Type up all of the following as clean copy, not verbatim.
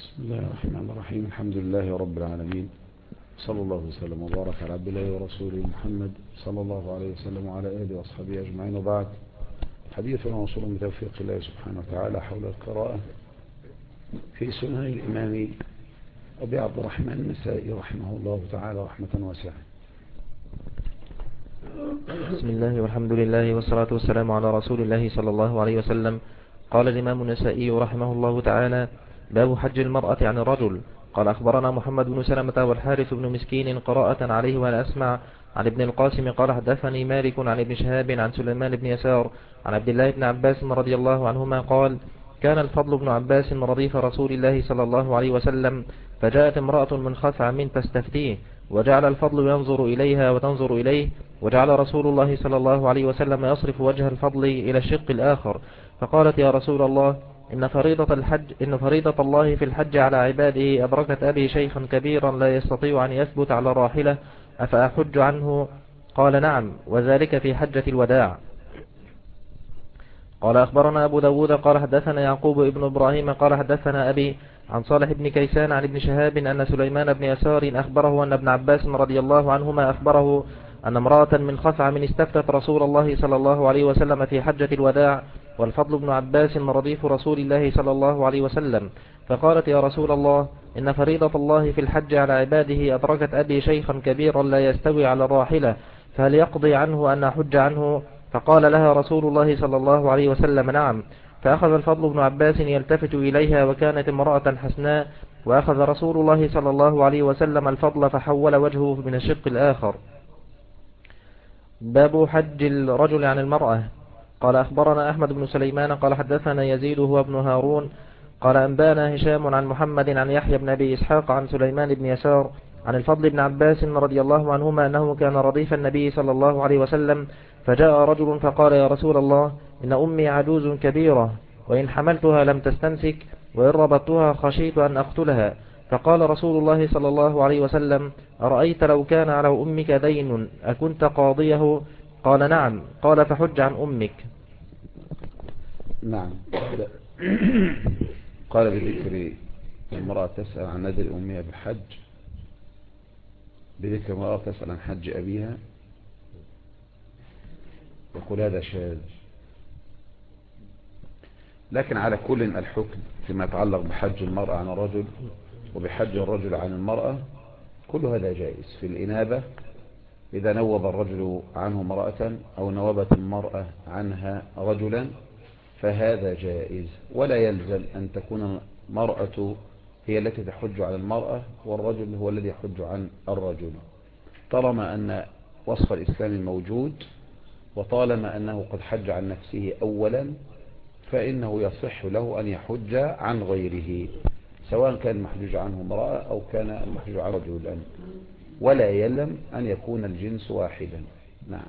بسم الله الرحمن الرحيم. الحمد لله رب العالمين، صلى الله وسلم وبارك على عبد الله ورسوله محمد صلى الله عليه وسلم وعلى آله وأصحابه أجمعين، وبعد. حديثنا وصول بتوفيق الله سبحانه وتعالى حول القراءة في سنن الإمام أبي عبد الرحمن النسائي رحمه الله تعالى رحمة واسعة. بسم الله والحمد لله والصلاة والسلام على رسول الله صلى الله عليه وسلم. قال الإمام النسائي رحمه الله تعالى: باب حج المرأة عن الرجل. قال أخبرنا محمد بن سلمة والحارث بن مسكين قراءة عليه وأنا أسمع عن ابن القاسم قال حدثني مالك عن ابن شهاب عن سليمان بن يسار عن عبد الله بن عباس رضي الله عنهما قال: كان الفضل بن عباس رديف رسول الله صلى الله عليه وسلم، فجاءت امرأة من خثعم تستفتيه، وجعل الفضل ينظر إليها وتنظر إليه، وجعل رسول الله صلى الله عليه وسلم يصرف وجه الفضل إلى الشق الآخر، فقالت: يا رسول الله، إن فريضة الله في الحج على عباده أدركت أبي شيخا كبيرا لا يستطيع أن يثبت على الراحلة، أفأحج عنه؟ قال: نعم، وذلك في حجة الوداع. قال أخبرنا أبو داود قال حدثنا يعقوب ابن إبراهيم قال حدثنا أبي عن صالح بن كيسان عن ابن شهاب أن سليمان بن يسار أخبره أن ابن عباس رضي الله عنهما أخبره أن امرأة من خثعم استفتت رسول الله صلى الله عليه وسلم في حجة الوداع، والفضل بن عباس رديف رسول الله صلى الله عليه وسلم، فقالت: يا رسول الله، إن فريضة الله في الحج على عباده أدركت أبي شيخا كبيرا لا يستوي على الراحلة، فهل يقضي عنه أن أحج عنه؟ فقال لها رسول الله صلى الله عليه وسلم: نعم. فأخذ الفضل بن عباس يلتفت إليها وكانت امرأة حسناء، وأخذ رسول الله صلى الله عليه وسلم الفضل فحول وجهه من الشق الآخر. باب حج الرجل عن المرأة. قال أخبرنا أحمد بن سليمان قال حدثنا يزيد هو ابن هارون قال أنبانا هشام عن محمد عن يحيى بن أبي إسحاق عن سليمان بن يسار عن الفضل بن عباس رضي الله عنهما أنه كان رديف النبي صلى الله عليه وسلم، فجاء رجل فقال: يا رسول الله، إن أمي عجوز كبيرة، وإن حملتها لم تستمسك، وإن ربطتها خشيت أن أقتلها. فقال رسول الله صلى الله عليه وسلم: أرأيت لو كان على أمك دين أكنت قاضيه؟ قال: نعم. قال: فحج عن أمك. نعم. قال بذكر المرأة تسأل عن نذر أمها بالحج، بذكر المرأة تسأل عن حج أبيها، يقول هذا شاذ. لكن على كل الحكم فيما يتعلق بحج المرأة عن الرجل وبحج الرجل عن المرأة كل هذا جائز. في الإنابة إذا نوب الرجل عنه امرأة أو نوبت المرأة عنها رجلا فهذا جائز، ولا يلزم أن تكون المرأة هي التي تحج عن المرأة والرجل هو الذي يحج عن الرجل، طالما أن وصف الإسلام موجود وطالما أنه قد حج عن نفسه أولا فإنه يصح له أن يحج عن غيره، سواء كان المحجوج عنه امرأة أو كان المحجوج عنه رجلا، ولا يلزم أن يكون الجنس واحدا. نعم.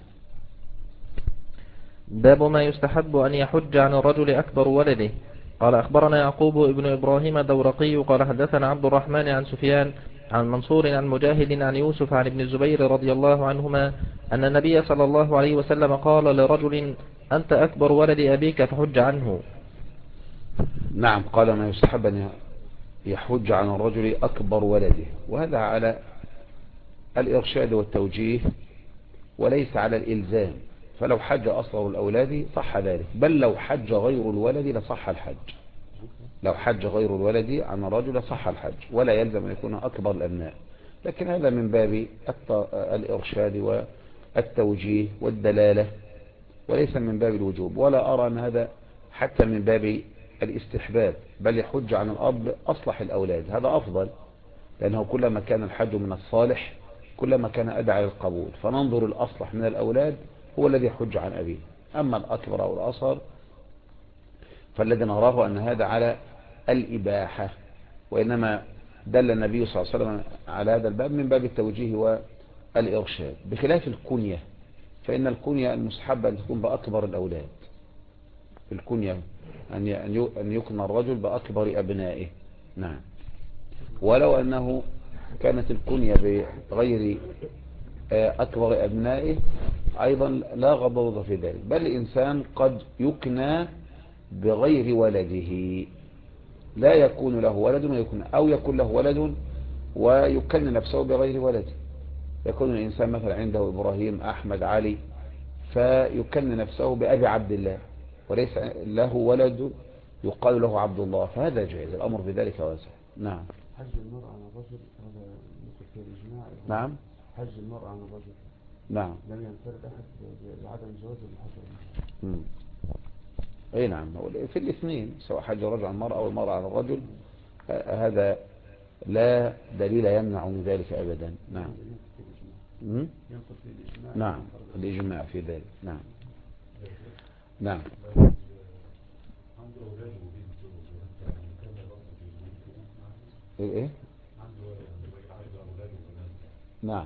باب ما يستحب أن يحج عن الرجل أكبر ولده. قال أخبرنا يعقوب ابن إبراهيم الدورقي قال حدثنا عبد الرحمن عن سفيان عن منصور عن مجاهد عن يوسف عن ابن الزبير رضي الله عنهما أن النبي صلى الله عليه وسلم قال لرجل: أنت أكبر ولد أبيك فحج عنه. نعم. قال ما يستحب أن يحج عن الرجل أكبر ولده، وهذا على الإرشاد والتوجيه وليس على الإلزام، فلو حج أصغر الأولاد صح ذلك، بل لو حج غير الولد لصح الحج. لو حج غير الولد عن الرجل صح الحج ولا يلزم أن يكون أكبر الأبناء، لكن هذا من باب الإرشاد والتوجيه والدلالة وليس من باب الوجوب، ولا أرى أن هذا حتى من باب الاستحباب، بل يحج عن الأب أصلح الأولاد، هذا أفضل، لأنه كلما كان الحج من الصالح كلما كان أدعى للقبول، فننظر الأصلح من الأولاد هو الذي يحج عن أبيه، أما الأكبر أو الأصغر فالذي نراه أن هذا على الإباحة، وإنما دل النبي صلى الله عليه وسلم على هذا الباب من باب التوجيه والإرشاد، بخلاف الكنية، فإن الكنية المستحبة أن تكون بأكبر الأولاد، في الكنية أن يكن الرجل بأكبر أبنائه. نعم. ولو أنه كانت الكنية بغير أكبر أبنائه أيضا لا غضوض في ذلك، بل الإنسان قد يكنى بغير ولده، لا يكون له ولد ويكون، أو يكون له ولد ويكن نفسه بغير ولد. يكون الإنسان مثلا عنده إبراهيم أحمد علي، فيكن نفسه بأبي عبد الله وليس له ولد يقال له عبد الله، فهذا جائز، الأمر في ذلك واسع. نعم. حج المرأة عن الرجل هذا مثل في الإجماع. نعم. حج المرأة عن الرجل نعم. لم ينفرد أحد بعدم جواز المحجر. اي نعم، في الاثنين سواء حج الرجل عن المرأة أو المرأة عن الرجل، هذا لا دليل يمنع من ذلك أبدا. نعم. ينقل في الإجماع. نعم، الإجماع في ذلك. نعم. نعم. ايه. نعم.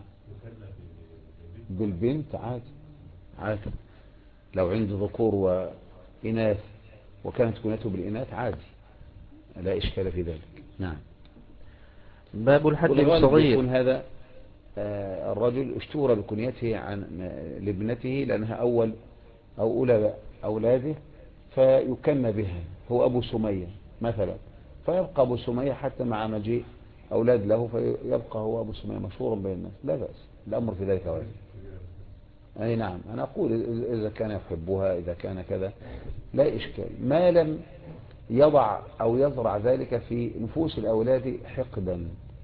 بالبنت عادي، عادي لو عنده ذكور وإناث وكانت كنيته بالإناث عادي، لا إشكال في ذلك. نعم. باب الحج والغالب بالصغير. يكون هذا الرجل اشتهر بكنيته عن لابنته لأنها أولى أولاده، فيكن بها، هو أبو سمية مثلا، فيبقى أبو سمية حتى مع مجيء أولاد له، فيبقى هو أبو سمية مشهورا بين الناس، لا بأس، الأمر في ذلك واسع. أي نعم، أنا أقول إذا كان يحبها، إذا كان كذا لا إشكال، ما لم يضع أو يزرع ذلك في نفوس الأولاد حقدا،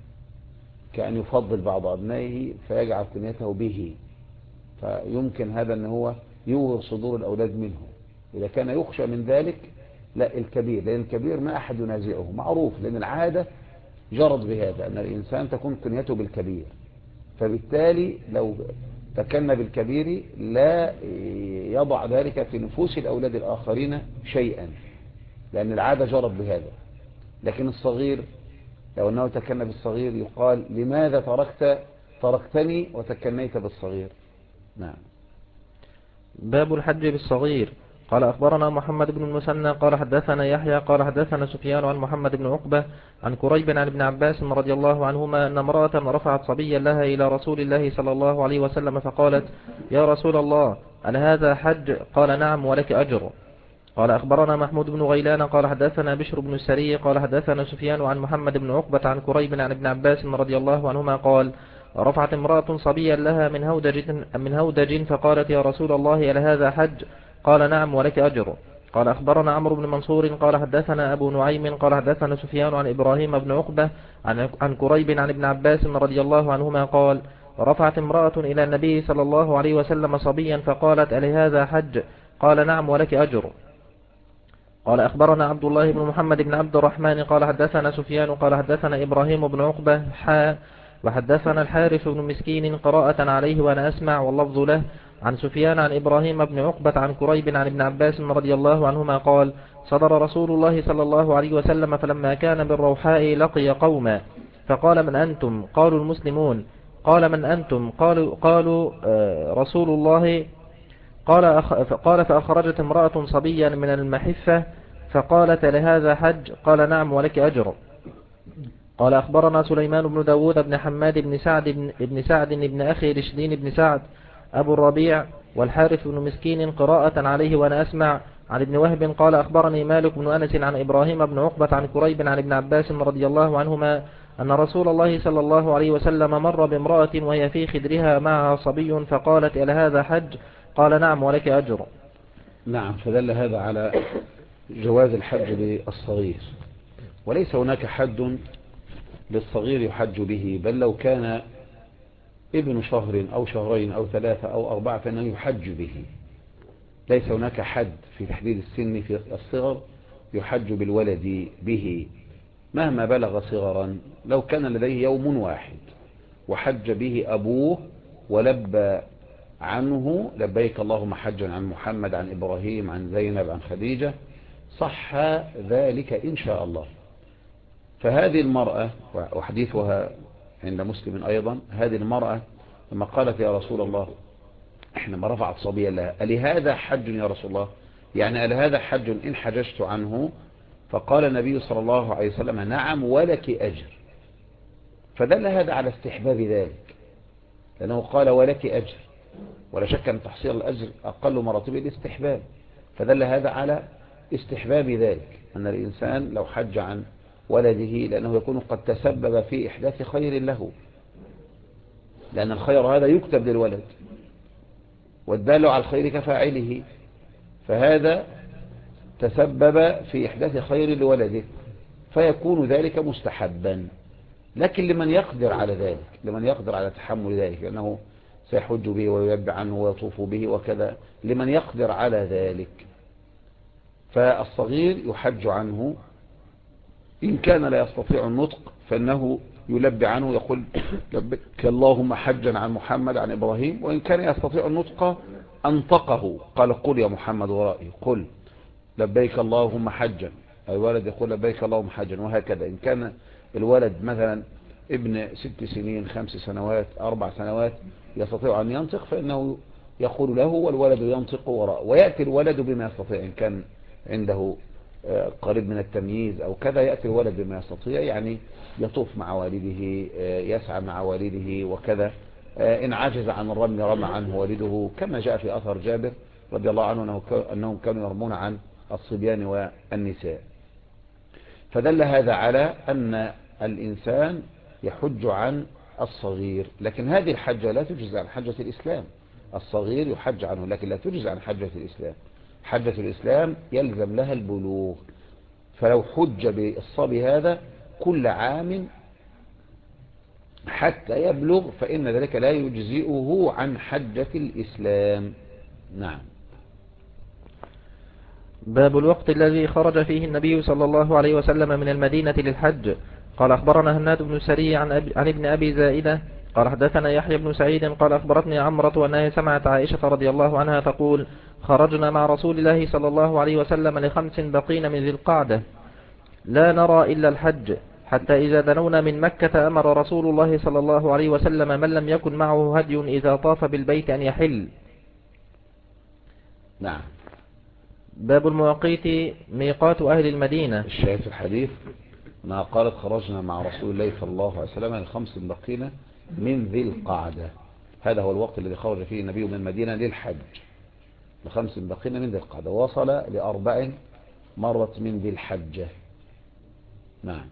كأن يفضل بعض أبنائه فيجعل كنيته به، فيمكن هذا أن هو يوغر صدور الأولاد منه. إذا كان يخشى من ذلك لا الكبير، لأن الكبير ما أحد ينازعه، معروف، لأن العادة جرت بهذا أن الإنسان تكون كنيته بالكبير، فبالتالي لو تكن بالكبير لا يضع ذلك في نفوس الأولاد الآخرين شيئا، لأن العادة جرت بهذا. لكن الصغير لو أنه تكن بالصغير يقال لماذا تركتني وتكنيت بالصغير. نعم. باب الحج بالصغير. قال أخبرنا محمد بن المثنى قال حدثنا يحيى قال حدثنا سفيان عن محمد بن عقبة عن كريب عن ابن عباس رضي الله عنهما أن امرأة رفعت صبيا لها إلى رسول الله صلى الله عليه وسلم فقالت: يا رسول الله، أل هذا حج؟ قال: نعم ولك أجر. قال أخبرنا محمود بن غيلان قال حدثنا بشر بن السري قال حدثنا سفيان عن محمد بن عقبة عن كريب عن ابن عباس رضي الله عنهما قال: رفعت امرأة صبيا لها من هودج فقالت: يا رسول الله، أل هذا حج؟ قال: نعم ولك أجر. قال أخبرنا عمرو بن منصور قال حدثنا أبو نعيم قال حدثنا سفيان عن إبراهيم بن عقبة عن كريب عن ابن عباس رضي الله عنهما قال: رفعت امرأة إلى النبي صلى الله عليه وسلم صبيا فقالت: أل هذا حج؟ قال: نعم ولك أجر. قال أخبرنا عبد الله بن محمد بن عبد الرحمن قال حدثنا سفيان قال حدثنا إبراهيم بن عقبة وحدثنا الحارث بن مسكين قراءة عليه وأنا أسمع واللفظ له عن سفيان عن إبراهيم بن عقبة عن كريب عن ابن عباس رضي الله عنهما قال: صدر رسول الله صلى الله عليه وسلم فلما كان بالروحاء لقي قوما فقال: من أنتم؟ قالوا: المسلمون. قال: من أنتم؟ قالوا رسول الله. قال فأخرجت امرأة صبيا من المحفة فقالت: لهذا حج؟ قال: نعم ولك أجر. قال أخبرنا سليمان بن داود بن حماد بن سعد بن أخي رشدين بن سعد أبو الربيع والحارث بن مسكين قراءة عليه وأنا أسمع عن ابن وهب قال أخبرني مالك بن أنس عن إبراهيم بن عقبة عن كريب عن ابن عباس رضي الله عنهما أن رسول الله صلى الله عليه وسلم مر بامرأة وهي في خدرها معها صبي فقالت: إلى هذا حج؟ قال: نعم ولك أجر. نعم، فدل هذا على جواز الحج بالصغير، وليس هناك حد للصغير يحج به، بل لو كان ابن شهر أو شهرين أو 3 أو 4 فإنه يحج به. ليس هناك حد في تحديد السن في الصغر يحج بالولد به مهما بلغ صغرا، لو كان لديه يوم واحد وحج به أبوه ولبى عنه لبيك اللهم حجا عن محمد عن إبراهيم عن زينب عن خديجة، صح ذلك إن شاء الله. فهذه المرأة، وحديثها عند مسلم أيضا، هذه المرأة لما قالت: يا رسول الله، احنا ما رفعت صبيا لها، ألهذا حج يا رسول الله؟ يعني ألهذا حج إن حججت عنه؟ فقال النبي صلى الله عليه وسلم: نعم ولك أجر. فدل هذا على استحباب ذلك، لأنه قال ولك أجر، ولا شك أن تحصيل الأجر أقل مراتب الاستحباب، فدل هذا على استحباب ذلك، أن الإنسان لو حج عن ولده، لأنه يكون قد تسبب في إحداث خير له، لأن الخير هذا يكتب للولد، والدال على الخير كفاعله، فهذا تسبب في إحداث خير لولده، فيكون ذلك مستحبا. لكن لمن يقدر على ذلك، لمن يقدر على تحمل ذلك، لأنه سيحج به ويلبي عنه ويطوف به وكذا، لمن يقدر على ذلك، فالصغير يحج عنه. إن كان لا يستطيع النطق فإنه يلبي عنه، يقول لبيك اللهم حجا عن محمد عن إبراهيم. وإن كان يستطيع النطق أنطقه، قال قل يا محمد ورائي، قل لبيك اللهم حجا، الولد يقول لبيك اللهم حجا، وهكذا. إن كان الولد مثلا ابن 6 سنين 5 سنوات 4 سنوات يستطيع أن ينطق، فإنه يقول له والولد ينطق وراءه، ويأتي الولد بما يستطيع. إن كان عنده قريب من التمييز أو كذا، يأتي الولد بما يستطيع، يعني يطوف مع والده، يسعى مع والده وكذا. إن عجز عن الرمي رمى عنه والده، كما جاء في أثر جابر رضي الله عنه أنهم كانوا يرمون عن الصبيان والنساء. فدل هذا على أن الإنسان يحج عن الصغير، لكن هذه الحجة لا تجزء عن حجة الإسلام. الصغير يحج عنه لكن لا تجزء عن حجة الإسلام. حجة الإسلام يلزم لها البلوغ، فلو حج بالصبي هذا كل عام حتى يبلغ فإن ذلك لا يجزئه عن حجة الإسلام. نعم. باب الوقت الذي خرج فيه النبي صلى الله عليه وسلم من المدينة للحج. قال أخبرنا هناد بن سري عن ابن أبي زائدة قال حدثنا يحيى بن سعيد قال أخبرتني عمرة أنها سمعت عائشة رضي الله عنها تقول خرجنا مع رسول الله صلى الله عليه وسلم ل5 بقين من ذي القعدة لا نرى إلا الحج، حتى إذا دنونا من مكة أمر رسول الله صلى الله عليه وسلم من لم يكن معه هدي إذا طاف بالبيت أن يحل. نعم. باب المواقيت ميقات أهل المدينة. الشاهد في الحديث ما قالت خرجنا مع رسول الله صلى الله عليه وسلم ل5 بقين من ذي القعدة، هذا هو الوقت الذي خرج فيه النبي من المدينة للحج، ل5 بقين من ذي القعدة، وصل ل4 مرت من ذي الحجة. نعم.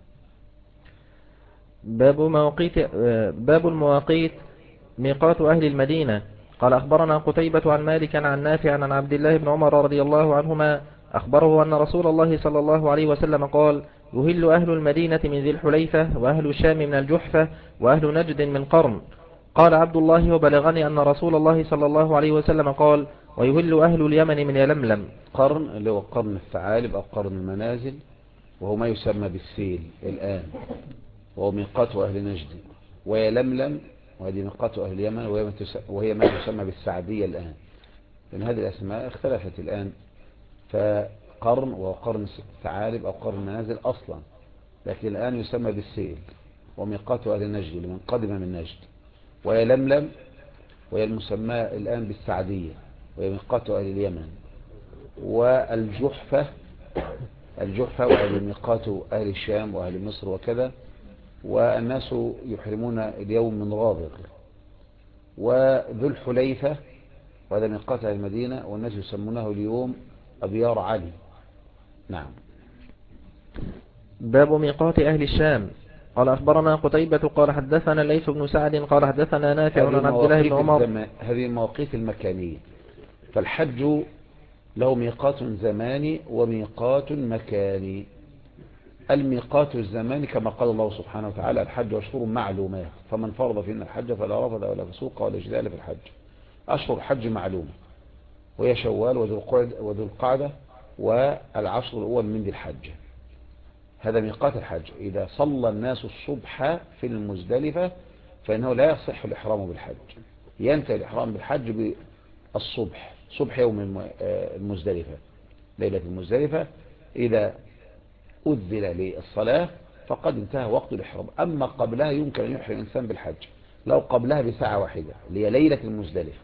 باب المواقيت ميقات أهل المدينة. قال أخبرنا قتيبة عن مالك عن نافع عن عبد الله بن عمر رضي الله عنهما أخبره أن رسول الله صلى الله عليه وسلم قال يهل أهل المدينة من ذي الحليفة، وأهل الشام من الجحفة، وأهل نجد من قرن. قال عبد الله وبلغني أن رسول الله صلى الله عليه وسلم قال ويهل أهل اليمن من يلملم. قرن اللي هو قرن الثعالب أو قرن المنازل، وهو ما يسمى بالسيل الآن، وهو ميقات أهل نجد، ويلملم وهذه ميقات أهل اليمن، وهي ما يسمى بالسعدية الآن، لأن هذه الأسماء اختلفت الآن. فقرن وهو قرن الثعالب أو قرن المنازل أصلا، لكن الآن يسمى بالسيل، وميقات أهل نجد لمن قدم من نجد. ويلملم وهي المسمى الآن بالسعدية، وهي ميقات أهل اليمن. والجحفة وهي ميقات أهل الشام وأهل مصر وكذا، والناس يحرمون اليوم من رابغ. وذو الحليفة وهذا ميقات أهل المدينة، والناس يسمونه اليوم أبيار علي. نعم. باب ميقات أهل الشام. قال أخبرنا قتيبة قال حدثنا ليث بن سعد قال حدثنا نافع عن عبد الله بن عمر. هذه المواقيت المكانية، فالحج له ميقات زماني وميقات مكاني. الميقات الزماني كما قال الله سبحانه وتعالى الحج أشهر معلومات، فمن فرض فينا الحج فلا رفث ولا فسوق ولا جدال في الحج. أشهر الحج معلومة، وهي شوال وذو القعدة والعشر الأول من ذي الحجة. هذا ميقات الحج. إذا صلى الناس الصبح في المزدلفة فإنه لا يصح الإحرام بالحج، ينتهي الإحرام بالحج بالصبح، صبح يوم المزدلفة، ليلة المزدلفة. إذا أذن للصلاة فقد انتهى وقت الإحرام. أما قبلها يمكن أن يحرم الإنسان بالحج لو قبلها بساعة واحدة، اللي هي ليلة المزدلفة،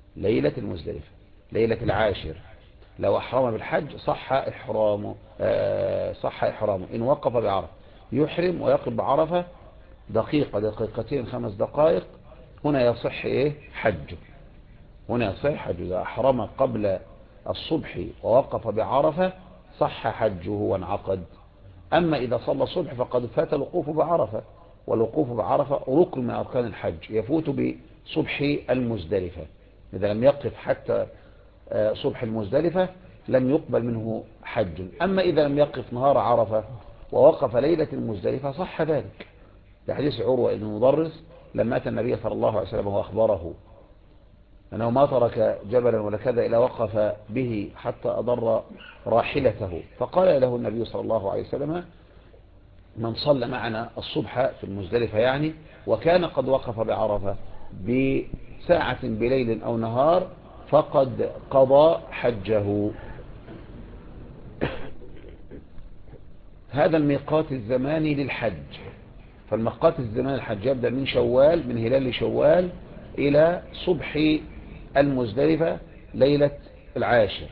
ليلة العاشر، لو أحرم بالحج صح إحرامه. إن وقف بعرفة يحرم ويقف بعرفة دقيقة دقيقتين 5 دقائق، هنا يصح حجه. إذا أحرم قبل الصبح ووقف بعرفة صح حجه وانعقد. أما إذا صلى الصبح فقد فات الوقوف بعرفة، والوقوف بعرفة ركن من أركان الحج يفوت بصبح المزدلفة. إذا لم يقف حتى صبح المزدلفة لم يقبل منه حج. أما إذا لم يقف نهار عرفة ووقف ليلة المزدلفة صح ذلك، لحديث عروة بن مضرس لما أتى النبي صلى الله عليه وسلم وأخبره أنه ما ترك جبلا ولا كذا إلا وقف به حتى أضر راحلته، فقال له النبي صلى الله عليه وسلم: من صلى معنا الصبح في المزدلفة يعني وكان قد وقف بعرفة بساعة بليل أو نهار فقد قضى حجه. هذا الميقات الزماني للحج. فالميقات الزماني للحج يبدأ من شوال، من هلال شوال إلى صبح المزدلفة ليلة العاشر.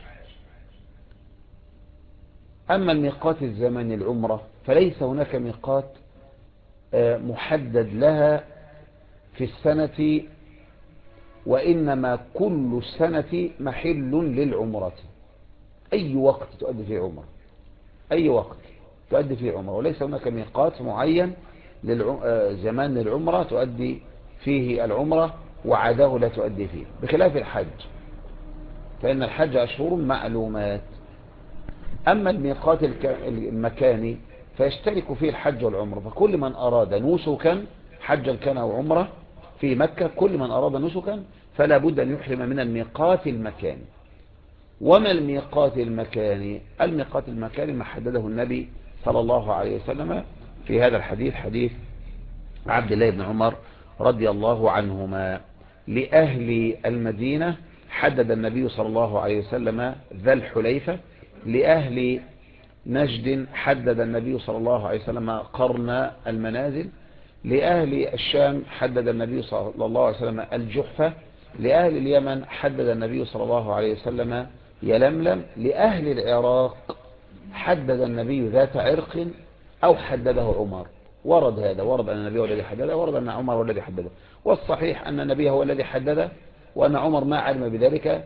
أما الميقات الزماني العمرة فليس هناك ميقات محدد لها في السنة، وإنما كل السنة محل للعمرة. أي وقت تؤدي فيه عمرة، أي وقت تؤدي فيه عمرة، وليس هناك ميقات معين زمان للعمرة تؤدي فيه العمرة وعداه لا تؤدي فيه، بخلاف الحج فإن الحج أشهر معلومات. أما الميقات المكاني فيشترك فيه الحج والعمرة، فكل من أراد نسكا حجا كان أو عمرة في مكة، كل من أراد نسكا فلا بد أن يحرم من الميقات المكاني. وما الميقات المكاني؟ الميقات المكاني ما حدده النبي صلى الله عليه وسلم في هذا الحديث، حديث عبد الله بن عمر رضي الله عنهما: لأهل المدينة حدد النبي صلى الله عليه وسلم ذا الحليفة، لأهل نجد حدد النبي صلى الله عليه وسلم قرن المنازل، لأهل الشام حدد النبي صلى الله عليه وسلم الجحفة، لأهل اليمن حدد النبي صلى الله عليه وسلم يلملم، لأهل العراق حدد النبي ذات عرق أو حدده عمر. ورد هذا، ورد أن النبي هو الذي حدده، ورد أن عمر هو الذي حدده، والصحيح أن النبي هو الذي حدده وأن عمر ما علم بذلك،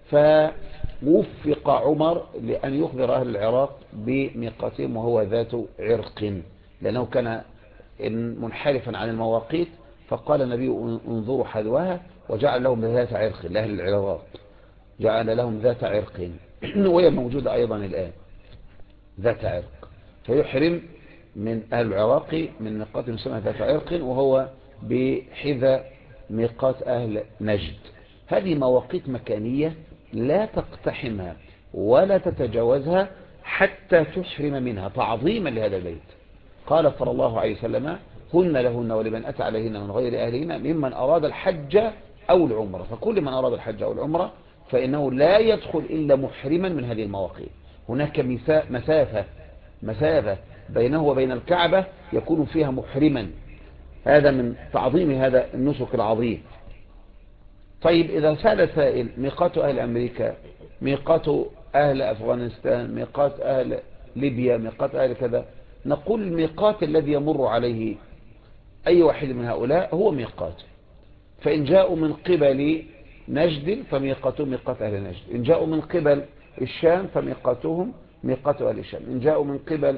فوفق عمر لأن يخبر أهل العراق بميقاتهم وهو ذات عرق، لأنه كان منحرفا عن المواقيت، فقال النبي: انظروا حذوها، وجعل لهم ذات عرق لأهل العراق، جعل لهم ذات عرق وهي موجودة أيضا الآن ذات عرق، فيحرم من أهل العراق من ميقات يسمى ذات عرق وهو بحذا ميقات أهل نجد. هذه مواقيت مكانية لا تقتحمها ولا تتجاوزها حتى تحرم منها تعظيما لهذا البيت. قال صلى الله عليه وسلم: هن لهن ولمن أتى عليهن من غير أهلهن ممن أراد الحج أو العمرة. فكل من أراد الحج أو العمرة فإنه لا يدخل إلا محرما من هذه المواقيت. هناك مسافة بينه وبين الكعبة يكون فيها محرما، هذا من تعظيم هذا النسك العظيم. طيب إذا سأل سائل: ميقات أهل أمريكا، ميقات أهل أفغانستان، ميقات أهل ليبيا، ميقات أهل كذا، نقول الميقات الذي يمر عليه أي واحد من هؤلاء هو ميقات. فإن جاءوا من قبل نجد فميقاتهم ميقات أهل نجد، إن جاءوا من قبل الشام فميقاتهم ميقات أهل الشام، إن جاءوا من قبل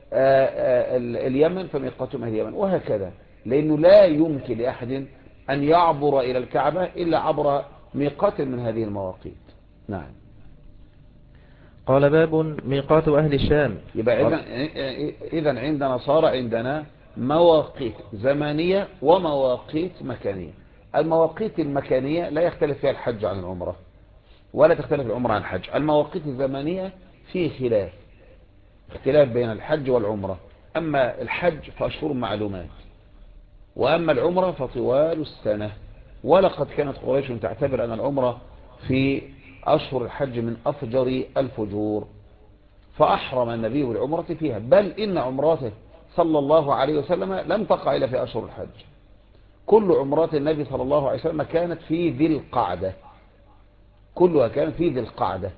اليمن فميقاتهم أهل اليمن، وهكذا. لأنه لا يمكن لأحد أن يعبر إلى الكعبة إلا عبر ميقات من هذه المواقيت. نعم. قال: باب ميقات أهل الشام. يبقى إذن عندنا صار عندنا مواقيت زمانية ومواقيت مكانية. المواقيت المكانية لا يختلف فيها الحج عن العمرة ولا تختلف العمرة عن الحج. المواقيت الزمانية فيه اختلاف بين الحج والعمرة. أما الحج فأشهر معلومات، وأما العمرة فطوال السنة. ولقد كانت قريش تعتبر أن العمرة في أشهر الحج من أفجر الفجور، فأحرم النبي بالعمرة فيها، بل إن عمراته صلى الله عليه وسلم لم تقع إلا في أشهر الحج. كل عمرات النبي صلى الله عليه وسلم كانت في ذي القعدة، كلها كانت في ذي القعدة،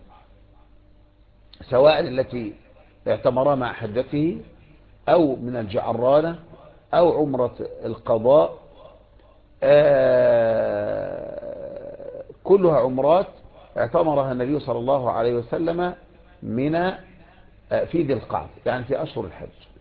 سواء التي اعتمرها مع حجته أو من الجعرانة أو عمرة القضاء، كلها عمرات اعتمرها النبي صلى الله عليه وسلم من في ذي القعدة، يعني في أشهر الحج.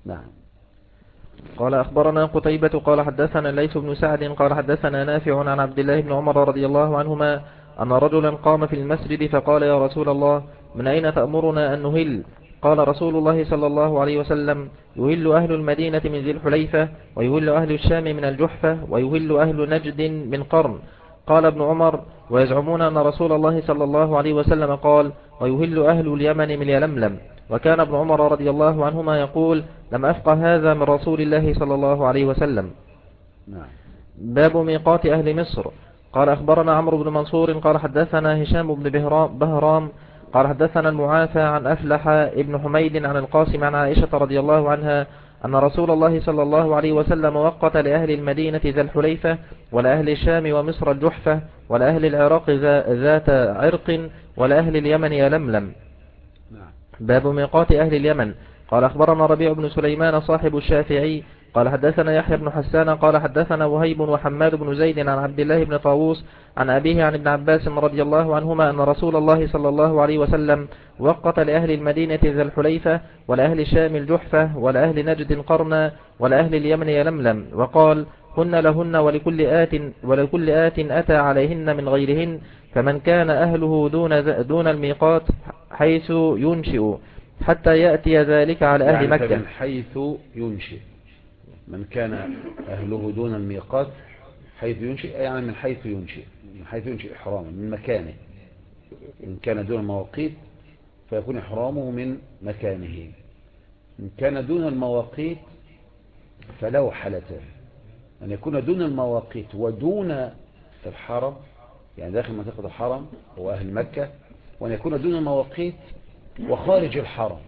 نعم. قال أخبرنا قتيبة قال حدثنا الليث بن سعد قال حدثنا نافع عن عبد الله بن عمر رضي الله عنهما أن رجلا قام في المسجد فقال يا رسول الله من أين تأمرنا أن نهل؟ قال رسول الله صلى الله عليه وسلم يهل أهل المدينة من ذي الحليفة ويهل أهل الشام من الجحفة ويهل أهل نجد من قرن. قال ابن عمر ويزعمون أن رسول الله صلى الله عليه وسلم قال ويهل أهل اليمن من يلملم. وكان ابن عمر رضي الله عنهما يقول لم أفقه هذا من رسول الله صلى الله عليه وسلم. نعم. باب ميقات أهل مصر. قال أخبرنا عمرو بن منصور قال حدثنا هشام بن بهرام قال حدثنا المعافى عن أفلح ابن حميد عن القاسم عن عائشة رضي الله عنها أن رسول الله صلى الله عليه وسلم وقت لأهل المدينة ذا الحليفة ولأهل الشام ومصر الجحفة ولأهل العراق ذات عرق ولأهل اليمن يلملم. نعم. باب ميقات أهل اليمن. قال أخبرنا ربيع بن سليمان صاحب الشافعي قال حدثنا يحيى بن حسان قال حدثنا وهيب وحماد بن زيد عن عبد الله بن طاووس عن أبيه عن ابن عباس رضي الله عنهما أن رسول الله صلى الله عليه وسلم وقت لأهل المدينة ذا الحليفة ولأهل الشام الجحفة ولأهل نجد قرنا ولأهل اليمن يلملم وقال هن لهن ولكل آت أتى عليهن من غيرهن فمن كان أهله دون الميقات حيث ينشئ حتى يأتي ذلك على أهل يعني مكة. من حيث ينشئ، من كان أهله دون الميقات حيث ينشئ، يعني من حيث ينشئ، من حيث ينشئ إحرامه من مكانه. إن كان دون المواقيت فيكون إحرامه من مكانه. إن كان دون المواقيت فله حالتان: أن يكون دون المواقيت ودون الحرم، يعني داخل منطقة الحرم هو أهل مكة، وأن يكون دون المواقيت وخارج الحرم.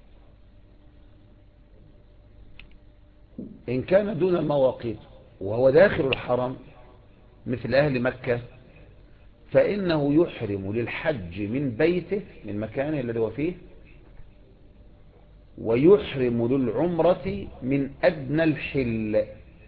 إن كان دون المواقيت وهو داخل الحرم مثل أهل مكة فإنه يحرم للحج من بيته من مكانه الذي هو فيه، ويحرم للعمرة من أدنى الحل،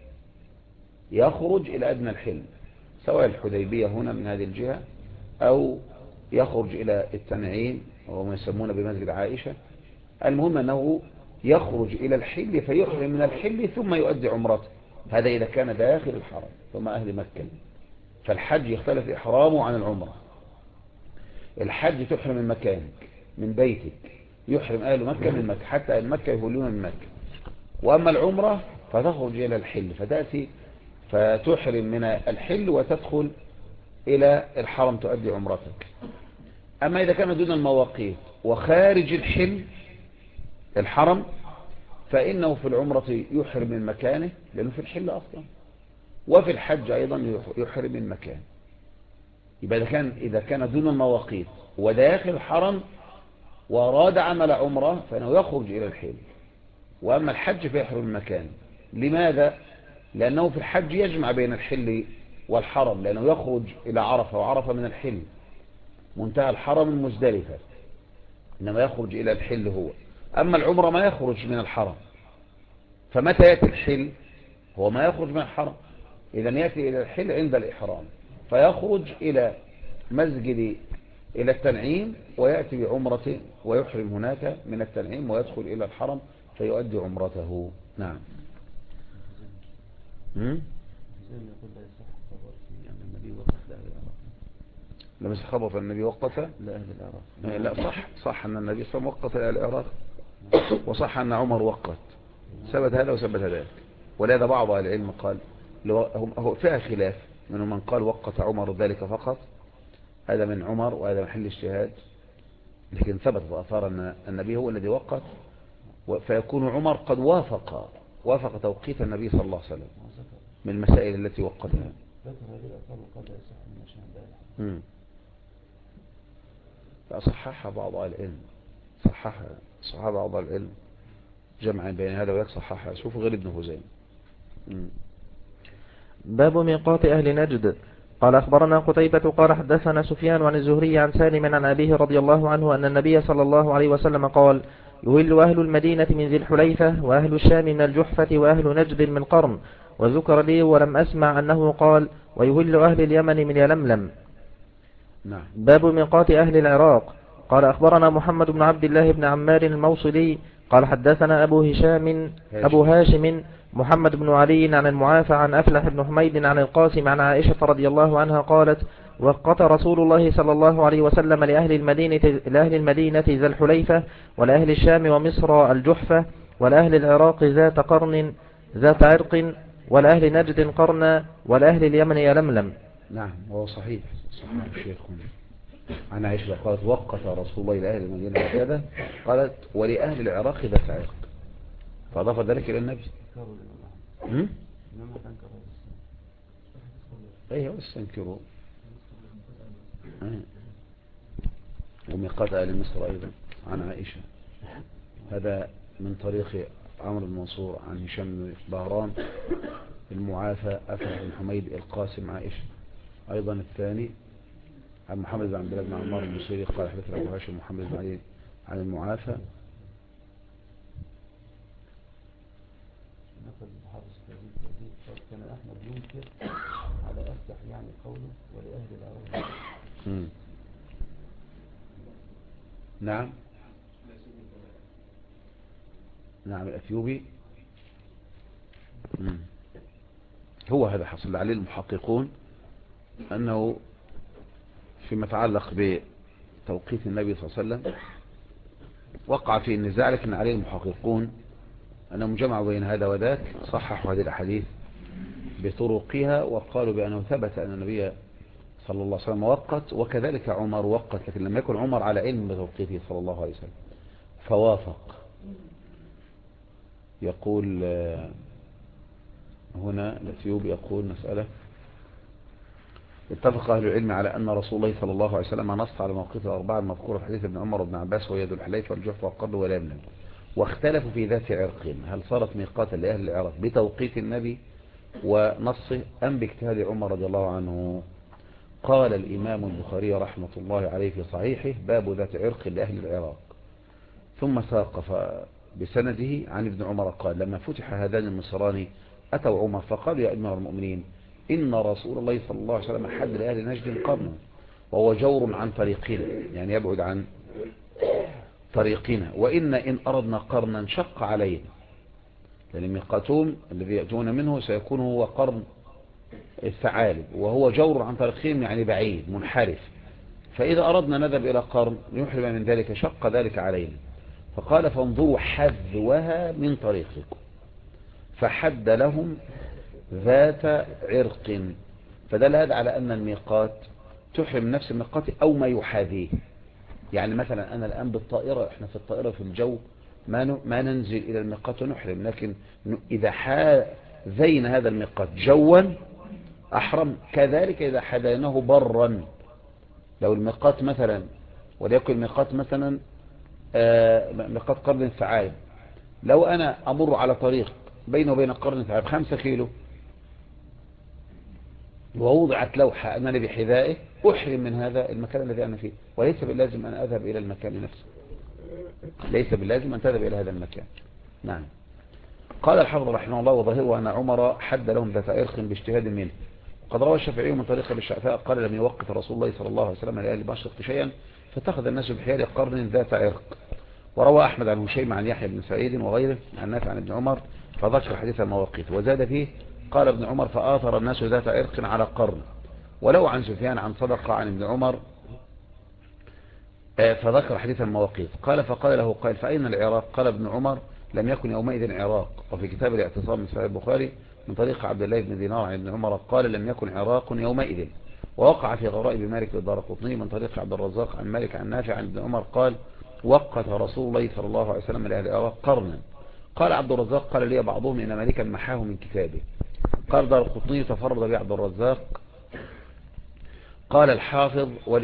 يخرج إلى أدنى الحل سواء الحديبية هنا من هذه الجهة أو يخرج إلى التنعيم وما يسمونه بمسجد عائشة. المهم أنه يخرج إلى الحل فيحرم من الحل ثم يؤدي عمرته. هذا إذا كان داخل الحرم. ثم أهل مكة فالحج يختلف إحرامه عن العمرة. الحج تحرم من مكانك من بيتك، يحرم أهل مكة من مكة، حتى أهل مكة يهلون من مكة. وأما العمرة فتخرج إلى الحل فتأتي فتحرم من الحل وتدخل إلى الحرم تؤدي عمرتك. أما إذا كان دون المواقيت وخارج الحل الحرم فإنه في العمرة يحرم من مكانه لأنه في الحل أصلا، وفي الحج أيضا يحرم من مكانه. يبقى إذا كان دون المواقيت وداخل الحرم وأراد عمل عمرة فإنه يخرج إلى الحل. وأما الحج فيحرم من مكانه. لماذا؟ لأنه في الحج يجمع بين الحل والحرم، لأنه يخرج إلى عرفة وعرفة من الحل، منتهى الحرم المزدلفة، إنما يخرج إلى الحل هو. أما العمرة ما يخرج من الحرم، فمتى يأتي الحل؟ هو ما يخرج من الحرم، إذن يأتي إلى الحل عند الإحرام فيخرج إلى مسجد إلى التنعيم ويأتي بعمرة ويحرم هناك من التنعيم ويدخل إلى الحرم فيؤدي عمرته. نعم. لم يصح خبر النبي وقت لأهل العراق. لا، صح أن النبي صلى الله عليه وسلم وقت لأهل العراق، وصح أن عمر وقت. ثبت هذا وثبت ذلك. ولهذا بعض أهل العلم قال هو فيها خلاف، منهم من قال وقت عمر ذلك فقط، هذا من عمر وهذا محل اجتهاد، لكن ثبت وأثار أن النبي هو الذي وقت، فيكون عمر قد وافق توقيت النبي صلى الله عليه وسلم من المسائل التي وقتها. صححها بعض العلم، صححها بعض العلم جمعا بين هذا وذاك، صححها. شوفوا غير ابن هزيم. باب ميقات أهل نجد. قال أخبرنا قتيبة قال حدثنا سفيان عن الزهري عن سالم عن أبيه رضي الله عنه أن النبي صلى الله عليه وسلم قال يهل أهل المدينة من ذي الحليفة وأهل الشام من الجحفة وأهل نجد من قرن. وذكر لي ولم أسمع أنه قال ويهل أهل اليمن من يلملم. باب ميقات أهل العراق. قال أخبرنا محمد بن عبد الله بن عمار الموصلي قال حدثنا أبو هاشم محمد بن علي عن المعافى عن أفلح بن حميد عن القاسم عن عائشة رضي الله عنها قالت وقت رسول الله صلى الله عليه وسلم لأهل المدينة ذا الحليفة ولأهل الشام ومصر الجحفة ولأهل العراق ذات عرق ولأهل نجد قرنا ولأهل اليمن يلملم. نعم وهو صحيح الشيخ هنا عن عائشة قالت وقت رسول الله لأهل المدينة هكذا، قالت ولأهل العراق ذات عرق، فأضاف ذلك إلى النبي. أيه واستنكروا وميقات أهل مصر أيضا عن عائشة. هذا من طريق عمرو بن منصور عن هشام بن بهران المعافى أفلح بن حميد القاسم عائشة. أيضا الثاني عن محمد بن عبد الله بن عمار المصيري قال حدثنا أبو هاشم محمد بن علي عن المعافى كان أحمد ينكر على أفتح يعني قوله ولأهل العراق. نعم الأثيوبي. هو هذا حصل عليه المحققون أنه فيما يتعلق بتوقيت النبي صلى الله عليه وسلم وقع فيه النزاع، لكن عليه المحققون أنهم جمعوا بين هذا وذاك، صححوا هذه الأحاديث بطرقها وقالوا بأنه ثبت أن النبي صلى الله عليه وسلم وقت، وكذلك عمر وقت، لكن لم يكن عمر على علم بتوقيته صلى الله عليه وسلم فوافق. يقول هنا الأثيوبي يقول مسألة اتفق أهل العلم على أن رسول الله صلى الله عليه وسلم نص على مواقيت الأربعة المذكورة في حديث ابن عمر وابن عباس ويد الحليفة والجحفة والقرن واليمن، واختلفوا في ذات عرق هل صارت ميقاتا لأهل العراق بتوقيت النبي ونصه أم باجتهاد عمر رضي الله عنه. قال الإمام البخاري رحمة الله عليه في صحيحه باب ذات عرق لأهل العراق، ثم ساق بسنده عن ابن عمر قال لما فتح هذان المصران أتوا عمر فقالوا يا أمير المؤمنين إن رسول الله صلى الله عليه وسلم حد لأهل نجد قرنا وهو جور عن طريقنا، يعني يبعد عن طريقنا، إن أردنا قرنا شق علينا، لأن ميقاتهم الذي يأتون منه سيكون هو قرن الثعالب وهو جور عن طريقهم يعني بعيد منحرف، فإذا أردنا نذهب إلى قرن نحرم من ذلك شق ذلك علينا، فقال فانظروا حذوها من طريقكم، فحد لهم ذات عرق، فدل هذا على أن الميقات تحرم نفس الميقات أو ما يحاذيه. يعني مثلا أنا الآن بالطائرة، إحنا في الطائرة في الجو ما ننزل إلى الميقات ونحرم، لكن إذا حاذينا هذا الميقات جوا أحرم، كذلك إذا حذيناه برا. لو الميقات مثلا وليكن الميقات مثلا ميقات قرن الثعالب، لو أنا أمر على طريق بينه وبين قرن الثعالب 5 كيلو ووضعت لوحة أنني بحذائه أحرم من هذا المكان الذي أنا فيه، وليس باللازم أن أذهب إلى المكان نفسه، ليس باللازم أن تذهب إلى هذا المكان. نعم. قال الحافظ رحمه الله وظاهره أن عمر حد لهم ذات عرق باجتهاد منه، قد روى الشافعي من طريق الشعفاء قال لم يوقت رسول الله صلى الله عليه وسلم لأهل المشرق شيئا فاتخذ الناس بحيال قرن ذات عرق. وروى أحمد عن هشيم عن يحيى بن سعيد وغيره عن نافع عن ابن عمر فذكر حديث المواقيت، وزاد فيه قال ابن عمر فآثر الناس ذات عرق على قرن. ولو عن سفيان عن صدقة عن ابن عمر فذكر حديث المواقيت قال فقال له قائل فأين العراق؟ قال ابن عمر لم يكن يومئذ عراق. وفي كتاب الاعتصام من صحيح البخاري من طريق عبد الله بن دينار عن ابن عمر قال لم يكن عراق يومئذ. ووقع في غرائب مالك الدارقطني من طريق عبد الرزاق عن مالك عن نافع عن ابن عمر قال وقت رسول الله صلى الله عليه وسلم لأهل العراق قرنا. قال عبد الرزاق قال لي بعضهم إن مالكا محاه من كتابه. قال الدارقطني تفرد به عبد الرزاق. قال الحافظ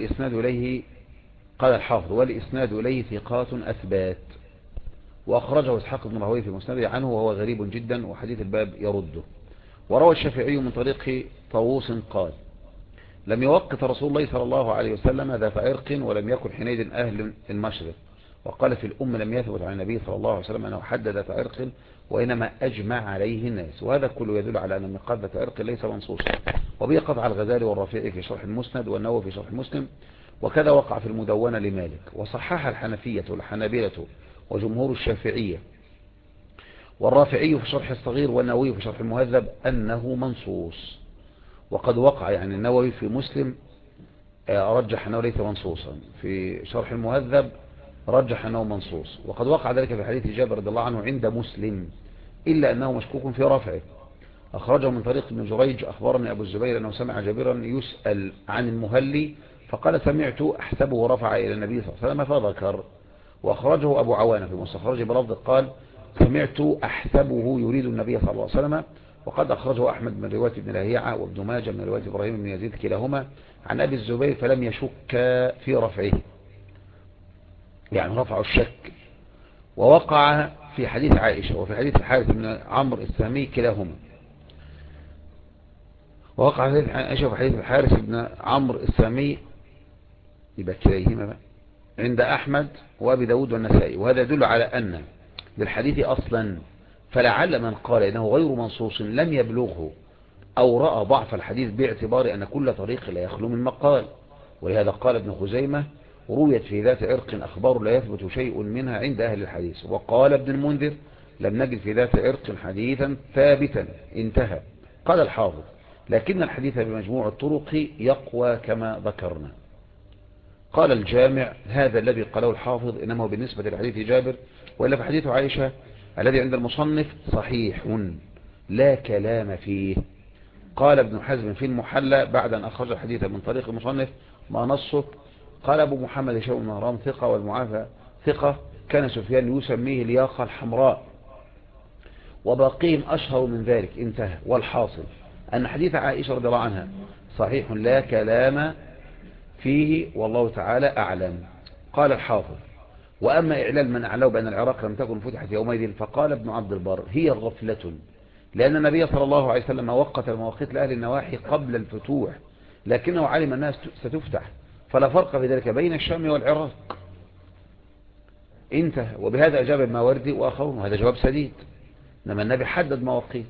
والإسناد إليه ثقات أثبات، وأخرجه إسحاق بن راهويه في مسنده عنه وهو غريب جدا وحديث الباب يرده. وروى الشافعي من طريق طاووس قال لم يوقت رسول الله صلى الله عليه وسلم ذات عرق ولم يكن حينئذ أهل المشرق. وقال في الأم لم يثبت عن النبي صلى الله عليه وسلم أنه حد ذات عرق وإنما أجمع عليه الناس، وهذا كله يدل على أن الميقات ذات عرق ليس منصوصا. وبه قطع الغزالي والرافعي في شرح المسند والنووي في شرح مسلم، وكذا وقع في المدونة لمالك. وصحح الحنفية والحنابلة وجمهور الشافعية والرافعي في شرح الصغير والنووي في شرح المهذب أنه منصوص. وقد وقع يعني النووي في مسلم رجح أنه ليس منصوصا، في شرح المهذب رجح أنه منصوص، وقد وقع ذلك في حديث جابر رضي الله عنه عند مسلم إلا أنه مشكوك في رفعه. أخرجه من طريق ابن جريج أخبرني أبو الزبير أنه سمع جابرا يسأل عن المهلي فقال سمعت أحسبه رفع إلى النبي صلى الله عليه وسلم فذكر. وأخرجه أبو عوانة في مستخرجه بلفظ قال سمعت أحسبه يريد النبي صلى الله عليه وسلم. وقد أخرجه أحمد من رواية ابن لهيعة وابن ماجه من رواية إبراهيم بن يزيد كلاهما عن أبي الزبير فلم يشك في رفعه، يعني رفع الشك. ووقع في حديث عائشة وفي حديث الحارث بن عمرو السامي كلاهما. ووقع في حديث عائشة وفي حديث الحارث بن عمرو السامي يبقى كليهما عند أحمد وأبي داود والنسائي، وهذا يدل على أن للحديث أصلا، فلعل من قال إنه غير منصوص لم يبلغه أو رأى ضعف الحديث باعتبار أن كل طريق لا يخلو من مقال. ولهذا قال ابن خزيمة رويت في ذات عرق أخبار لا يثبت شيء منها عند أهل الحديث. وقال ابن المنذر لم نجد في ذات عرق حديثا ثابتا انتهى. قال الحافظ لكن الحديث بمجموع الطرق يقوى كما ذكرنا. قال الجامع هذا الذي قاله الحافظ إنما هو بالنسبة لحديث جابر، وإلا في حديث عائشة الذي عند المصنف صحيح لا كلام فيه. قال ابن حزم في المحلى بعد أن أخرج الحديث من طريق المصنف ما نصه قال أبو محمد هشام بن مهران ثقة والمعافى ثقة كان سفيان يسميه الياقة الحمراء وباقيهم أشهر من ذلك انتهى. والحاصل أن حديث عائشة رضي الله عنها صحيح لا كلام فيه والله تعالى أعلم. قال الحافظ وأما إعلال من أعلاه بأن العراق لم تكن فتحت يومئذ فقال ابن عبد البر هي غفلة، لأن النبي صلى الله عليه وسلم وقت المواقيت لأهل النواحي قبل الفتوح لكنه علم أنها ستفتح، فلا فرق في ذلك بين الشام والعراق انتهى. وبهذا أجاب الماوردي وآخرون وهذا جواب سديد، إنما النبي حدد مواقيت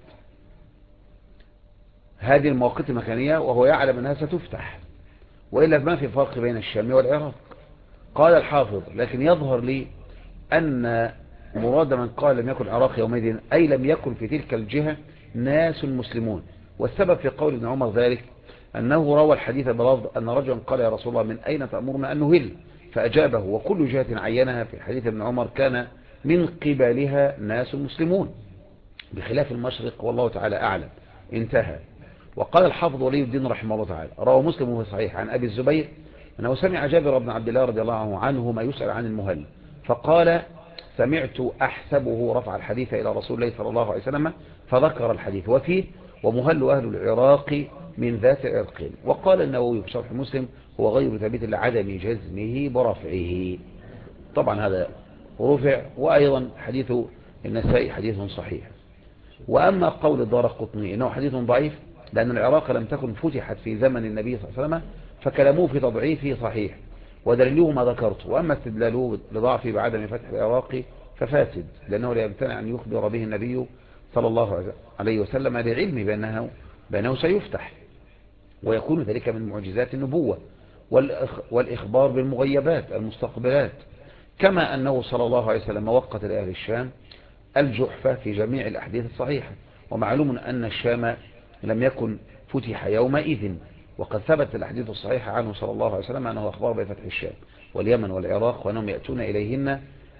هذه المواقيت المكانية وهو يعلم أنها ستفتح، وإلا ما في فرق بين الشام والعراق. قال الحافظ لكن يظهر لي أن مراد من قال لم يكن العراق يومئذ أي لم يكن في تلك الجهة ناس مسلمون. والسبب في قول ابن عمر ذلك أنه روى الحديث بلفظ أن رجلا قال يا رسول الله من أين تأمرنا أن نهل فأجابه وكل جهة عينها في حديث ابن عمر كان من قبلها ناس مسلمون بخلاف المشرق والله تعالى أعلم انتهى. وقال الحافظ ولي الدين رحمه الله تعالى روى مسلم في صحيح عن أبي الزبير أنه سمع جابر بن عبد الله رضي الله عنه ما يسأل عن المهل فقال سمعت أحسبه رفع الحديث إلى رسول الله صلى الله عليه وسلم فذكر الحديث وفيه ومهل أهل العراق من ذات عرق. وقال النووي في شرح مسلم هو غير ثابت لعدم جزمه برفعه. طبعا هذا رفع، وأيضا حديث النسائي حديث صحيح. وأما قول الدارقطني إنه حديث ضعيف لأن العراق لم تكن فتحت في زمن النبي صلى الله عليه وسلم فكلامه في تضعيفه صحيح ودليله ما ذكرت. وأما استدلاله لضعفه بعدم فتح العراق ففاسد لأنه لا يمتنع أن يخبر به النبي صلى الله عليه وسلم لعلمه بأنه سيفتح، ويكون ذلك من معجزات النبوة والإخبار بالمغيبات المستقبلات، كما أنه صلى الله عليه وسلم وقت لأهل الشام الجحفة في جميع الأحاديث الصحيحة. ومعلوم أن الشام لم يكن فتح يومئذ، وقد ثبت الأحاديث الصحيحة عنه صلى الله عليه وسلم أنه أخبر بفتح الشام واليمن والعراق وأنهم يأتون إليهن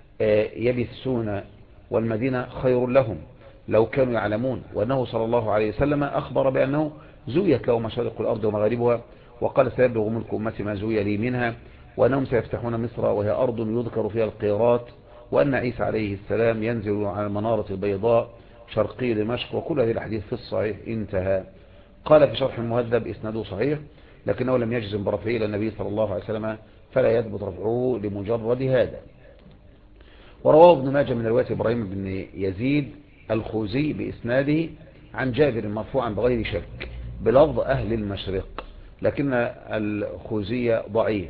يبثون والمدينة خير لهم لو كانوا يعلمون. وأنه صلى الله عليه وسلم أخبر بأنه زويت له مشارق الأرض ومغاربها وقال سيبلغ ملك أمتي ما زوي لي منها، وأنهم سيفتحون مصر وهي أرض يذكر فيها القيرات، وأن عيسى عليه السلام ينزل على المنارة البيضاء شرقي دمشق، وكل هذه الحديث في الصحيح انتهى. قال في شرح المهذب إسناده صحيح لكنه لم يجزم برفعه إلى النبي صلى الله عليه وسلم فلا يثبت رفعه لمجرد هذا. ورواه ابن ماجه من رواية إبراهيم بن يزيد الخوزي بإسناده عن جابر مرفوعا بغير شك بلفظ أهل المشرق، لكن الخوزي ضعيف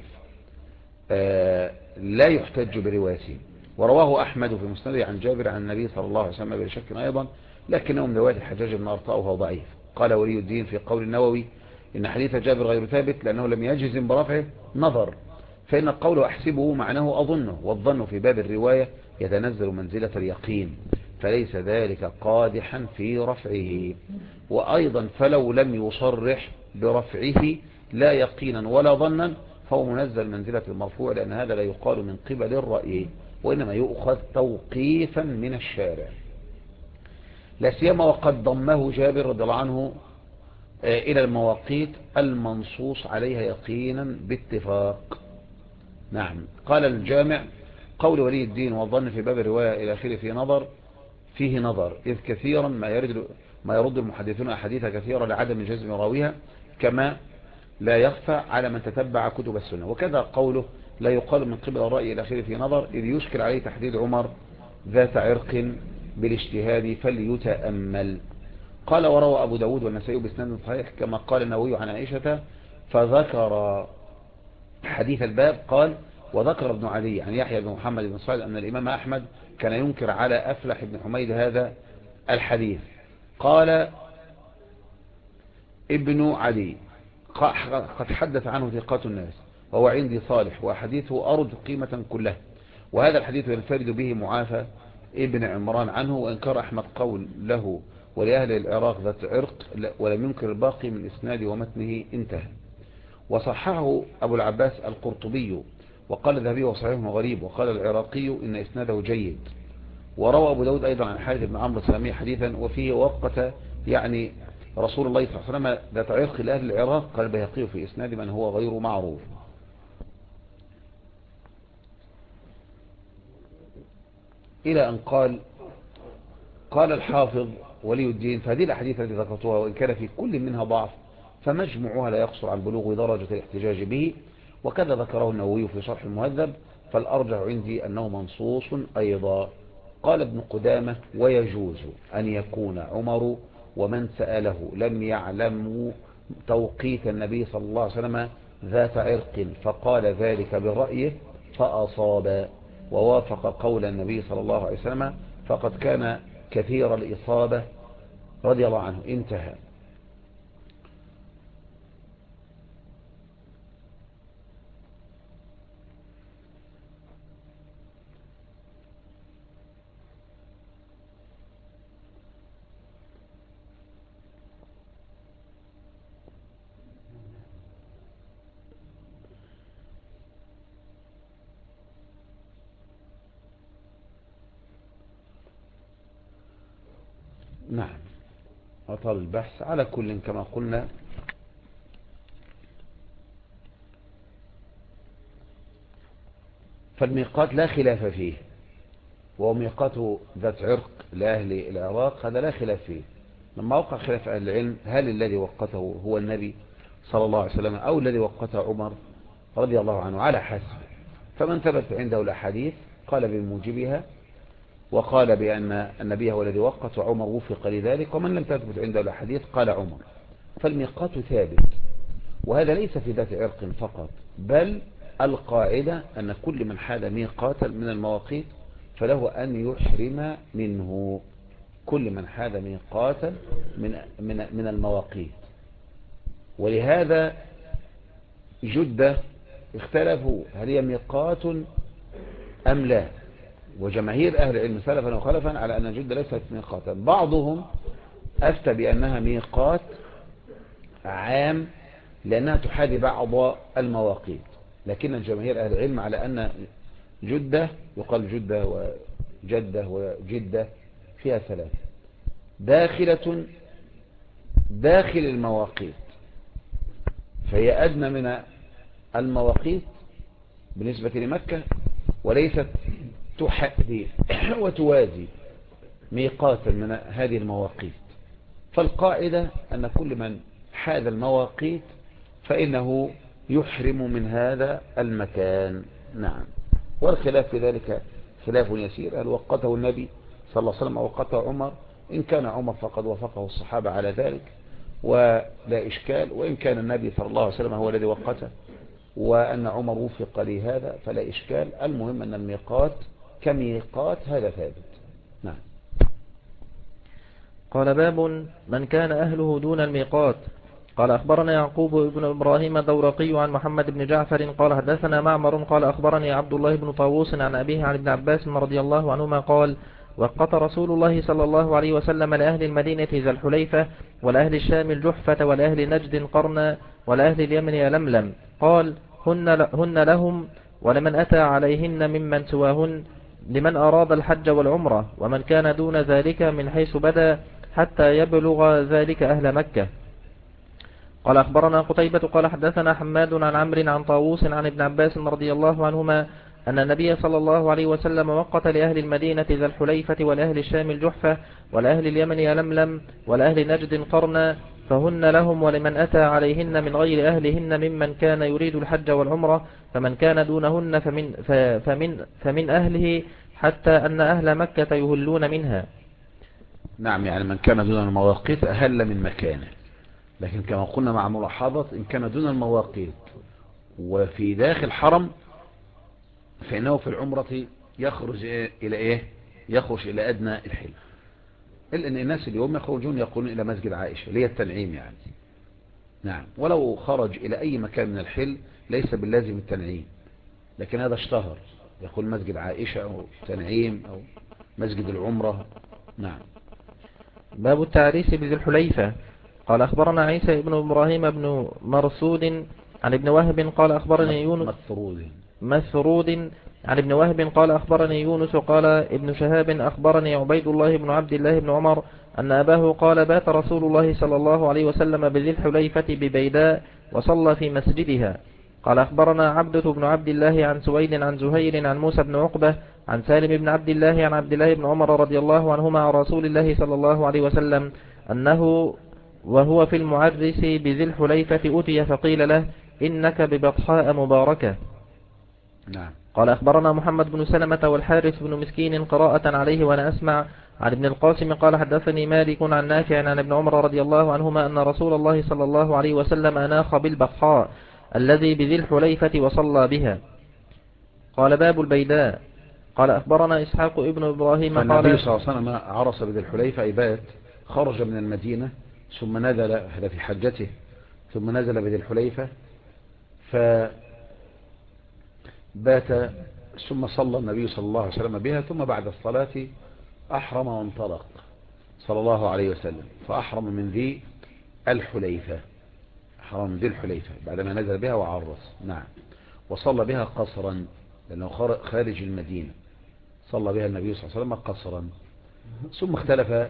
لا يحتج بروايته. ورواه أحمد في مسنده عن جابر عن النبي صلى الله عليه وسلم بشك أيضا لكنه من رواية الحجاج بن أرطاء وهو ضعيف. قال ولي الدين في قول النووي إن حديث جابر غير ثابت لأنه لم يجزم برفعه نظر، فإن القول أحسبه معناه أظنه، والظن في باب الرواية يتنزل منزلة اليقين، فليس ذلك قادحا في رفعه. وأيضا فلو لم يصرح برفعه لا يقينا ولا ظنا فهو منزل منزلة المرفوع، لأن هذا لا يقال من قبل الرأي، وإنما يؤخذ توقيفا من الشارع، لا سيما وقد ضمه جابر رضي الله عنه إلى المواقيت المنصوص عليها يقينا باتفاق. نعم. قال الجامع: قول ولي الدين والظن في باب الرواية إلى آخره فيه نظر، إذ كثيرا ما يرد المحدثون أحاديث كثيرة لعدم جزم راويها، كما لا يخفى على من تتبع كتب السنة. وكذا قوله: لا يقال من قبل الرأي إلى آخره في نظر، إذ يشكل عليه تحديد عمر ذات عرق بالاجتهاد فليتأمل. قال: وروى أبو داود والنسائي بإسناد صحيح كما قال النووي عن عائشة، فذكر حديث الباب. قال: وذكر ابن عدي عن يحيى بن محمد بن صالح أن الإمام أحمد كان ينكر على أفلح بن حميد هذا الحديث. قال ابن عدي: قد حدث عنه ثقات الناس وهو عندي صالح، وحديثه أرد قيمة كلها، وهذا الحديث ينفرد به معافى ابن عمران عنه، وإنكار أحمد قول له ولأهل العراق ذات عرق، ولم ينكر الباقي من إسناد ومتنه. انتهى. وصححه أبو العباس القرطبي، وقال الذهبي وصحيح غريب، وقال العراقي إن إسناده جيد. وروى أبو داود أيضا عن حارث بن عمرو السلمي حديثا وفيه وقت يعني رسول الله صلى الله عليه وسلم ذات عرق لأهل العراق. قال البيهقي في إسناد من هو غير معروف. إلى أن قال الحافظ ولي الدين: فهذه الأحاديث التي ذكرتها وإن كان في كل منها ضعف فمجموعها لا يقصر عن بلوغ درجة الاحتجاج به، وكذا ذكره النووي في شرح المهذب، فالأرجح عندي أنه منصوص أيضا. قال ابن قدامة: ويجوز أن يكون عمر ومن سأله لم يعلموا توقيت النبي صلى الله عليه وسلم ذات عرق، فقال ذلك برأيه فأصاب ووافق قول النبي صلى الله عليه وسلم، فقد كان كثير الإصابة رضي الله عنه. انتهى. نعم. أطال البحث على كل كما قلنا. فالميقات لا خلاف فيه، وميقات ذات عرق لأهل العراق هذا لا خلاف فيه. لما وقع خلاف أهل العلم هل الذي وقته هو النبي صلى الله عليه وسلم أو الذي وقته عمر رضي الله عنه، على حسب. فمن ثبت عنده الأحاديث قال بموجبها وقال بأن النبي هو الذي وقت وعمر وفق لذلك، ومن لم تثبت عنده الأحاديث قال عمر. فالميقات ثابت، وهذا ليس في ذات عرق فقط، بل القاعدة أن كل من حاد ميقاتا من المواقيت فله أن يحرم منه. كل من حاد ميقاتا من المواقيت. ولهذا جدة اختلفوا هل هي ميقات أم لا، وجماهير أهل العلم سلفا وخلفا على أن جدة ليست ميقاتا. بعضهم أفتى بأنها ميقات عام لأنها تحاذي بعض المواقيت، لكن جماهير أهل العلم على أن جدة يقال جدة وجدة وجدة فيها ثلاثة داخل المواقيت، فهي أدنى من المواقيت بالنسبة لمكة، وليست تحاذي وتوازي ميقاتا من هذه المواقيت. فالقاعدة أن كل من حاذ المواقيت فإنه يحرم من هذا المكان. نعم. والخلاف في ذلك خلاف يسير، هل وقته النبي صلى الله عليه وسلم أو وقته عمر؟ إن كان عمر فقد وافقه الصحابة على ذلك ولا إشكال، وإن كان النبي صلى الله عليه وسلم هو الذي وقته وأن عمر وفق لهذا فلا إشكال. المهم أن الميقات كميقات هذا ثابت. نعم. قال: باب من كان أهله دون الميقات قال أخبرنا يعقوب بن إبراهيم الدورقي عن محمد بن جعفر قال حدثنا معمر قال أخبرني عبد الله بن طاووس عن أبيه عن ابن عباس رضي الله عنهما قال وقت رسول الله صلى الله عليه وسلم لأهل المدينة ذا الحليفة ولأهل الشام الجحفة ولأهل نجد قرنا ولأهل اليمن يلملم قال هن لهم ولمن أتى عليهن ممن سواهن لمن أراد الحج والعمرة ومن كان دون ذلك من حيث بدا حتى يبلغ ذلك أهل مكة. قال أخبرنا قتيبة قال حدثنا حماد عن عمرو عن طاووس عن ابن عباس رضي الله عنهما أن النبي صلى الله عليه وسلم وقت لأهل المدينة ذا الحليفة ولأهل الشام الجحفة ولأهل اليمن يلملم ولأهل نجد قرنا فهن لهم ولمن أتى عليهن من غير أهلهن ممن كان يريد الحج والعمرة فمن كان دونهن فمن أهله حتى أن أهل مكة يهلون منها. نعم، يعني من كان دون المواقيت أهل من مكانه، لكن كما قلنا مع ملاحظة إن كان دون المواقيت وفي داخل حرم فإنه في العمرة يخرج إلى إيه؟ يخرج إلى أدنى الحل. إلا أن الناس اليوم يخرجون يقولون إلى مسجد عائشة ليه التنعيم يعني. نعم، ولو خرج إلى أي مكان من الحل ليس باللازم التنعيم، لكن هذا اشتهر يقول مسجد عائشة أو تنعيم أو مسجد العمرة. نعم. باب التعريس بذي الحليفة. قال أخبرنا عيسى بن إبراهيم بن مرصود عن ابن وهب قال أخبرني يونس مسرود عن ابن وهب قال أخبرني يونس قال ابن شهاب أخبرني عبيد الله بن عبد الله بن عمر أن أباه قال بات رسول الله صلى الله عليه وسلم بذي الحليفة ببيداء وصلى في مسجدها. قال أخبرنا عبدة بن عبد الله عن سويد عن زهير عن موسى بن عقبة عن سالم بن عبد الله عن عبد الله بن عمر رضي الله عنهما عن رسول الله صلى الله عليه وسلم أنه وهو في المعرس بذي الحليفة أتي فقيل له إنك ببطحاء مباركة. نعم. قال أخبرنا محمد بن سلمة والحارث بن مسكين قراءة عليه وأنا أسمع عن ابن القاسم قال حدثني مالك عن نافع عن ابن عمر رضي الله عنهما أن رسول الله صلى الله عليه وسلم أناخ بالبطحاء الذي بذي الحليفة وصلى بها. قال باب البيداء. قال أخبرنا إسحاق ابن إبراهيم قال النبي صلى الله عليه وسلم عرس بذي الحليفة عباد، خرج من المدينة ثم نزل، هذا في حجته، ثم نزل بذي الحليفة فبات، ثم صلى النبي صلى الله عليه وسلم بها، ثم بعد الصلاة أحرم وانطلق صلى الله عليه وسلم فأحرم من ذي الحليفة، أحرم من ذي الحليفة بعدما نزل بها وعرس. نعم. وصلى بها قصرا لأنه خارج المدينة، صلى بها النبي صلى الله عليه وسلم قصرا. ثم اختلف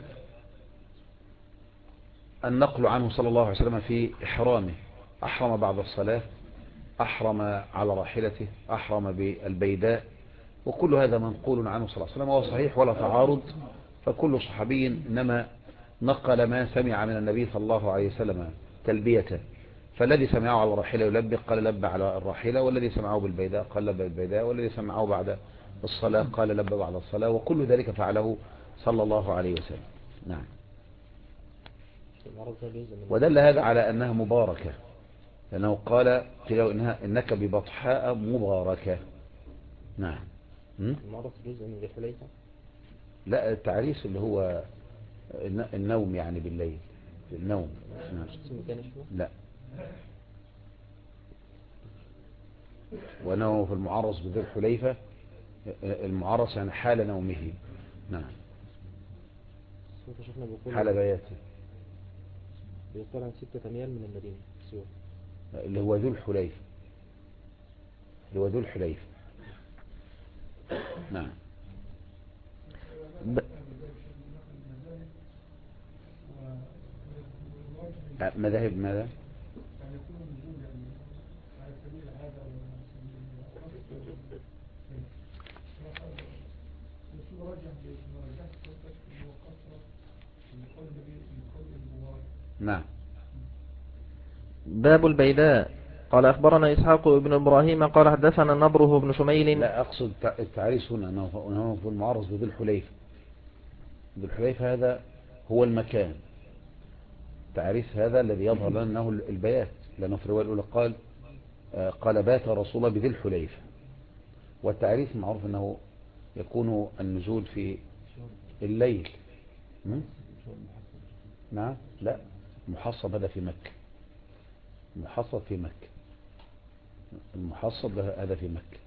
النقل عنه صلى الله عليه وسلم في إحرامه، أحرم بعد الصلاة، أحرم على راحلته، أحرم بالبيداء، وكل هذا منقول عنه صلى الله عليه وسلم وهو صحيح ولا تعارض، فكل صحابي إنما نقل ما سمع من النبي صلى الله عليه وسلم تلبيته، فالذي سمعه على الراحلة يلبي قال لبى على الراحلة، والذي سمعه بالبيداء قال لبى بالبيداء، والذي سمعه بعد الصلاة قال لبى بعد الصلاة، وكل ذلك فعله صلى الله عليه وسلم. نعم. ودل هذا على أنها مباركة، لأنه قال إنك ببطحاء مباركة. نعم. المعرس جزء من ذي الحليفة؟ لا، التعريس اللي هو النوم يعني بالليل، النوم. نعم. لا، ونوم في المعرس بذي الحليفة، المعرس يعني حال نومه. نعم. حال بياته. بيقول عن 6 أميال من المدينة سوى اللي هو ذو الحليفة، اللي هو ذو الحليفة. نعم. مذاهب ماذا؟ نعم. باب البيداء. قال أخبرنا إسحاق بن إبراهيم قال حدثنا نضره بن شميل. لا، أقصد التعريس هنا أنه في المعرض بذي الحليفة. ذي الحليفة هذا هو المكان، تعريس هذا الذي يظهر لنا أنه البيات، لأنه في الرواية الأولى قال بات رسول الله بذي الحليفة، والتعريس معروف أنه يكون النزول في الليل. نعم. لا، محصب هذا في مكة، المحصب في مكة. المحصب هذا في مكة.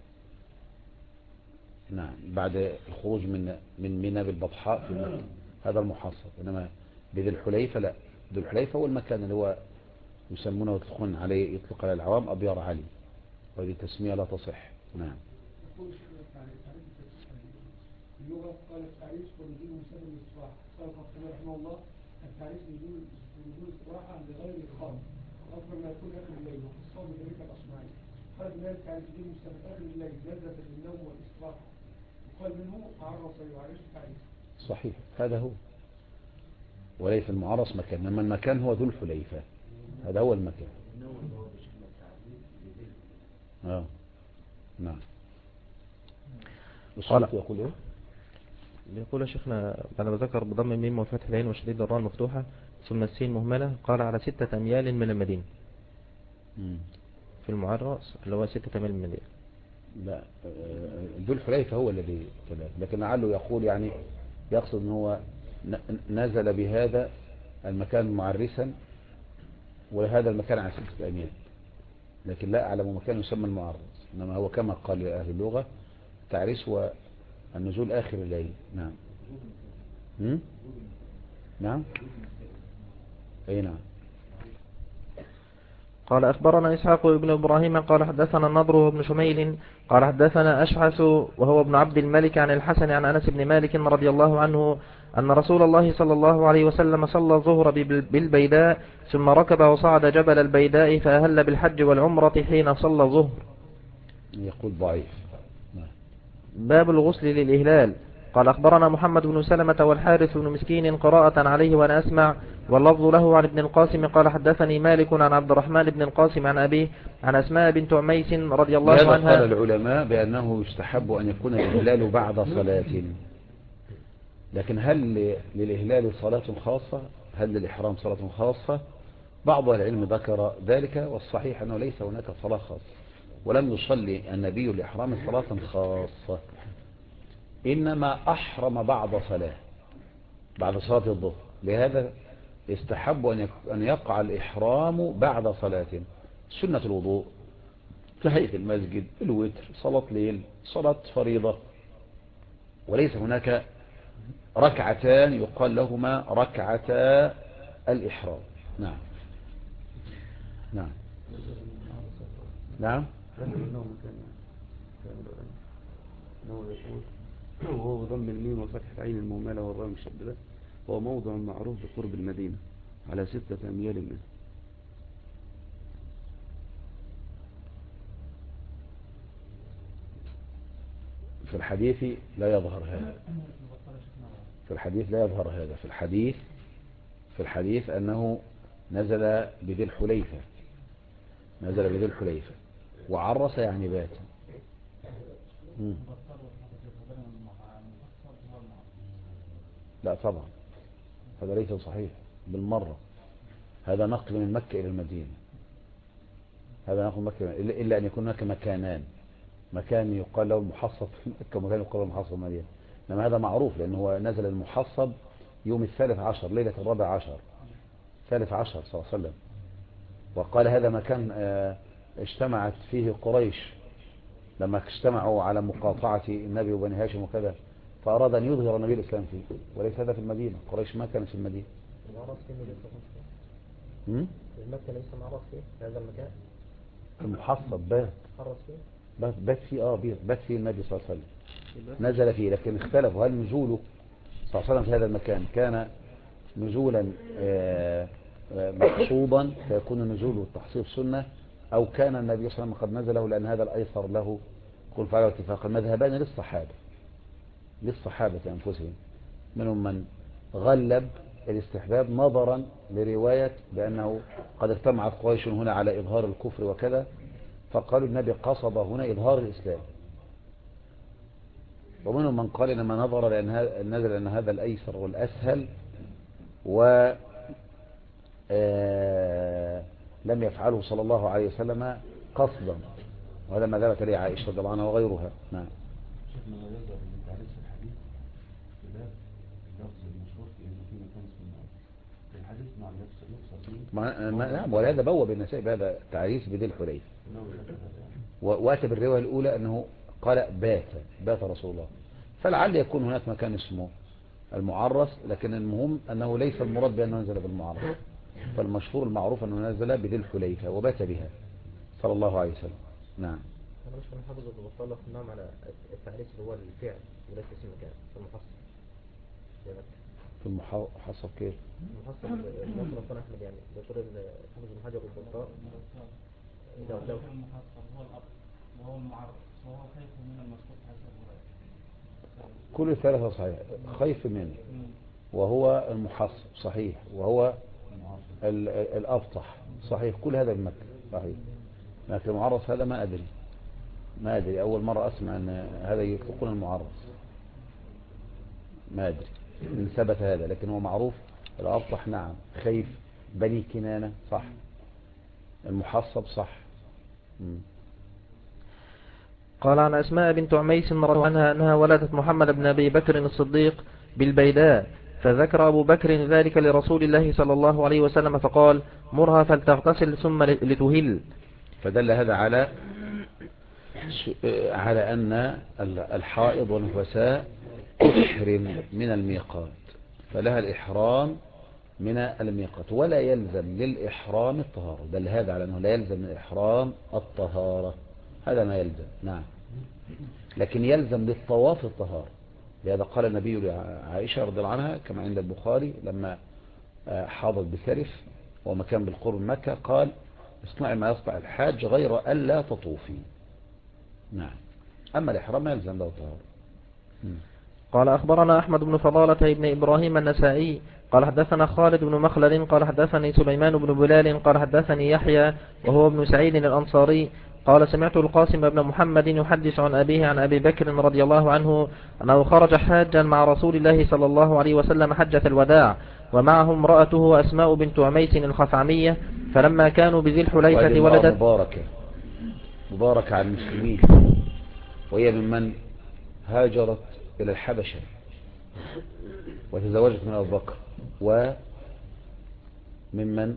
نعم، بعد الخروج من منى بالبطحاء في مكة، هذا المحصب. إنما بذي الحليفة لا، ذي الحليفة هو المكان اللي هو يسمونه ويطلقون عليه، يطلق على العوام أبيار علي، وهذه تسمية لا تصح. نعم. اللغة قال التعريف ونزول مسافر الاستراحة، قال الخطيب رحمه الله التعريف نزول استراحة لغير الخاص أفضل ما يكون آخر الليل وفي الصوم ذلك الأصمعي. قال بلال التعريف نزول مسافر آخر الليل لذة للنوم والاستراحة، وقال منه تعرف ويعرف التعريف. صحيح، هذا هو، وليس المعرس مكان، لما المكان هو ذو الحليفة، هذا هو المكان. نعم. الصوت يقول ايه؟ يقول شيخنا بعد ما ذكر بضم الميم وفتح العين وشديد الراء المفتوحة ثم السين مهملة، قال على 6 أميال من المدينة. في المعرس اللي هو 6 أميال من المدينة. لا، ذو الحليفة هو الذي كذلك، لكن لعله يقول يعني يقصد ان هو نزل بهذا المكان معرسا وهذا المكان على 6 أميال، لكن لا أعلم مكان يسمى المعرس، إنما هو كما قال أهل اللغة تعريس والنزول آخر الليل. نعم. نعم. أي نعم. قال أخبرنا إسحاق بن إبراهيم قال حدثنا النضر بن شميل قال حدثنا أشعث وهو ابن عبد الملك عن الحسن عن أنس بن مالك رضي الله عنه أن رسول الله صلى الله عليه وسلم صلى الظهر بالبيداء ثم ركب وصعد جبل البيداء فأهل بالحج والعمرة حين صلى الظهر. يقول ضعيف. باب الغسل للإهلال. قال أخبرنا محمد بن سلمة والحارث بن مسكين قراءة عليه وأنا أسمع واللفظ له عن ابن القاسم قال حدثني مالك عن عبد الرحمن بن القاسم عن أبيه عن أسماء بنت عميس رضي الله عنها. قال العلماء بأنه يستحب أن يكون الإهلال بعد صلاة، لكن هل للإهلال صلاة خاصة؟ هل للإحرام صلاة خاصة؟ بعض العلم ذكر ذلك، والصحيح أنه ليس هناك صلاة خاصة، ولم يصلي النبي الإحرام صلاة خاصة، إنما أحرم بعد صلاة، بعد صلاة الظهر. لهذا استحب أن يقع الإحرام بعد صلاة، سنة الوضوء، تحية المسجد، الوتر، صلاة ليل، صلاة فريضة، وليس هناك ركعتان يقال لهما ركعتا الإحرام. نعم. نعم. نعم. انه يقول وهو ضم الميم وفتح العين المهملة والراء المشددة، هو موضع معروف بقرب المدينة على 6 أميال منه. في الحديث لا يظهر هذا، في الحديث لا يظهر هذا، في الحديث أنه نزل بذي الحليفة، نزل بذي الحليفة وعرس يعني بات. لا طبعا، هذا ليس صحيح بالمرة، هذا نقل من مكة إلى المدينة، هذا نقل من مكة إلا أن يكون هناك مكانان، مكان يقال له المحصب في مكة ومكان يقال له المحصب في المدينة، إنما هذا معروف لأنه هو نزل المحصب يوم 13 ليلة 14 13 صلى الله عليه وسلم، وقال هذا مكان اجتمعت فيه قريش لما اجتمعوا على مقاطعة النبي وبني هاشم وكذا، فأراد أن يظهر النبي الإسلام فيه، وليس هذا في المدينة، قريش ما كانت في المدينة. المكة ليس معرض فيه هذا المكان، المحصب بات فيه النبي صلى الله عليه وسلم، نزل فيه، لكن اختلفوا هل نزوله صلى الله عليه وسلم في هذا المكان كان نزولا مقصودا فيكون نزوله التحصيب سنة، أو كان النبي صلى الله عليه وسلم قد نزله لأن هذا الأيسر له، قل فعله اتفاقا. المذهبان للصحابة أنفسهم، منهم من غلب الاستحباب نظرا لرواية بأنه قد اجتمعت قريش هنا على إظهار الكفر وكذا، فقالوا النبي قصد هنا إظهار الإسلام، ومنهم من قال إنما نظر نزل أن هذا الأيسر والأسهل و لم يفعله صلى الله عليه وسلم قصدا، وهذا ما ذهبت إليه عائشة رضي الله عنها وغيرها. نعم. شيخنا لا يظهر من تعريف الحديث خلاف اللفظ المشهور في انه في مكان اسمه المعروف، الحديث مع نعم، ولهذا بوب النسائي بهذا تعريس بذي الحليفة. واتى بالرواية الأولى أنه قال بات رسول الله، فلعل يكون هناك مكان اسمه المعرس، لكن المهم أنه ليس المراد بأنه نزل بالمعرس، فالمشهور المعروف أنه نزل بذي الحليفة وبات بها صلى الله عليه وسلم. نعم. أنا مش من حافظ ابن بطالة نعم على التعريف اللي هو الفعل وليس اسم مكان في المحصل. في المحصل كيف؟ المحصل المصرف أحمد يعني دكتور حافظ بن حجر البطال لو المحصل هو الأب وهو المعرف وهو خيف من المسقوط حسب رأيه. كل الثلاثة صحيح، خيف منه وهو المحصل صحيح، وهو الأبطح صحيح، كل هذا بمكة صحيح، لكن المعرس هذا ما أدري أول مرة أسمع أن هذا يطلقون المعرس، ما أدري إن ثبت هذا، لكن هو معروف الأبطح نعم، خيف بني كنانة صح، المحصب صح. قال عن أسماء بنت عميس رضي الله عنها أنها ولدت محمد بن أبي بكر الصديق بالبيداء، فذكر أبو بكر ذلك لرسول الله صلى الله عليه وسلم فقال مرها فلتغتسل ثم لتهل. فدل هذا على أن الحائض والنفساء تحرم من الميقات، فلها الإحرام من الميقات، ولا يلزم للإحرام الطهارة، دل هذا على أنه لا يلزم من الإحرام الطهارة، هذا ما يلزم نعم، لكن يلزم للطواف الطهارة. لهذا قال النبي لعائشة رضي الله عنها كما عند البخاري لما حاضت بسرف ومكان بالقرب من مكة، قال اصنعي ما يصنع الحاج غير ألا تطوفي. نعم، أما الإحرام ما يلزم له الطهارة. قال أخبرنا أحمد بن فضالة بن إبراهيم النسائي قال حدثنا خالد بن مخلد قال حدثني سليمان بن بلال قال حدثني يحيى وهو ابن سعيد الأنصاري قال سمعت القاسم بن محمد يحدث عن أبيه عن أبي بكر رضي الله عنه أنه خرج حاجا مع رسول الله صلى الله عليه وسلم حجة الوداع، ومعه امرأته أسماء بنت عميس الخثعمية، فلما كانوا بذي الحليفة ولدت مباركة على المسلمين، وهي ممن هاجرت إلى الحبشة وتزوجت من أبو بكر، وممن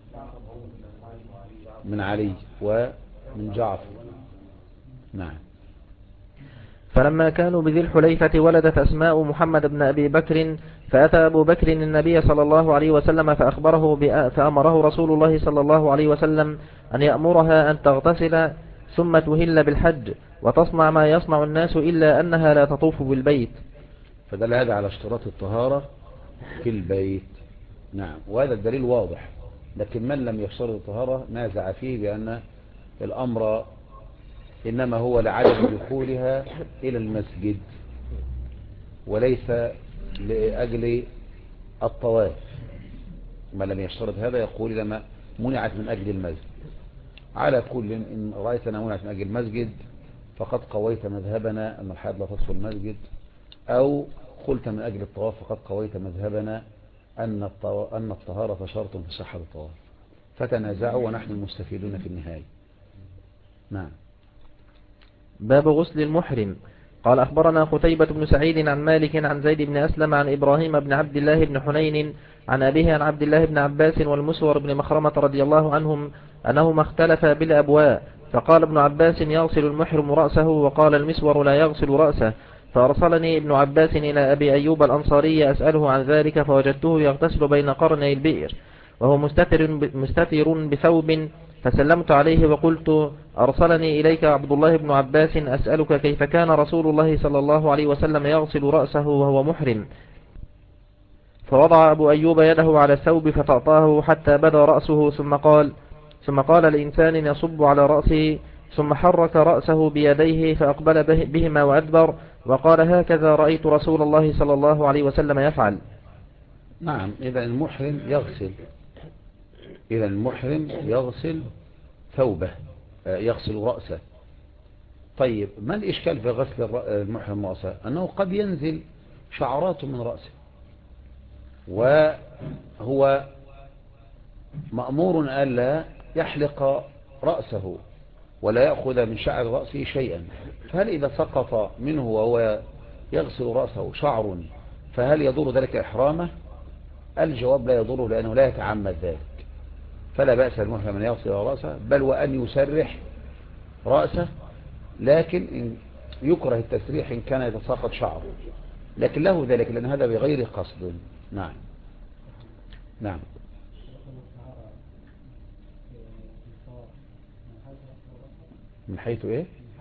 من علي ومن جعفر. نعم. فلما كانوا بذي الحليفة ولدت أسماء محمد بن أبي بكر، فأتى أبو بكر النبي صلى الله عليه وسلم فأمره رسول الله صلى الله عليه وسلم أن يأمرها أن تغتسل ثم تهل بالحج وتصنع ما يصنع الناس إلا أنها لا تطوف بالبيت. فدل هذا على اشتراط الطهارة في البيت. نعم، وهذا الدليل واضح، لكن من لم يشترط الطهارة نازع فيه بأن الأمر إنما هو لعدم دخولها إلى المسجد وليس لأجل الطواف. ما لم يشترط هذا يقول لما منعت من أجل المسجد. على كل إن رأيتنا منعت من أجل المسجد فقد قويت مذهبنا أن الحائض لا تدخل المسجد، أو قلت من أجل الطواف فقد قويت مذهبنا أن الطهارة شرط في صحة الطواف، فتنازعوا ونحن المستفيدون في النهاية. نعم. باب غسل المحرم. قال أخبرنا قتيبة بن سعيد عن مالك عن زيد بن أسلم عن إبراهيم بن عبد الله بن حنين عن أبيه عن عبد الله بن عباس والمسور بن مخرمة رضي الله عنهم أنهما اختلفا بالأبواء، فقال ابن عباس يغسل المحرم رأسه، وقال المسور لا يغسل رأسه، فأرسلني ابن عباس إلى أبي أيوب الأنصاري أسأله عن ذلك، فوجدته يغتسل بين قرني البئر وهو مستتر بثوب، فسلمت عليه وقلت أرسلني إليك عبد الله بن عباس أسألك كيف كان رسول الله صلى الله عليه وسلم يغسل رأسه وهو محرم؟ فوضع أبو أيوب يده على الثوب فطأطاه حتى بدا رأسه، ثم قال الإنسان يصب على رأسه، ثم حرك رأسه بيديه فأقبل بهما وأدبر، وقال هكذا رأيت رسول الله صلى الله عليه وسلم يفعل. نعم، إذا المحرم يغسل ثوبه، يغسل رأسه. طيب، ما الإشكال في غسل المحرم رأسه؟ أنه قد ينزل شعرات من رأسه، وهو مأمور ألا يحلق رأسه ولا يأخذ من شعر رأسه شيئا، فهل إذا سقط منه وهو يغسل رأسه شعر فهل يضر ذلك إحرامه؟ الجواب لا يضره لأنه لا يتعمد ذلك، فلا بأس المحرم أن يغسل رأسه، بل وأن يسرح رأسه، لكن يكره التسريح إن كان يتساقط شعره، لكن له ذلك لأن هذا بغير قصد. نعم نعم. من حيث إيه؟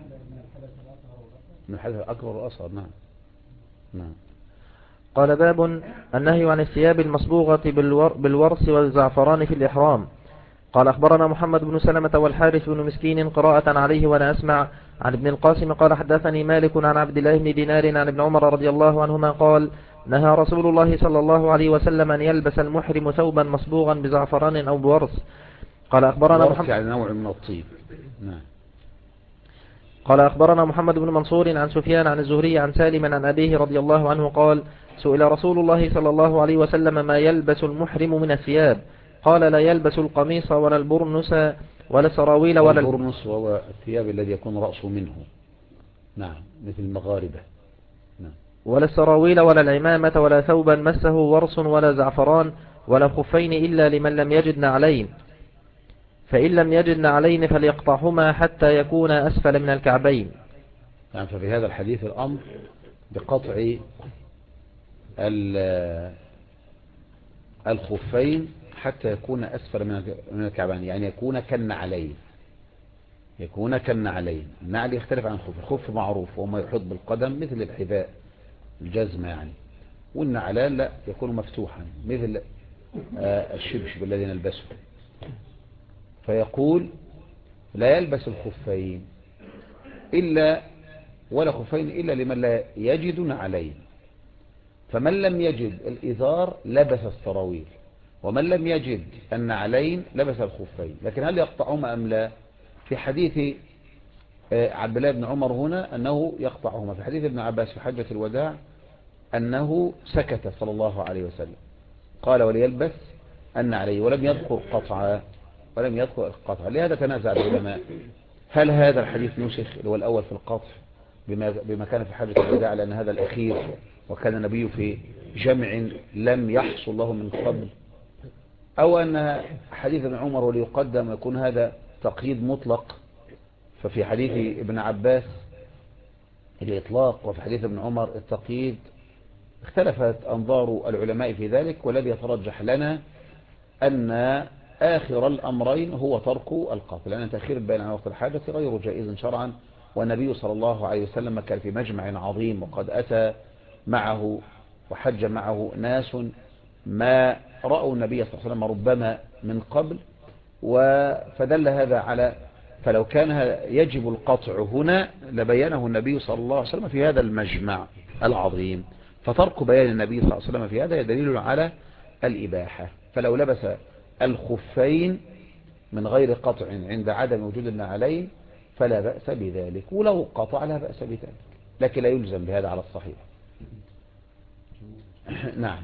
من حيث الأكبر والأصغر. نعم نعم. قال باب النهي عن الثياب المصبوغة بالورس والزعفران في الإحرام. قال أخبرنا محمد بن سلمة والحارث بن مسكين قراءة عليه وأنا أسمع عن ابن القاسم قال حدثني مالك عن عبد الله بن دينار عن ابن عمر رضي الله عنهما قال نهى رسول الله صلى الله عليه وسلم أن يلبس المحرم ثوبا مصبوغا بزعفران أو بورس. قال أخبرنا محمد يعني نوع من الطيب. نعم. قال أخبرنا محمد بن منصور عن سفيان عن الزهري عن سالم عن أبيه رضي الله عنه قال سئل رسول الله صلى الله عليه وسلم ما يلبس المحرم من الثياب قال لا يلبس القميص ولا البرنس ولا السراويل ولا البرنس وهو الثياب الذي يكون رأسه منه. نعم مثل المغاربة. نعم. ولا السراويل ولا العمامة ولا ثوبا مسه ورس ولا زعفران ولا خفين إلا لمن لم يجد نعلين فإن لم يجد نعلين فليقطعهما حتى يكون أسفل من الكعبين. يعني ففي هذا الحديث الأمر بقطع الخفين حتى يكون أسفل من الكعبين، يعني يكون كالنعلين. يكون كالنعلين. النعل يختلف عن الخف. الخف معروف وما يحط بالقدم مثل الحذاء الجزمة يعني، والنعلان لا يكون مفتوحا مثل الشبشب الذي نلبسه. فيقول لا يلبس الخفين ولا خفين إلا لمن لا يجد نعلين. فمن لم يجد الإزار لبس السراويل، ومن لم يجد النعلين لبس الخفين. لكن هل يقطعهما أم لا؟ في حديث عبد الله بن عمر هنا أنه يقطعهما، في حديث ابن عباس في حجة الوداع أنه سكت صلى الله عليه وسلم قال وليلبس النعلين ولم يذكر القطع. لهذا تنازع العلماء هل هذا الحديث نسخ اللي هو الأول في القطع بما كان في حجة الوداع لأن هذا الأخير وكان النبي في جمع لم يحصل له من قبل، أو أن حديث ابن عمر وليقدم يكون هذا تقييد مطلق، ففي حديث ابن عباس الإطلاق وفي حديث ابن عمر التقييد. اختلفت أنظار العلماء في ذلك، والذي يترجح لنا أن آخر الأمرين هو ترك القطع، لأن تأخير البيان عن وقت الحاجة غير جائز شرعا. والنبي صلى الله عليه وسلم كان في مجمع عظيم وقد أتى معه وحج معه ناس ما رأوا النبي صلى الله عليه وسلم ربما من قبل، فدل هذا على فلو كان يجب القطع هنا لبينه النبي صلى الله عليه وسلم في هذا المجمع العظيم. فترك بيان النبي صلى الله عليه وسلم في هذا دليل على الإباحة. فلو لبس الخفين من غير قطع عند عدم وجود النعلين فلا بأس بذلك، ولو قطع لا بأس بذلك، لكن لا يلزم بهذا على الصحيح. نعم.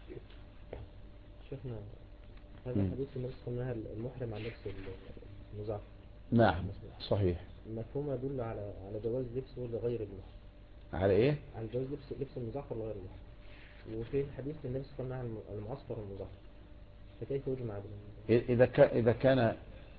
شفنا هذا حديث النبي صلى الله عليه وسلم المحرم عن لبس المزعفر. نعم صحيح. المفهوم يدل على جواز لبسه لغير المحرم. على ايه؟ على جواز لبس المزعفر لغير المحرم. وفي حديث النبي صلى الله عليه وسلم عن المعصفر والمزعفر، فكيف يجمع بينهم؟ إذا كان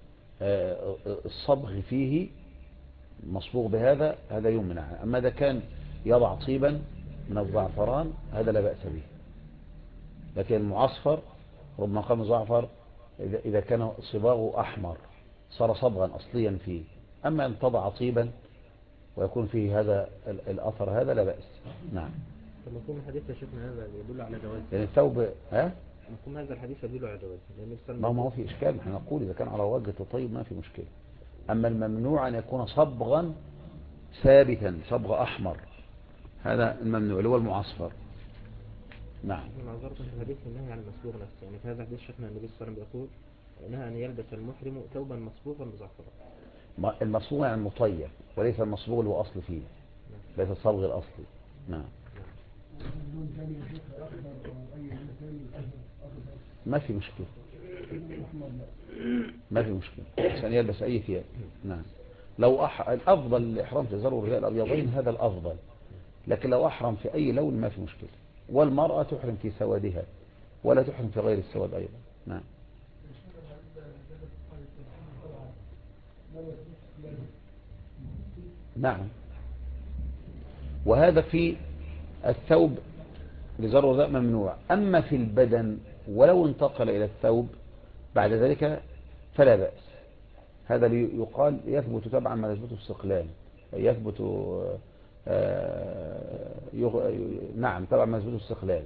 الصبغ فيه مصبوغ بهذا هذا يمنع. أما إذا كان يضع طيبا من الزعفران هذا لا بأس به. لكن المعصفر ربما قام زعفر إذا كان صباغه أحمر صار صبغا أصليا فيه. أما أن تضع طيبا ويكون فيه هذا الأثر هذا لا بأس. نعم. مفهوم الحديث يا شيخنا هذا يدل على جواز. يعني الثوب مفهوم هذا الحديث يدل على جواز. ما هو في إشكال. نحن نقول إذا كان على وجه الطيب ما في مشكلة. أما الممنوع أن يكون صبغا ثابتا صبغ أحمر هذا الممنوع اللي هو المعصفر. نعم. أنا عذرت في الحديث النهي عن المصبوغ نفسه، يعني في هذا الحديث شفنا النبي صلى الله عليه وسلم يقول نهى أن يلبس المحرم ثوبا مصبوغا بزعفران. المصبوغ يعني المطيب وليس المصبوغ اللي هو أصل فيه، ليس الصبغ الأصلي. نعم. ما في مشكلة. ما في مشكلة عشان يلبس أي ثياب. نعم. لو الأفضل الإحرام تزروا الرجال الأبيضين هذا الأفضل، لكن لو أحرم في أي لون ما في مشكلة. والمرأة تحرم في سوادها ولا تحرم في غير السواد أيضا. نعم. نعم. وهذا في الثوب لزر وذاء ممنوع. أما في البدن ولو انتقل إلى الثوب بعد ذلك فلا بأس. هذا يقال يثبت تبعا ما يثبت استقلال، يثبت نعم تبعا ما يثبت استقلال.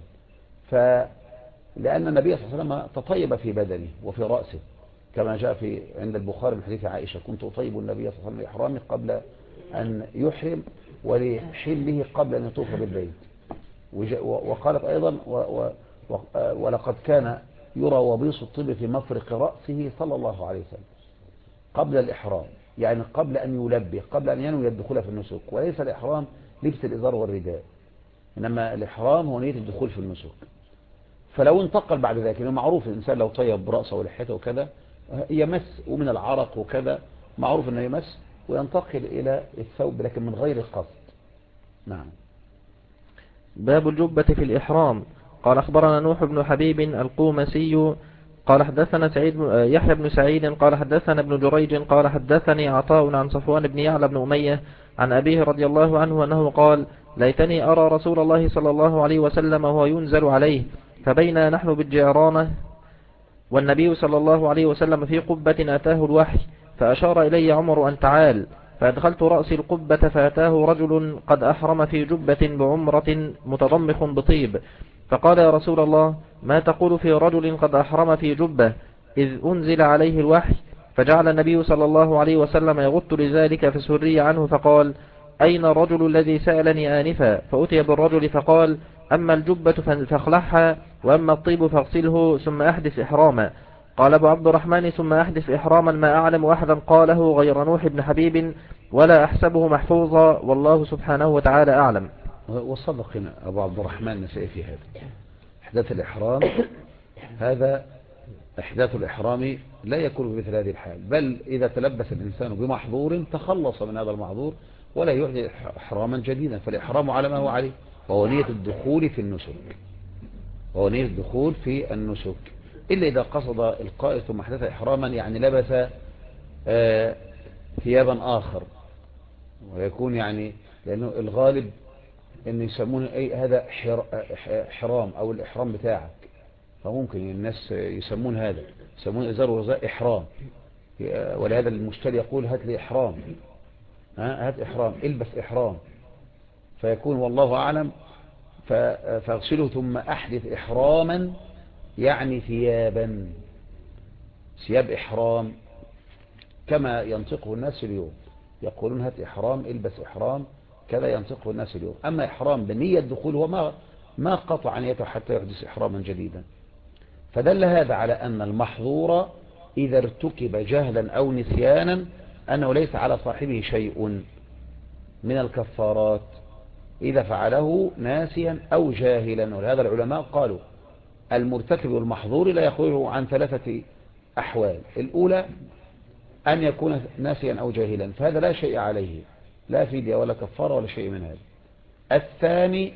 لأن النبي صلى الله عليه وسلم تطيب في بدنه وفي رأسه كما جاء في عند البخاري من حديث عائشة: كنت أطيب النبي صلى الله عليه وسلم لإحرامه قبل أن يحرم ولحله قبل أن يطوف بالبيت. وقالت أيضا ولقد كان يرى وبيص الطيب في مفرق رأسه صلى الله عليه وسلم قبل الإحرام، يعني قبل أن يلبي، قبل أن ينوي الدخول في النسك. وليس الإحرام لبس الإزار والرداء، إنما الإحرام هو نية الدخول في النسك. فلو انتقل بعد ذلك، لأنه معروف الإنسان لو طيب برأسه ولحيته وكذا يمس، ومن العرق وكذا معروف أنه يمس وينتقل إلى الثوب لكن من غير القصد. نعم. باب الجبة في الإحرام. قال أخبرنا نوح بن حبيب القومسي قال حدثنا يحيى بن سعيد قال حدثنا ابن جريج قال حدثني عطاء عن صفوان بن يعلى بن أمية عن أبيه رضي الله عنه أنه قال: ليتني أرى رسول الله صلى الله عليه وسلم وهو ينزل عليه، فبينا نحن بالجعرانة والنبي صلى الله عليه وسلم في قبة أتاه الوحي، فأشار إلي عمر أن تعال، فأدخلت رأسي القبة فأتاه رجل قد أحرم في جبة بعمرة متضمخ بطيب، فقال: يا رسول الله، ما تقول في رجل قد أحرم في جبة إذ أنزل عليه الوحي؟ فجعل النبي صلى الله عليه وسلم يغط لذلك فسري عنه، فقال: أين الرجل الذي سألني آنفا؟ فأتي بالرجل فقال: أما الجبة فاخلعها، وأما الطيب فاغسله ثم أحدث إحراما. قال أبو عبد الرحمن: ثم أحدث إحراما ما أعلم أحدا قاله غير نوح بن حبيب، ولا أحسبه محفوظا، والله سبحانه وتعالى أعلم. وصدق هنا أبو عبد الرحمن نسائي في هذا. إحداث الإحرام هذا إحداث الإحرام لا يكون بمثل هذه الحال، بل إذا تلبس الإنسان بمحظور تخلص من هذا المحظور ولا يحدث إحراما جديدا. فالإحرام على ما هو عليه، وهو نية الدخول في النسك، وهو نية الدخول في النسك، إلا إذا قصد القائد ثم أحدث إحراما، يعني لبس ثيابا آخر، ويكون يعني لأنه الغالب أن يسمون هذا حرام أو الإحرام بتاعك، فممكن الناس يسمون هذا، يسمون إزار ورداء إحرام، ولهذا المشتري يقول: هات لي إحرام، هات إحرام، البس إحرام، فيكون والله أعلم فاغسله ثم أحدث إحراما، يعني ثيابا، ثياب إحرام كما ينطقه الناس اليوم، يقولون هات إحرام، البس إحرام، كذا ينطقه الناس اليوم. أما إحرام بنية الدخول هو ما قطع نيته حتى يحدث إحراما جديدا. فدل هذا على أن المحظور إذا ارتكب جهلا أو نسيانا أنه ليس على صاحبه شيء من الكفارات إذا فعله ناسيا أو جاهلا. ولهذا العلماء قالوا: المرتكب المحظور لا يخرج عن 3 أحوال: الأولى أن يكون ناسيا أو جاهلا، فهذا لا شيء عليه، لا فدية ولا كفارة ولا شيء من هذا. الثاني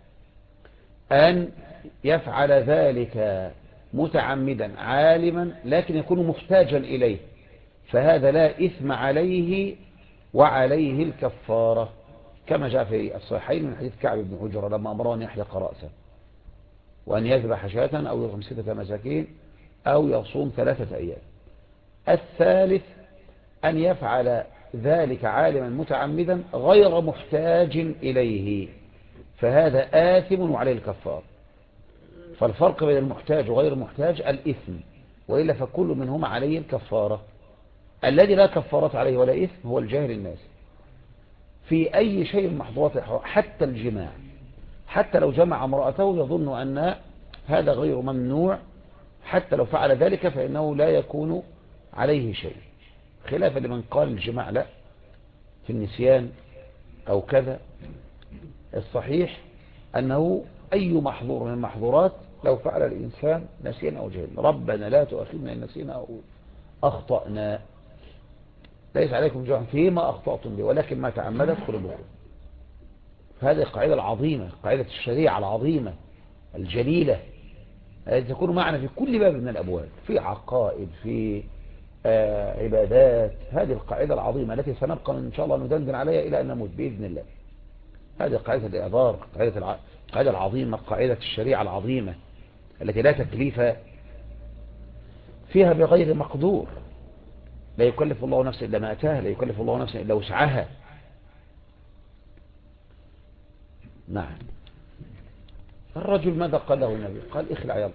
أن يفعل ذلك متعمدا عالما لكن يكون محتاجا إليه، فهذا لا إثم عليه وعليه الكفارة، كما جاء في الصحيحين من حديث كعب بن عجرة لما أمره أن يحلق رأسه وأن يذبح شاة أو يطعم 6 مساكين أو يصوم 3 أيام. الثالث أن يفعل ذلك عالما متعمدا غير محتاج إليه، فهذا آثم وعليه الكفار. فالفرق بين المحتاج وغير المحتاج الإثم، وإلا فكل منهما عليه الكفارة. الذي لا كفارة عليه ولا إثم هو الجاهل الناس في أي شيء من محظورات الإحرام، حتى الجماع، حتى لو جمع امرأته يظن أن هذا غير ممنوع، حتى لو فعل ذلك فإنه لا يكون عليه شيء، خلافا لمن قال الجماع لا في النسيان أو كذا. الصحيح أنه أي محظور من المحظورات لو فعل الإنسان نسيان أو جهل، ربنا لا تؤاخذنا إن نسينا أو أخطأنا، ليس عليكم جرح فيما أخطأتم به ولكن ما تعمدت قلوبكم. هذه القاعدة العظيمة، قاعدة الشريعة العظيمة الجليلة تكون معنا في كل باب من الأبواب، في عقائد، في عبادات. هذه القاعدة العظيمة التي سنبقى إن شاء الله ندندن عليها إلى أن نموت بإذن الله. هذه قاعدة الإعذار، قاعدة العظيمة، قاعدة الشريعة العظيمة التي لا تكليف فيها بغير مقدور. لا يكلف الله نفسا إلا ما أتاها، لا يكلف الله نفسا إلا وسعها. نعم. الرجل ماذا قال له النبي؟ قال اخلع يلا.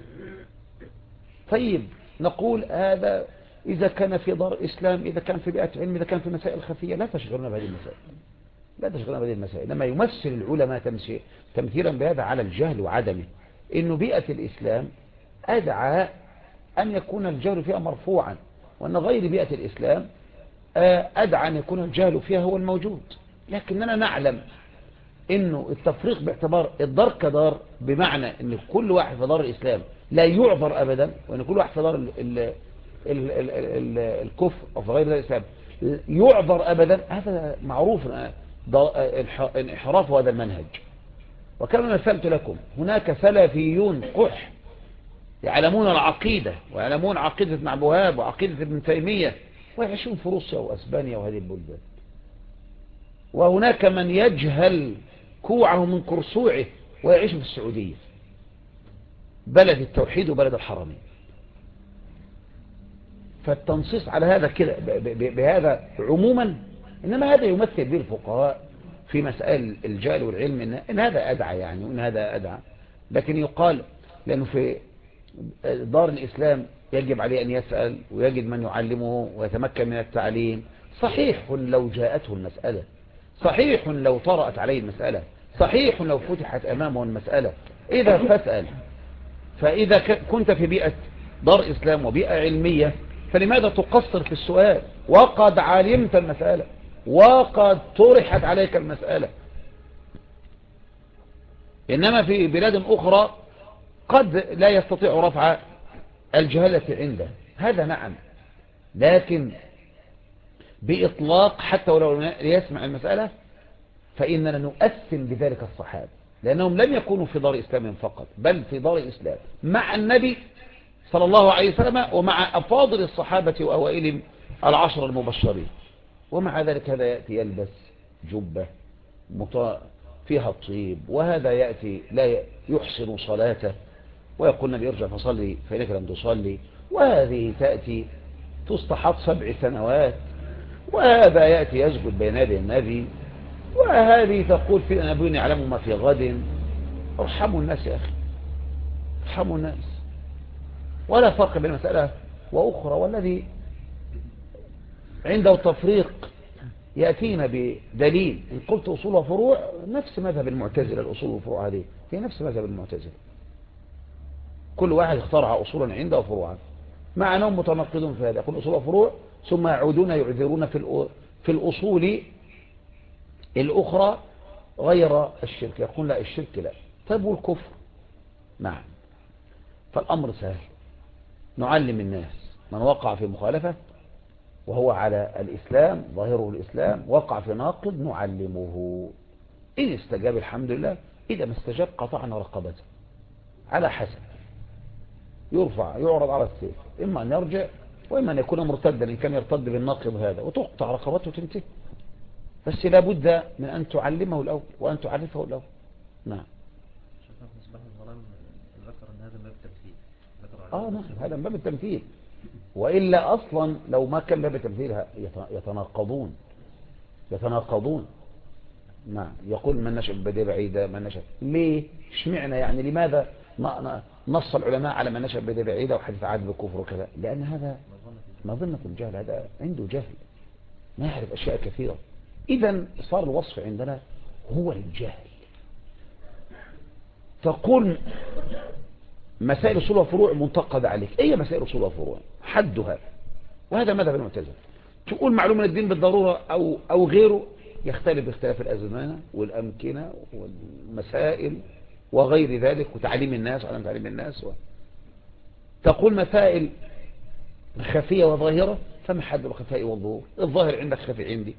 طيب نقول هذا إذا كان في دار إسلام، إذا كان في بيئة علم، إذا كان في مسائل خفية، لا تشغلنا بهذه المسائل، لا تشغلنا بهذه المسائل. لما يمثل العلماء تمثيلا بهذا على الجهل وعدمه، إنه بيئة الإسلام أدعى أن يكون الجهل فيها مرفوعا، وأن غير بيئة الإسلام أدعى أن يكون الجهل فيها هو الموجود. لكننا نعلم إنه التفريق باعتبار الدار كدار، بمعنى أن كل واحد في دار الإسلام لا يعذر أبدا، وأن كل واحد في دار الكفر أو في غير دار الإسلام يعذر أبدا. هذا معروف انحراف هذا المنهج. وكما مثلت لكم هناك سلفيون قح يعلمون العقيدة ويعلمون عقيدة ابن عبد الوهاب وعقيدة ابن تيمية ويعيشون في روسيا وأسبانيا وهذه البلدان. وهناك من يجهل كوعه من كرسوعه ويعيش في السعودية، بلد التوحيد وبلد الحرمين. فالتنصيص على هذا كده بهذا عموما، إنما هذا يمثل به الفقهاء في مسائل الجهل والعلم إن هذا أدعى يعني، وإن هذا أدعى. لكن يقال لأنه في دار الإسلام يجب عليه أن يسأل ويجد من يعلمه ويتمكن من التعليم. صحيح لو جاءته المسألة، صحيح لو طرأت عليه المسألة، صحيح لو فتحت أمامه المسألة، إذا فاسأل. فإذا كنت في بيئة دار إسلام وبيئة علمية، فلماذا تقصر في السؤال وقد علمت المسألة وقد طرحت عليك المسألة؟ إنما في بلاد أخرى قد لا يستطيع رفع الجهالة عنده، هذا نعم، لكن بإطلاق حتى ولو يسمع المسألة فإننا نؤثم بذلك الصحابة، لأنهم لم يكونوا في دار إسلام فقط، بل في دار الإسلام مع النبي صلى الله عليه وسلم ومع أفاضل الصحابة وأوائل العشر المبشرين. ومع ذلك هذا يأتي يلبس جبة فيها الطيب، وهذا يأتي لا يحسن صلاته ويقول النبي ارجع فصلي فإنك لم تصلي، وهذه تأتي تستحط 7 سنوات، وهذا يأتي يسجد بين يدي النبي، وهذه تقول في نبي يعلم ما في غد. ارحموا الناس يا أخي، ارحموا الناس، ولا فرق بين مسألة وأخرى. والذي عنده تفريق يأتينا بدليل. إن قلت أصول وفروع، نفس مذهب المعتزلة، الأصول والفروع هذه هي نفس مذهب المعتزلة، كل واحد اخترع أصولا عنده وفروعا، مع أنهم متناقضون في هذا. يقول أصول وفروع ثم يعودون يعذرون في الأصول الأخرى غير الشرك، يقول لا الشرك لا. طيب والكفر؟ نعم. فالأمر سهل، نعلم الناس من وقع في مخالفة وهو على الإسلام ظاهره الإسلام، وقع في ناقض نعلمه. إن استجاب الحمد لله، إذا ما استجاب قطعنا رقبته على حسب، يعرض على السيف، إما أن يرجع وإما أن يكون مرتدا إن كان يرتد بالناقض هذا، وتقطع رقبته وتنتهي. بس لابد من أن تعلمه الأول وأن تعرفه الأول. نعم. شيخنا في مصباح الظلام ذكر أن هذا باب التمثيل. نعم، هذا باب التمثيل، وإلا أصلا لو ما كان باب التمثيل يتناقضون. نعم. يقول من نشأ ببدية بعيدة، من نشأ ليه؟ اشمعنا يعني؟ لماذا نص العلماء على من نشأ ببدية بعيدة وحديث عهد بالكفر وكذا؟ لأن هذا مظنة الجهل، هذا عنده جهل، ما يعرف أشياء كثيرة. إذن صار الوصف عندنا هو الجهل. تقول مسائل أصول وفروع منتقد عليك، أي مسائل أصول وفروع حدها، وهذا مذهب المعتزلة. تقول معلومة الدين بالضرورة أو غيره، يختلف باختلاف الأزمان والأمكنة والمسائل وغير ذلك، وتعليم الناس وعلم تعليم الناس تقول مسائل خفية وظاهرة، فما حد الخفاء والظهور؟ الظاهر عندك خفي عندي،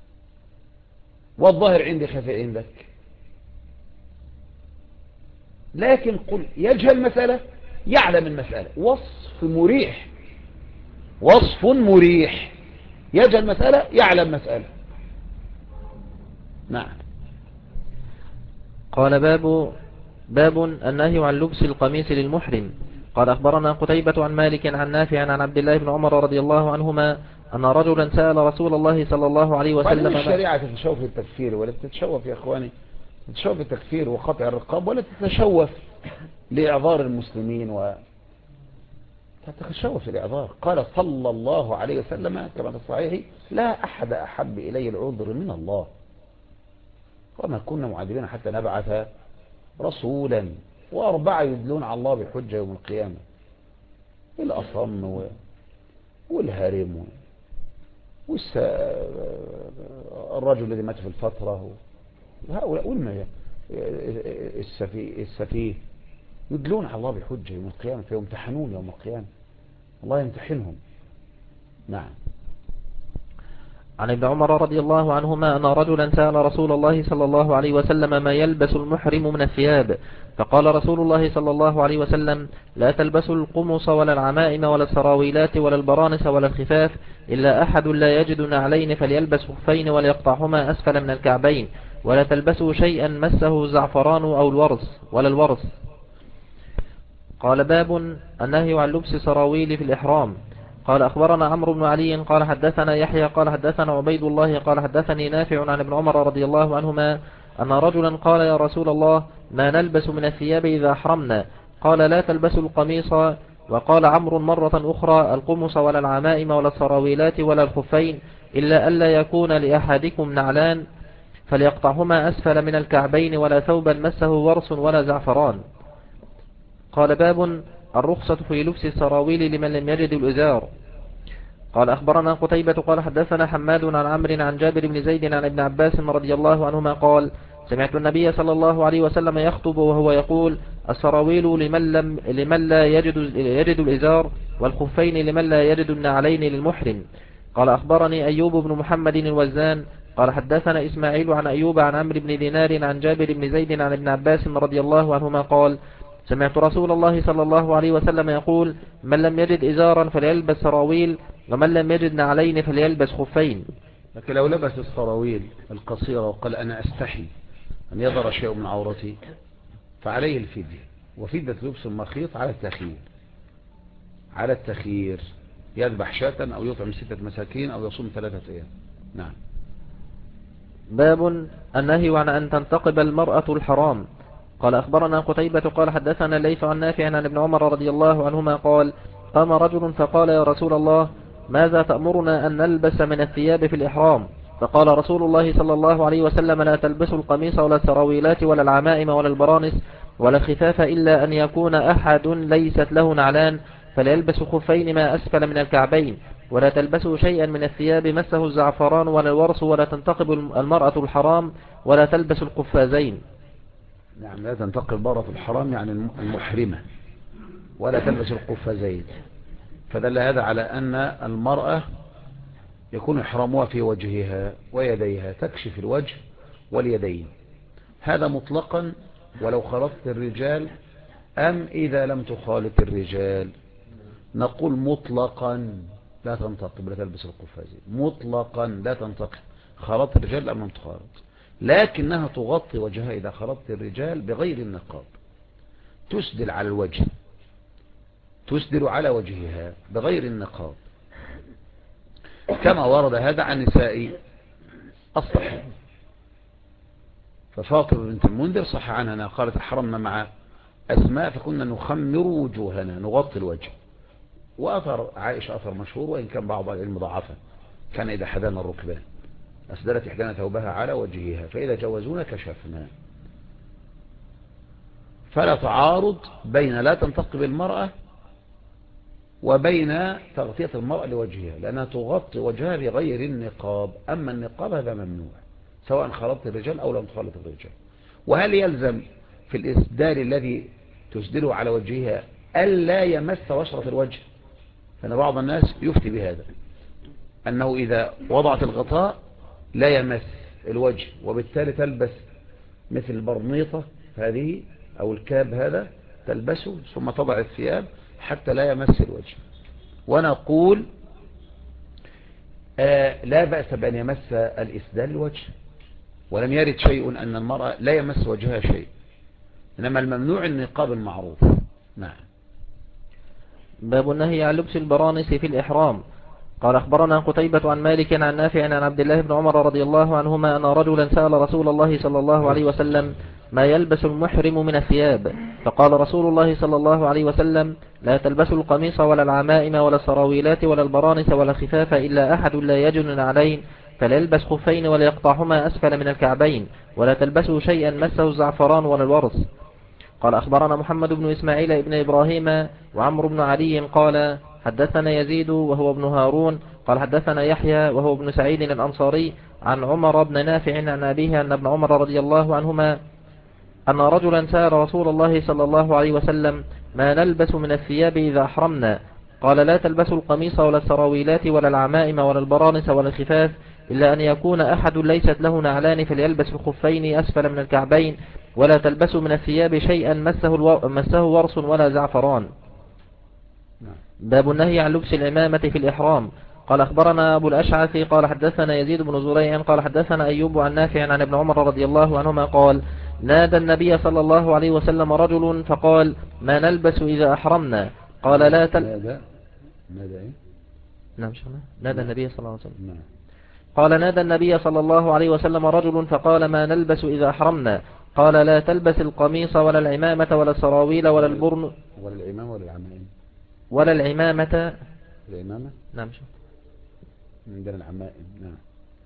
والظاهر عندي خفي عندك. لكن قل يجهل مسألة يعلم المسألة، وصف مريح، يجهل مسألة يعلم مسألة. نعم. قال باب النهي عن لبس القميص للمحرم. قال أخبرنا قتيبة عن مالك عن نافع عن عبد الله بن عمر رضي الله عنهما أن رجلا سأل رسول الله صلى الله عليه وبعدين وسلم الشريعة تتشوف في التكفير ولا تتشوف يا إخواني، تتشوف في التكفير وقطع الرقاب، ولا تتشوف لإعذار المسلمين تتشوف الإعذار. قال صلى الله عليه وسلم كما في الصحيح: لا أحد أحب إلي العذر من الله، وما كنا معذبين حتى نبعث رسولا، وأربعة يدلون على الله بالحجة يوم القيامة: الأصم والهارم والرجل الذي مات في الفترة، هؤلاء السفيه يدلون على الله بالحجة يوم القيامة، فيمتحنون يوم القيامة، الله يمتحنهم. نعم. عن ابن عمر رضي الله عنهما أن رجلا سأل رسول الله صلى الله عليه وسلم ما يلبس المحرم من الثياب، فقال رسول الله صلى الله عليه وسلم: لا تلبسوا القمص ولا العمائم ولا السراويلات ولا البرانس ولا الخفاف، إلا أحد لا يجد نعلين فليلبس خفين وليقطعهما أسفل من الكعبين، ولا تلبسوا شيئا مسه زعفران أو الورس. قال باب النهي عن لبس سراويل في الإحرام. قال أخبرنا عمرو بن علي قال حدثنا يحيى قال حدثنا عبيد الله قال حدثني نافع عن ابن عمر رضي الله عنهما أن رجلا قال: يا رسول الله، ما نلبس من الثياب إذا أحرمنا؟ قال: لا تلبسوا القميص. وقال عمرو مرة أخرى: القمص ولا العمائم ولا السراويلات ولا الخفين، إلا ألا يكون لأحدكم نعلان فليقطعهما أسفل من الكعبين، ولا ثوبا مسه ورس ولا زعفران. قال باب الرخصة في لبس السراويل لمن لم يجد الإزار. قال أخبرنا قتيبة قال حدثنا حماد عن عمرو عن جابر بن زيد عن ابن عباس رضي الله عنهما قال: سمعت النبي صلى الله عليه وسلم يخطب وهو يقول: السراويل لمن لا يجد الإزار، والخفين لمن لا يجد النعلين للمحرم. قال أخبرني أيوب بن محمد الوزان قال حدثنا إسماعيل عن أيوب عن عمرو بن دينار عن جابر بن زيد عن ابن عباس رضي الله عنهما قال: سمعت رسول الله صلى الله عليه وسلم يقول: من لم يجد إزارا فليلبس سراويل، ومن لم يجد نعلين فليلبس خفين. لكن لو لبس السراويل القصيرة وقال: أنا أستحي أن يظهر شيء من عورتي، فعليه الفدية، وفدية لبس المخيط على التخيير، يذبح شاة أو يطعم 6 مساكين أو يصوم 3 أيام. نعم. باب النهي عن أن تنتقب المرأة الحرام. قال أخبرنا قتيبة قال حدثنا ليث عن نافع عن ابن عمر رضي الله عنهما قال: قام رجل فقال: يا رسول الله، ماذا تأمرنا أن نلبس من الثياب في الإحرام؟ فقال رسول الله صلى الله عليه وسلم: لا تلبسوا القميص ولا السراويلات ولا العمائم ولا البرانس ولا الخفاف، إلا أن يكون أحد ليست له نعلان فليلبس خفين ما أسفل من الكعبين، ولا تلبسوا شيئا من الثياب مسه الزعفران ولا الورس، ولا تنتقب المرأة الحرام، ولا تلبس القفازين. نعم. لا تنتقب المرأة الحرام يعني المحرمة، ولا تلبس القفازين. فدل هذا على أن المرأة يكون إحرامها في وجهها ويديها، تكشف الوجه واليدين، هذا مطلقا ولو خالطت الرجال أم إذا لم تخالط الرجال. نقول مطلقا لا تنتقب، لا تلبس القفازين، مطلقا لا تنتقب، خالطت الرجال أم لم تخالط، لكنها تغطي وجهها إذا خالطت الرجال بغير النقاب، تسدل على الوجه، تسدل على وجهها بغير النقاب، كما ورد هذا عن نساء الصحيح. ففاطمة بنت المنذر صح عنها أنها قالت: حرمنا مع أسماء فكنا نخمر وجوهنا، نغطي الوجه. وأثر عائشة أثر مشهور، وإن كان بعض العلم ضعفه: كان إذا حدانا الركبان أسدلت إحدانا ثوبها على وجهها، فإذا جوزونا كشفنا. فلا تعارض بين لا تنتقب المرأة وبين تغطية المرأة لوجهها، لأنها تغطي وجهها بغير النقاب، أما النقاب هذا ممنوع سواء خلطت الرجال أو لم تخلط الرجال. وهل يلزم في الإسدال الذي تسدله على وجهها ألا يمس بشرة الوجه؟ فإن بعض الناس يفتي بهذا، أنه إذا وضعت الغطاء لا يمس الوجه، وبالتالي تلبس مثل البرنيطة هذه أو الكاب هذا تلبسه ثم تضع الثياب حتى لا يمس الوجه. ونقول لا بأس بأن يمس الإسدال الوجه، ولم يرد شيء أن المرأة لا يمس وجهها شيء، إنما الممنوع النقاب المعروف. نعم. باب النهي عن لبس البرانس في الإحرام. قال أخبرنا قتيبة عن مالك عن نافع عن عبد الله بن عمر رضي الله عنهما أن رجلا سأل رسول الله صلى الله عليه وسلم ما يلبس المحرم من الثياب، فقال رسول الله صلى الله عليه وسلم لا تلبسوا القميص ولا العمائم ولا السراويلات ولا البرانس ولا الخفاف إلا أحد لا يجن علين فليلبس خفين وليقطعهما أسفل من الكعبين ولا تلبسوا شيئا مسه الزعفران ولا الورس. قال أخبرنا محمد بن إسماعيل بن إبراهيم وعمرو بن علي قال حدثنا يزيد وهو ابن هارون قال حدثنا يحيى وهو ابن سعيد الأنصاري عن عمر بن نافع عن أبيه أن ابن عمر رضي الله عنهما أن رجلا سأل رسول الله صلى الله عليه وسلم ما نلبس من الثياب إذا أحرمنا، قال لا تلبسوا القميص ولا السراويلات ولا العمائم ولا البرانس ولا الخفاف إلا أن يكون أحد ليست له نعلان فليلبس الخفين أسفل من الكعبين ولا تلبسوا من الثياب شيئا مسه ورس ولا زعفران. باب النهي عن لبس العمامة في الإحرام. قال أخبرنا أبو الأشعث قال حدثنا يزيد بن زريع قال حدثنا أيوب عن نافع عن ابن عمر رضي الله عنهما قال نادى النبي صلى الله عليه وسلم رجل فقال ما نلبس إذا أحرمنا، قال لا نادى إيه؟ نعم شغله نادى النبي صلى الله عليه وسلم. نعم. قال نادى النبي صلى الله عليه وسلم رجل فقال ما نلبس إذا أحرمنا، قال لا تلبس القميص ولا العمامة ولا السراويل ولا البرن ولا العمامة ولا العمائم ولا العمامة. العمامة نعم شو عندنا العمائم. نعم.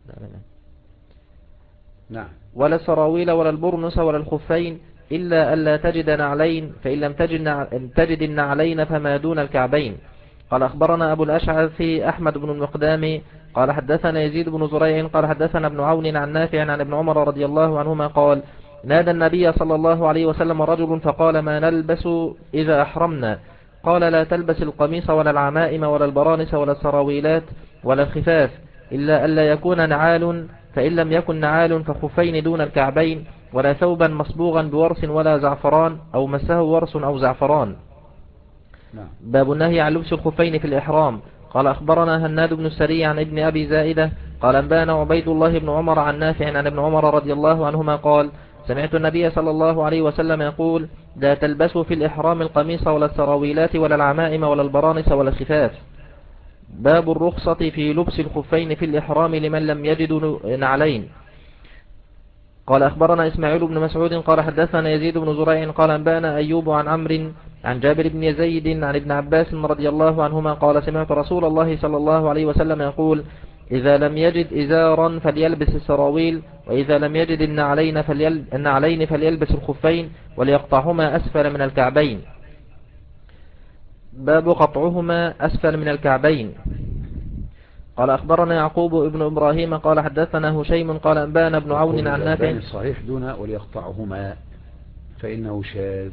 نعم. ولا السراويل ولا البرنس ولا الخفين إلا ألا تجد نعلين فإن لم تجد النعلين فما دون الكعبين. قال أخبرنا أبو الأشعث أحمد بن المقدام قال حدثنا يزيد بن زريع قال حدثنا ابن عون عن نافع عن ابن عمر رضي الله عنهما قال نادى النبي صلى الله عليه وسلم رجل فقال ما نلبس إذا أحرمنا، قال لا تلبس القميص ولا العمائم ولا البرانس ولا السراويلات ولا الخفاف إلا ألا يكون نعال فإن لم يكن نعال فخفين دون الكعبين ولا ثوبا مصبوغا بورس ولا زعفران أو مسه ورس أو زعفران. باب النهي عن لبس الخفين في الإحرام. قال أخبرنا هناد بن السري عن ابن أبي زائدة قال أنبانا عبيد الله بن عمر عن نافع عن ابن عمر رضي الله عنهما قال سمعت النبي صلى الله عليه وسلم يقول لا تلبسوا في الإحرام القميص ولا السراويلات ولا العمائم ولا البرانس ولا الخفاف. باب الرخصة في لبس الخفين في الإحرام لمن لم يجد نعلين. قال أخبرنا إسماعيل بن مسعود قال حدثنا يزيد بن زريع قال أنبانا أيوب عن عمرو عن جابر بن زيد عن ابن عباس رضي الله عنهما قال سمعت رسول الله صلى الله عليه وسلم يقول إذا لم يجد إزارا فليلبس السراويل وإذا لم يجد النعلين فليلبس الخفين وليقطعهما أسفل من الكعبين. باب قطعهما أسفل من الكعبين. قال أخبرنا يعقوب ابن إبراهيم قال حدثنا هشيم قال أنبانا ابن عون عن نافع صحيح دون وليقطعهما فإنه شاذ.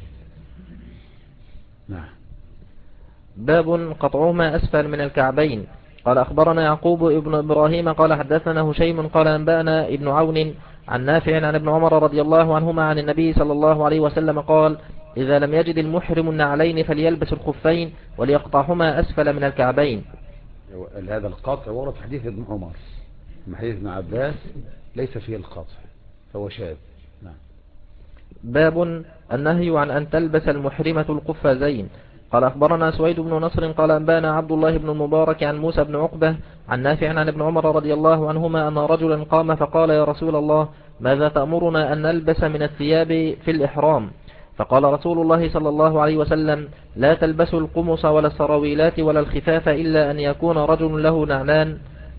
نعم. باب قطعهما أسفل من الكعبين. قال أخبرنا يعقوب ابن إبراهيم قال حدثنا هشيم قال أنبانا ابن عون عن نافع عن ابن عمر رضي الله عنهما عن النبي صلى الله عليه وسلم قال إذا لم يجد المحرم النعلين فليلبس الخفين وليقطعهما أسفل من الكعبين. هذا القطع ورد حديث ابن عمر، حديث ابن عباس ليس فيه القطع فهو شاذ. نعم. باب النهي عن أن تلبس المحرمة القفازين. قال أخبرنا سويد بن نصر قال أنبانا عبد الله بن المبارك عن موسى بن عقبة عن نافع عن ابن عمر رضي الله عنهما أن رجلا قام فقال يا رسول الله ماذا تأمرنا أن نلبس من الثياب في الإحرام؟ فقال رسول الله صلى الله عليه وسلم لا تلبسوا القمص ولا السراويلات ولا الخفاف إلا أن يكون رجل له نعلان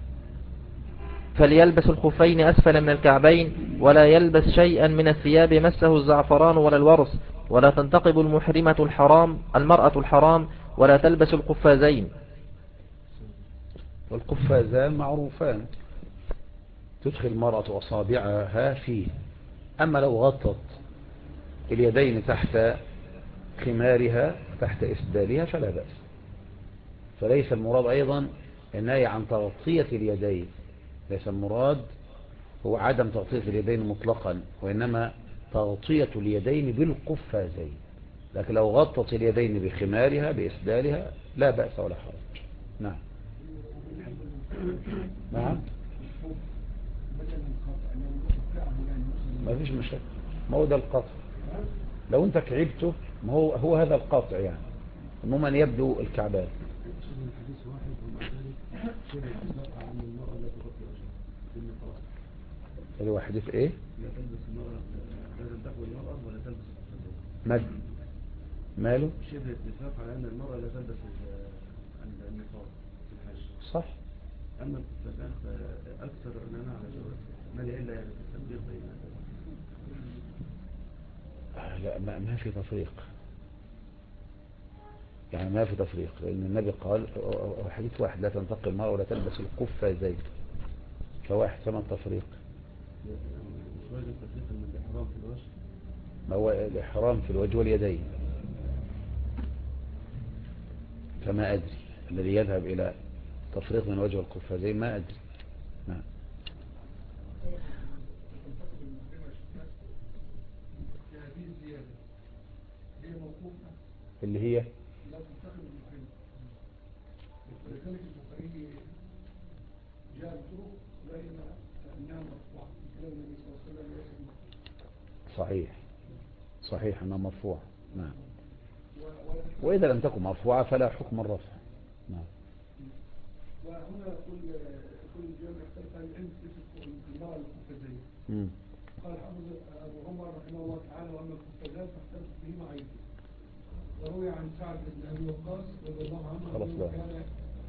فليلبس الخفين أسفل من الكعبين ولا يلبس شيئا من الثياب مسه الزعفران ولا الورس ولا تنتقب المرأة الحرام ولا تلبس القفازين. والقفازان معروفان تدخل المرأة أصابعها فيه، أما لو غطت اليدين تحت خمارها تحت إسدالها فلا بأس. فليس المراد أيضا النهي عن تغطية اليدين، ليس المراد هو عدم تغطية اليدين مطلقا، وإنما تغطية اليدين بالقفازين، لكن لو غطت اليدين بخمارها بإسدالها لا بأس ولا حرج. نعم. نعم ما فيش مشاكل، ما هو ده القطع. لو انت كعبته ما هو هذا القطع يعني، عموما يبدو الكعبات. الحديث واحد ومع ذلك شبه اتفاق على ان المرأة لا تغطي وجهها بالنقاب. اللي هو حديث ايه؟ لا تلبس المرأة، لازم تقوى المرأة ولا تلبس القفازين. ماله؟ شبه اتفاق على ان المرأة لا تلبس النقاب في الحج. صح. اما القفازان فاكثر علماء على جواز، ما الا يعني في التطبيق بين لا ما في تفريق، يعني ما في تفريق، لأن النبي قال حديث واحد لا تنتقي المرأة ولا تلبس القفازين، فواحد فما التفريق؟ مش واجب تفريق ان الاحرام في الوجه. ما هو الإحرام في الوجه واليدين، فما أدري الذي يذهب إلى تفريق من الوجه والقفازين ما أدري. نعم. اللي هي لا تنتقل المحرم، ولذلك البخاري جاء الطرق بين أنها مرفوعة في كلام النبي صلى الله عليه وسلم ليس بمحرم. صحيح أنها مرفوعة. نعم. وإذا لم تكن مرفوعة فلا حكم الرفع. نعم. وهنا كل الجامع اختلف عن العلم في المرأة القفازين. قال حافظ أبو عمر رحمه الله تعالى وأما القفازات فاختلف بهما عيد. وروي عن سعد بن أبي وقاص رضي الله عنه أنه كان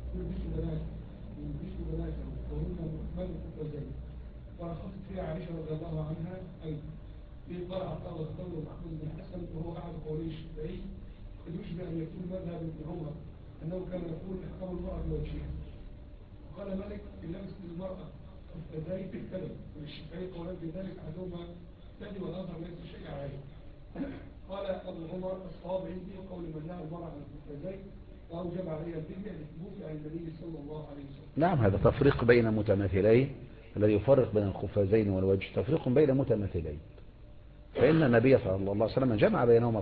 يلبس بناته وهن مكمل القفازين، ورخصت فيها عائشة رضي الله عنها أيضا. في قال عطاء واختار محمود بن حسن وهو أحد قولي الشافعي، قد يشبه أن يكون مذهب ابن عمر أنه كان يقول احكام المرأة بوجهها. وقال مالك في لبس المرأة القفازين في الكلم، والشافعي قولان بذلك أحدهما ثاني والآخر ليس شيء عليه. قال أبو عمر الصواب عندي قول من نهى المرأة عن القفازين وأوجب عليها الفدية لثبوت عن النبي صلى الله عليه وسلم. نعم، هذا تفريق بين متماثلين، الذي يفرق بين القفازين والوجه تفريق بين متماثلين، فإن النبي صلى الله عليه وسلم جمع بينهما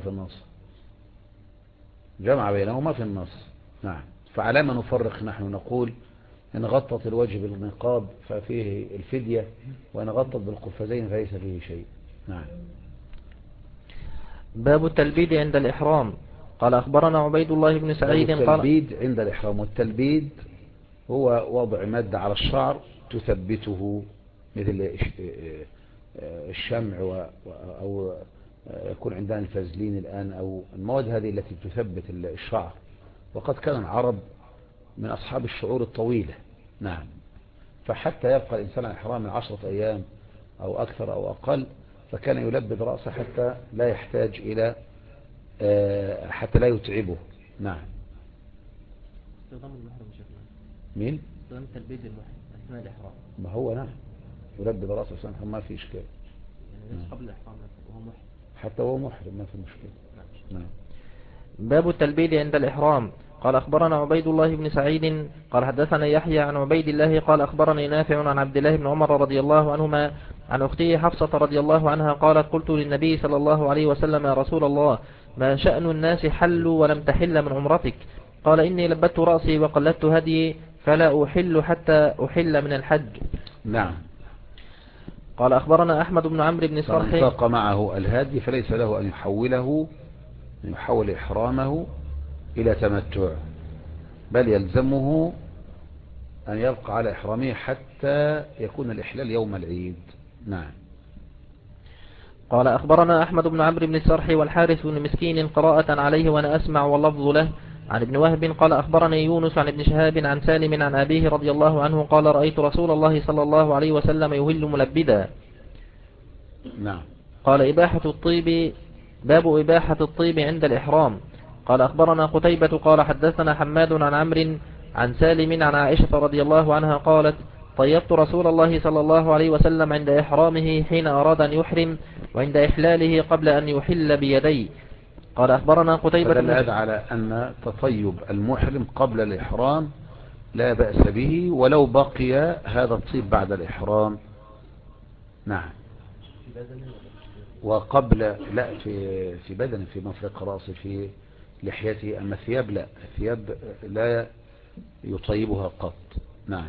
في النص. نعم. فعلى ما نفرق نحن نقول إن غطت الوجه بالنقاب ففيه الفدية، وإن غطت بالقفازين فليس فيه شيء. نعم. باب التلبيد عند الإحرام. قال أخبرنا عبيد الله بن سعيد قال التلبيد عند الإحرام، والتلبيد هو وضع مادة على الشعر تثبته مثل الشمع أو يكون عندنا الفازلين الآن، أو المواد هذه التي تثبت الشعر. وقد كان العرب من أصحاب الشعور الطويلة. نعم. فحتى يبقى الإنسان الإحرام من 10 أيام أو أكثر أو أقل، فكان يلبد رأسه حتى لا يحتاج إلى حتى لا يتعبه. نعم. استخدام المحرم شكله. مين؟ استخدام تلبيد المحرم أثناء الإحرام. ما هو نعم يلبد رأسه سنة ما في إشكال، يعني ليس قبل الإحرام وهو محرم، حتى هو محرم ما في مشكلة. نعم. باب التلبيد عند الإحرام. قال أخبرنا عبيد الله بن سعيد قال حدثنا يحيى عن عبيد الله قال أخبرني نافع عن عبد الله بن عمر رضي الله عنهما عن أخته حفصة رضي الله عنها قالت قلت للنبي صلى الله عليه وسلم يا رسول الله ما شأن الناس حلوا ولم تحل من عمرتك؟ قال إني لبدت رأسي وقلدت هدي فلا أحل حتى أحل من الحج. نعم. قال أخبرنا أحمد بن عمرو بن صرح فمن ساق معه الهادي فليس له أن يحول إحرامه إلى تمتع، بل يلزمه أن يبقى على إحرامه حتى يكون الإحلال يوم العيد. نعم. قال أخبرنا أحمد بن عمرو بن السرح والحارث بن مسكين قراءة عليه وأنا أسمع واللفظ له عن ابن وهب قال أخبرني يونس عن ابن شهاب عن سالم عن أبيه رضي الله عنه قال رأيت رسول الله صلى الله عليه وسلم يهل ملبدا. نعم. قال إباحة الطيب. باب إباحة الطيب عند الإحرام. قال أخبرنا قتيبة قال حدثنا حماد عن عمرو عن سالم عن عائشة رضي الله عنها قالت طيبت رسول الله صلى الله عليه وسلم عند إحرامه حين أراد أن يحرم وعند إحلاله قبل أن يحل بيدي. قال أخبرنا قتيبة فدل هذا على أن تطيب المحرم قبل الإحرام لا بأس به ولو بقي هذا الطيب بعد الإحرام. نعم. وقبل لا في بدنه، في مفرق رأسه، في لحيته. أما الثياب لا، الثياب لا يطيبها قط. نعم.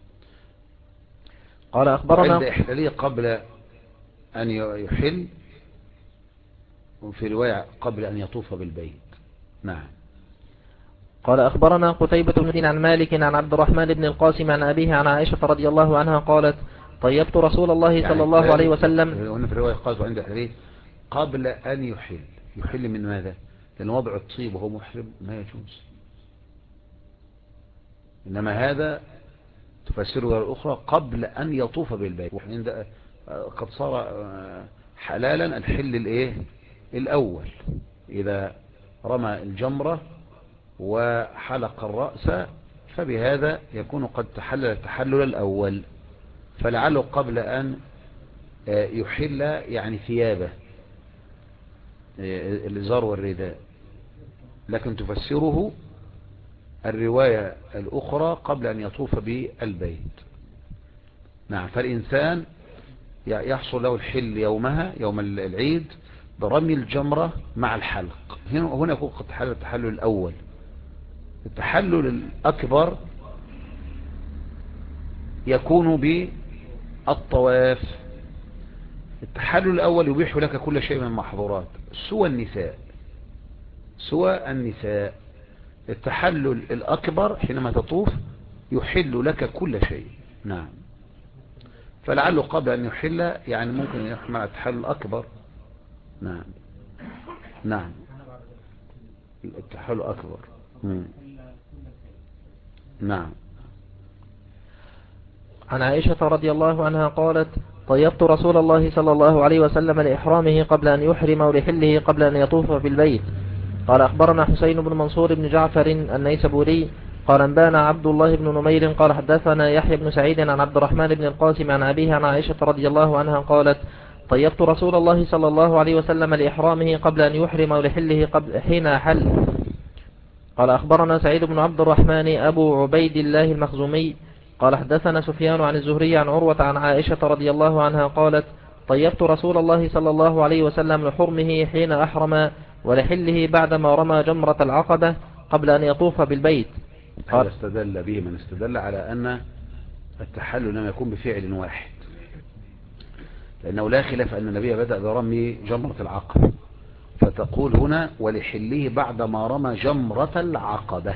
قال أخبرنا وعند إحلالية قبل أن يحل، وفي رواية قبل أن يطوف بالبيت. نعم. قال أخبرنا قتيبة بن عن مالك عن عبد الرحمن بن القاسم عن أبيه عن عائشة رضي الله عنها قالت طيبت رسول الله صلى الله عليه وسلم. هنا في الرواية قالت عند إحلالية قبل أن يحل. يحل من ماذا؟ لأن وضع الطيب وهو محرم ما يجوز، إنما هذا تفسره الأخرى قبل أن يطوف بالبيت. عند قد صار حلالا الحل الإيه الأول، إذا رمى الجمرة وحلق الرأس فبهذا يكون قد تحلل التحلل الأول، فلعله قبل أن يحل يعني ثيابه الإزار والرداء، لكن تفسره الرواية الأخرى قبل أن يطوف بالبيت. نعم. فالإنسان يحصل له الحل يومها، يوم العيد، برمي الجمرة مع الحلق. هنا يكون قد تحلل التحلل الأول. التحلل الأكبر يكون بالطواف. التحلل الأول يبيح لك كل شيء من المحظورات سوى النساء، سوى النساء. التحلل الأكبر حينما تطوف يحل لك كل شيء. نعم. فلعله قبل أن يحل يعني ممكن يحمل التحلل الأكبر. نعم. نعم. التحلل الأكبر. نعم. عن عائشة رضي الله عنها قالت طيبت رسول الله صلى الله عليه وسلم لإحرامه قبل أن يحرم ولحله قبل أن يطوف بالبيت. قال أخبرنا حسين بن منصور بن جعفر النيسابوري قال أنبانا عبد الله بن نمير قال حدثنا يحيى بن سعيد عن عبد الرحمن بن القاسم عن أبيه عن عائشة رضي الله عنها قالت طيبت رسول الله صلى الله عليه وسلم لإحرامه قبل أن يحرم ولحله حين حل. قال أخبرنا سعيد بن عبد الرحمن أبو عبيد الله المخزومي قال حدثنا سفيان عن الزهري عن عروة عن عائشة رضي الله عنها قالت طيبت رسول الله صلى الله عليه وسلم لحرمه حين أحرم ولحله بعدما رمى جمرة العقبة قبل أن يطوف بالبيت. هذا استدل به من استدل على أن التحلل لم يكون بفعل واحد، لأنه لا خلاف أن النبي بدأ برمي جمرة العقبة، فتقول هنا ولحله بعدما رمى جمرة العقبة.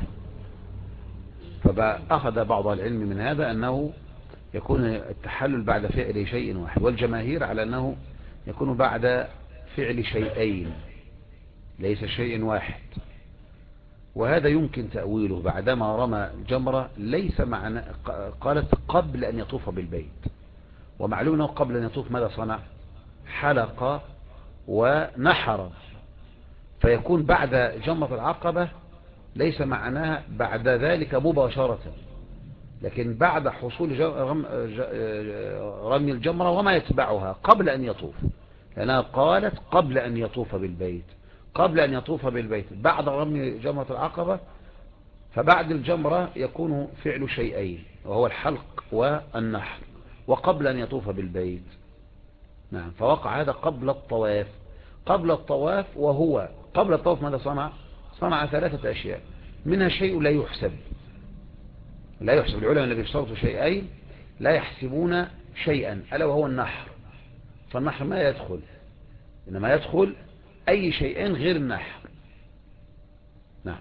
فأخذ بعض العلم من هذا أنه يكون التحلل بعد فعل شيء واحد، والجماهير على أنه يكون بعد فعل شيئين ليس شيء واحد. وهذا يمكن تأويله بعدما رمى الجمرة ليس معنى قالت قبل أن يطوف بالبيت، ومعلوم أنه قبل أن يطوف ماذا صنع؟ حلق ونحر، فيكون بعد جمرة العقبة ليس معناها بعد ذلك مباشرة، لكن بعد حصول رمي الجمرة وما يتبعها قبل أن يطوف، لأنها قالت قبل أن يطوف بالبيت، قبل أن يطوف بالبيت بعد رمي جمرة العقبة. فبعد الجمرة يكون فعل شيئين وهو الحلق والنحر، وقبل أن يطوف بالبيت. نعم. فوقع هذا قبل الطواف. قبل الطواف، وهو قبل الطواف ماذا صنع؟ صنع 3 أشياء، منها شيء لا يحسب. لا يحسب. العلماء الذين اشترطوا شيئين لا يحسبون شيئا، ألا وهو النحر. فالنحر ما يدخل، إنما يدخل أي شيئين غير النحر. نعم.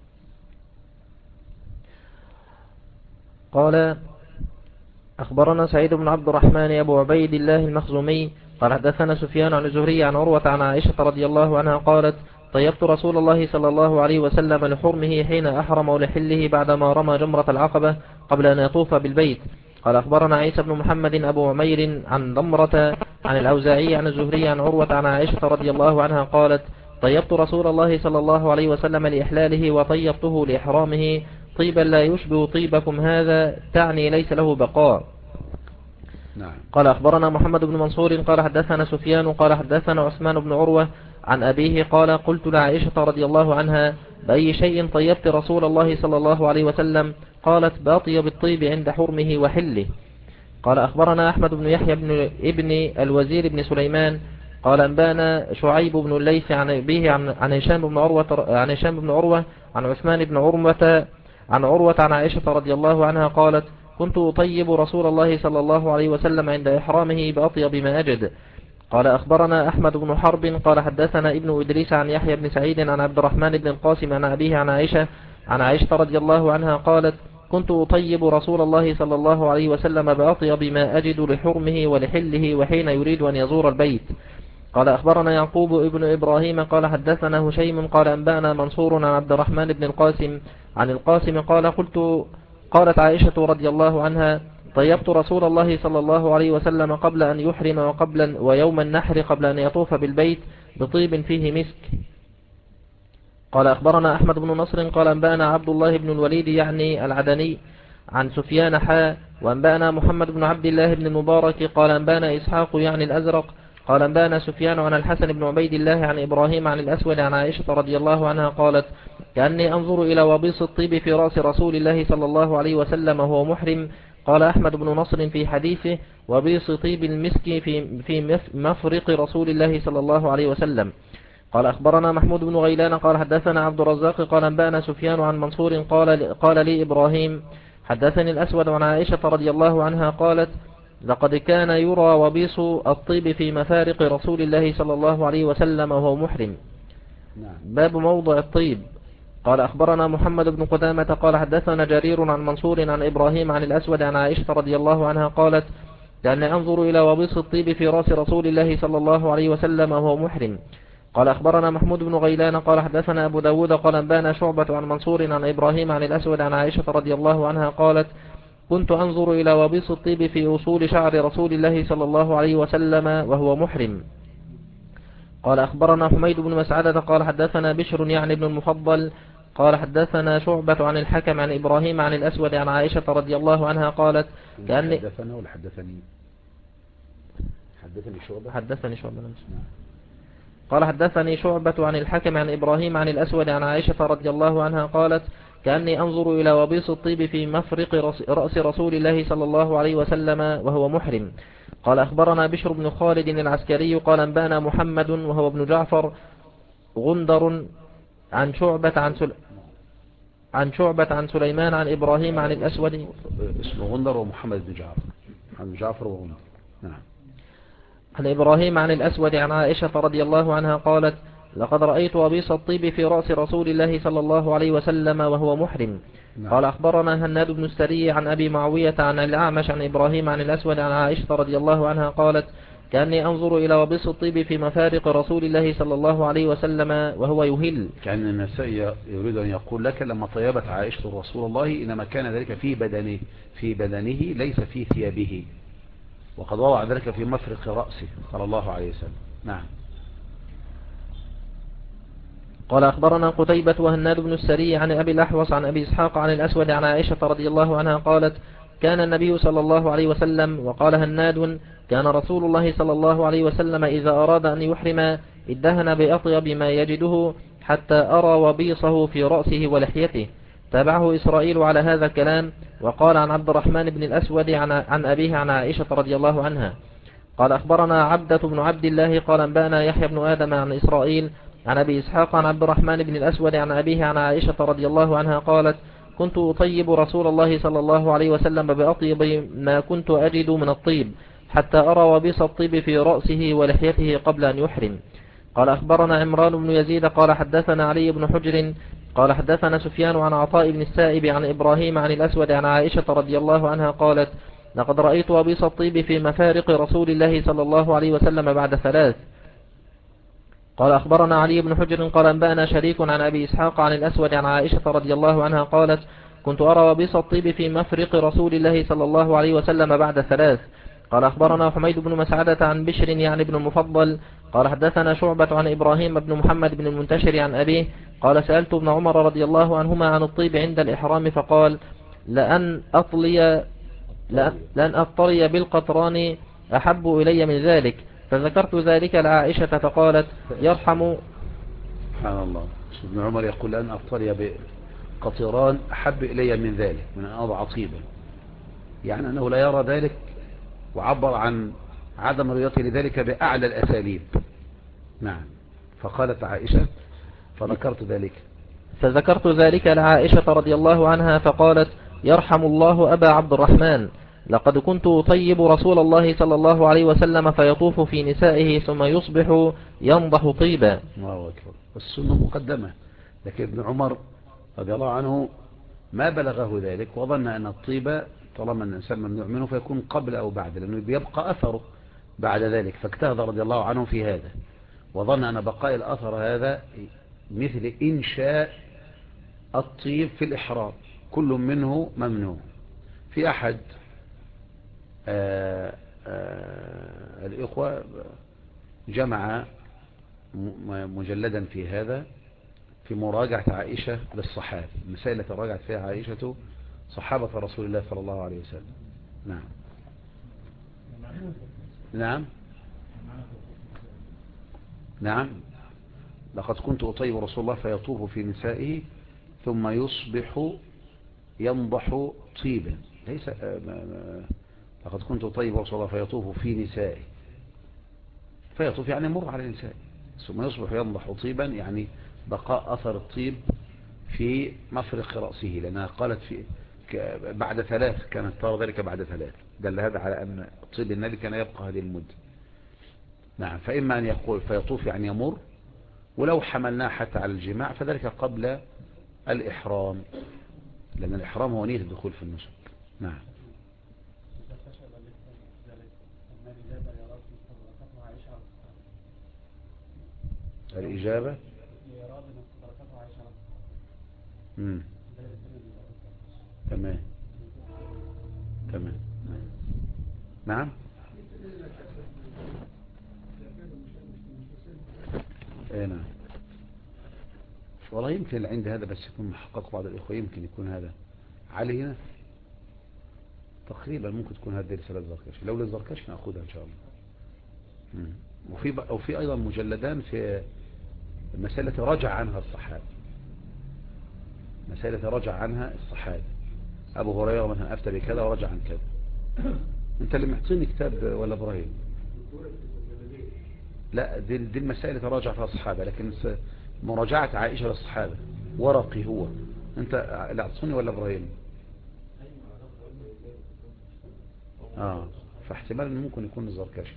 قال أخبرنا سعيد بن عبد الرحمن أبو عبيد الله المخزومي قال حدثنا سفيان عن الزهري عن عروة عن عائشة رضي الله عنها قالت طيبت رسول الله صلى الله عليه وسلم لحرمه حين أحرم ولحله بعدما رمى جمرة العقبة قبل أن يطوف بالبيت. قال أخبرنا عيسى بن محمد أبو عمير عن ضمرة عن الأوزاعي عن الزهري عن عروة عن عائشة رضي الله عنها قالت طيبت رسول الله صلى الله عليه وسلم لإحلاله وطيبته لإحرامه طيبا لا يشبه طيبكم هذا، تعني ليس له بقاء. نعم. قال أخبرنا محمد بن منصور قال حدثنا سفيان قال حدثنا عثمان بن عروة عن أبيه قال قلت لعائشة رضي الله عنها بأي شيء طيبت رسول الله صلى الله عليه وسلم؟ قالت باطيب الطيب عند حرمه وحله. قال أخبرنا أحمد بن يحيى بن ابن الوزير بن سليمان قال أنبانا شعيب بن الليث عن أبيه عن هشام بن عروة عن عثمان بن عروة عن عائشة رضي الله عنها قالت كنت أطيب رسول الله صلى الله عليه وسلم عند إحرامه بأطيب ما أجد. قال أخبرنا أحمد بن حرب قال حدثنا ابن إدريس عن يحيى بن سعيد عن عبد الرحمن بن القاسم عن أبيه عن عائشة رضي الله عنها قالت كنت أطيب رسول الله صلى الله عليه وسلم بأطيب ما أجد لحرمه ولحله وحين يريد أن يزور البيت. قال أخبرنا يعقوب ابن إبراهيم قال حدثنا هشيم قال أنبأنا منصور عن عبد الرحمن بن القاسم عن القاسم قالت عائشة رضي الله عنها طيبت رسول الله صلى الله عليه وسلم قبل أن يحرم ويوم النحر قبل أن يطوف بالبيت بطيب فيه مسك. قال أخبرنا أحمد بن نصر قال أنبأنا عبد الله بن الوليد يعني العدني عن سفيان وأنبأنا محمد بن عبد الله بن المبارك قال أنبأنا إسحاق يعني الأزرق قال أنبأنا سفيان عن الحسن بن عبيد الله عن إبراهيم عن الأسود عن عائشة رضي الله عنها قالت كأني أنظر إلى وبيص الطيب في رأس رسول الله صلى الله عليه وسلم وهو محرم. قال أحمد بن نصر في حديثه وبيص طيب المسك في مفرق رسول الله صلى الله عليه وسلم. قال أخبرنا محمود بن غيلان قال حدثنا عبد الرزاق قال أنبأنا سفيان عن منصور قال لي إبراهيم حدثني الأسود عن عائشة رضي الله عنها قالت لقد كان يرى وبيص الطيب في مفارق رسول الله صلى الله عليه وسلم وهو محرم. باب موضع الطيب. قال أخبرنا محمد بن قدامة قال حدثنا جرير عن منصور عن إبراهيم عن الأسود عن عائشة رضي الله عنها قالت كأني أنظر إلى وبيص الطيب في رأس رسول الله صلى الله عليه وسلم وهو محرم. قال أخبرنا محمود بن غيلان قال حدثنا أبو داود قال أنبانا شعبة عن منصور عن إبراهيم عن الأسود عن عائشة رضي الله عنها قالت كنت أنظر إلى وبيص الطيب في أصول شعر رسول الله صلى الله عليه وسلم وهو محرم. قال أخبرنا حميد بن مسعدة قال حدثنا بشر يعني ابن المفضل قال حدثنا شعبة عن الحكم عن إبراهيم عن الأسود عن عائشة رضي الله عنها قالت كأني حدثنا ولا حدثني حدثني شعبة قال حدثني شعبة عن الحكم عن إبراهيم عن الأسود عن عائشة رضي الله عنها قالت كأني أنظر إلى وبيص الطيب في مفرق رأس رسول الله صلى الله عليه وسلم وهو محرم. قال أخبرنا بشر بن خالد العسكري قال أنبأنا محمد وهو ابن جعفر غندر عن شعبة عن سليمان عن إبراهيم عن الأسود اسمه غندر ومحمد بن جعفر عن جعفر وغندر. نعم. عن إبراهيم عن الأسود عن عائشة رضي الله عنها قالت لقد رأيت وبيص الطيب في رأس رسول الله صلى الله عليه وسلم وهو محرم. قال أخبرنا هناد بن السري عن أبي معاوية عن الأعمش عن إبراهيم عن الأسود عن عائشة رضي الله عنها قالت كأني أنظر إلى وبيص الطيب في مفارق رسول الله صلى الله عليه وسلم وهو يهل. كأن النسائي يريد أن يقول لك لما طيبت عائشة رسول الله إنما كان ذلك في بدنه ليس في ثيابه، وقد وضع ذلك في مفرق رأسه صلى الله عليه وسلم. نعم. قال أخبرنا قتيبة وهناد بن السري عن أبي الأحوص عن أبي إسحاق عن الأسود عن عائشة رضي الله عنها قالت كان النبي صلى الله عليه وسلم وقال هناد كان رسول الله صلى الله عليه وسلم إذا أراد أن يحرم ادهن بأطيب ما يجده حتى أرى وبيصه في رأسه ولحيته. تابعه إسرائيل على هذا الكلام. وقال عن عبد الرحمن بن الأسود عن أبيه عن عائشة رضي الله عنها قال أخبرنا عبدة بن عبد الله قال أنبأنا يحيى بن آدم عن إسرائيل عن أبي إسحاق عن عبد الرحمن بن الأسود عن أبيه عن عائشة رضي الله عنها قالت كنت أطيب رسول الله صلى الله عليه وسلم بأطيب ما كنت أجد من الطيب حتى أرى وبيص الطيب في رأسه ولحيته قبل أن يحرم. قال أخبرنا عمران بن يزيد قال حدثنا علي بن حجر قال حدثنا سفيان عن عطاء بن السائب عن إبراهيم عن الأسود عن عائشة رضي الله عنها قالت لقد رأيت وبيص الطيب في مفارق رسول الله صلى الله عليه وسلم بعد 3. قال أخبرنا علي بن حجر قال أنبأنا شريك عن أبي إسحاق عن الأسود عن عائشة رضي الله عنها قالت كنت أرى وبيص الطيب في مفرق رسول الله صلى الله عليه وسلم بعد 3. قال أخبرنا حميد بن مسعدة عن بشر يعني ابن المفضل قال حدثنا شعبة عن إبراهيم بن محمد بن المنتشر عن أبيه قال سألت ابن عمر رضي الله عنهما عن الطيب عند الإحرام فقال لأن أطلي بالقطران أحب إلي من ذلك. فذكرت ذلك لعائشة فقالت يرحم. سبحان الله. ابن عمر يقول لأن أطلي بقطران أحب إلي من ذلك من أن أضع طيبا، يعني أنه لا يرى ذلك، وعبر عن عدم رضيته لذلك بأعلى الأساليب نعم. فقالت عائشة فذكرت ذلك لعائشة رضي الله عنها فقالت: يرحم الله أبا عبد الرحمن، لقد كنت أطيب رسول الله صلى الله عليه وسلم فيطوف في نسائه ثم يصبح ينضح طيبا. الله أكبر. السنة مقدمة، لكن ابن عمر رضي الله عنه ما بلغه ذلك وظن أن الطيبة طالما أن الإنسان ممنوع منه فيكون قبل أو بعد، لأنه بيبقى أثره بعد ذلك، فاجتهد رضي الله عنه في هذا وظن أن بقاء الأثر هذا مثل إنشاء الطيب في الإحرام، كل منه ممنوع. في أحد الإخوة جمع مجلدا في هذا في مراجعة عائشة للصحابة، المسائل التي راجعت فيها عائشة صحابة رسول الله صلى الله عليه وسلم. نعم نعم نعم. لقد كنت أطيب رسول الله فيطوف في نسائه ثم يصبح ينضح طيبا. ليس لقد كنت أطيب رسول الله فيطوف في نسائه، فيطوف يعني مر على نسائه، ثم يصبح ينضح طيبا يعني بقاء أثر الطيب في مفرق رأسه، لأنها قالت في بعد 3 كانت ترى ذلك بعد 3، دل هذا على أن طيب النبي كان يبقى هذه المدة. نعم. فإما أن يقول فيطوف يعني يمر، ولو حملناه حتى على الجماع فذلك قبل الإحرام، لأن الإحرام هو نية الدخول في النسك. نعم. الإجابة تمام تمام. نعم. ايه نعم. والله يمكن عند هذا بس يكون محقق بعض الإخوة، يمكن يكون هذا علي هنا تقريبا، ممكن تكون هذه رسالة الزركشي، لو للزركشي نأخذها إن شاء الله. وفي أيضا مجلدان في مسألة رجع عنها الصحابة، مسألة رجع عنها الصحابة، أبو هريرة مثلا أفتى بكذا ورجع عن كذا. أنت اللي معطيني كتاب ولا إبراهيم؟ لا، دي المسائل تراجع فيها الصحابة، لكن مراجعة عائشة للصحابة ورقي هو. أنت اللي أعطوني ولا إبراهيم؟ فاحتمال أنه ممكن يكون الزركشي.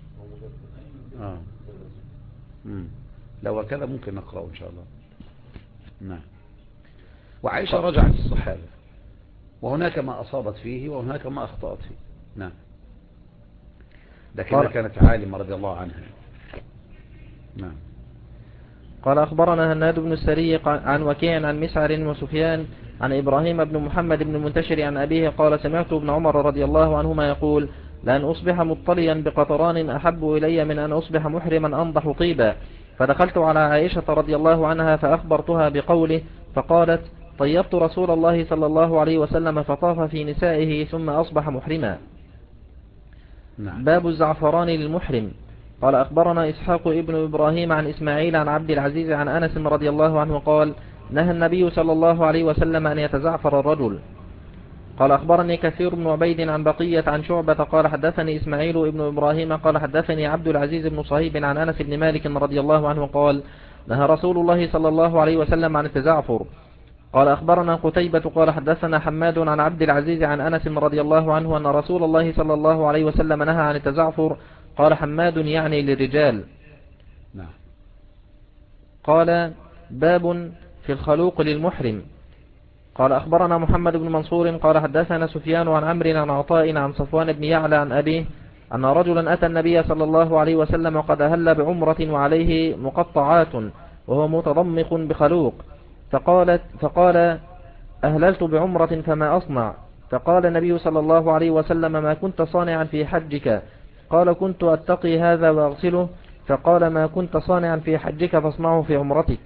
لو كذا ممكن نقرأه إن شاء الله. نعم. وعائشة رجعت الصحابة، وهناك ما أصابت فيه وهناك ما أخطأت فيه. نعم. لكنها كانت عالمة رضي الله عنها. نعم. قال أخبرنا هناد بن السري عن وكيع عن مسعر وسفيان عن إبراهيم بن محمد بن المنتشر عن أبيه قال: سمعت ابن عمر رضي الله عنهما يقول: لأن أصبح مطليا بقطران أحب إلي من أن أصبح محرما أنضح طيبا. فدخلت على عائشة رضي الله عنها فأخبرتها بقوله، فقالت: طيبت رسول الله صلى الله عليه وسلم فطاف في نسائه ثم أصبح محرما. نعم. باب الزعفران للمحرم. قال أخبرنا إسحاق ابن إبراهيم عن إسماعيل عن عبد العزيز عن أنس رضي الله عنه قال: نهى النبي صلى الله عليه وسلم أن يتزعفر الرجل. قال أخبرني كثير بن عبيد عن بقية عن شعبة قال حدثني إسماعيل ابن إبراهيم قال حدثني عبد العزيز بن صهيب عن أنس بن مالك رضي الله عنه قال: نهى رسول الله صلى الله عليه وسلم عن التزعفر. قال أخبرنا قتيبة قال حدثنا حماد عن عبد العزيز عن أنس رضي الله عنه أن رسول الله صلى الله عليه وسلم نهى عن التزعفر. قال حماد يعني للرجال. نعم. قال: باب في الخلوق للمحرم. قال أخبرنا محمد بن منصور قال حدثنا سفيان عن عمرو عن عطاء عن صفوان بن يعلى عن أبيه أن رجلا أتى النبي صلى الله عليه وسلم قد أهل بعمرة وعليه مقطعات وهو متضمخ بخلوق، فقال: أهللت بعمرة فما أصنع؟ فقال النبي صلى الله عليه وسلم: ما كنت صانعا في حجك؟ قال: كنت أتقي هذا وأغسله. فقال: ما كنت صانعا في حجك فاصنعه في عمرتك.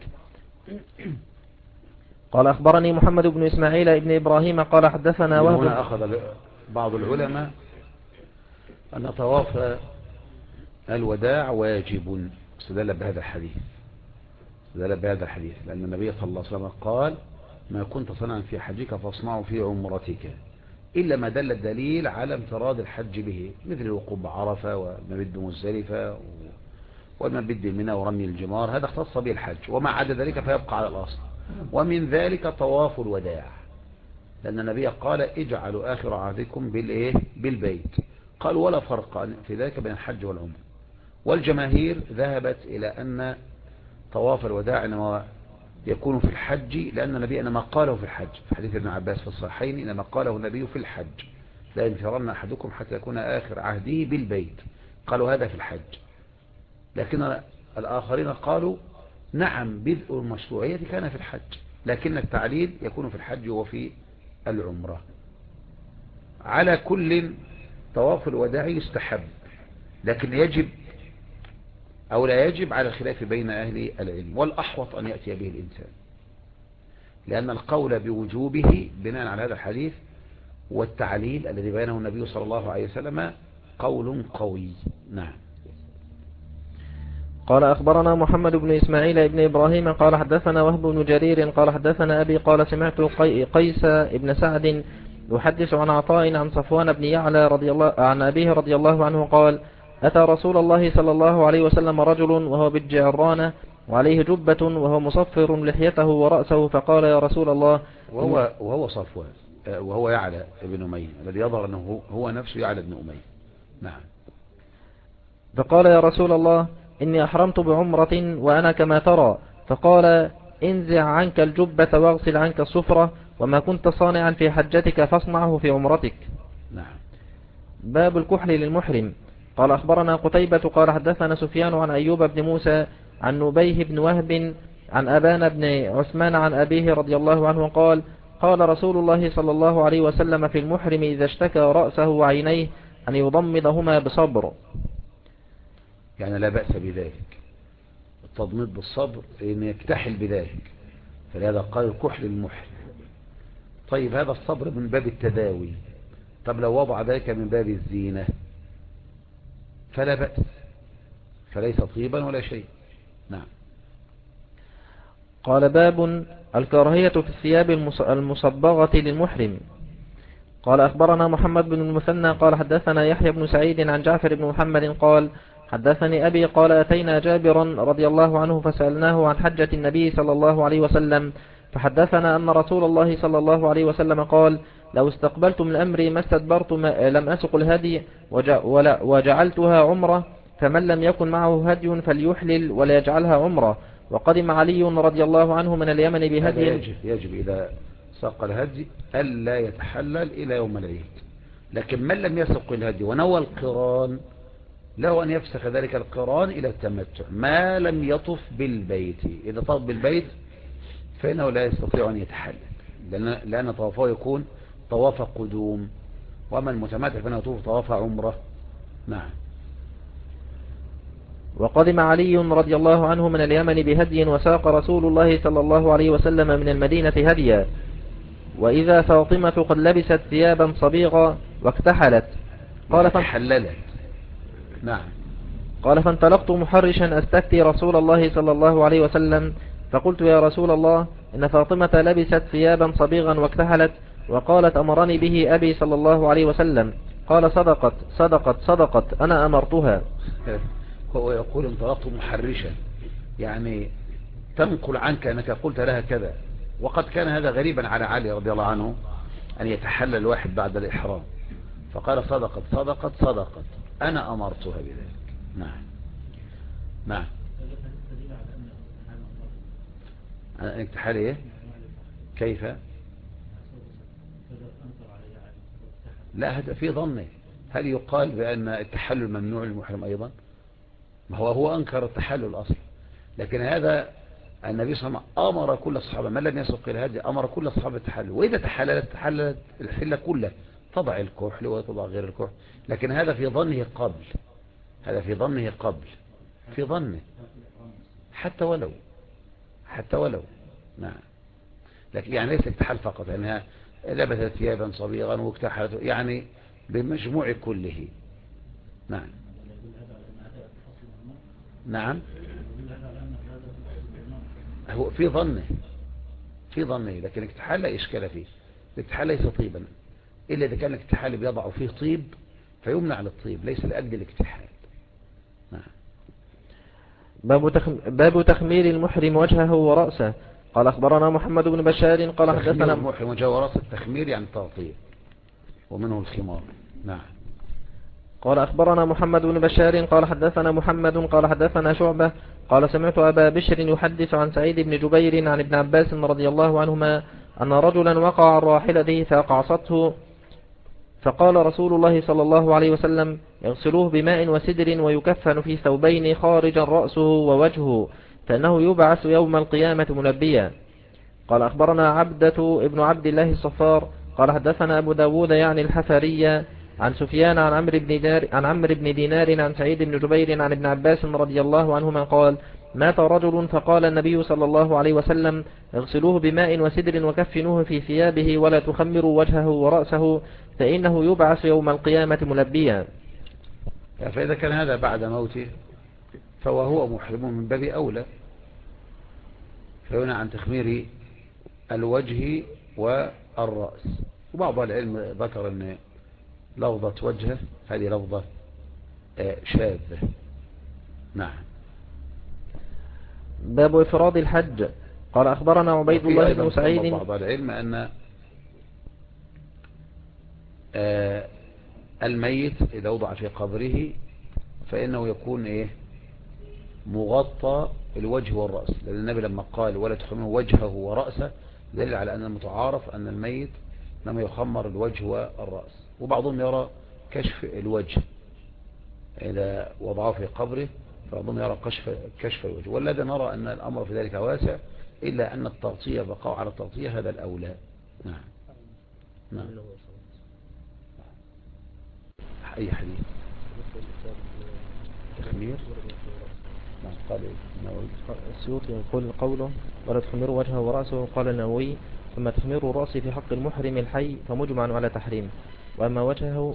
قال أخبرني محمد بن إسماعيل ابن إبراهيم قال حدثنا وهب. هنا أخذ بعض العلماء أن طواف الوداع واجب، استدل بهذا الحديث، لأن النبي صلى الله عليه وسلم قال: ما كنت صنعا في حجك فاصنعه في عمرتك، إلا ما دل الدليل على امتراض الحج به، مثل الوقوف بعرفة ومبيت بمزدلفة والمبيت بالمنى ورمي الجمار، هذا اختص به الحج، وما عدا ذلك فيبقى على الأصل. ومن ذلك طواف الوداع، لأن النبي قال اجعلوا آخر عهدكم بالبيت. قال ولا فرق في ذلك بين الحج والعمر. والجماهير ذهبت إلى أن طواف الوداع إنما يكون في الحج، لأن النبي إنما قاله في الحج، في حديث ابن عباس في الصحيحين إنما قاله النبي في الحج لا ينفرن أحدكم حتى يكون آخر عهده بالبيت، قالوا هذا في الحج. لكن الآخرين قالوا نعم بدء المشروعية كان في الحج، لكن التعليل يكون في الحج وفي العمرة. على كل طواف الوداع يستحب، لكن يجب أو لا يجب على الخلاف بين أهل العلم، والأحوط أن يأتي به الإنسان، لأن القول بوجوبه بناء على هذا الحديث والتعليل الذي بينه النبي صلى الله عليه وسلم قول قوي. نعم. قال أخبرنا محمد بن إسماعيل بن إبراهيم قال حدثنا وهب بن جرير قال حدثنا أبي قال سمعت قيس بن سعد يحدث عن عطاء عن صفوان بن يعلى عن أبيه رضي الله عنه قال أتى رسول الله صلى الله عليه وسلم رجل وهو بالجعرانة وعليه جبة وهو مصفر لحيته ورأسه، فقال يا رسول الله، وهو صفوان وهو يعلى بن أمية الذي يظهر أنه هو نفسه يعلى بن أمية. نعم. فقال يا رسول الله إني أحرمت بعمرة وأنا كما ترى، فقال انزع عنك الجبة واغسل عنك الصفرة، وما كنت صانعا في حجتك فاصنعه في عمرتك. نعم. باب الكحل للمحرم. قال أخبرنا قتيبة قال حدثنا سفيان عن أيوب بن موسى عن نبيه بن وهب عن أبان بن عثمان عن أبيه رضي الله عنه قال قال رسول الله صلى الله عليه وسلم في المحرم إذا اشتكى رأسه وعينيه أن يضمدهما بصبر. يعني لا بأس بذلك، التضميد بالصبر إن يكتحل بذلك، فلهذا قال الكحل للمحرم. طيب هذا الصبر من باب التداوي، طب لو وضع ذلك من باب الزينة فلا بأس، فليس طيبا ولا شيء. نعم. قال باب الكراهية في الثياب المصبغة للمحرم. قال أخبرنا محمد بن المثنى قال حدثنا يحيى بن سعيد عن جعفر بن محمد قال حدثني أبي قال أتينا جابرا رضي الله عنه فسألناه عن حجة النبي صلى الله عليه وسلم، فحدثنا أن رسول الله صلى الله عليه وسلم قال لو استقبلت من أمري ما استدبرت لم أسق الهدي وجعلتها عمرة، فمن لم يكن معه هدي فليحلل ولا يجعلها عمرة. وقدم علي رضي الله عنه من اليمن بهدي. يجب إذا ساق الهدي ألا يتحلل إلى يوم العيد، لكن من لم يسق الهدي ونوى القران له أن يفسخ ذلك القران إلى التمتع ما لم يطف بالبيت. إذا طاف بالبيت فإنه لا يستطيع أن يتحلل، لأن طوافه يكون طواف قدوم، وما المتمتع فإنه يطوف طواف عمره. نعم. وقدم علي رضي الله عنه من اليمن بهدي وساق رسول الله صلى الله عليه وسلم من المدينة هديا، وإذا فاطمة قد لبست ثيابا صبيغا واكتحلت. قال فحللت. نعم. قال فانطلقت محرشا أستفتي رسول الله صلى الله عليه وسلم، فقلت يا رسول الله إن فاطمة لبست ثيابا صبيغا واكتحلت، وقالت أمرني به أبي صلى الله عليه وسلم. قال صدقت صدقت صدقت أنا أمرتها. هو يقول انطلقت محرشا، يعني تنقل عنك أنك قلت لها كذا، وقد كان هذا غريبا على علي رضي الله عنه أن يتحلل الواحد بعد الإحرام، فقال صدقت صدقت صدقت أنا أمرتها بذلك. نعم. نعم. الاتحال ايه؟ كيف؟ لا هذا في ظنه، هل يقال بأن التحلل ممنوع للمحرم أيضا؟ ما هو أنكر التحلل أصلا، لكن هذا النبي صلى الله عليه وسلم أمر كل الصحابة من لم يسق الهدي أمر كل الصحابة التحلل، وإذا تحللت الحلة كلها، تضع الكحل وتضع غير الكحل، لكن هذا في ظنه قبل، هذا في ظنه قبل، في ظنه حتى ولو. نعم. لكن يعني ليس التحل فقط، لأنها لبست ثيابا صبيغا واكتحلت، يعني بمجموع كله. نعم. نعم. هو في ظنه لكن الاكتحال لا إشكال فيه، الاكتحال ليس طيبا إلا إذا كان الاكتحال بيضع فيه طيب فيمنع للطيب، ليس لأجل الاكتحال. نعم. باب تخمير المحرم وجهه ورأسه. قال أخبرنا محمد بن بشار قال تخمير حدثنا المحرم وجهه ورأسه، التخمير يعني التغطية، ومنه الخمار. نعم. قال أخبرنا محمد بن بشار قال حدثنا محمد قال حدثنا شعبة قال سمعت أبا بشر يحدث عن سعيد بن جبير عن ابن عباس رضي الله عنهما أن رجلا وقع عن راحلته فأقعصته، فقال رسول الله صلى الله عليه وسلم يغسلوه بماء وسدر ويكفن في ثوبين خارجا رأسه ووجهه فإنه يبعث يوم القيامة ملبيا. قال أخبرنا عبدة ابن عبد الله الصفار قال حدثنا أبو داود يعني الحفرية عن سفيان عن عمرو بن دينار عن سعيد بن جبير عن ابن عباس رضي الله عنهما قال مات رجل فقال النبي صلى الله عليه وسلم اغسلوه بماء وسدر وكفنوه في ثيابه ولا تخمروا وجهه ورأسه فإنه يبعث يوم القيامة ملبيا. فإذا كان هذا بعد موته فهو محرم من باب أولى، فهنا عن تخمير الوجه والرأس. وبعض العلم ذكر أن لفظة وجهه هذه لفظة شاذة. نعم. باب إفراد الحج. قال أخبرنا عبيد الله بن سعيد. بعض العلم أن الميت إذا وضع في قبره فإنه يكون مغطى الوجه والرأس، لأن النبي لما قال ولا تخمروا وجهه ورأسه دليل على أن المتعارف أن الميت لما يخمر الوجه والرأس. وبعضهم يرى كشف الوجه إذا وضعه في قبره، فبعضهم يرى كشف الوجه، والذي نرى أن الأمر في ذلك واسع، إلا أن التغطية بقاء على التغطية هذا الأولى. نعم. نعم. أي حديث تخمير. نعم. قال النووي السيوطي يقول قوله ولا تخمروا وجهه ورأسه. قال النووي ثم تخمير الرأس في حق المحرم الحي فمجمع على تحريمه، وأما وجهه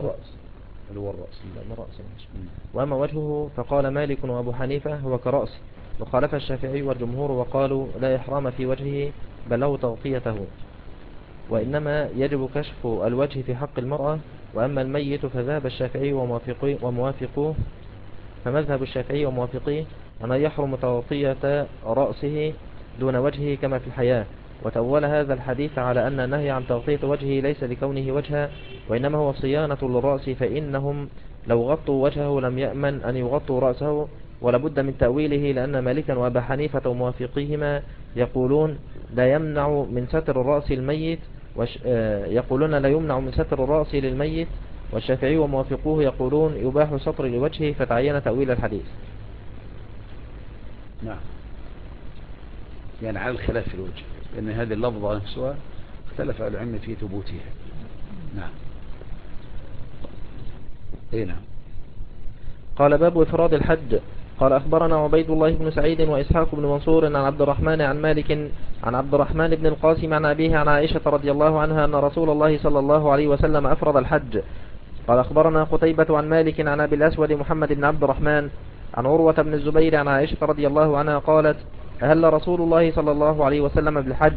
وأما وجهه فقال مالك وأبو حنيفة هو كرأس، وخالف الشافعي والجمهور وقالوا لا إحرام في وجهه بل له تغطيته، وإنما يجب كشف الوجه في حق المرأة. وأما الميت فذهب الشافعي وموافقوه فمذهب الشافعي وموافقيه أن يحرم تغطية رأسه دون وجهه كما في الحياة، وتأول هذا الحديث على أن النهي عن تغطية وجهه ليس لكونه وجها، وإنما هو صيانة للرأس، فإنهم لو غطوا وجهه لم يأمن أن يغطوا رأسه، ولابد من تأويله، لأن مالكا وأبا حنيفة وموافقيهما يقولون لا يمنع من ستر الرأس الميت يقولون لا يمنع من ستر الرأس للميت، والشافعي وموافقوه يقولون يباح سطر لوجهه، فتعين تأويل الحديث. نعم. يعني على الخلاف في الوجه، لأن هذه اللفظة نفسها اختلف العلم في ثبوتها. نعم. نعم. قال باب إفراد الحج. قال أخبرنا عبيد الله بن سعيد وإسحاق بن منصور عن عبد الرحمن عن مالك عن عبد الرحمن بن القاسم عن أبيه عن عائشة رضي الله عنها أن رسول الله صلى الله عليه وسلم أفرد الحج. قال أخبرنا قتيبة عن مالك عن أبي الأسود محمد بن عبد الرحمن عن عروة بن الزبير عن عائشة رضي الله عنها قالت أهل رسول الله صلى الله عليه وسلم بالحج.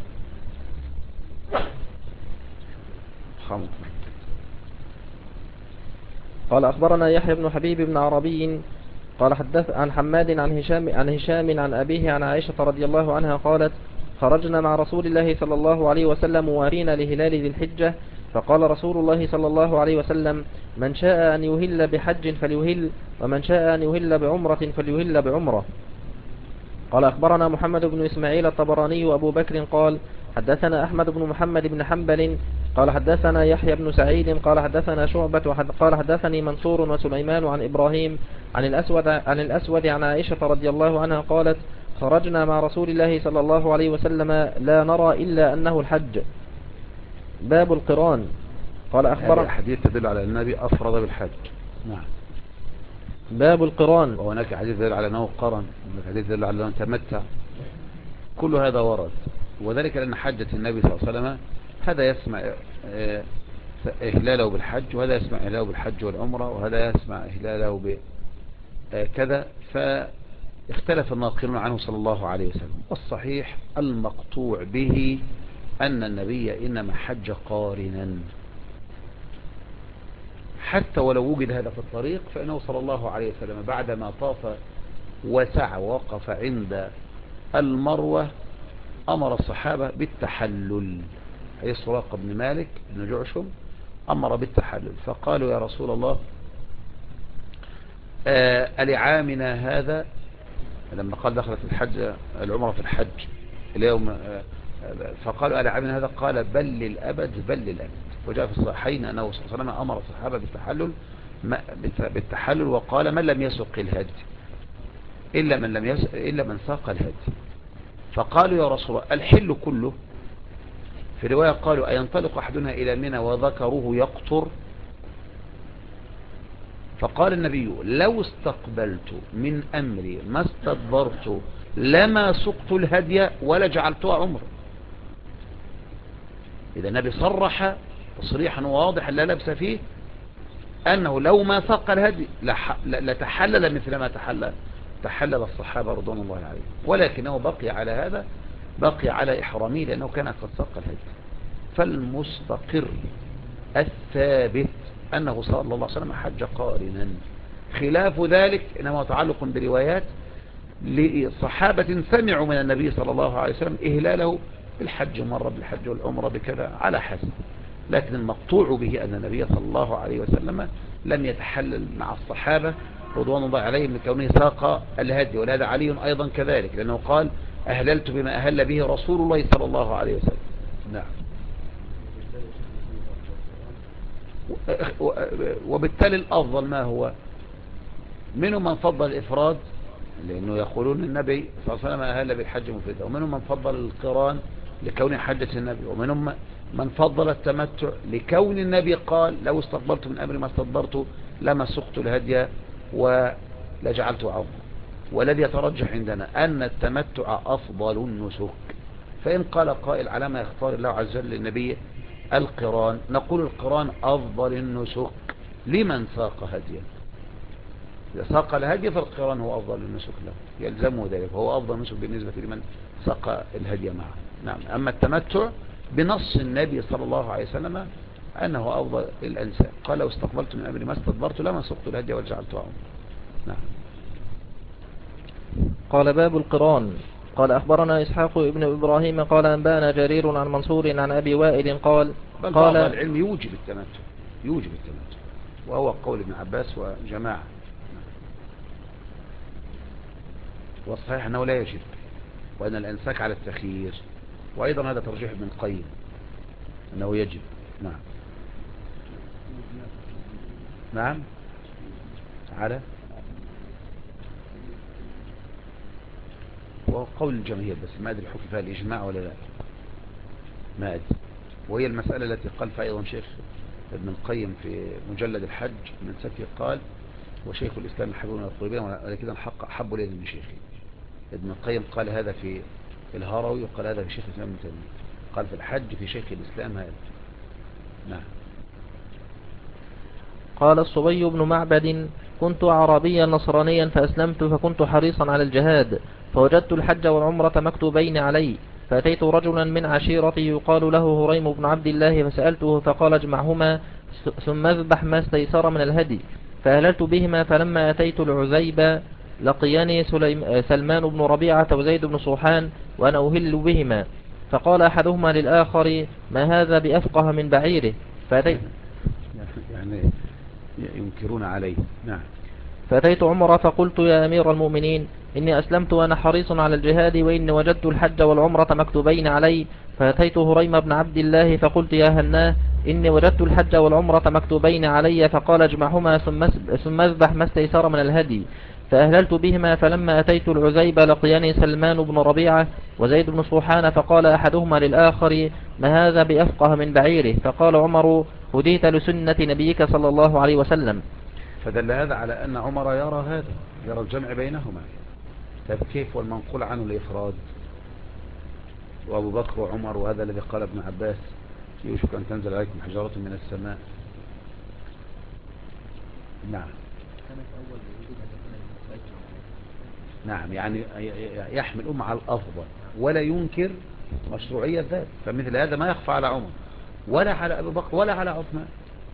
قال أخبرنا يحيى بن حبيب بن عربي قال حدث عن حماد عن هشام عن أبيه عن عائشة رضي الله عنها قالت خرجنا مع رسول الله صلى الله عليه وسلم موارين لهلال ذي الحجة، فقال رسول الله صلى الله عليه وسلم من شاء أن يهل بحج فليهل، ومن شاء أن يهل بعمرة فليهل بعمرة. قال أخبرنا محمد بن إسماعيل الطبراني وأبو بكر قال حدثنا أحمد بن محمد بن حنبل قال حدثنا يحيى بن سعيد قال حدثنا شعبة قال حدثني منصور وسليمان عن إبراهيم عن الأسود عن عائشة رضي الله عنها قالت خرجنا مع رسول الله صلى الله عليه وسلم لا نرى إلا أنه الحج. باب القران. قال هذه حديث تدل على النبي أفرد بالحج. نعم. باب القران. وهناك حديث يدل على أنه قرن، وهناك حديث يدل على أنه تمتع. كل هذا ورد، وذلك لأن حجة النبي صلى الله عليه وسلم هذا يسمع إهلاله بالحج، وهذا يسمع إهلاله بالحج والعمرة، وهذا يسمع إهلاله بكذا، فاختلف الناقلون عنه صلى الله عليه وسلم. والصحيح المقطوع به أن النبي إنما حج قارنا، حتى ولو وجد هذا في الطريق، فإنه صلى الله عليه وسلم بعدما طاف وسعى ووقف عند المروة أمر الصحابة بالتحلل. حديث سراقة بن مالك بن جعشم أمر بالتحلل، فقالوا يا رسول الله ألعامنا هذا، لما قال دخلت الحج العمرة في الحج اليوم، فقالوا ألعامنا هذا، قال بل للأبد بل للأبد. وجاء في الصحيحين أنه صلى الله عليه وسلم أمر الصحابة بالتحلل وقال من لم يسق الهدي إلا من ساق الهدي. فقالوا يا رسول الله الحل كله؟ في رواية قالوا أينطلق أحدنا إلى منى وذكره يقطر؟ فقال النبي لو استقبلت من أمري ما استدبرت لما سقت الهدي ولا جعلتها عمره. إذا النبي صرح تصريحا واضحا لا لبس فيه أنه لو ما ساق الهدي لتحلل مثل ما تحلل الصحابة رضوان الله عليهم، ولكنه بقي على هذا، بقي على إحرامه لأنه كان قد ساق الهدي. فالمستقر الثابت أنه صلى الله عليه وسلم حج قارنا، خلاف ذلك إنما تعلق بروايات لصحابة سمعوا من النبي صلى الله عليه وسلم إهلاله بالحج مرة، بالحج والعمرة بكذا على حسب، لكن المقطوع به أن النبي صلى الله عليه وسلم لم يتحلل مع الصحابة رضوان الله عليهم لكونه ساق الهدي. ولهذا علي أيضا كذلك، لأنه قال أهللت بما أهل به رسول الله صلى الله عليه وسلم. نعم. وبالتالي الأفضل ما هو؟ منهم من فضل الإفراد لأنه يقولون النبي صلى الله عليه وسلم أهل بالحج مفردا، ومنهم من فضل القران لكون حجة النبي، ومنهم من فضل التمتع لكون النبي قال لو استقبلت من أمري ما استدبرت لما سقت الهدي ولجعلته عمرا. والذي يترجح عندنا أن التمتع أفضل النسك. فإن قال قائل على ما يختار الله عز وجل للنبي القران، نقول القران أفضل النسك لمن ساق هديا. إذا ساق الهدي فالقران هو أفضل النسك له، يلزمه ذلك، هو أفضل النسك بالنسبة لمن ساق الهدي معه. نعم. أما التمتع بنص النبي صلى الله عليه وسلم أنه أفضل الأنساب، قال لو استقبلت من أمري ما استدبرت لما سقت الهدي وجعلته عمرا. نعم. قال باب القران. قال أخبرنا إسحاق ابن إبراهيم قال أنبانا جرير عن منصور عن أبي وائل قال بعض العلم يوجب التمتع وهو قول ابن عباس وجماعة، والصحيح أنه لا يجب، وأن الأنساك على التخيير، وأيضا هذا ترجيح ابن القيم أنه يجب. نعم. نعم. على وقول الجماهير، بس ما أدري حكم فيها الإجماع ولا لا، ما أدري. وهي المسألة التي قال فيها أيضا شيخ ابن القيم في مجلد الحج من سفه، قال وشيخ الإسلام يحبون الطيبين ولكن الحق أحب لي من شيخي. ابن القيم قال هذا في الهروي، وقال هذا في شيخ الإسلام ابن تيمية، قال في الحج في شيخ الإسلام هذا. نعم. قال الصبي بن معبد كنت أعرابيا نصرانيا فأسلمت فكنت حريصا على الجهاد، فوجدت الحج والعمرة مكتوبين علي، فأتيت رجلا من عشيرتي يقال له هريم بن عبد الله فسألته فقال اجمعهما ثم اذبح ما استيسر من الهدي، فأهللت بهما. فلما أتيت العزيب لقياني سلمان بن ربيعة وزيد بن صوحان وأنا أهل بهما، فقال أحدهما للآخر ما هذا بأفقه من بعيره، يعني ينكرون عليه. نعم. فأتيت عمر فقلت يا أمير المؤمنين إني أسلمت وأنا حريص على الجهاد وإني وجدت الحج والعمرة مكتوبين علي. فأتيت هريم بن عبد الله فقلت يا هناه إني وجدت الحج والعمرة مكتوبين علي، فقال اجمعهما ثم اذبح ما استيسر من الهدي، فأهللت بهما. فلما أتيت العزيب لقياني سلمان بن ربيعة وزيد بن صوحان، فقال أحدهما للآخر ما هذا بأفقه من بعيره، فقال عمر هديت لسنة نبيك صلى الله عليه وسلم. فدل هذا على أن عمر يرى الجمع بينهما. طيب كيف والمنقول عنه الإفراد؟ وأبو بكر وعمر، وهذا الذي قال ابن عباس يوشك أن تنزل عليكم حجارة من السماء. نعم. نعم، يعني يحمل الأمة على الأفضل ولا ينكر مشروعية ذلك. فمثل هذا ما يخفى على عمر ولا على أبي بكر ولا على عثمان،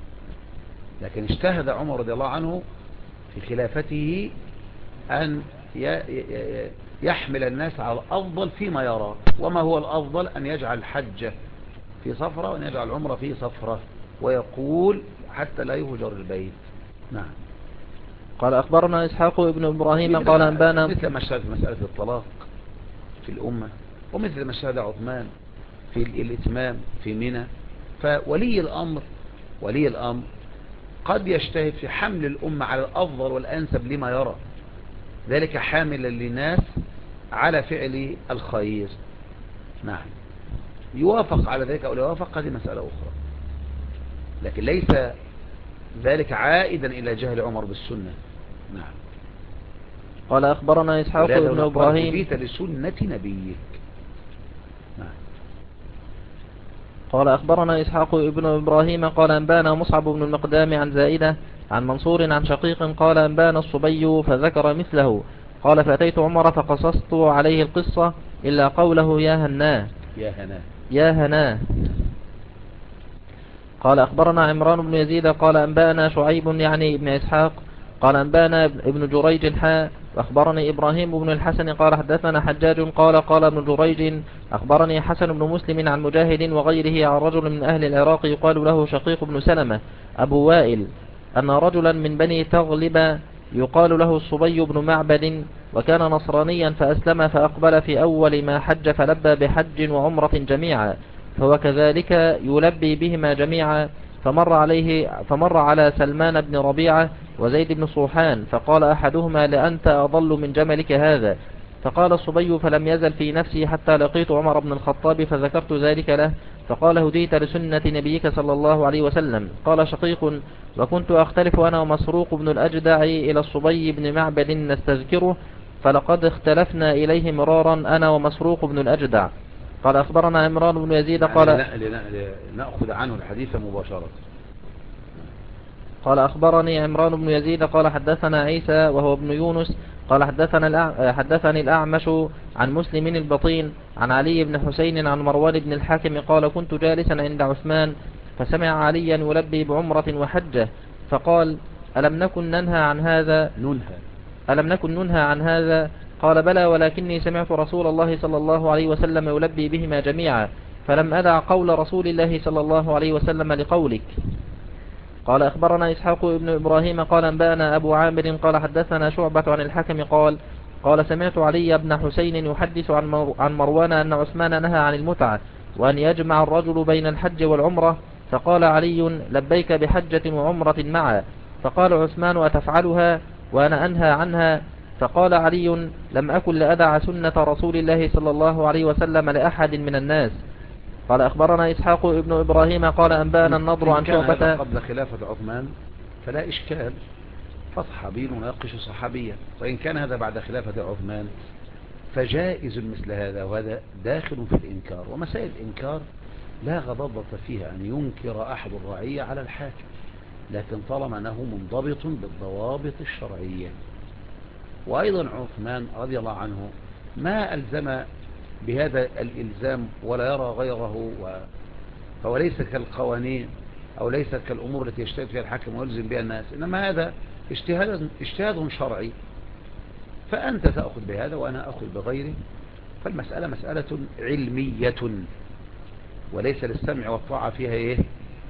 لكن اجتهد عمر رضي الله عنه في خلافته أن يحمل الناس على الأفضل فيما يرى. وما هو الأفضل؟ أن يجعل الحج في صفرة وأن يجعل العمرة في صفرة، ويقول حتى لا يهجر البيت. نعم. قال أخبرنا إسحاق ابن إبراهيم قال أنبانا مثل ما شاهد مسألة الطلاق في الأمة، ومثل ما شاهد عثمان في الإتمام في منى. فولي الأمر قد يجتهد في حمل الأمة على الأفضل والأنسب لما يرى، ذلك حاملا للناس على فعل الخير. نعم. يوافق على ذلك أو لا يوافق هذه مسألة أخرى، لكن ليس ذلك عائدا إلى جهل عمر بالسنة. نعم. قال أخبرنا إسحاق ابن إبراهيم هديت لسنة نبيك. نعم. قال أخبرنا إسحاق ابن إبراهيم قال أنبانا مصعب بن المقدام عن زائدة عن منصور عن شقيق قال أنبانا الصبي فذكر مثله. قال فأتيت عمر فقصصت عليه القصة إلا قوله يا هناه يا هناه. قال أخبرنا عمران بن يزيد قال أنبانا شعيب يعني ابن إسحاق قال أنبانا ابن جريج حاء وأخبرني إبراهيم بن الحسن قال حدثنا حجاج قال ابن جريج أخبرني حسن بن مسلم عن مجاهد وغيره عن رجل من أهل العراق يقال له شقيق بن سلمة أبو وائل أن رجلا من بني تغلب يقال له الصبي بن معبد وكان نصرانيا فأسلم فأقبل في أول ما حج فلبى بحج وعمرة جميعا، فهو كذلك يلبي بهما جميعا. فمر على سلمان بن ربيعة وزيد بن صوحان فقال أحدهما لأنت أضل من جملك هذا. فقال الصبي فلم يزل في نفسي حتى لقيت عمر بن الخطاب فذكرت ذلك له فقال هديت لسنة نبيك صلى الله عليه وسلم. قال شقيق وكنت أختلف أنا ومسروق بن الأجدع إلى الصبي بن معبد نستذكره فلقد اختلفنا إليه مرارا أنا ومسروق بن الأجدع. قال أخبرنا عمران بن يزيد قال نأخذ عنه الحديث مباشرة. قال أخبرني عمران بن يزيد قال حدثنا عيسى وهو ابن يونس قال حدثني الأعمش عن مسلم البطين عن علي بن حسين عن مروان بن الحاكم قال كنت جالسا عند عثمان فسمع عليا يلبي بعمرة وحجة فقال ألم نكن ننهى عن هذا قال بلى ولكني سمعت رسول الله صلى الله عليه وسلم يلبي بهما جميعا فلم أدع قول رسول الله صلى الله عليه وسلم لقولك. قال أخبرنا إسحاق ابن إبراهيم قال أنبانا أبو عامر قال حدثنا شعبة عن الحكم قال سمعت علي بن حسين يحدث عن مروان أن عثمان نهى عن المتعة وأن يجمع الرجل بين الحج والعمرة فقال علي لبيك بحجة وعمرة معا فقال عثمان أتفعلها وأنا أنهى عنها فقال علي لم أكن لأدع سنة رسول الله صلى الله عليه وسلم لأحد من الناس. قال أخبرنا إسحاق ابن إبراهيم قال أنبانا النضر عن شعبة قبل خلافة عثمان فلا إشكال، فصحابي يناقش صحابيا، وإن كان هذا بعد خلافة عثمان فجائز مثل هذا، وهذا داخل في الإنكار. ومسائل الإنكار لا غضاضة فيها أن ينكر أحد الرعية على الحاكم، لكن طالما أنه منضبط بالضوابط الشرعية. وأيضا عثمان رضي الله عنه ما ألزم بهذا الإلزام ولا يرى غيره، فهو ليس كالقوانين أو ليس كالأمور التي يجتهد فيها الحاكم ويلزم بها الناس، إنما هذا اجتهاد شرعي، فأنت تأخذ بهذا وأنا أخذ بغيره. فالمسألة مسألة علمية وليس للسمع والطاعة فيها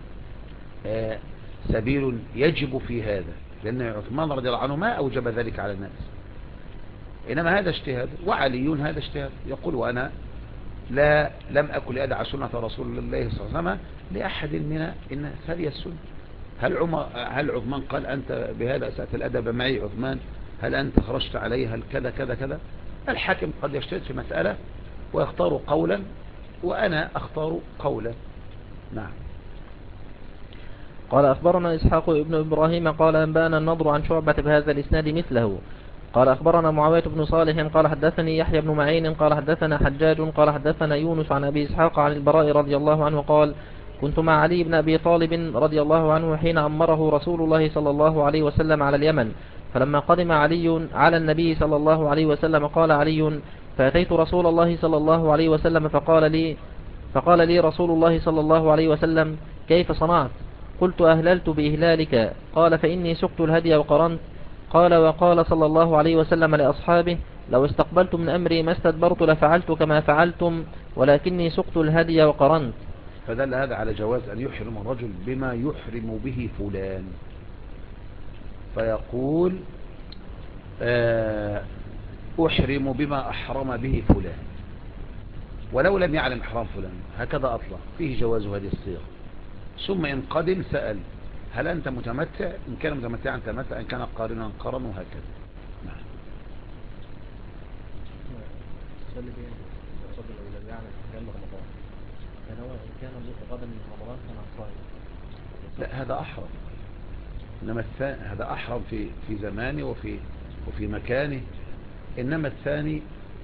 سبيل يجب في هذا، لأن عثمان رضي الله عنه ما أوجب ذلك على الناس، إنما هذا اجتهاد. وعلي هذا اجتهاد، يقول وأنا لم أكن لأدع سنة رسول الله صلى الله عليه وسلم لأحد من الناس، هذه السنة. هل عثمان قال أنت بهذا أسأت الأدب معي عثمان؟ هل أنت خرجت عليه؟ هل كذا كذا كذا؟ الحاكم قد يجتهد في مسألة ويختار قولا وأنا أختار قولا. نعم. قال أخبرنا إسحاق ابن إبراهيم قال أنبانا النضر عن شعبة بهذا الإسناد مثله. قال أخبرنا معاوية بن صالح قال حدثني يحيى بن معين قال حدثنا حجاج قال حدثنا يونس عن أبي إسحاق عن البراء رضي الله عنه قال كنت مع علي بن أبي طالب رضي الله عنه حين أمره رسول الله صلى الله عليه وسلم على اليمن، فلما قدم علي على النبي صلى الله عليه وسلم قال علي فأتيت رسول الله صلى الله عليه وسلم فقال لي رسول الله صلى الله عليه وسلم كيف صنعت؟ قلت أهللت بإهلالك. قال فإني سقت الهدي وقرنت قال وقال صلى الله عليه وسلم لأصحابه لو استقبلت من أمري ما استدبرت لفعلت كما فعلتم ولكني سقت الهدي وقرنت. فدل هذا على جواز أن يحرم الرجل بما يحرم به فلان، فيقول أحرم بما أحرم به فلان ولو لم يعلم إحرام فلان، هكذا أطلق فيه جواز هذه الصيغة. ثم إن قدم سأل هل أنت متمتع؟ إن كان متمتعا تمتع، إن كان قارنا قرن، وهكذا. نعم. السؤال اللي بين الرجل لو لم يعلم أحكام رمضان كان هو إن كان غدا من رمضان كان صائم. لا، هذا أحرم. إنما هذا أحرم في زمانه وفي مكانه. إنما الثاني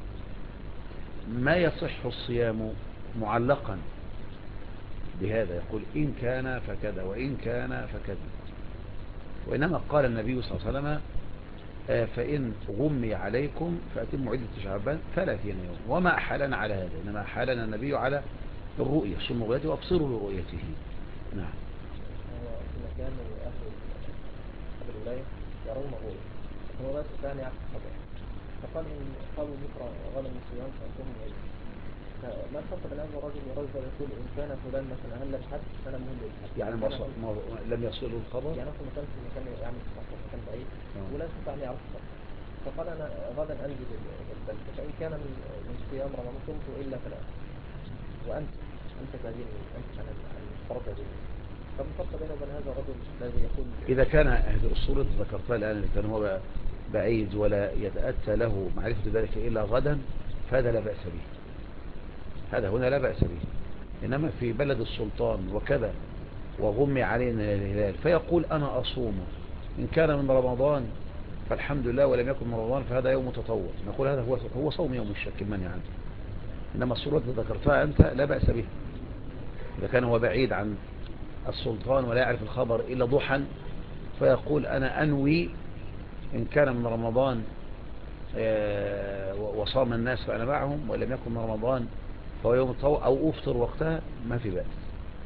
ما يصح الصيام معلقا بهذا، يقول إن كان فكذا وإن كان فكذا. وإنما قال النبي صلى الله عليه وسلم فإن غمي عليكم فأتموا عدة شعبان 30 يوم، وما أحالنا على هذا، إنما أحالنا النبي على الرؤية، سموا رؤيته وابصروا لرؤيته. نعم. في مكان أهل الولاية يرون الرؤية، هو بس كان يعرف الخبر، فقال إن قالوا بكرة غدا من الصيام فأنتم عيد. فما الفرق بين هذا الرجل والرجل يقول إن كان فلان مثلا هل الحج فأنا مهم للحج، يعني لم يصله الخبر، يعني في مكان يعمل في مكان بعيد ولا يستطيع أن يعرف الخبر، فقال أنا غدا أنزل البلد، فإن كان من صيام رمضان صمت إلا فلا، وأنت كذين أنت كان الفرق هذه. طب الفرق بينه وبين هذا الرجل الذي يقول إذا كان هذه الصورة التي ذكرتها الآن اللي كان هو بعيد ولا يتأتى له معرفة ذلك إلا غدا، فهذا لا بأس به، هذا هنا لا بأس به. إنما في بلد السلطان وكذا وغمي علينا الهلال فيقول أنا أصومه، إن كان من رمضان فالحمد لله، ولم يكن من رمضان فهذا يوم تطوع، نقول هذا هو صوم يوم الشك المنع عنه. إنما الصورة التي ذكرتها أنت لا بأس به. إذا كان هو بعيد عن السلطان ولا يعرف الخبر إلا ضحى فيقول أنا أنوي إن كان من رمضان وصام الناس فأنا معهم، ولم يكن من رمضان فهو يوم التطوع، أو أفطر وقتها، ما في بأس.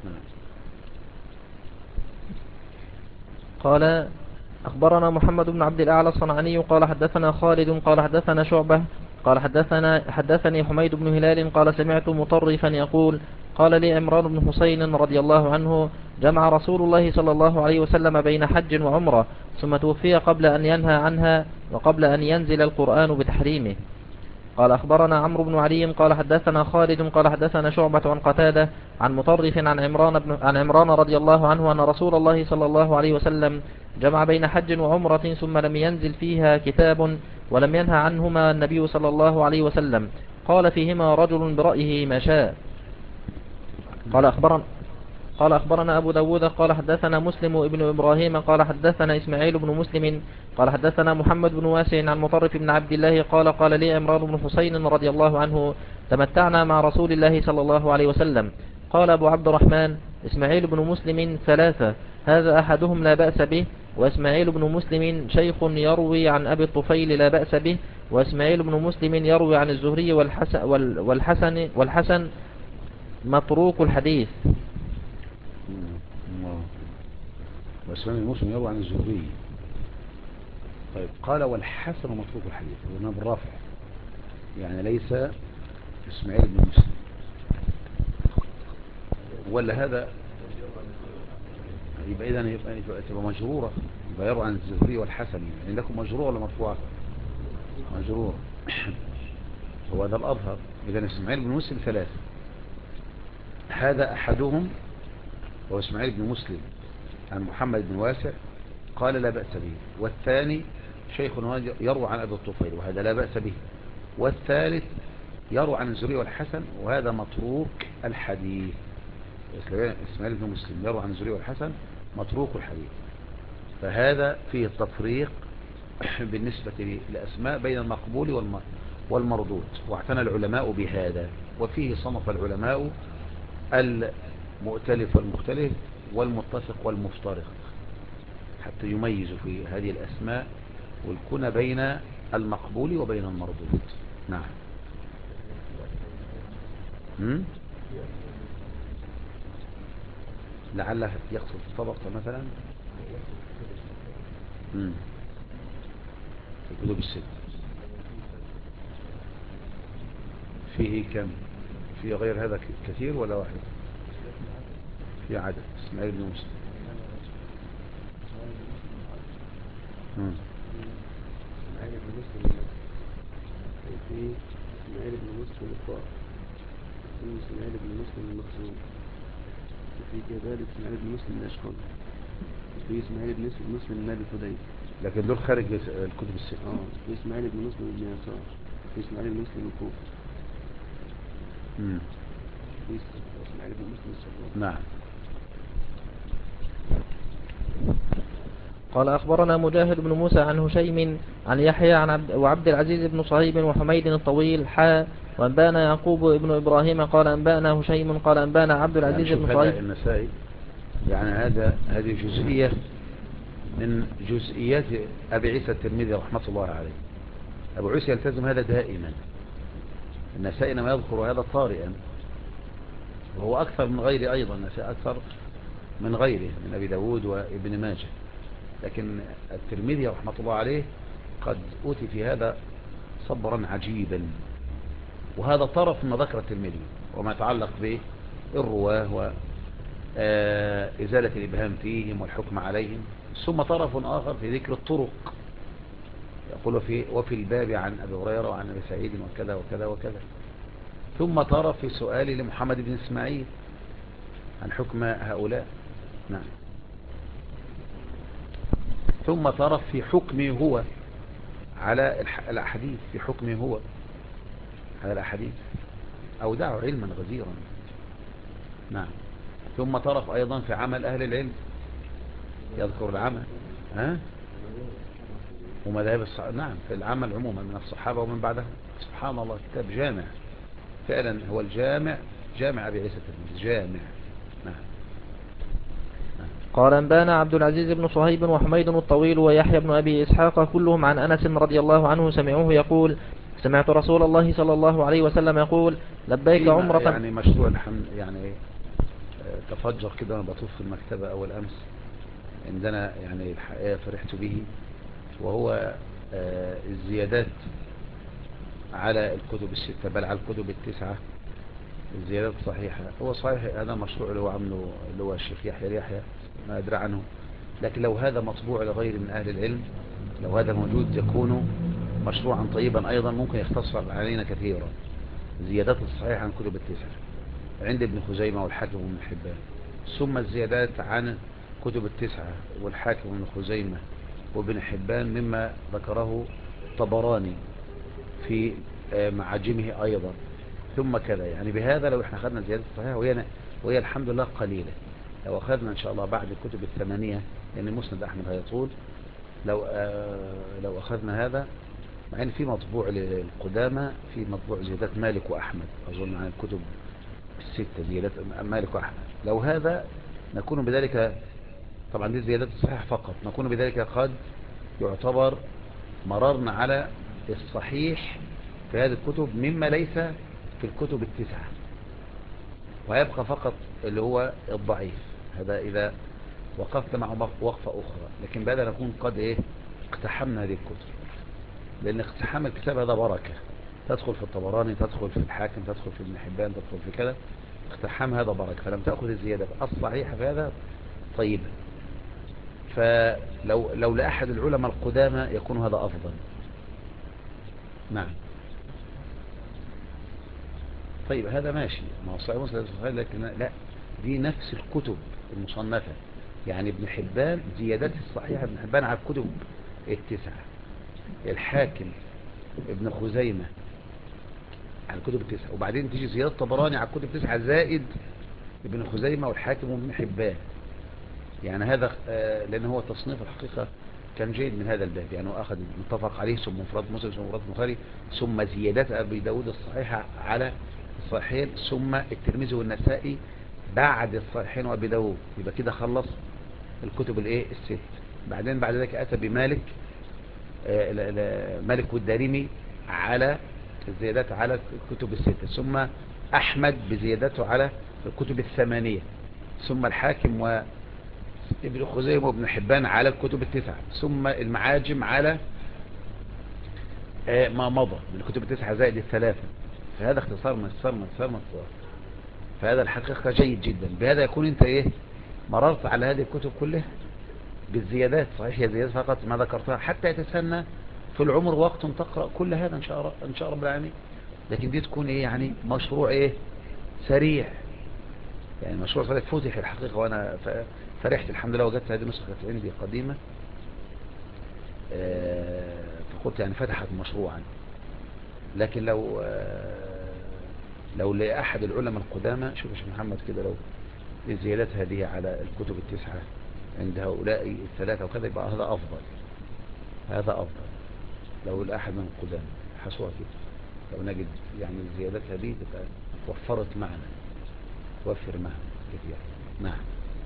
قال أخبرنا محمد بن عبد الأعلى الصنعاني قال حدثنا خالد قال حدثنا شعبة قال حدثني حميد بن هلال قال سمعت مطرفا يقول قال لي عمران بن حسين رضي الله عنه جمع رسول الله صلى الله عليه وسلم بين حج وعمرة ثم توفي قبل أن ينهى عنها وقبل أن ينزل القرآن بتحريمه. قال أخبرنا عمرو بن علي قال حدثنا خالد قال حدثنا شعبة عن قتادة عن مطرف عن عمران رضي الله عنه أن رسول الله صلى الله عليه وسلم جمع بين حج وعمرة ثم لم ينزل فيها كتاب ولم ينهى عنهما النبي صلى الله عليه وسلم، قال فيهما رجل برأيه ما شاء. قال أخبرنا أبو داود قال حدثنا مسلم ابن إبراهيم قال حدثنا إسماعيل بن مسلم قال حدثنا محمد بن واسع عن مطرف بن عبد الله قال لي عمران بن حسين رضي الله عنه تمتعنا مع رسول الله صلى الله عليه وسلم. قال أبو عبد الرحمن إسماعيل بن مسلم ثلاثة، هذا أحدهم لا بأس به، وإسماعيل بن مسلم شيخ يروي عن أبي الطفيل لا بأس به، وإسماعيل بن مسلم يروي عن الزهري والحسن متروك الحديث. وإسماعيل المسلم يروي عن الزهري. طيب قال والحسن متروك الحديث، هنا بالرفع، يعني ليس إسماعيل بن مسلم، ولا هذا يبقى إذن تبقى مجرورة، يبقى يروي عن الزهري والحسن، يعني لكم مجرورة ولا مرفوعة؟ مجرورة. هو هذا الأظهر. إذن إسماعيل بن مسلم ثلاثة، هذا أحدهم هو إسماعيل بن مسلم عن محمد بن واسع قال لا بأس به، والثاني شيخ يروى عن أبي الطفيل وهذا لا بأس به، والثالث يروى عن الزهري والحسن وهذا متروك الحديث. إسماعيل بن مسلم يروى عن الزهري والحسن متروك الحديث. فهذا فيه التفريق بالنسبة للأسماء بين المقبول والمردود، واعتنى العلماء بهذا، وفيه صنف العلماء المؤتلف والمختلف والمتفق والمفترق حتى يميزوا في هذه الأسماء والكنى بين المقبول وبين المردود. نعم. لعله يقصد الطبقة مثلا. الكتب الست فيه كم؟ فيه غير هذا كثير ولا واحد؟ في عدد. اسماعيل بن مسلم. اسماعيل بن مسلم وفي اسماعيل بن مسلم الطائي وفي اسماعيل بن مسلم المخزوم وفي كذلك اسماعيل بن مسلم الأشقر وفي اسماعيل بن مسلم مال الحديث. لكن دول خارج الكتب الست. في اسماعيل بن مسلم بن يسار في اسماعيل بن مسلم الكوفي في اسماعيل بن مسلم الصدوق. نعم. قال أخبرنا مجاهد بن موسى عن هشيم عن يحيى عن وعبد العزيز بن صهيب وحميد الطويل وأنبانا يعقوب بن إبراهيم قال أنبانا هشيم قال أنبانا عبد العزيز يعني بن شوف هذا صهيب. النسائي، يعني هذه جزئية من جزئيات أبي عيسى الترمذي رحمة الله عليه. أبو عيسى يلتزم هذا دائما. النسائي لما يذكر هذا طارئا، وهو أكثر من غيره أيضا. النسائي أكثر من غيره من أبي داود وابن ماجه، لكن الترمذي رحمة الله عليه قد أوتي في هذا صبرا عجيبا. وهذا طرف ما ذكر الترمذي وما يتعلق بالرواه وإزالة الإبهام فيهم والحكم عليهم، ثم طرف آخر في ذكر الطرق، يقول وفي الباب عن أبي هريرة وعن أبي سعيد وكذا وكذا وكذا، ثم طرف في سؤالي لمحمد بن إسماعيل عن حكم هؤلاء. نعم. ثم طرف في حكمه هو على الأحاديث، في حكمه هو على الأحاديث، أودعه علما غزيرا. نعم. ثم طرف أيضا في عمل أهل العلم، يذكر العمل ومذاهب نعم، في العمل عموما من الصحابة ومن بعدهم. سبحان الله، كتاب جامع فعلا، هو الجامع، جامع أبي عيسى الترمذي، جامع. نعم. قال أنبانا عبد العزيز بن صهيب وحميد الطويل ويحيى بن أبي إسحاق كلهم عن أنس رضي الله عنه سمعوه يقول سمعت رسول الله صلى الله عليه وسلم يقول لبيك عمرة. يعني مشروع يعني تفجر كده وانا بطوف في المكتبة أول أمس عندنا، يعني الحقيقة فرحت به، وهو الزيادات على الكتب الستة بل على الكتب التسعة، الزيادات صحيحة. هو صحيح هذا مشروع اللي هو عامله اللي هو الشيخ يحيى ما أدري عنه، لكن لو هذا مطبوع لغير من أهل العلم، لو هذا موجود يكون مشروعا طيبا أيضا، ممكن يختصر علينا كثيرا. زيادات الصحيحة عن كتب التسعة عند ابن خزيمة والحاكم وابن حبان، ثم الزيادات عن كتب التسعة والحاكم وابن خزيمة وابن حبان مما ذكره الطبراني في معاجمه أيضا، ثم كذا. يعني بهذا لو احنا أخذنا زيادة الصحيحة وهي الحمد لله قليلة، لو أخذنا إن شاء الله بعد الكتب الثمانية، لأن مسند أحمد هيطول، لو أخذنا هذا، مع أن في مطبوع للقدامى، في مطبوع زيادات مالك وأحمد أظن عن الكتب الستة، زيادات مالك وأحمد، لو هذا نكون بذلك، طبعا دي زيادات الصحيح فقط، نكون بذلك قد يعتبر مررنا على الصحيح في هذه الكتب مما ليس في الكتب التسعة، ويبقى فقط اللي هو الضعيف. هذا إذا وقفت مع وقفة أخرى، لكن بهذا نكون قد اقتحمنا هذه الكتب، لأن اقتحام الكتاب هذا بركة، تدخل في الطبراني، تدخل في الحاكم، تدخل في ابن حبان، تدخل في كذا، اقتحام هذا بركة، فلم تأخذ الزيادة الصحيحة في هذا طيبة. فلو لأحد العلماء القدامى يكون هذا أفضل. نعم. طيب هذا ماشي، ما هو صحيح مسلم صحيح، لكن لا، دي نفس الكتب المصنفة. يعني ابن حبان زيادات الصحيحة ابن حبان على الكتب التسعة، الحاكم ابن خزيمة على الكتب التسعة، وبعدين تيجي زيادة طبراني على الكتب التسعة زائد ابن خزيمة والحاكم وابن حبان. يعني هذا لأن هو تصنيف الحقيقة كان جيد من هذا الباب، يعني هو أخذ متفق عليه، ثم مفرد مسلم، ثم مفرد البخاري، ثم زيادات أبي داود الصحيحة على الصحيحين، ثم الترمذي والنسائي بعد الصحيحين وأبي داود، يبقى كده خلص الكتب الست. بعدين بعد ذلك أتى بمالك مالك والدارمي على الزيادات على الكتب الستة، ثم أحمد بزيادته على الكتب الثمانية، ثم الحاكم وابن خزيمة وابن حبان على الكتب التسعة، ثم المعاجم على ما مضى من الكتب التسعة زائد الثلاثة، فهذا اختصار من اختصار. فهذا الحقيقة جيد جدا. بهذا يكون انت ايه مررت على هذه الكتب كلها بالزيادات. صحيح هي زيادات فقط ما ذكرتها، حتى يتسنى في العمر وقت تقرأ كل هذا ان شاء رب العالمين. لكن دي تكون ايه يعني مشروع ايه سريع، يعني مشروع سريع فتح الحقيقة. وانا فرحت الحمد لله وجدت هذه النسخة عندي قديمة، فقلت يعني فتحت مشروعا. لكن لو لأحد العلماء القدامى، شوف يا شيخ محمد كده، لو الزيادات هذه على الكتب التسعة عند هؤلاء الثلاثة وكذا، يبقى هذا أفضل. هذا أفضل لو لأحد من القدامى حسوها كده، لو نجد يعني الزيادات هذه تبقى وفرت معنا، توفر معنا كثير. نعم.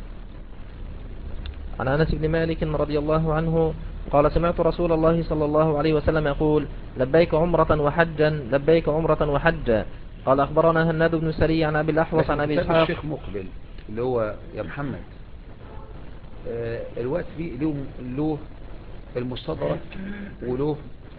عن أنس بن مالك رضي الله عنه قال سمعت رسول الله صلى الله عليه وسلم يقول لبيك عمرة وحجا لبيك عمرة وحجا. قال أخبرنا هناد بن سري عن أبي الأحوص عن أبي كتاب إسحاق. الشيخ مقبل اللي هو يا محمد الوقت فيه له المستدرك وله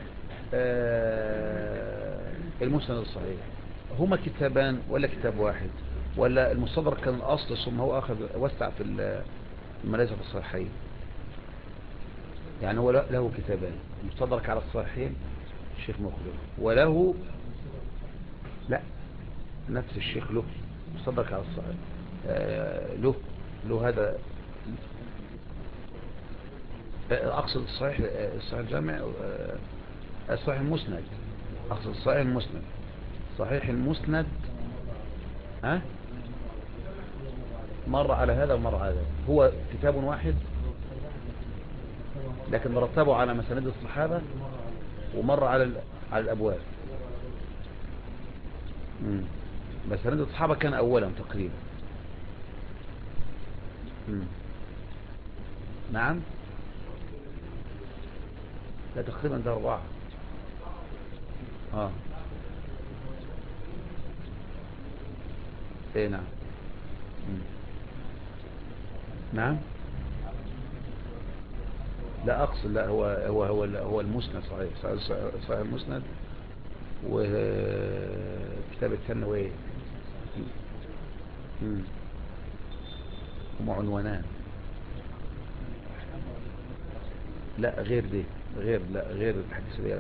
المسند الصحيح. هما كتابان ولا كتاب واحد؟ ولا المستدرك كان الأصل ثم هو أخذ وسع في المنازل الصحيحين؟ يعني هو له كتابان، المستدرك على الصحيحين الشيخ مقبل، وله لا نفس الشيخ له مستدرك على الصحيح، له هذا أقصد الصحيح الجامع، الصحيح المسند، أقصد الصحيح المسند، صحيح المسند. ها مر على هذا ومر على هذا، هو كتاب واحد لكن رتبه على مساند الصحابة ومر على الأبواب. مساند الصحابة كان أولا تقريبا. نعم، لا تقريبا ده 4. ايه نعم. نعم، لا اقصد، لا هو المسند صحيح المسند. وكتاب الثاني وايه هم عنوانان. لا غير دي، غير الحديث دي.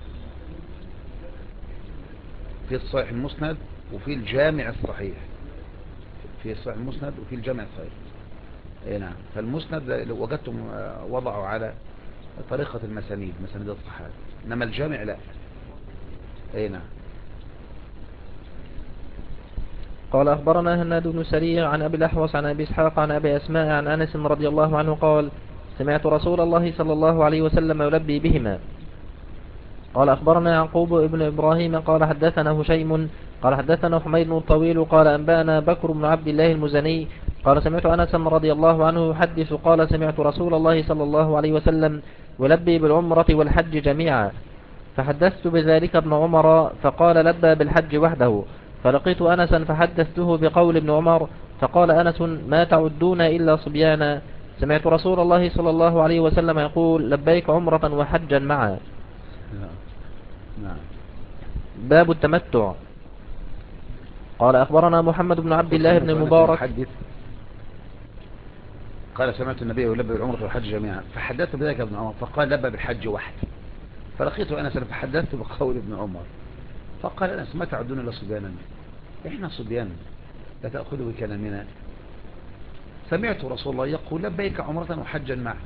في الصحيح المسند وفي الجامع الصحيح، في الصحيح المسند وفي الجامع الصحيح. اي نعم. فالمسند وجدتم وضعوا على طريقة مسانيد الصحابة، انما الجامع لا. اي نعم. قال أخبرنا هناد بن سري عن أبي الأحوص عن أبي إسحاق عن أبي أسماء عن أنس رضي الله عنه قال سمعت رسول الله صلى الله عليه وسلم يلبي بهما. قال أخبرنا يعقوب ابن إبراهيم قال حدثنا هشيم قال حدثنا حميد الطويل قال أنبانا بكر بن عبد الله المزني قال سمعت أنس رضي الله عنه يحدث قال سمعت رسول الله صلى الله عليه وسلم يلبي بالعمرة والحج جميعا. فحدثت بذلك ابن عمر فقال لبى بالحج وحده. فلقيت أنسا فحدثته بقول ابن عمر فقال أنس ما تعدون إلا صبيانا. سمعت رسول الله صلى الله عليه وسلم يقول لبيك عمرة وحجا معا. نعم. باب التمتع. قال أخبرنا محمد بن عبد الله بن المبارك قال سمعت النبي يلبي بالعمرة والحج جميعا، فحدثت بذلك ابن عمر فقال لبى بالحج وحده. فلقيت أنس فحدثت بقول ابن عمر فقال أنس ما تعدون إلا صبيانا، إحنا صبيان لا تأخذوا بكلامنا. سمعت رسول الله يقول لبيك عمرة وحجا معه.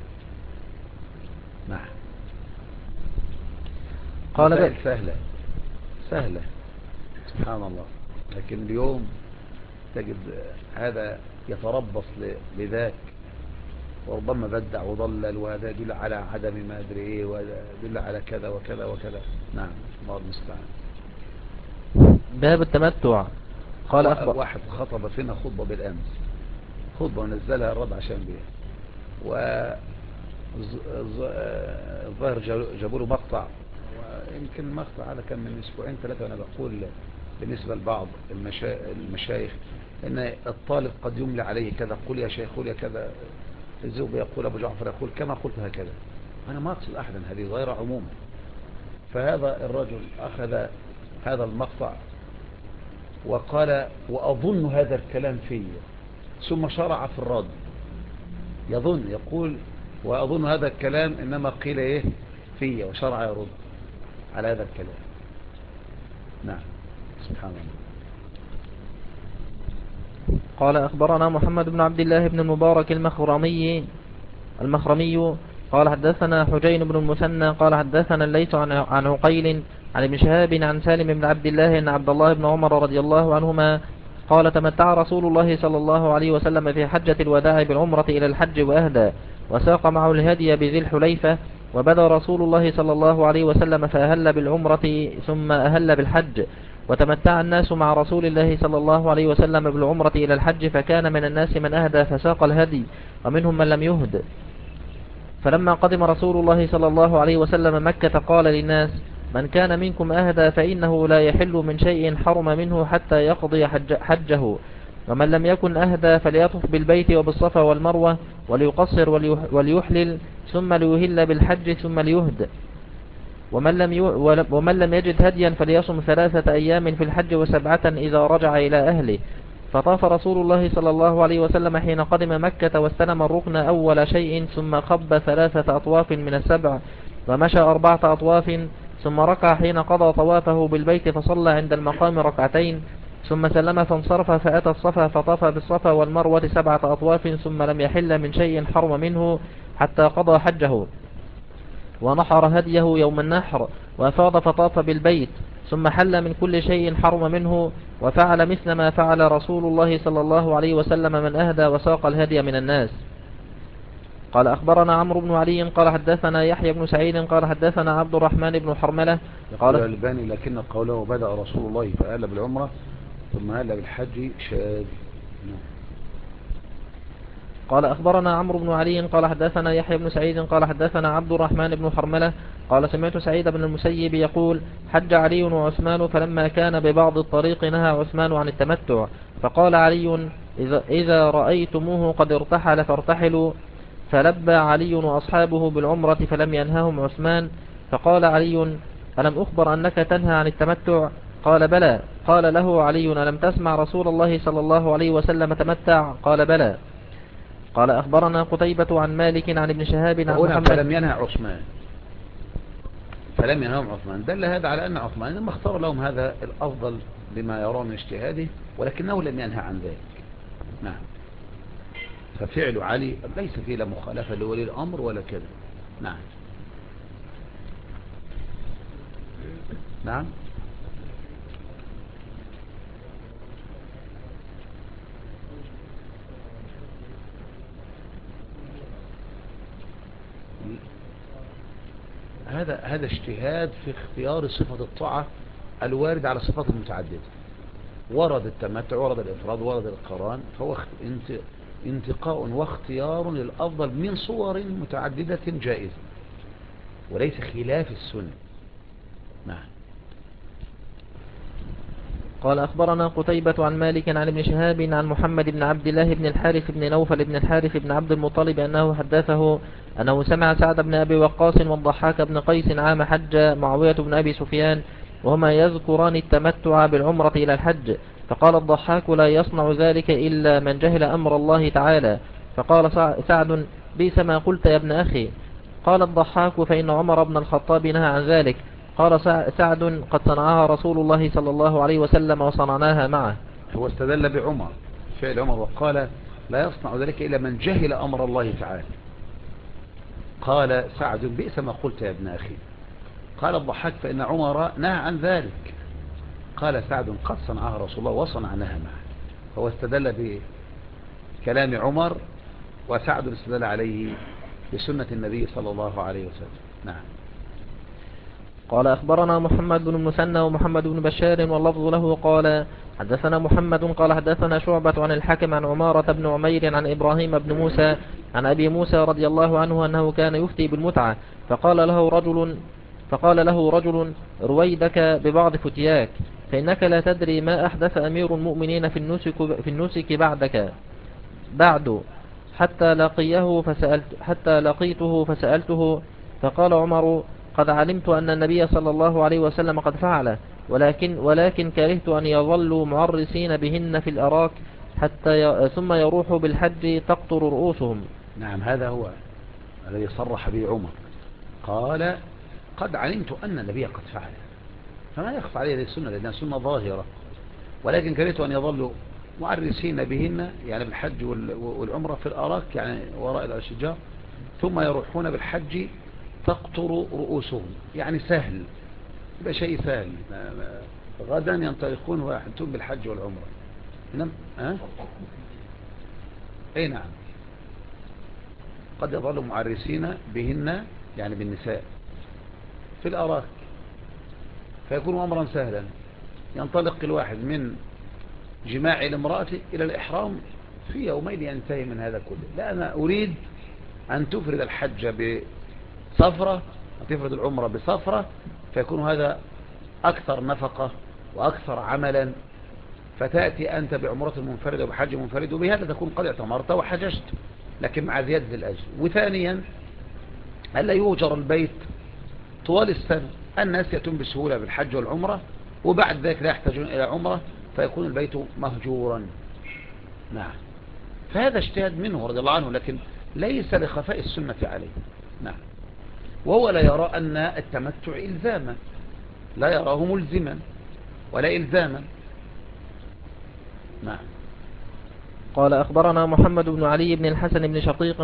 قال سهلة سبحان الله. لكن اليوم تجد هذا يتربص لذاك، وربما بدع وضلل، وهذا يدل على عدم ما أدري إيه، وهذا يدل على كذا وكذا وكذا. نعم، الله المستعان. باب التمتع. قال واحد خطب فينا خطبة بالأمس، خطبة نزلها الرد عشان بيها، والظاهر جابوا له مقطع، ويمكن المقطع هذا كان من 2-3 وأنا بقول بالنسبة لبعض المشايخ إن الطالب قد يملى عليه كذا، قل يا شيخ قل يا كذا، الزوج يقول أبو جعفر يقول كما قلت هكذا. أنا ما أقصد أحدا، هذه ظاهرة عموما، فهذا الرجل أخذ هذا المقطع وقال وأظن هذا الكلام فيه، ثم شرع في الرد، يقول وأظن هذا الكلام إنما قيل إيه فيه، وشرع يرد على هذا الكلام. نعم. سبحان الله. قال أخبرنا محمد بن عبد الله بن المبارك المخرمي قال حدثنا حجين بن المثنى قال حدثنا الليث عن عقيل عن ابن شهاب عن سالم بن عبد الله أن عبد الله بن عمر رضي الله عنهما قال تمتع رسول الله صلى الله عليه وسلم في حجة الوداع بالعمرة إلى الحج وأهدى، وساق معه الهدي بذي الحليفة، وبدأ رسول الله صلى الله عليه وسلم فأهل بالعمرة ثم أهل بالحج، وتمتع الناس مع رسول الله صلى الله عليه وسلم بالعمرة إلى الحج، فكان من الناس من أهدى فساق الهدي ومنهم من لم يهد. فلما قدم رسول الله صلى الله عليه وسلم مكة قال للناس من كان منكم أهدى فإنه لا يحل من شيء حرم منه حتى يقضي حجه، ومن لم يكن أهدى فليطف بالبيت وبالصفا والمروة وليقصر وليحلل ثم ليهل بالحج ثم ليهد، ومن لم يجد هديا فليصم 3 أيام في الحج و7 إذا رجع إلى أهله. فطاف رسول الله صلى الله عليه وسلم حين قدم مكة واستلم الركن أول شيء، ثم خب 3 أطواف من ال7، ومشى 4 أطواف، ثم ركع حين قضى طوافه بالبيت فصلى عند المقام 2 ركعتين، ثم سلم فانصرف فأتى الصفا فطاف بالصفا والمروة 7 أطواف، ثم لم يحل من شيء حرم منه حتى قضى حجه، ونحر هديه يوم النحر، وأفاض فطاف بالبيت، ثم حل من كل شيء حرم منه، وفعل مثل ما فعل رسول الله صلى الله عليه وسلم من أهدى وساق الهدي من الناس. قال أخبرنا عمرو بن علي قال حدثنا يحيى بن سعيد قال حدثنا عبد الرحمن بن حرملة قال الألباني لكن قوله بدأ رسول الله فأهل بالعمرة ثم أهل بالحج شاذ. قال أخبرنا عمرو بن علي قال حدثنا يحيى بن سعيد قال حدثنا عبد الرحمن بن حرملة قال سمعت سعيد بن المسيب يقول حج علي وعثمان، فلما كان ببعض الطريق نهى عثمان عن التمتع، فقال علي إذا رأيتموه قد ارتحل فارتحلوا، فلبى علي وأصحابه بالعمرة فلم ينههم عثمان، فقال علي ألم أخبر أنك تنهى عن التمتع؟ قال بلى. قال له علي ألم تسمع رسول الله صلى الله عليه وسلم تمتع؟ قال بلى. قال أخبرنا قتيبة عن مالك عن ابن شهاب عن محمد. فلم ينهى عثمان، فلم ينههم عثمان، دل هذا على أن عثمان لما اختار لهم هذا الأفضل بما يرون من اجتهاده، ولكنه لم ينهى عن ذلك. نعم. ففعل علي ليس فيه لا مخالفة لولي الأمر ولا كذا. نعم. نعم. هذا اجتهاد في اختيار صفة الطاعة الوارد على صفات المتعددة. ورد التمتع، ورد الإفراد، ورد القران، فهو انتقاء واختيار للأفضل من صور متعددة جائزة وليس خلاف السنة. نعم. قال أخبرنا قتيبة عن مالك عن ابن شهاب عن محمد بن عبد الله بن الحارث بن نوفل بن الحارث بن عبد المطلب أنه حدثه أنه سمع سعد بن أبي وقاص والضحاك بن قيس عام حج معاوية بن أبي سفيان وهما يذكران التمتع بالعمرة إلى الحج، فقال الضحاك لا يصنع ذلك إلا من جهل أمر الله تعالى، فقال سعد بئس ما قلت يا ابن أخي. قال الضحاك فإن عمر بن الخطاب نهى عن ذلك. قال سعد قد صنعها رسول الله صلى الله عليه وسلم وصنعناها معه. هو استدل بعمر فعل عمر وقال لا يصنع ذلك إلا من جهل أمر الله تعالى. قال سعد بئس ما قلت يا ابن أخي. قال الضحاك فإن عمر نهى عن ذلك. قال سعد قد صنعها رسول الله وصنعناها معه. هو استدل بكلام عمر وسعد استدل عليه بسنة النبي صلى الله عليه وسلم. نعم. قال أخبرنا محمد بن المثنى ومحمد بن بشار واللفظ له قال حدثنا محمد قال حدثنا شعبة عن الحكم عن عمارة بن عمير عن إبراهيم بن موسى عن أبي موسى رضي الله عنه أنه كان يفتي بالمتعة، فقال له رجل رويدك ببعض فتياك، فإنك لا تدري ما أحدث أمير المؤمنين في النسك بعد حتى لقيته فسألته، فقال عمر قد علمت أن النبي صلى الله عليه وسلم قد فعله، ولكن كرهت أن يظلوا معرسين بهن في الأراك ثم يروحوا بالحج تقطر رؤوسهم. نعم، هذا هو الذي صرح به عمر، قال قد علمت أن النبي قد فعله، فما يخفى عليه هذه السنة لأنها سنة ظاهرة، ولكن كرهت أن يظلوا معرسين بهن يعني بالحج والعمرة في الأراك يعني وراء الأشجار، ثم يروحون بالحج تقطر رؤوسهم، يعني سهل، يبقى شيء سهل، غدا ينطلقون ويحجون بالحج والعمرة. نعم، اي نعم، قد يظلوا معرسين بهن يعني بالنساء في الأراك، فيكون أمرا سهلا، ينطلق الواحد من جماع الامرأة إلى الإحرام في يومين ينتهي من هذا كله. لا، أنا أريد أن تفرد الحج بصفرة وتفرد العمرة بصفرة، فيكون هذا أكثر نفقة وأكثر عملا، فتأتي أنت بعمرة منفردة وبحج منفرد، وبهذا تكون قد اعتمرت وحججت، لكن مع زيادة الأجر. وثانيا ألا يوجر البيت طوال السنة، الناس يأتون بسهولة بالحج والعمرة، وبعد ذلك لا يحتاجون إلى عمرة، فيكون البيت مهجورا. نعم، فهذا اجتهاد منه رضي الله عنه، لكن ليس لخفاء السنة عليه. نعم، وهو لا يرى أن التمتع إلزاما، لا يراه ملزما ولا إلزاما. نعم. قال أخبرنا محمد بن علي بن الحسن بن شقيق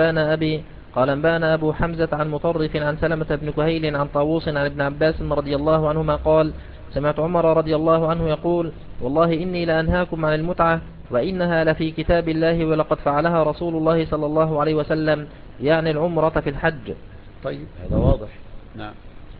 قال أنبانا أبو حمزة عن مطرف عن سلمة بن كهيل عن طاووس عن ابن عباس رضي الله عنهما قال سمعت عمر رضي الله عنه يقول والله إني لأنهاكم عن المتعة وإنها لفي كتاب الله ولقد فعلها رسول الله صلى الله عليه وسلم، يعني العمرة في الحج. طيب، هذا واضح. نعم.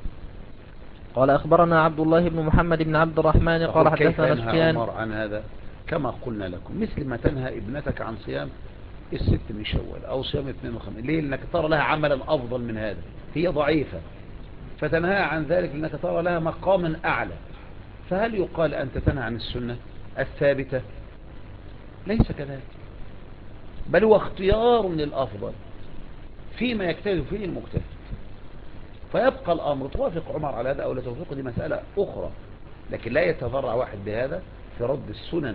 قال أخبرنا عبد الله بن محمد بن عبد الرحمن قال كيف حدثنا ينهى سفيان. عمر عن هذا؟ كما قلنا لكم، مثل ما تنهى ابنتك عن صيام الست من شوال أو صيام 52. ليه؟ لأنك ترى لها عملا أفضل من هذا، هي ضعيفة، فتنهى عن ذلك لأنك ترى لها مقاما أعلى. فهل يقال أنت تنهى عن السنة الثابتة؟ ليس كذلك، بل هو اختيار للأفضل فيما يجتهد فيه المجتهد. فيبقى الأمر توافق عمر على هذا أو لا توافقه، دي مسألة أخرى، لكن لا يتذرع واحد بهذا في رد السنن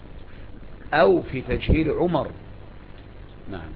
أو في تجهيل عمر. نعم.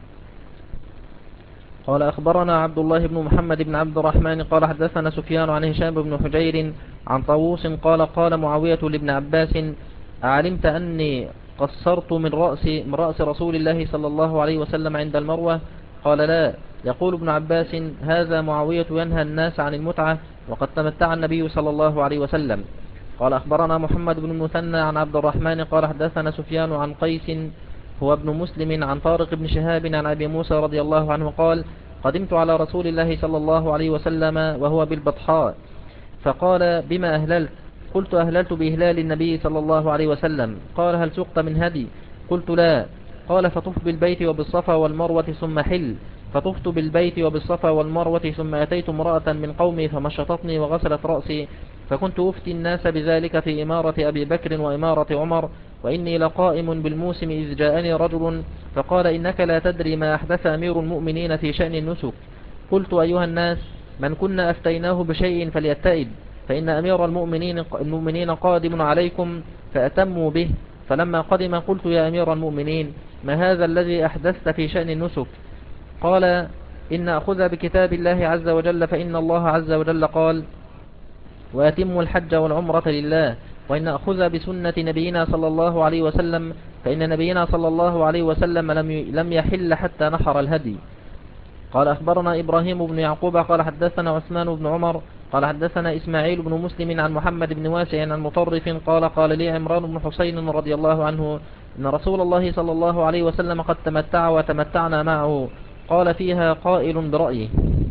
قال أخبرنا عبد الله بن محمد بن عبد الرحمن قال حدثنا سفيان عن هشام بن حجير عن طاووس قال معاوية لابن عباس أعلمت أني قصرت من رأس رسول الله صلى الله عليه وسلم عند المروة؟ قال لا. يقول ابن عباس هذا معاوية ينهى الناس عن المتعة وقد تمتع النبي صلى الله عليه وسلم. قال أخبرنا محمد بن المثنى عن عبد الرحمن قال حدثنا سفيان عن قيس هو ابن مسلم عن طارق بن شهاب عن أبي موسى رضي الله عنه قال قدمت على رسول الله صلى الله عليه وسلم وهو بالبطحاء فقال بما أهللت؟ قلت أهللت بإهلال النبي صلى الله عليه وسلم. قال هل سقت من هدي؟ قلت لا. قال فطف بالبيت وبالصفا والمروة ثم حل. فطفت بالبيت وبالصفا والمروة ثم أتيت امرأة من قومي فمشطتني وغسلت رأسي، فكنت أفتي الناس بذلك في إمارة أبي بكر وإمارة عمر، وإني لقائم بالموسم إذ جاءني رجل فقال إنك لا تدري ما أحدث أمير المؤمنين في شأن النسك. قلت أيها الناس من كنا أفتيناه بشيء فليتئب، فإن أمير المؤمنين قادم عليكم، فأتموا به. فلما قدم قلت يا أمير المؤمنين ما هذا الذي أحدثت في شأن النسك؟ قال إن أخذ بكتاب الله عز وجل، فإن الله عز وجل قال وأتموا الحج والعمرة لله، وإن أخذ بسنة نبينا صلى الله عليه وسلم، فإن نبينا صلى الله عليه وسلم لم يحل حتى نحر الهدي. قال أخبرنا إبراهيم بن يعقوب قال حدثنا عثمان بن عمر قال حدثنا إسماعيل بن مسلم عن محمد بن واسع عن مطرف قال لي عمران بن حسين رضي الله عنه إن رسول الله صلى الله عليه وسلم قد تمتع وتمتعنا معه. قال فيها قائل برأيه،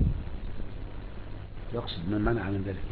يقصد من منع من ذلك.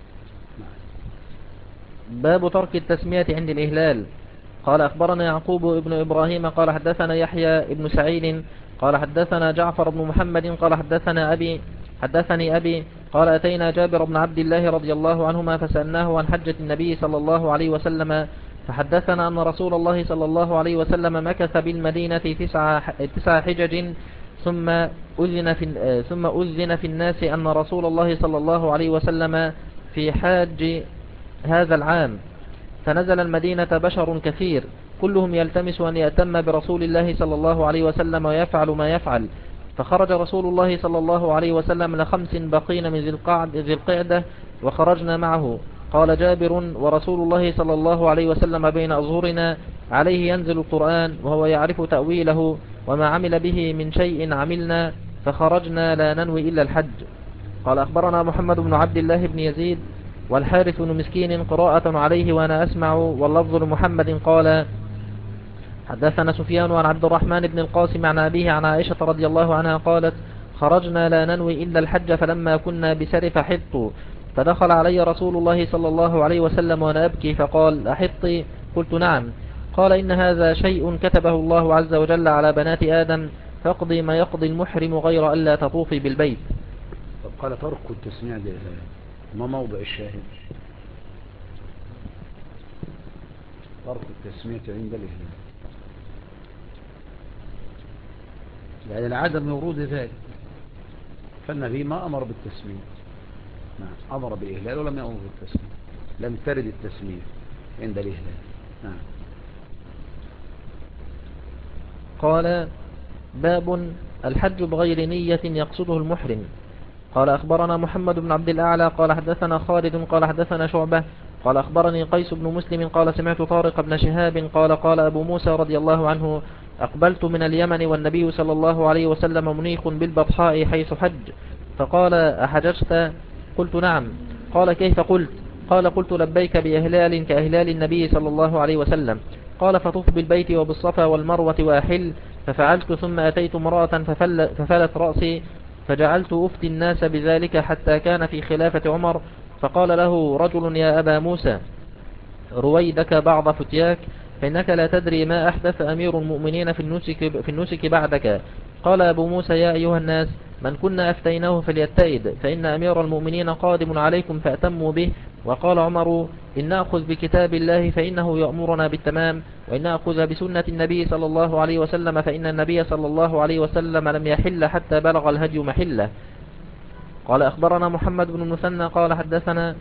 باب ترك التسمية عند الإهلال. قال أخبرنا يعقوب ابن إبراهيم قال حدثنا يحيى ابن سعيد قال حدثنا جعفر بن محمد قال حدثني أبي قال أتينا جابر بن عبد الله رضي الله عنهما فسألناه عن حجة النبي صلى الله عليه وسلم، فحدثنا أن رسول الله صلى الله عليه وسلم مكث بالمدينة 9 حجج ثم أذن في الناس أن رسول الله صلى الله عليه وسلم في حاج هذا العام، فنزل المدينة بشر كثير كلهم يلتمس أن يأتم برسول الله صلى الله عليه وسلم ويفعل ما يفعل. فخرج رسول الله صلى الله عليه وسلم ل5 بقين من ذي القعدة وخرجنا معه. قال جابر: ورسول الله صلى الله عليه وسلم بين أظهرنا، عليه ينزل القرآن وهو يعرف تأويله، وما عمل به من شيء عملنا، فخرجنا لا ننوي إلا الحج. قال أخبرنا محمد بن عبد الله بن يزيد والحارث بن مسكين قراءة عليه وأنا أسمع، واللفظ لمحمد قال: حدثنا سفيان عن عبد الرحمن بن القاسم عن أبيه عن عائشة رضي الله عنها قالت: خرجنا لا ننوي إلا الحج، فلما كنا بسرف حط، فدخل علي رسول الله صلى الله عليه وسلم وأنا أبكي، فقال: أحطي؟ قلت: نعم. قال: إن هذا شيء كتبه الله عز وجل على بنات آدم، فاقضي ما يقضي المحرم غير ألا تطوفي بالبيت. طب قال: ترك التسميع لله، ما موضع الشاهد؟ ترك التسمية عند الإهلال، يعني العدم ورود ذلك، فالنبي ما أمر بالتسمية. نعم، أمر بالإهلال ولم يأمر بالتسمية، لم ترد التسمية عند الإهلال. نعم. قال: باب الحج بغير نية يقصده المحرم. قال أخبرنا محمد بن عبد الأعلى قال حدثنا خالد قال حدثنا شعبة قال أخبرني قيس بن مسلم قال سمعت طارق بن شهاب قال أبو موسى رضي الله عنه: أقبلت من اليمن والنبي صلى الله عليه وسلم منيخ بالبطحاء حيث حج، فقال: أحججت؟ قلت: نعم. قال: كيف قلت؟ قال: قلت لبيك بإهلال كإهلال النبي صلى الله عليه وسلم. قال: فطف بالبيت وبالصفا والمروة وأحل، ففعلت، ثم أتيت امرأة ففلت رأسي، فجعلت أفتي الناس بذلك حتى كان في خلافة عمر، فقال له رجل: يا أبا موسى، رويدك بعض فتياك، فإنك لا تدري ما أحدث أمير المؤمنين في النسك بعدك. قال أبو موسى: يا أيها الناس، من كنا أفتيناه فليتئد، فإن أمير المؤمنين قادم عليكم فأتموا به. وقال عمر: إن نأخذ بكتاب الله فإنه يأمرنا بالتمام، وإن نأخذ بسنة النبي صلى الله عليه وسلم فإن النبي صلى الله عليه وسلم لم يحل حتى بلغ الهدي محله. قال أخبرنا محمد بن المثنى قال حدثنا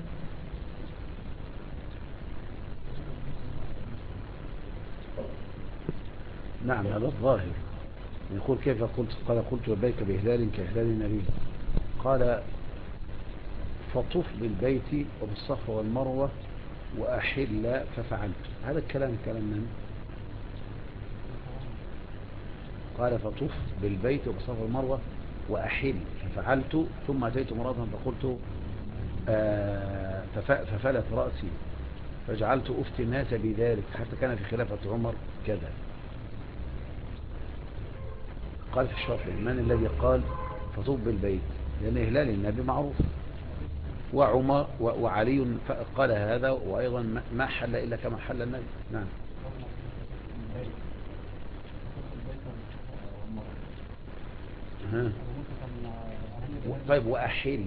نعم، هذا الظاهر. يقول: كيف قلت؟ قال: قلت لبيك بإهلال كإهلال النبي. قال: فطف بالبيت وبالصفا والمروة وأحل، ففعلت. هذا الكلام كلام من؟ قال: فطف بالبيت وبالصفا والمروة وأحل، ففعلت، ثم أتيت مرة فقلت ففلت رأسي، فجعلت أفتي الناس بذلك حتى كان في خلافة عمر كذا. قال في الشافعي: من الذي قال فطف بالبيت؟ لأن إهلال النبي معروف، وعمر وعلي قال هذا، وأيضا ما حل إلا كما حل النبي. نعم. طيب، وأحل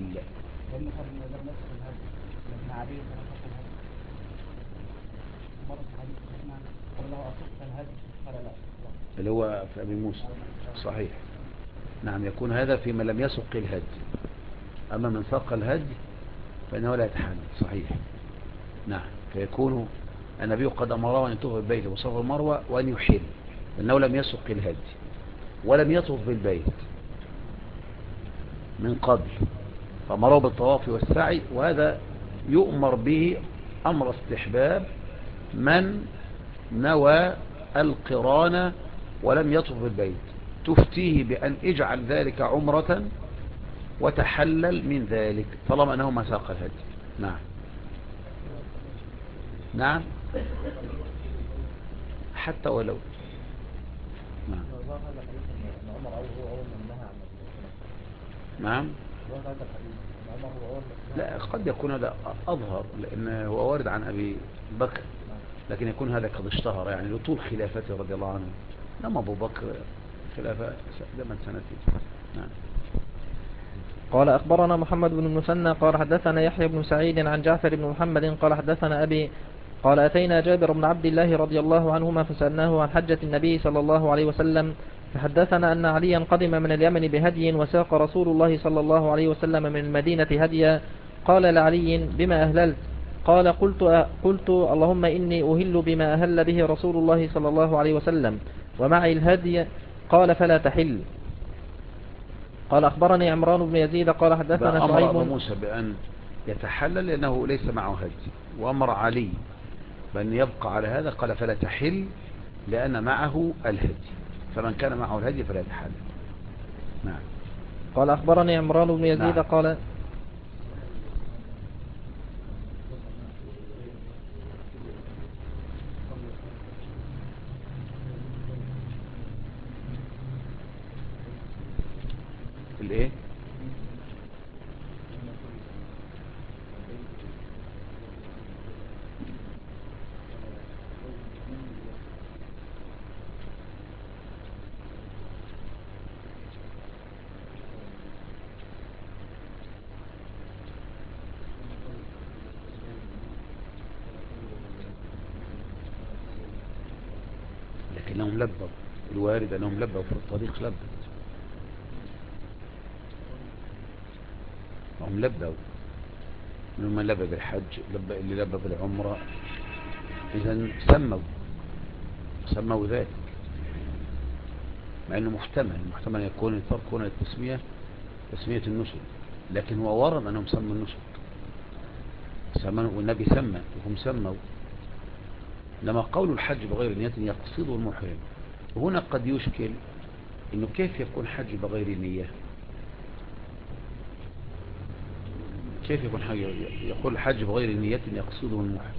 اللي هو في أبي موسى، صحيح. نعم، يكون هذا فيما لم يسق الهدي، أما من ساق الهدي فإنه لا يتحمل، صحيح. نعم، فيكون النبي قد أمره أن يطوف بالبيت وصف المروة وأن يحل، لأنه لم يسق الهدي ولم يطوف بالبيت من قبل، فأمره بالطواف والسعي، وهذا يؤمر به أمر استحباب من نوى القران ولم يطوف بالبيت، تفتيه بأن اجعل ذلك عمرة وتحلل من ذلك طالما أنه ما ساق الهدي. نعم. نعم، حتى ولو. نعم. نعم. لا، قد يكون هذا أظهر لأنه هو وارد عن أبي بكر، لكن يكون هذا قد اشتهر يعني لطول خلافته رضي الله عنه. لما أبو بكر خلافة لمن سنتين. نعم. قال أخبرنا محمد بن المثنى قال حدثنا يحيى بن سعيد عن جعفر بن محمد قال حدثنا أبي قال: أتينا جابر بن عبد الله رضي الله عنهما فسألناه عن حجة النبي صلى الله عليه وسلم، فحدثنا أن عليا قدم من اليمن بهدي وساق رسول الله صلى الله عليه وسلم من المدينة هديا. قال لعلي بما أهللت؟ قال قلت اللهم إني أهل بما أهل به رسول الله صلى الله عليه وسلم ومعي الهدي. قال فلا تحل. قال أخبرني عمران بن يزيد قال حدثنا أمر شعيب. أبو موسى بأن يتحلل لأنه ليس معه هدي، وأمر علي بأن يبقى على هذا، قال فلا تحل لأن معه الهدي، فمن كان معه الهدي فلا يتحلل. نعم. قال أخبرني عمران بن يزيد نعم. قال الايه؟ لكنهم لبوا، الوارد أنهم لبوا في الطريق، لبوا هم لبوا من لبى بالحج، اللي لبى بالعمرة، إذا سموا ذلك، مع أنه محتمل يكون تركون التسمية تسمية النسك، لكن هو ورد أنهم سموا النسك، والنبي سمى وهم سموا. لما قول الحج بغير نية يقصده المحرم، وهنا قد يشكل إنه كيف يكون حج بغير نية؟ كيف يكون حج يقول الحج بغير نية يقصده المحرم؟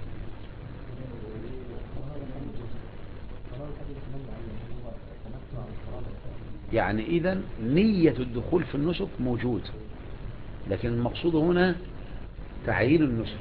يعني إذن نية الدخول في النسك موجود، لكن المقصود هنا تعيين النسك،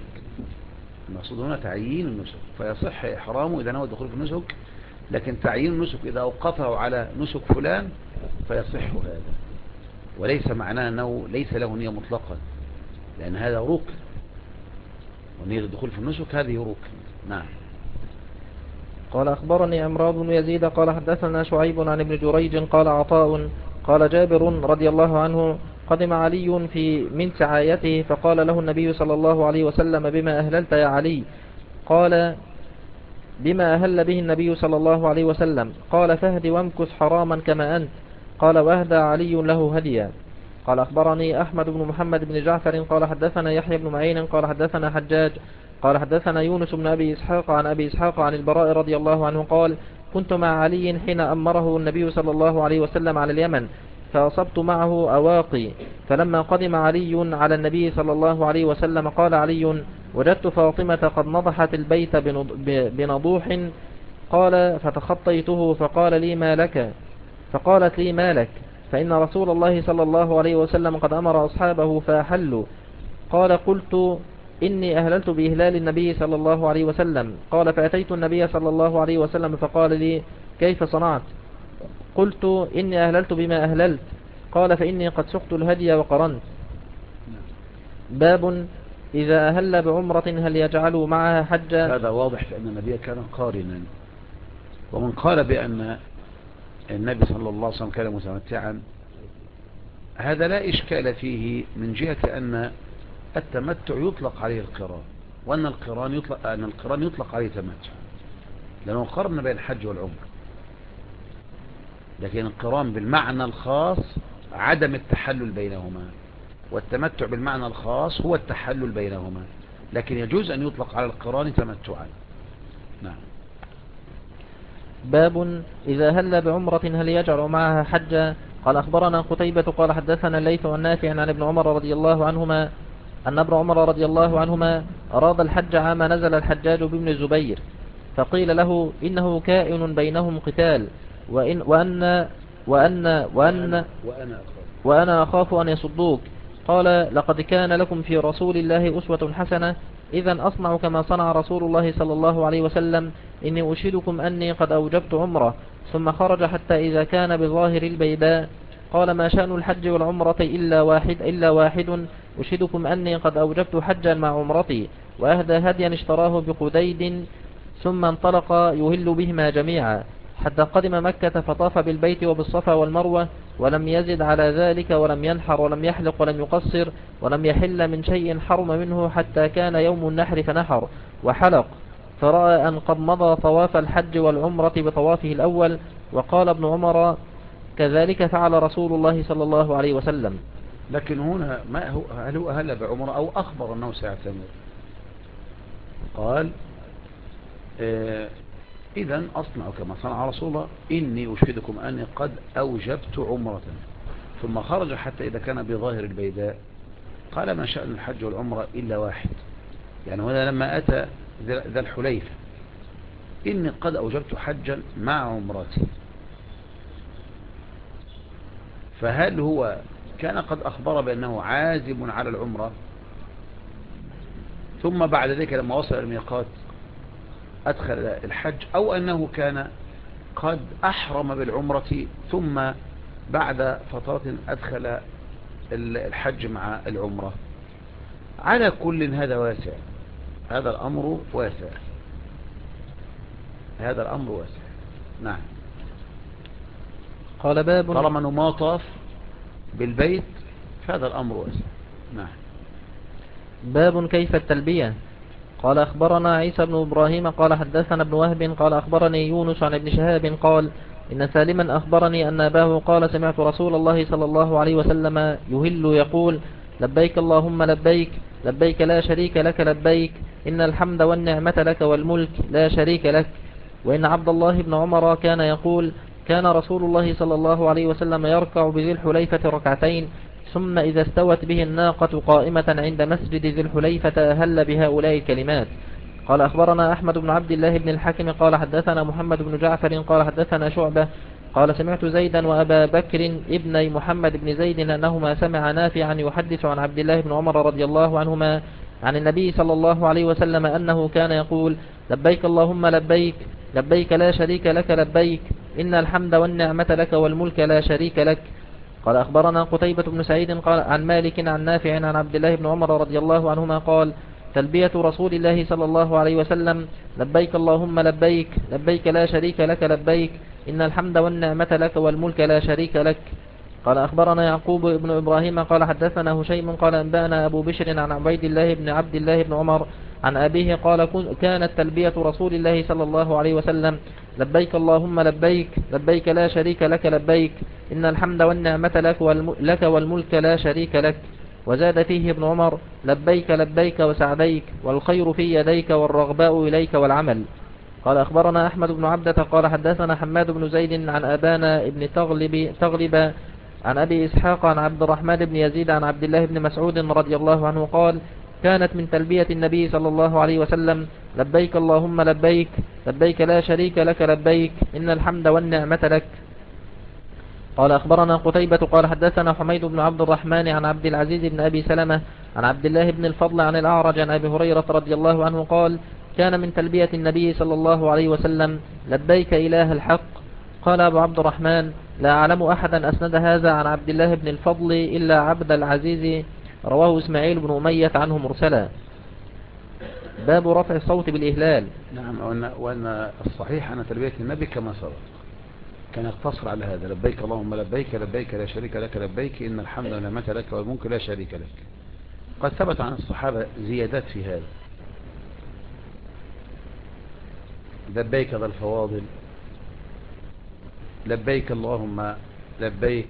فيصح إحرامه إذا نوى الدخول في النسك، لكن تعيين النسك إذا أوقفه على نسك فلان فيصح هذا، وليس معناه أنه ليس له نية مطلقا، لأن هذا ركن، ونية الدخول في النسك هذه ركن. نعم. قال أخبرني عمران بن يزيد قال حدثنا شعيب عن ابن جريج قال عطاء قال جابر رضي الله عنه قدم علي من سعايته فقال له النبي صلى الله عليه وسلم بما أهللت يا علي؟ قال بما أهل به النبي صلى الله عليه وسلم. قال فهد وامكث حراما كما أنت. قال واهدى علي له هديا. قال أخبرني أحمد بن محمد بن جعفر قال حدثنا يحيى بن معين قال حدثنا حجاج قال حدثنا يونس بن أبي إسحاق عن أبي إسحاق عن البراء رضي الله عنه قال كنت مع علي حين أمره النبي صلى الله عليه وسلم على اليمن فأصبت معه أواقي، فلما قدم علي على النبي صلى الله عليه وسلم قال علي وجدت فاطمة قد نضحت البيت بنضوح. قال فتخطيته فقال لي ما لك؟ فقالت لي ما لك؟ فإن رسول الله صلى الله عليه وسلم قد أمر أصحابه فأحلوا. قال قلت إني أهللت بإهلال النبي صلى الله عليه وسلم. قال فأتيت النبي صلى الله عليه وسلم فقال لي كيف صنعت؟ قلت إني أهللت بما أهللت. قال فإني قد سقت الهدي وقرنت. باب إذا أهل بعمرة هل يجعل معها حجا؟ هذا واضح لأن النبي كان قارنا، ومن قال بأن النبي صلى الله عليه وسلم كان متمتعا هذا لا إشكال فيه، من جهة أن التمتع يطلق عليه القران، وأن القران يطلق عليه تمتع، لأنه قرن بين الحج والعمر، لكن القران بالمعنى الخاص عدم التحلل بينهما، والتمتع بالمعنى الخاص هو التحلل بينهما، لكن يجوز أن يطلق على القران تمتعا. نعم. باب إذا هل بعمرة هل يجعل معها حجا؟ قال أخبرنا قتيبة قال حدثنا الليث والنافع عن ابن عمر رضي الله عنهما أن ابن عمر رضي الله عنهما أراد الحج عام نزل الحجاج بابن الزبير، فقيل له إنه كائن بينهم قتال وأنا أخاف أن يصدوك. قال لقد كان لكم في رسول الله أسوة حسنة، إذا أصنع كما صنع رسول الله صلى الله عليه وسلم، إني أشهدكم أني قد أوجبت عمرة. ثم خرج حتى إذا كان بظاهر البيداء قال ما شأن الحج والعمرة إلا واحد أشهدكم أني قد أوجبت حجا مع عمرتي. وأهدى هديا اشتراه بقديد ثم انطلق يهل بهما جميعا. حتى قدم مكة فطاف بالبيت وبالصفا والمروة ولم يزد على ذلك ولم ينحر ولم يحلق ولم يقصر ولم يحل من شيء حرم منه حتى كان يوم النحر فنحر وحلق، فرأى أن قد مضى طواف الحج والعمرة بطوافه الأول. وقال ابن عمر كذلك فعل رسول الله صلى الله عليه وسلم. لكن هنا ما هو، هل هو أهل بعمرة أو أخبر أنه سيعتمر؟ قال إذن أصنع كما صنع رسول الله، إني أشهدكم أني قد أوجبت عمرة. ثم خرج حتى إذا كان بظاهر البيداء قال ما شأن الحج والعمرة إلا واحد. يعني هنا لما أتى ذا الحليفة إني قد أوجبت حجا مع عمرتي، فهل هو كان قد أخبر بأنه عازم على العمرة ثم بعد ذلك لما وصل الميقات أدخل الحج، أو أنه كان قد أحرم بالعمرة ثم بعد فترة أدخل الحج مع العمرة؟ على كل هذا واسع، هذا الأمر واسع، هذا الأمر واسع. نعم. قال باب طالما أنه ما طاف بالبيت فهذا الأمر واسع. نعم. باب كيف التلبية. قال أخبرنا عيسى بن إبراهيم قال حدثنا ابن وهب قال أخبرني يونس عن ابن شهاب قال إن سالما أخبرني أن أباه قال سمعت رسول الله صلى الله عليه وسلم يهل يقول لبيك اللهم لبيك لبيك لا شريك لك لبيك إن الحمد والنعمة لك والملك لا شريك لك. وإن عبد الله بن عمر كان يقول كان رسول الله صلى الله عليه وسلم يركع بذي الحليفة ركعتين ثم إذا استوت به الناقة قائمة عند مسجد ذي الحليفة أهل بهؤلاء الكلمات. قال أخبرنا أحمد بن عبد الله بن الحكم قال حدثنا محمد بن جعفر قال حدثنا شعبة قال سمعت زيدا وأبا بكر ابن محمد بن زيد أنهما سمع نافعا يحدث عن عبد الله بن عمر رضي الله عنهما عن النبي صلى الله عليه وسلم أنه كان يقول لبيك اللهم لبيك لبيك لا شريك لك لبيك إن الحمد والنعمة لك والملك لا شريك لك. قال أخبرنا قتيبة بن سعيد قال عن مالك عن نافع عن عبد الله بن عمر رضي الله عنهما قال تلبية رسول الله صلى الله عليه وسلم لبيك اللهم لبيك لبيك لا شريك لك لبيك إن الحمد والنعمة لك والملك لا شريك لك. قال أخبرنا يعقوب بن إبراهيم قال حدثنا هشيم قال أنبأنا أبو بشر عن عبيد الله بن عبد الله بن عمر عن أبيه قال كانت تلبية رسول الله صلى الله عليه وسلم لبيك اللهم لبيك لبيك لا شريك لك لبيك إن الحمد والنعمة لك والملك لا شريك لك. وزاد فيه ابن عمر لبيك لبيك وسعديك والخير في يديك والرغباء إليك والعمل. قال أخبرنا أحمد بن عبدة قال حدثنا حماد بن زيد عن أبانا ابن تغلب عن أبي إسحاق عن عبد الرحمن بن يزيد عن عبد الله بن مسعود رضي الله عنه قال كانت من تلبية النبي صلى الله عليه وسلم لبيك اللهم لبيك لبيك لا شريك لك لبيك إن الحمد والنعمة لك. قال أخبرنا قتيبة قال حدثنا حميد بن عبد الرحمن عن عبد العزيز بن أبي سلمة عن عبد الله بن الفضل عن الأعرج عن أبي هريرة رضي الله عنه قال كان من تلبية النبي صلى الله عليه وسلم لبيك إله الحق. قال أبو عبد الرحمن لا أعلم أحدا أسند هذا عن عبد الله بن الفضل إلا عبد العزيز رواه إسماعيل بن أمية عنه مرسلا. باب رفع الصوت بالإهلال. نعم. وأن الصحيح أن تلبية النبي كما سبق كان يقتصر على هذا لبيك اللهم لبيك لبيك لا شريك لك لبيك إن الحمد والنعمة لك والملك لا شريك لك. قد ثبت عن الصحابة زيادات في هذا لبيك ذا الفواضل لبيك اللهم لبيك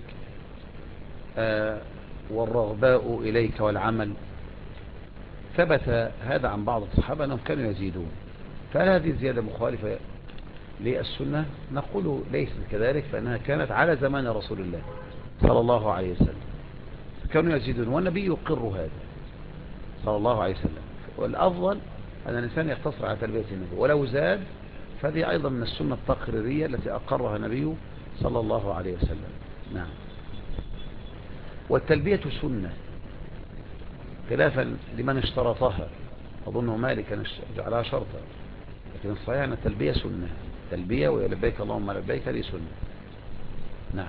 والرغباء إليك والعمل. ثبت هذا عن بعض الصحابة أنهم كانوا يزيدون. فهل هذه الزيادة مخالفة للسنة؟ نقول ليس كذلك، فإنها كانت على زمان رسول الله صلى الله عليه وسلم كانوا يزيدون والنبي يقر هذا صلى الله عليه وسلم. والأفضل أن الإنسان يقتصر على تلبية النبي، ولو زاد فهذه أيضا من السنة التقريرية التي أقرها النبي صلى الله عليه وسلم. نعم. والتلبية سنة خلافا لمن اشترطها، أظنه مالك كان جعلها شرطا، لكن الصحيح أن التلبية سنة، تلبية ولبيك اللهم لبيك هذه سنة. نعم.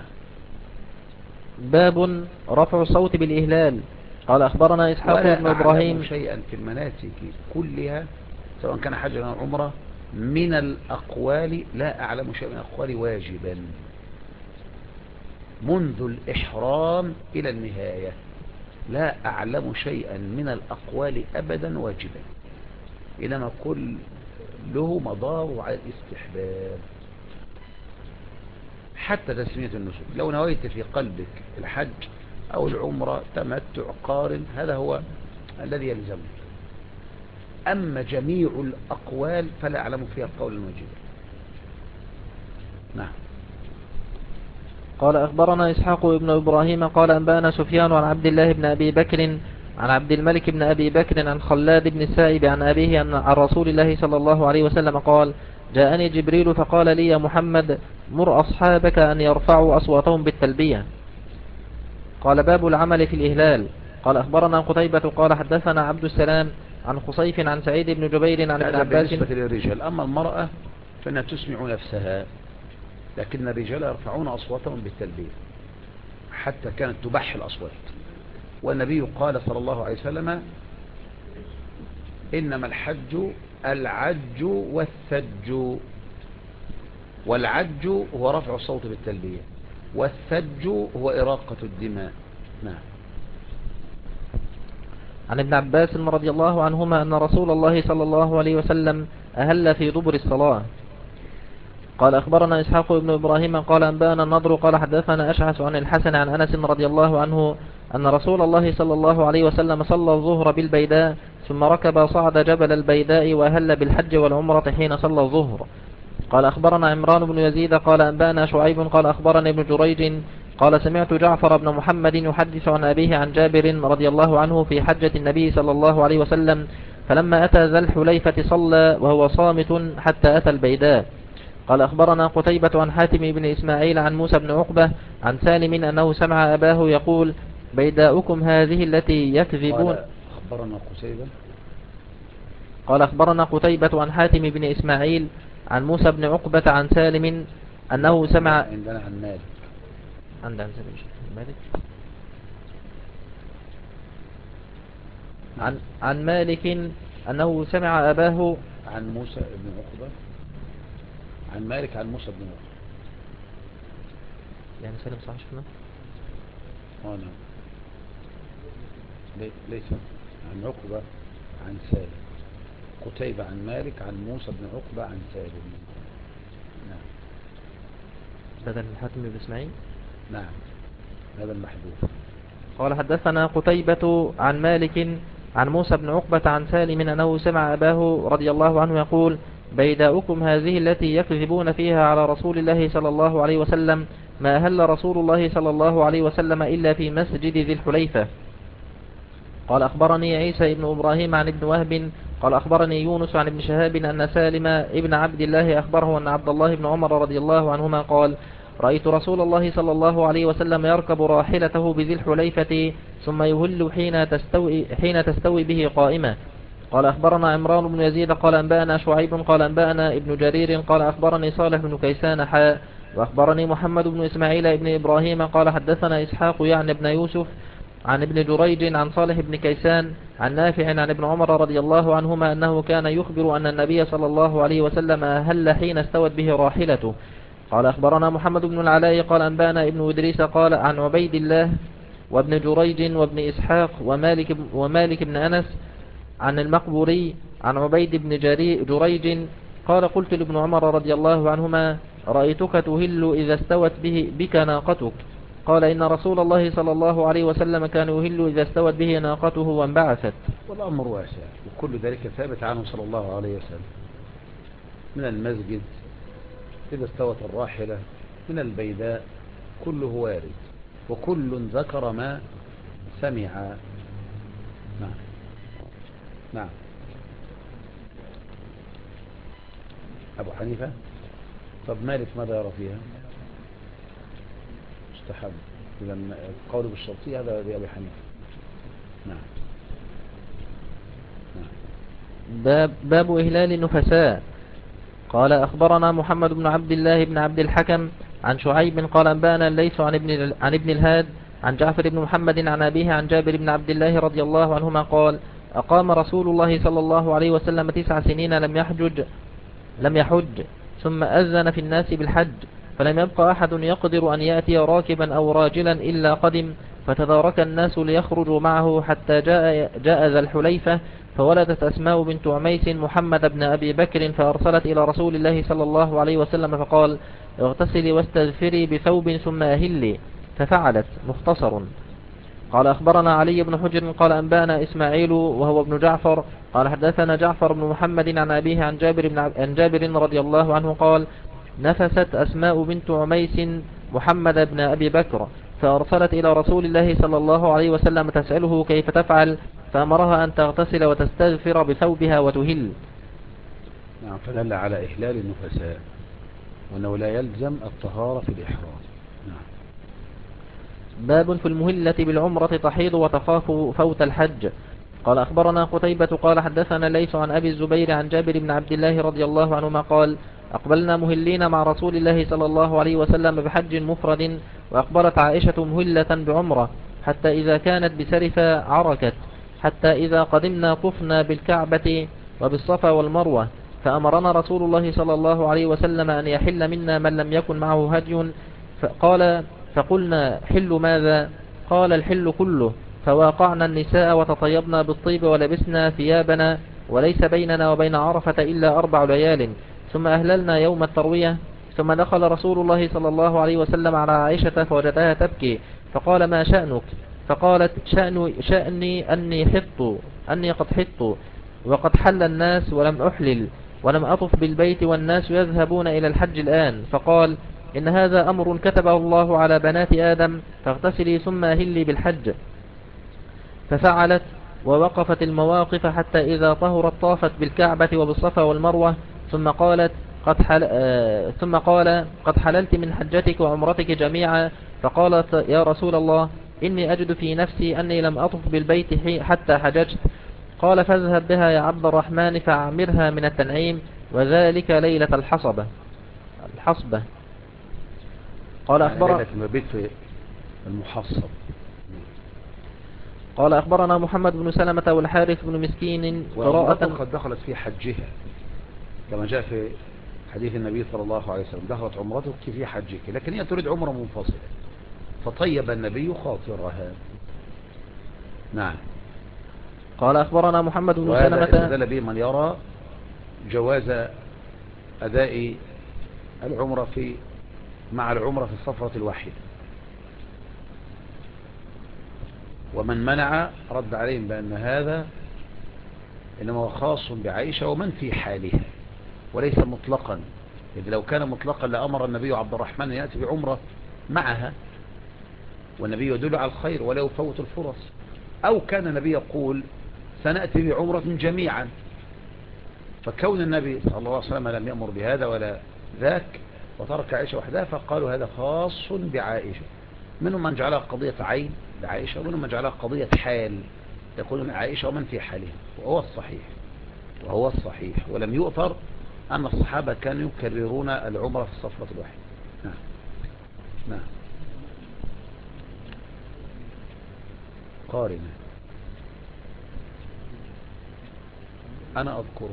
باب رفع الصوت بالإهلال. قال أخبرنا إسحاق بن إبراهيم شيئا في المناسك كلها سواء كان حجا أو عمرة من الأقوال، لا أعلم شيء من الأقوال واجبا منذ الإحرام إلى النهاية، لا أعلم شيئا من الأقوال أبدا واجبا، إنما كله مدار على الاستحباب. حتى تسمية النسك، لو نويت في قلبك الحج أو العمرة تمتع قارن، هذا هو الذي يلزمك. أما جميع الأقوال فلا أعلم فيها قولا واجبا. نعم. قال أخبرنا إسحاق بن إبراهيم قال أنبانا سفيان عن عبد الله بن أبي بكر عن عبد الملك بن أبي بكر عن خلاد بن السائب عن أبيه عن رسول الله صلى الله عليه وسلم قال: جاءني جبريل فقال لي: يا محمد مر أصحابك أن يرفعوا أصواتهم بالتلبية. قال: باب العمل في الإهلال. قال أخبرنا قتيبة قال حدثنا عبد السلام عن خصيف عن سعيد بن جبير عن ابن هذا عباس. بالنسبة للرجال. أما المرأة فإنها تسمع نفسها، لكن الرجال يرفعون أصواتهم بالتلبية، حتى كانت تبح الأصوات. والنبي قال صلى الله عليه وسلم: إنما الحج العج والثج. والعج هو رفع الصوت بالتلبية، والثج هو إراقة الدماء. نعم. عن ابن عباس رضي الله عنهما أن رسول الله صلى الله عليه وسلم أهل في دبر الصلاة. قال أخبرنا إسحاق بن إبراهيم قال أنبانا النضر قال حدثنا أشعث عن الحسن عن أنس رضي الله عنه أن رسول الله صلى الله عليه وسلم صلى الظهر بالبيداء ثم ركب صعد جبل البيداء وأهل بالحج والعمرة حين صلى الظهر. قال أخبرنا عمران بن يزيد قال أنبانا شعيب قال أخبرني ابن جريج قال سمعت جعفر بن محمد يحدث عن أبيه عن جابر رضي الله عنه في حجة النبي صلى الله عليه وسلم فلما أتى ذا الحليفة صلى وهو صامت حتى أتى البيداء. قال أخبرنا قتيبة عن حاتم بن إسماعيل عن موسى بن عقبة عن سالم أنه سمع أباه يقول: بيداؤكم هذه التي يكذبون. قال أخبرنا قتيبة عن حاتم بن إسماعيل عن موسى بن عقبة عن سالم أنه سمع عندنا عن مالك عن مالك أنه سمع أباه عن موسى بن عقبة عن مالك عن موسى بن عقبة. يعني سالم صح شفنا؟ نعم. ليس عن عقبة عن سالم. قتيبة عن مالك عن موسى بن عقبة عن سالم. نعم. بدل حاتم بن إسماعيل. نعم هذا المحذوف. قال حدثنا قتيبة عن مالك عن موسى بن عقبة عن سالم أنه سمع أباه رضي الله عنه يقول: بيداؤكم هذه التي يكذبون فيها على رسول الله صلى الله عليه وسلم ما أهل رسول الله صلى الله عليه وسلم إلا في مسجد ذي الحليفة. قال أخبرني عيسى بن إبراهيم عن ابن وهب قال أخبرني يونس عن ابن شهاب أن سالم ابن عبد الله أخبره أن عبد الله بن عمر رضي الله عنهما قال: رأيت رسول الله صلى الله عليه وسلم يركب راحلته بذي الحليفة ثم يهل حين تستوي به قائمة. قال أخبرنا عمران بن يزيد قال أنبأنا شعيب قال أنبأنا ابن جرير قال أخبرني صالح بن كيسان حاء وأخبرني محمد بن إسماعيل بن إبراهيم قال حدثنا إسحاق يعني ابن يوسف عن ابن جريج عن صالح بن كيسان عن نافع عن ابن عمر رضي الله عنهما أنه كان يخبر أن النبي صلى الله عليه وسلم أهل حين استوت به راحلته. قال أخبرنا محمد بن العلاء قال أنبأنا ابن إدريس قال عن عبيد الله وابن جريج وابن إسحاق ومالك بن أنس عن المقبوري عن عبيد بن جريج قال قلت لابن عمر رضي الله عنهما: رأيتك تهل إذا استوت بك ناقتك. قال إن رسول الله صلى الله عليه وسلم كان يهل إذا استوت به ناقته وانبعثت. والأمر واسع، وكل ذلك ثابت عنه صلى الله عليه وسلم، من المسجد إذا استوت الراحلة، من البيداء، كله وارد، وكل ذكر ما سمع. نعم. نعم. أبو حنيفة. طب مالك ماذا يرى فيها؟ مستحب، إذا القول بالشرطية هذا لأبي حنيفة. نعم. نعم. باب إهلال النفساء. قال أخبرنا محمد بن عبد الله بن عبد الحكم عن شعيب قال أنبانا ليس عن ابن الهاد عن جعفر بن محمد عن أبيه عن جابر بن عبد الله رضي الله عنهما قال: أقام رسول الله صلى الله عليه وسلم 9 سنين لم يحجج لم يحج، ثم أذن في الناس بالحج، فلم يبق أحد يقدر أن يأتي راكبا أو راجلا إلا قدم، فتدارك الناس ليخرجوا معه حتى جاء ذا الحليفة، فولدت أسماء بنت عميس محمد بن أبي بكر، فأرسلت إلى رسول الله صلى الله عليه وسلم فقال: اغتسلي واستغفري بثوب ثم أهلي، ففعلت. مختصر. قال أخبرنا علي بن حجر قال أنبانا إسماعيل وهو ابن جعفر قال حدثنا جعفر بن محمد عن أبيه عن جابر رضي الله عنه قال: نفست أسماء بنت عميس محمد بن أبي بكر، فأرسلت إلى رسول الله صلى الله عليه وسلم تسأله كيف تفعل، فأمرها أن تغتسل وتستغفر بثوبها وتهل. نعم، فدل على إهلال النفساء وأنه لا يلزم الطهارة في الإحرام. نعم. باب في المهلة بالعمرة تحيض وتخاف فوت الحج. قال أخبرنا قتيبة قال حدثنا ليس عن أبي الزبير عن جابر بن عبد الله رضي الله عنهما قال: أقبلنا مهلين مع رسول الله صلى الله عليه وسلم بحج مفرد، وأقبلت عائشة مهلة بعمرة، حتى إذا كانت بسرفة عركت، حتى إذا قدمنا طفنا بالكعبة وبالصفا والمروة، فأمرنا رسول الله صلى الله عليه وسلم أن يحل منا من لم يكن معه هدي، فقلنا: حل ماذا؟ قال: الحل كله. فواقعنا النساء وتطيبنا بالطيب ولبسنا ثيابنا، وليس بيننا وبين عرفة إلا 4 ليال، ثم أهللنا يوم التروية. ثم دخل رسول الله صلى الله عليه وسلم على عائشة فوجدها تبكي، فقال: ما شأنك؟ فقالت: شأني أني قد حطت، وقد حل الناس ولم أحلل، ولم أطف بالبيت والناس يذهبون إلى الحج الآن. فقال: إن هذا أمر كتبه الله على بنات آدم، فاغتسلي ثم أهلي بالحج. ففعلت ووقفت المواقف حتى إذا طهرت طافت بالكعبة وبالصفا والمروة، ثم قال: قد حللت من حجتك وعمرتك جميعا. فقالت: يا رسول الله، إني أجد في نفسي أني لم أطف بالبيت حتى حججت. قال: فاذهب بها يا عبد الرحمن فأعمرها من التنعيم، وذلك ليلة الحصبة. قال أخبرنا ليلة المبيت في المحصب. قال أخبرنا محمد بن سلمة والحارث بن مسكين وعمرته قراءة. قد دخلت في حجها كما جاء في حديث النبي صلى الله عليه وسلم: دخلت عمرتك في حجك، لكن هي تريد عمرة منفصلة، فطيب النبي خاطرها. نعم. قال أخبرنا محمد بن وهذا سلمة. استدل به من يرى جواز أداء العمرة مع العمرة في الصفرة الواحدة، ومن منع رد عليهم بأن هذا إنما هو خاص بعائشة ومن في حالها وليس مطلقا، إذ لو كان مطلقا لأمر النبي عبد الرحمن أن يأتي بعمرة معها، والنبي يدل على الخير ولا يفوت الفرص، أو كان النبي يقول سنأتي بعمرة جميعا، فكون النبي صلى الله عليه وسلم لم يأمر بهذا ولا ذاك وترك عائشة وحدها، فقالوا هذا خاص بعائشة. منهم من جعلها قضية عين لعائشة، ومنهم من جعلها قضية حال، يقولون عائشة ومن في حالها، وهو الصحيح ولم يؤثر أن الصحابة كانوا يكررون العمرة في الصفرة الواحدة. نعم. نعم. قارنة أنا أذكره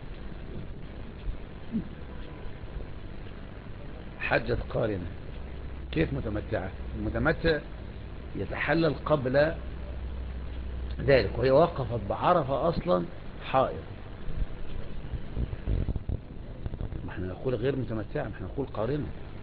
حجة قارنة. كيف متمتعة؟ المتمتع يتحلل قبل ذلك، وهي وقفت بعرفة أصلا حائض. ما احنا نقول غير متمتعة، ما احنا نقول قارنة،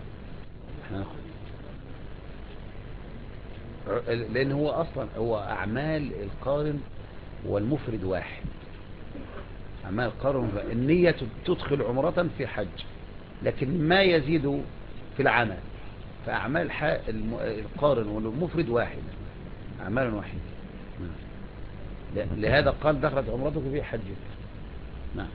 لأن هو أصلا هو أعمال القارن والمفرد واحد. أعمال القارن النية تدخل عمرة في حج، لكن ما يزيد في العمل، فأعمال القارن والمفرد واحد، أعمال واحد. لهذا قال دخلت عمرتك في حجك. نعم.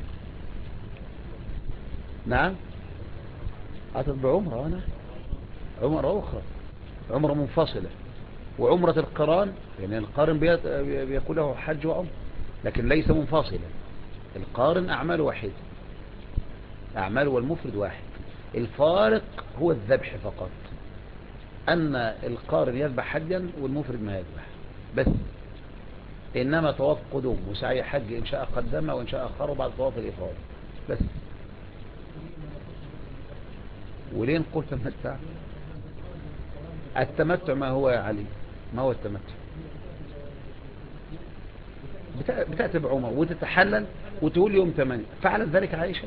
نعم. أتت بعمرة، أنا عمرة أخرى، عمرة منفصلة. وعمرة القران يعني القارن بيكون له حج وعمر، لكن ليس منفصلا. القارن أعمال واحد، أعمال والمفرد واحد. الفارق هو الذبح فقط، أن القارن يذبح حجا والمفرد ما يذبح بس. إنما طواف قدوم وسعي حج إن شاء قدمه وإن شاء أخره بعد طواف الإفاضة بس. وليه نقول تمتع؟ التمتع ما هو يا علي؟ ما هو التمتع؟ بتأتي بعمر وتتحلل وتقول يوم 8. فعلت ذلك عائشة؟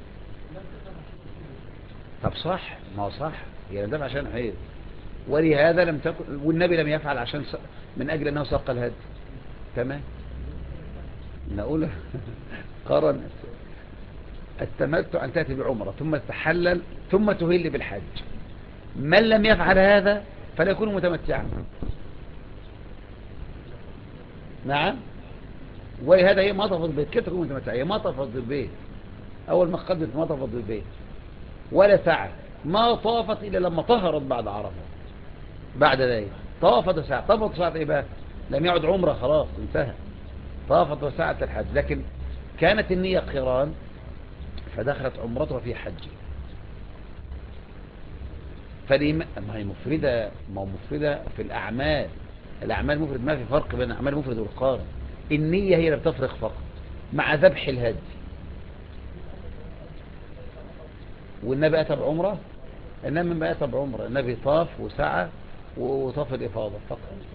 طب صح، ما هو صح، هي ندم عشان حيض، ولهذا لم تكن، والنبي لم يفعل عشان من أجل أنه ساق الهدي. تمام، نقول قرن التمتع أن تأتي بعمرة ثم تتحلل ثم تهل بالحج. من لم يفعل هذا فلا يكون متمتعا. نعم، ولهذا هي ما طفت بالبيت. كيف تكون متمتعة؟ هي ما طفت بالبيت، أول ما قدمت ما طفت بالبيت ولا سعت، ما طافت إلا لما طهرت بعد عرفة. بعد ذلك طافت وسعت. طافت وسعت إيه بقى؟ لم يعد عمره، خلاص انتهى. طافت وسعت الحج، لكن كانت النية قران فدخلت عمرتها في حج. ما هي مفردة، ما هو مفردة في الأعمال. الأعمال مفرد، ما في فرق بين الأعمال مفرد والقارن. النية هي اللي بتفرق فقط مع ذبح الهدي. والنبي أتى بعمرة، إنما ما أتى بعمرة، النبي طاف وسعى وطاف الإفاضة فقط.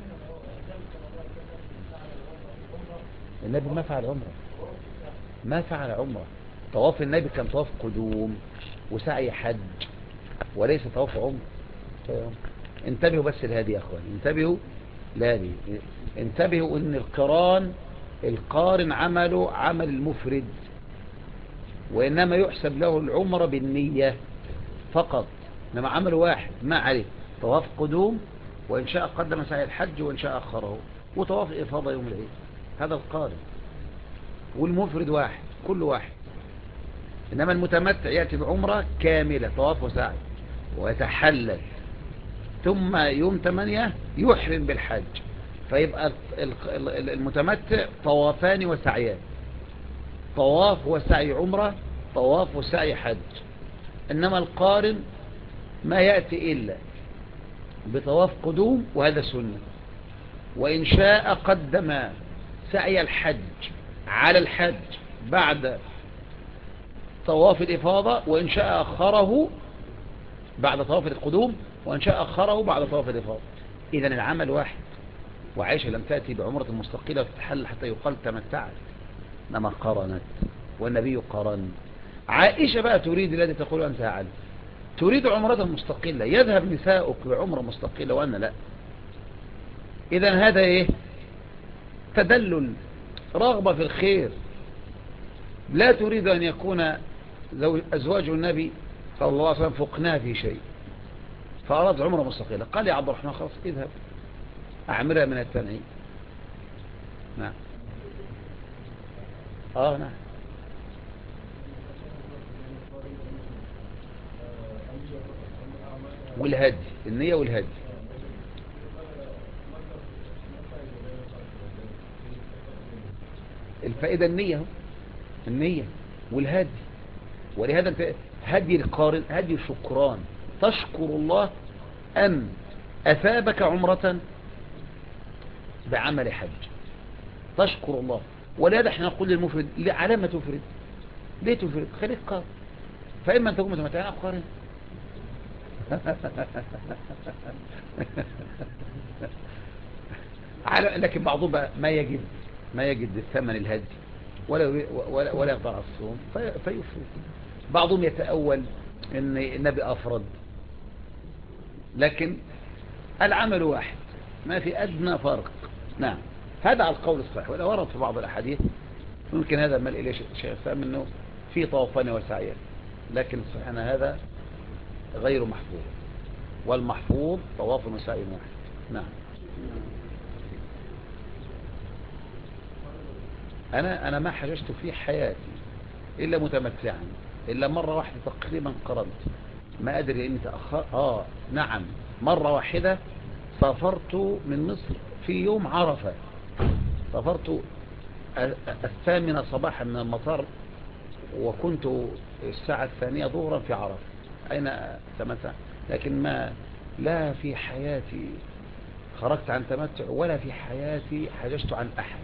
النبي ما فعل عمرة، ما فعل عمرة. طواف النبي كان طواف قدوم وسعي حج، وليس طواف عمرة. انتبهوا بس لهذه يا أخوان، انتبهوا لهذه. انتبهوا ان القارن عمله عمل المفرد، وإنما يحسب له العمرة بالنية فقط. إنما عمل واحد ما عليه، طواف قدوم، وإن شاء قدم سعي الحج وإن شاء أخره، وطواف إفاضة يوم العيد. هذا القارن. والمفرد واحد، كل واحد. إنما المتمتع يأتي بعمرة كاملة، طواف وسعي، ويتحلل، ثم يوم 8 يحرم بالحج. فيبقى المتمتع طوافان وسعيان، طواف وسعي عمرة، طواف وسعي حج. إنما القارن ما يأتي إلا بطواف قدوم، وهذا سنة، وإن شاء قدم سعي الحج على الحج بعد طواف الإفاضة، وإن شاء أخره بعد طواف القدوم، وإن شاء أخره بعد طواف الإفاضة. إذن العمل واحد. وعائشة لم تأتي بعمرة مستقلة وتتحل حتى يقال تمتعت، إنما قرنت، والنبي قرن. عائشة بقى تريد الذي تقول أنت يا علي، تريد عمرة مستقلة، يذهب نساؤك بعمرة مستقلة وأنا لا. إذن هذا إيه؟ تدلل، رغبة في الخير. لا تريد أن يكون أزواج النبي صلى الله عليه وسلم فقناه في شيء، فأراد عمرة مستقلة. قال يا عبد الرحمن خلاص اذهب أعملها من التنعيم. نعم، نعم. والهدي، النية والهدي. الفائدة النية، النية والهدي. ولهذا انت هدي القارن هدي شكران، تشكر الله أن أثابك عمرة بعمل حج، تشكر الله. ولهذا احنا نقول للمفرد على ما تفرد، ليه تفرد؟ خليك قارن، فإما أن تكون متمتعين أو قارن. لكن بعضهم بقى ما يجد الثمن الهدي ولا يقدر على الصوم فيفرد. بعضهم يتأول ان النبي أفرد، لكن العمل واحد، ما في أدنى فرق. نعم، هذا على القول الصحيح. ولا ورد في بعض الأحاديث ممكن هذا مال إليه شيء الإسلام أنه في طوفان وسعيان، لكن صحيح أن هذا غير محفوظ، والمحفوظ طواف وسعي واحد. نعم. أنا ما حججت في حياتي إلا متمتعا، إلا مرة واحدة تقريبا قرنت، ما أدري إني تأخر. نعم، مرة واحدة سافرت من مصر في يوم عرفة، سافرت 8 صباحا من المطار، وكنت الساعة 2 ظهرا في عرفة. أين تمتع؟ لكن لا في حياتي خرجت عن تمتع، ولا في حياتي حججت عن أحد.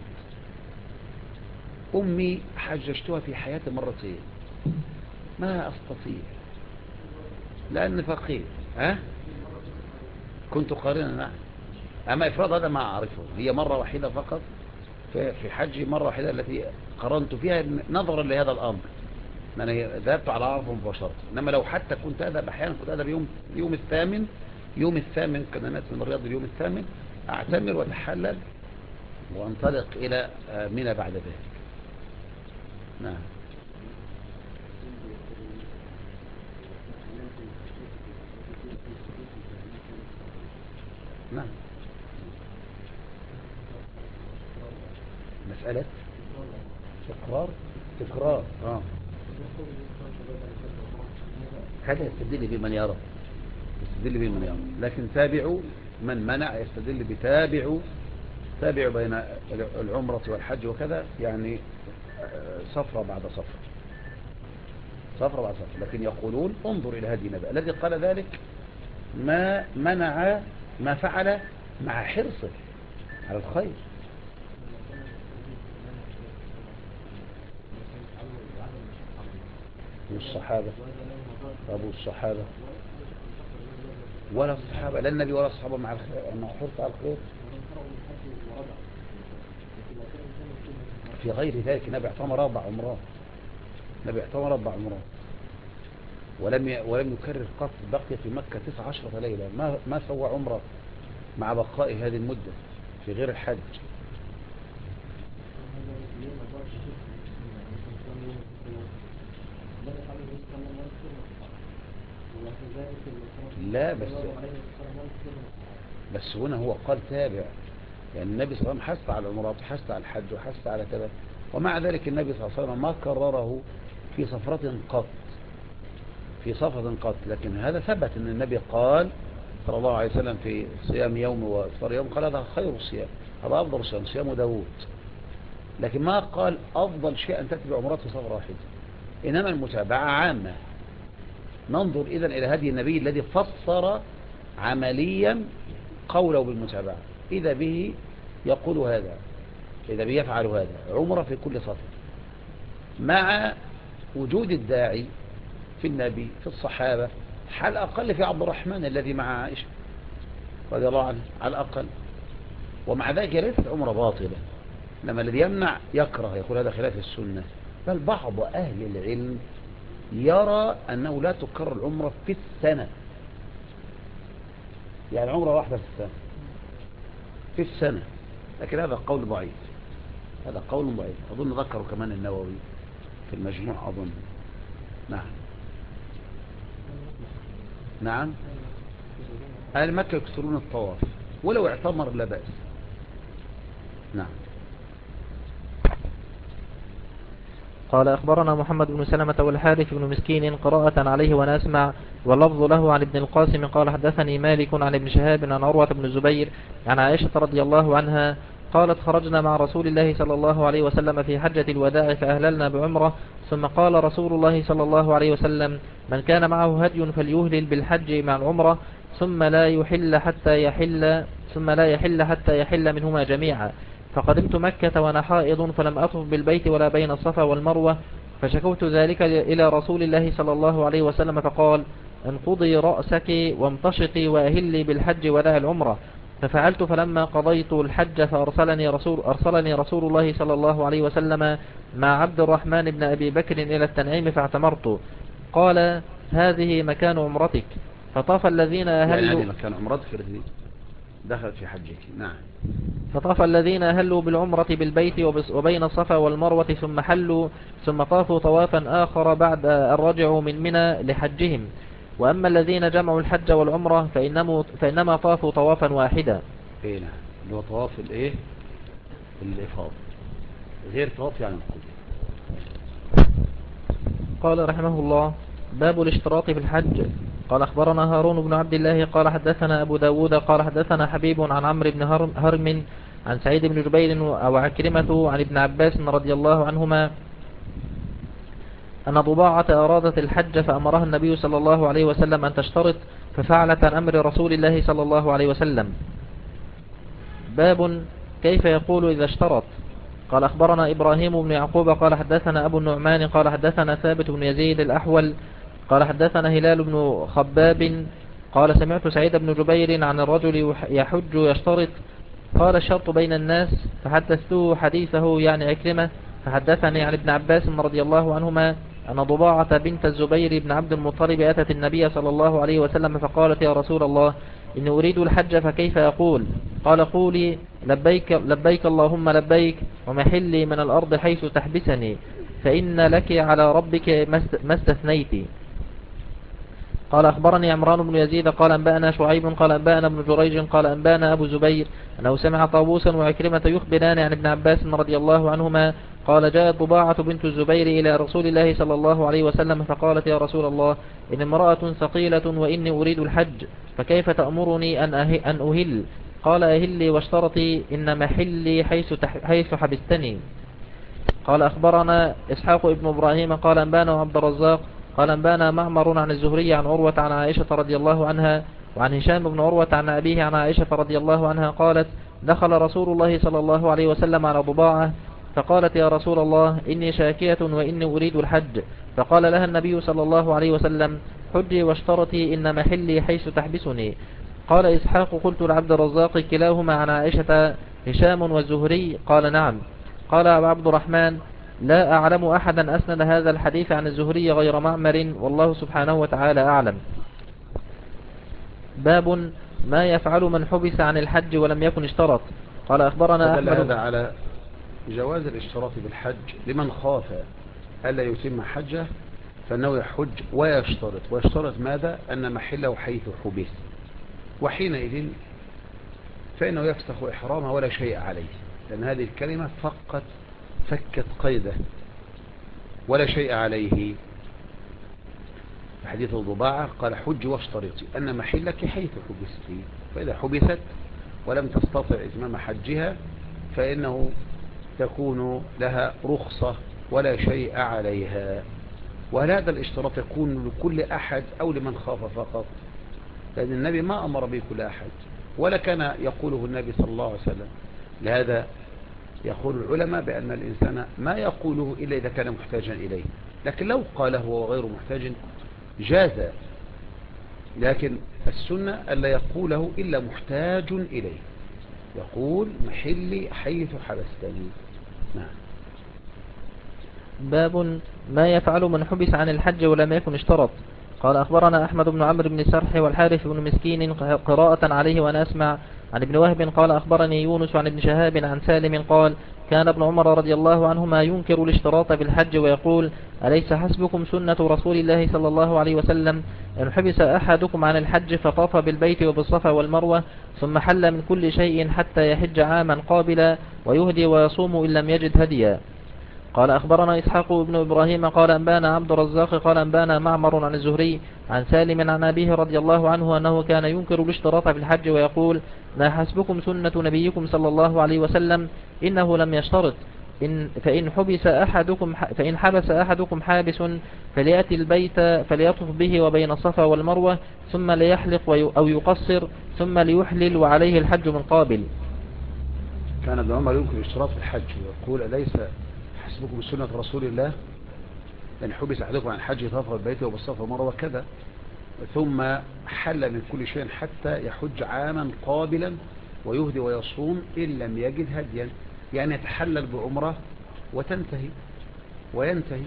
أمي حججتها في حياتي مرتين، ما أستطيع. لأن فقير. ها؟ كنت قارنا، نعم. أما إفراد هذا ما أعرفه، هي مرة واحدة فقط في حجي، مرة واحدة التي قرنت فيها نظرا لهذا الأمر، أنا ذهبت على عرفه مباشرة. إنما لو حتى كنت أذهب أحيانا، كنت أذهب يوم الثامن، كان ناس من الرياض اليوم الثامن أعتمر وأتحلل وأنطلق إلى منى بعد ذلك. نعم. نعم. مسألة تكرار هذا يستدل بمن يرى، لكن تابعوا من منع يستدل بتابعوا بين العمرة والحج وكذا، يعني صفرة بعد صفرة، لكن يقولون انظر إلى هذه النبأ الذي قال ذلك، ما منع ما فعل مع حرصه على الخير. والصحابة، ولا الصحابة، لا النبي ولا الصحابة مع حرص على الخير. في غير ذلك النبي اعتمر 4 عمرات، ولم يكرر قط، بقي في مكة 19 ليلة، ما سوى عمره مع بقاء هذه المدة في غير الحج. لا بس هنا هو قال تابع، يعني النبي صلى الله عليه وسلم حث على العمرات وحث على الحج وحث على كذا، ومع ذلك النبي صلى الله عليه وسلم ما كرره في صفرة قط، لكن هذا ثبت ان النبي قال صلى الله عليه وسلم في صيام يوم وإفطار يوم، قال هذا خير الصيام، هذا أفضل الصيام، صيام داود، لكن ما قال أفضل شيء أن تتبع عمرات في صفرة واحدة، إنما المتابعة عامة. ننظر إذن إلى هدي النبي الذي فسر عمليا قوله بالمتابعة، إذا به يقول هذا، إذا به يفعل هذا، عمره في كل سفر، مع وجود الداعي في النبي في الصحابة، على الأقل في عبد الرحمن الذي مع عائشة رضي الله عنه على الأقل، ومع ذلك ليست عمره باطلة، لما الذي يمنع يكره، يقول هذا خلاف السنة، بل بعض أهل العلم يرى أنه لا تكرر العمرة في السنة، يعني عمرة واحدة في السنة، لكن هذا قول ضعيف، أظن ذكره كمان النووي في المجموع أظن. نعم. أهل مكة يكسرون الطواف ولو اعتمر لا بأس. نعم. قال أخبرنا محمد بن سلمة والحارث بن مسكين قراءة عليه ونسمع، واللفظ له عن ابن القاسم قال حدثني مالك عن ابن شهاب عن عروة بن الزبير عن عائشة رضي الله عنها قالت خرجنا مع رسول الله صلى الله عليه وسلم في حجة الوداع فأهللنا بعمرة، ثم قال رسول الله صلى الله عليه وسلم من كان معه هدي فليهلل بالحج مع العمرة، ثم لا يحل حتى يحل منهما جميعا. فقدمت مكة وأنا حائض فلم أطف بالبيت ولا بين الصفا والمروة، فشكوت ذلك إلى رسول الله صلى الله عليه وسلم فقال انقضي رأسك وامتشطي وأهلي بالحج ولا العمرة. ففعلت فلما قضيت الحج أرسلني رسول الله صلى الله عليه وسلم مع عبد الرحمن بن أبي بكر إلى التنعيم فاعتمرت. قال هذه مكان عمرتك. فطاف الذين أهلوا، يعني هذه مكان عمرتك التي دخلت في حجك. نعم. فطاف الذين أهلوا بالعمرة بالبيت وبين الصفا والمروة ثم حلوا، ثم طافوا طوافا آخر بعد أن رجعوا من منى لحجهم. وأما الذين جمعوا الحج والعمرة فإنما طافوا طوافا واحدا. ايه نعم، اللي هو طواف الايه الإفاضة، غير طواف يعني القدوم. قال رحمه الله باب الاشتراط في الحج. قال أخبرنا هارون بن عبد الله قال حدثنا أبو داود قال حدثنا حبيب عن عمرو بن هرم عن سعيد بن جبير وعكرمة عن ابن عباس رضي الله عنهما أن ضباعة أرادت الحج فأمرها النبي صلى الله عليه وسلم أن تشترط، ففعلت عن أمر رسول الله صلى الله عليه وسلم. باب كيف يقول إذا اشترط. قال أخبرنا إبراهيم بن يعقوب قال حدثنا أبو النعمان قال حدثنا ثابت بن يزيد الأحول قال حدثنا هلال بن خباب قال سمعت سعيد بن جبير عن الرجل يحج يشترط. قال الشرط بين الناس، فحدثته حديثه يعني عكرمة، فحدثني عن ابن عباس رضي الله عنهما أن ضباعة بنت الزبير بن عبد المطلب أتت النبي صلى الله عليه وسلم فقالت يا رسول الله إني أريد الحج فكيف أقول؟ قال قولي لبيك, لبيك اللهم لبيك ومحلي من الأرض حيث تحبسني فإن لك على ربك ما استثنيت. قال أخبرني عمران بن يزيد قال أنبأنا شعيب قال أنبأنا ابن جريج قال أنبأنا أبو زبير أنه سمع طاووسا وعكرمة يخبران عن ابن عباس رضي الله عنهما قال جاءت ضباعة بنت الزبير إلى رسول الله صلى الله عليه وسلم فقالت يا رسول الله إن امرأة ثقيلة وإني أريد الحج فكيف تأمرني أن أهل؟ قال أهلي واشترطي إن محلي حيث حبستني. قال أخبرنا إسحاق ابن إبراهيم قال أنبانا عبد الرزاق قال أنبانا معمر عن الزهري عن عروة عن عائشة رضي الله عنها وعن هشام بن عروة عن أبيه عن عائشة رضي الله عنها قالت دخل رسول الله صلى الله عليه وسلم على ضباعة فقالت يا رسول الله إني شاكية وإني أريد الحج فقال لها النبي صلى الله عليه وسلم حجي واشترطي إن محلي حيث تحبسني. قال إسحاق قلت لعبد الرزاق كلاهما عن عائشة هشام والزهري قال نعم. قال أبو عبد الرحمن لا أعلم أحدا أسند هذا الحديث عن الزهري غير معمر والله سبحانه وتعالى أعلم. باب ما يفعل من حبس عن الحج ولم يكن اشترط. قال أخبرنا فدل أحمد هذا على جواز الاشتراط بالحج لمن خاف ألا يتم حجه فإنه يحج ويشترط ماذا؟ أن محله حيث حبس، وحينئذ فإنه يفسخ إحرامه ولا شيء عليه، لأن هذه الكلمة فقط فكت قيده ولا شيء عليه. حديث الضباعة قال حج واشترطي أن محلك حيث حبستي، فإذا حبست ولم تستطع إتمام حجها فإنه تكون لها رخصة ولا شيء عليها. وهذا الاشتراط يكون لكل أحد أو لمن خاف فقط، لأن النبي ما أمر به كل أحد ولا كان يقوله النبي صلى الله عليه وسلم. لهذا يقول العلماء بأن الإنسان ما يقوله إلا إذا كان محتاجا إليه، لكن لو قاله وهو غير محتاج جاز، لكن السنة ألا يقوله إلا محتاج إليه، يقول محلي حيث حبستني. نعم. باب ما يفعل من حبس عن الحج ولم يكن اشترط. قال أخبرنا أحمد بن عمرو بن سرح والحارث بن مسكين قراءة عليه وأنا أسمع عن ابن وهب قال أخبرني يونس عن ابن شهاب عن سالم قال كان ابن عمر رضي الله عنهما ينكر الاشتراط بالحج ويقول أليس حسبكم سنة رسول الله صلى الله عليه وسلم إن حبس أحدكم عن الحج فطاف بالبيت وبالصفا والمروة ثم حل من كل شيء حتى يحج عاما قابلا ويهدي ويصوم إن لم يجد هديا. قال أخبرنا إسحاق بن إبراهيم قال أنبانا عبد الرزاق قال أنبانا معمر عن الزهري عن سالم عن أبيه رضي الله عنه أنه كان ينكر الاشتراط في الحج ويقول ما حسبكم سنة نبيكم صلى الله عليه وسلم إنه لم يشترط فإن حبس أحدكم حابس فليأتي البيت فليطف به وبين الصفا والمروة ثم ليحلق أو يقصر ثم ليحلل وعليه الحج من قابل. كان ابن عمر ينكر الاشتراط في الحج ويقول أليس حسبكم سنة رسول الله أن حبس أحدكم عن الحج طاف بالبيت وبالصفا والمروة كذا ثم حل من كل شيء حتى يحج عاما قابلا ويهدي ويصوم إن لم يجد هديا، يعني يتحلل بعمرة وينتهي.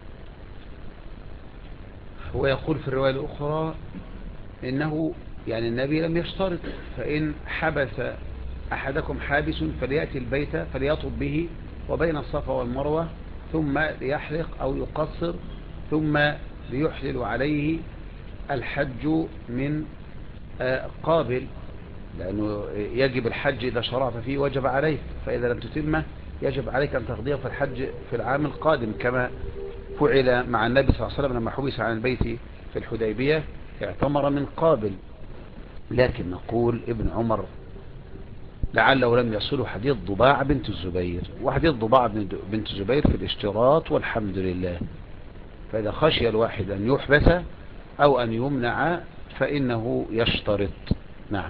ويقول في الرواية الأخرى إنه يعني النبي لم يشترط، فإن حبس أحدكم حابس فليأتي البيت فليطب به وبين الصفا والمروة ثم ليحلق أو يقصر ثم ليحلل عليه الحج من قابل، لأنه يجب الحج إذا شرعت فيه وجب عليك، فإذا لم تتمه يجب عليك أن تقضيه في الحج في العام القادم كما فعل مع النبي صلى الله عليه وسلم لما حبس عن البيت في الحديبية اعتمر من قابل. لكن نقول ابن عمر لعله لم يصله حديث ضباع بنت الزبير، وحديث ضباع بنت الزبير في الاشتراط والحمد لله، فإذا خشي الواحد أن يحبس أو أن يمنع فإنه يشترط. نعم.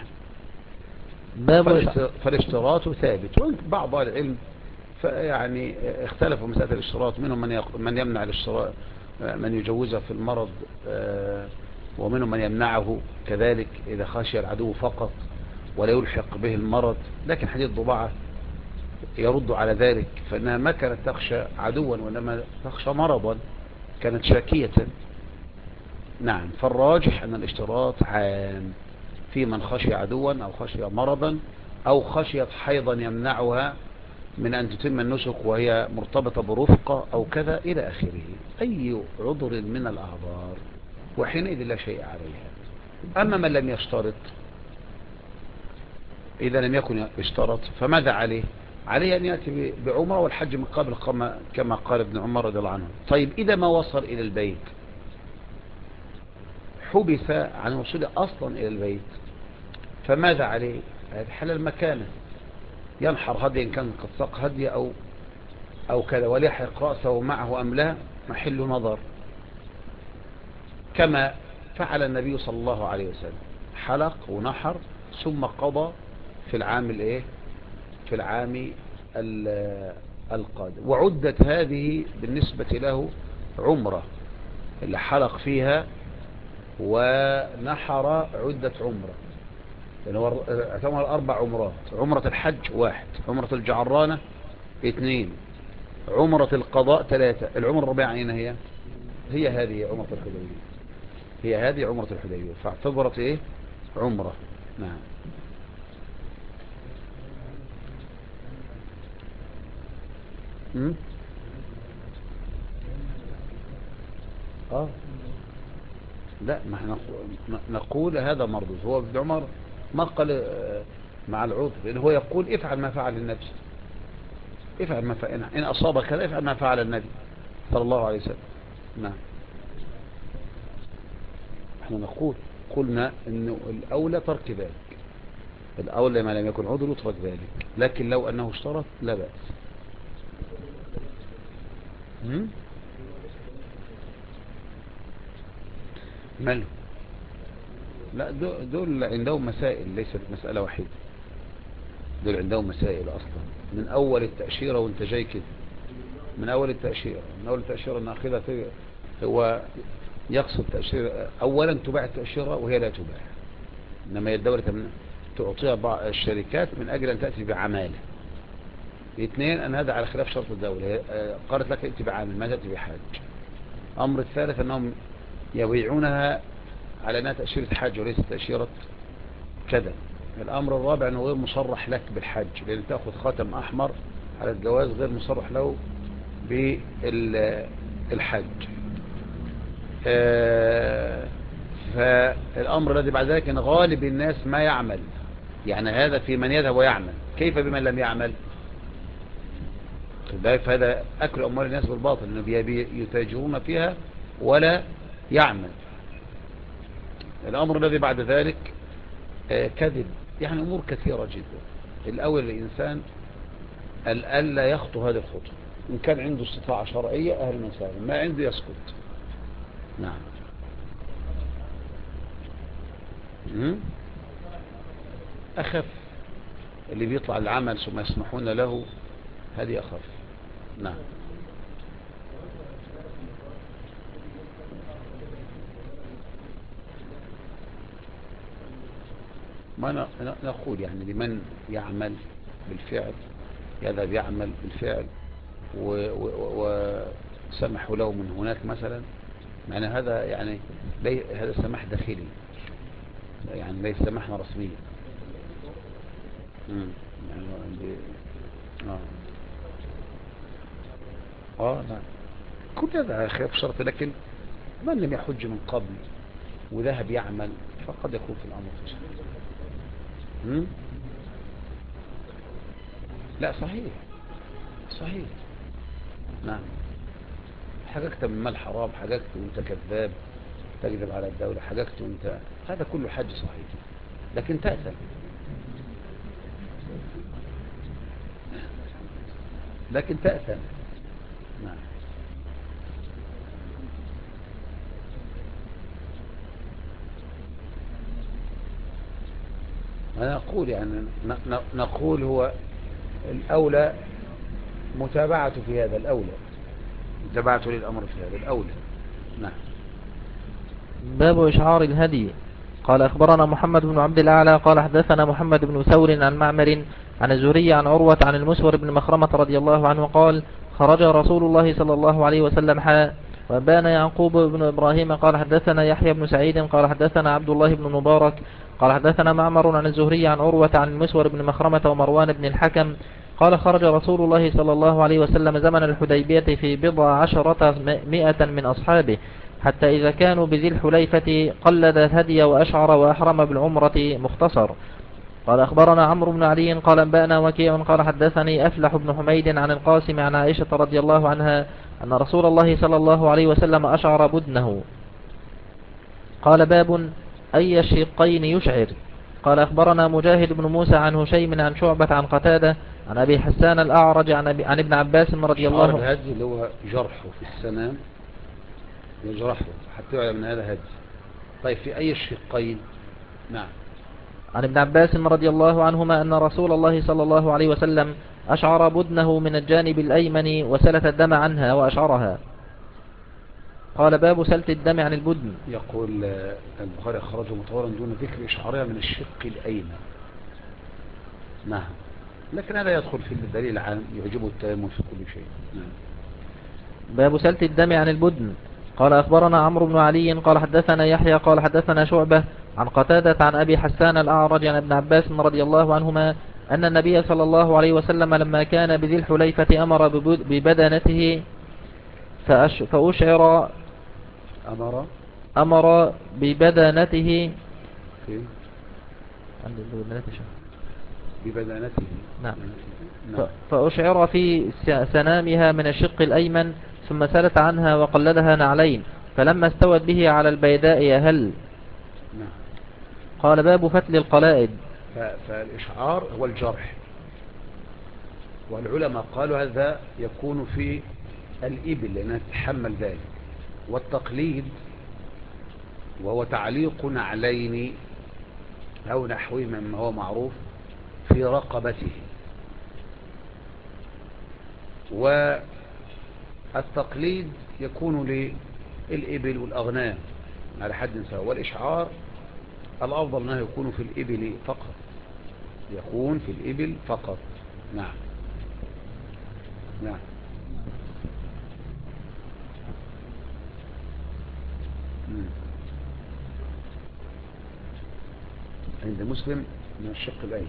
فالاشتراط ثابت، وبعض العلم يعني اختلفوا مسألة الاشتراط، منهم من يمنع الاشتراط من يجوزها في المرض، ومنهم من يمنعه كذلك إذا خشي العدو فقط ولا يلحق به المرض. لكن حديث ضباعة يرد على ذلك، فإنها ما كانت تخشى عدوا وإنما تخشى مرضا، كانت شاكية. نعم، فالراجح أن الاشتراط عام في من خشي عدوا أو خشي مرضا أو خشيت حيضا يمنعها من أن تتم النسك وهي مرتبطة برفقة أو كذا إلى آخره، أي عذر من الأعذار، وحينئذ لا شيء عليها. أما من لم يشترط، إذا لم يكن يشترط فماذا عليه؟ عليه أن يأتي بعمره والحج من قبل كما قال ابن عمر رضي الله عنه. طيب إذا ما وصل إلى البيت، حبس عن وصوله أصلا إلى البيت، فماذا عليه؟ حل المكانة، ينحر هدي إن كان قد ساق هدي أو كذا، وليحرق رأسه معه أم لا، محل نظر، كما فعل النبي صلى الله عليه وسلم، حلق ونحر ثم قضى في العام في العام القادم. وعدت هذه بالنسبة له عمرة، اللي حلق فيها ونحر عدة عمرة، يعني هو اعتمر 4 عمرات: عمرة الحج 1، عمرة الجعرانة 2، عمرة القضاء 3. العمرة الرابعة أين هي هذه عمرة الحديبية، هي هذه عمرة الحديبية، فاعتبرت عمرة. نعم. لا، ما احنا نقول هذا مردود. هو ابن عمر ما قال مع العذر، لأن هو يقول افعل ما فعل النبي، افعل ما فعل، إن أصاب كذا افعل ما فعل النبي صلى الله عليه وسلم. نعم. احنا قلنا انه الأولى ترك ذلك، الأولى ما لم يكن عذر يترك ذلك، لكن لو أنه اشترط لا بأس. ماله؟ لا، دول عندهم مسائل، ليست مسألة واحدة، دول عندهم مسائل أصلا من أول التأشيرة وانت جاي كده، من أول التأشيرة ناخذها هو يقصد تأشيرة. أولا تباع التأشيرة وهي لا تباع، إنما هي الدولة تعطيها بعض الشركات من أجل أن تأتي بعمالة. 2 أن هذا على خلاف شرط الدولة، قالت لك ائتي بعامل ما تأتي بحاج. أمر الثالث أنهم يبيعونها على أنها تأشيرة حج وليس تأشيرة كذا. الأمر الرابع أنه غير مصرح لك بالحج، لأن تأخذ خاتم أحمر على الجواز غير مصرح له بالحج. فالأمر الذي بعد ذلك أن غالب الناس ما يعمل، يعني هذا في من يذهب ويعمل، كيف بمن لم يعمل؟ فهذا أكل أموال الناس بالباطل، أنه يتاجرون فيها ولا يعمل. الأمر الذي بعد ذلك كذب، يعني أمور كثيرة جدا. الأول الإنسان ألا يخطو هذه الخطوة، إن كان عنده استطاعة شرعية أهلا وسهلا، ما عنده يسكت. نعم. أخف اللي بيطلع العمل ثم يسمحون له، هذه أخف. نعم. ما نقول يعني لمن يعمل بالفعل، يذهب يعمل بالفعل وسمحوا له من هناك مثلا، معنى هذا يعني هذا سماح داخلي، يعني ليس سماحنا رسميا. يعني نعم، كل هذا خلاف شرط. لكن من لم يحج من قبل وذهب يعمل فقد يكون في الأمر فشل. لا، صحيح. نعم. حققت من مال حرام، حققت وانت كذاب تكذب على الدولة، حققت وانت، هذا كله حج صحيح، لكن تأثم. نعم. أنا أقول يعني نقول هو الأولى متابعة في هذا، الأولى متابعة للأمر في هذا الأولى، نعم. باب إشعار الهدي. قال أخبرنا محمد بن عبد الأعلى قال حدثنا محمد بن ثور عن معمر عن الزهري عن عروة عن المسور بن مخرمة رضي الله عنه قال خرج رسول الله صلى الله عليه وسلم حاء. وبان يعقوب بن إبراهيم قال حدثنا يحيى بن سعيد قال حدثنا عبد الله بن مبارك قال حدثنا معمر عن الزهري عن عروة عن المسور بن مخرمة ومروان بن الحكم قال خرج رسول الله صلى الله عليه وسلم زمن الحديبية في 17 من أصحابه حتى إذا كانوا بذي الحليفة قلد الهدي وأشعر وأحرم بالعمرة مختصر. قال أخبرنا عمرو بن علي قال أنبأنا وكيع قال حدثني أفلح بن حميد عن القاسم عن عائشة رضي الله عنها أن رسول الله صلى الله عليه وسلم أشعر بدنه. قال باب أي الشقين يشعر. قال أخبرنا مجاهد بن موسى عن هشيم عن شعبة عن قتادة عن أبي حسان الأعرج عن ابن عباس رضي الله عنه. الهدي اللي هو جرحه في السنام يجرحه حتى يعلم من هذا هدي. طيب في أي الشقين؟ نعم. عن ابن عباس رضي الله عنهما أن رسول الله صلى الله عليه وسلم أشعر بدنه من الجانب الأيمن وسلت الدم عنها وأشعرها. قال باب سلت الدم عن البدن. يقول البخاري أخرجه مطورا دون ذكر إشعارها من الشق الأيمن. نعم، لكن هذا يدخل في الدليل العام يعجبه التيمم في كل شيء. نعم. باب سلت الدم عن البدن. قال أخبرنا عمرو بن علي قال حدثنا يحيى قال حدثنا شعبة عن قتادة عن أبي حسان الأعرج عن ابن عباس رضي الله عنهما أن النبي صلى الله عليه وسلم لما كان بذي الحليفة أمر ببدنته فأشعر أمر ببدنته نعم. فأشعر في سنامها من الشق الأيمن ثم سلت عنها وقلدها نعلين فلما استوت به على البيداء يهل. قال باب فتل القلائد. فالإشعار هو الجرح، والعلماء قالوا هذا يكون في الإبل لأنها تتحمل ذلك، والتقليد وهو تعليق نعلين أو نحوه مما هو معروف في رقبته. والتقليد يكون للإبل والأغنام على حد سواء، والإشعار الأفضل أنه يكون في الإبل فقط، يكون في الإبل فقط. نعم. نعم. عند مسلم من الشق الأيمن.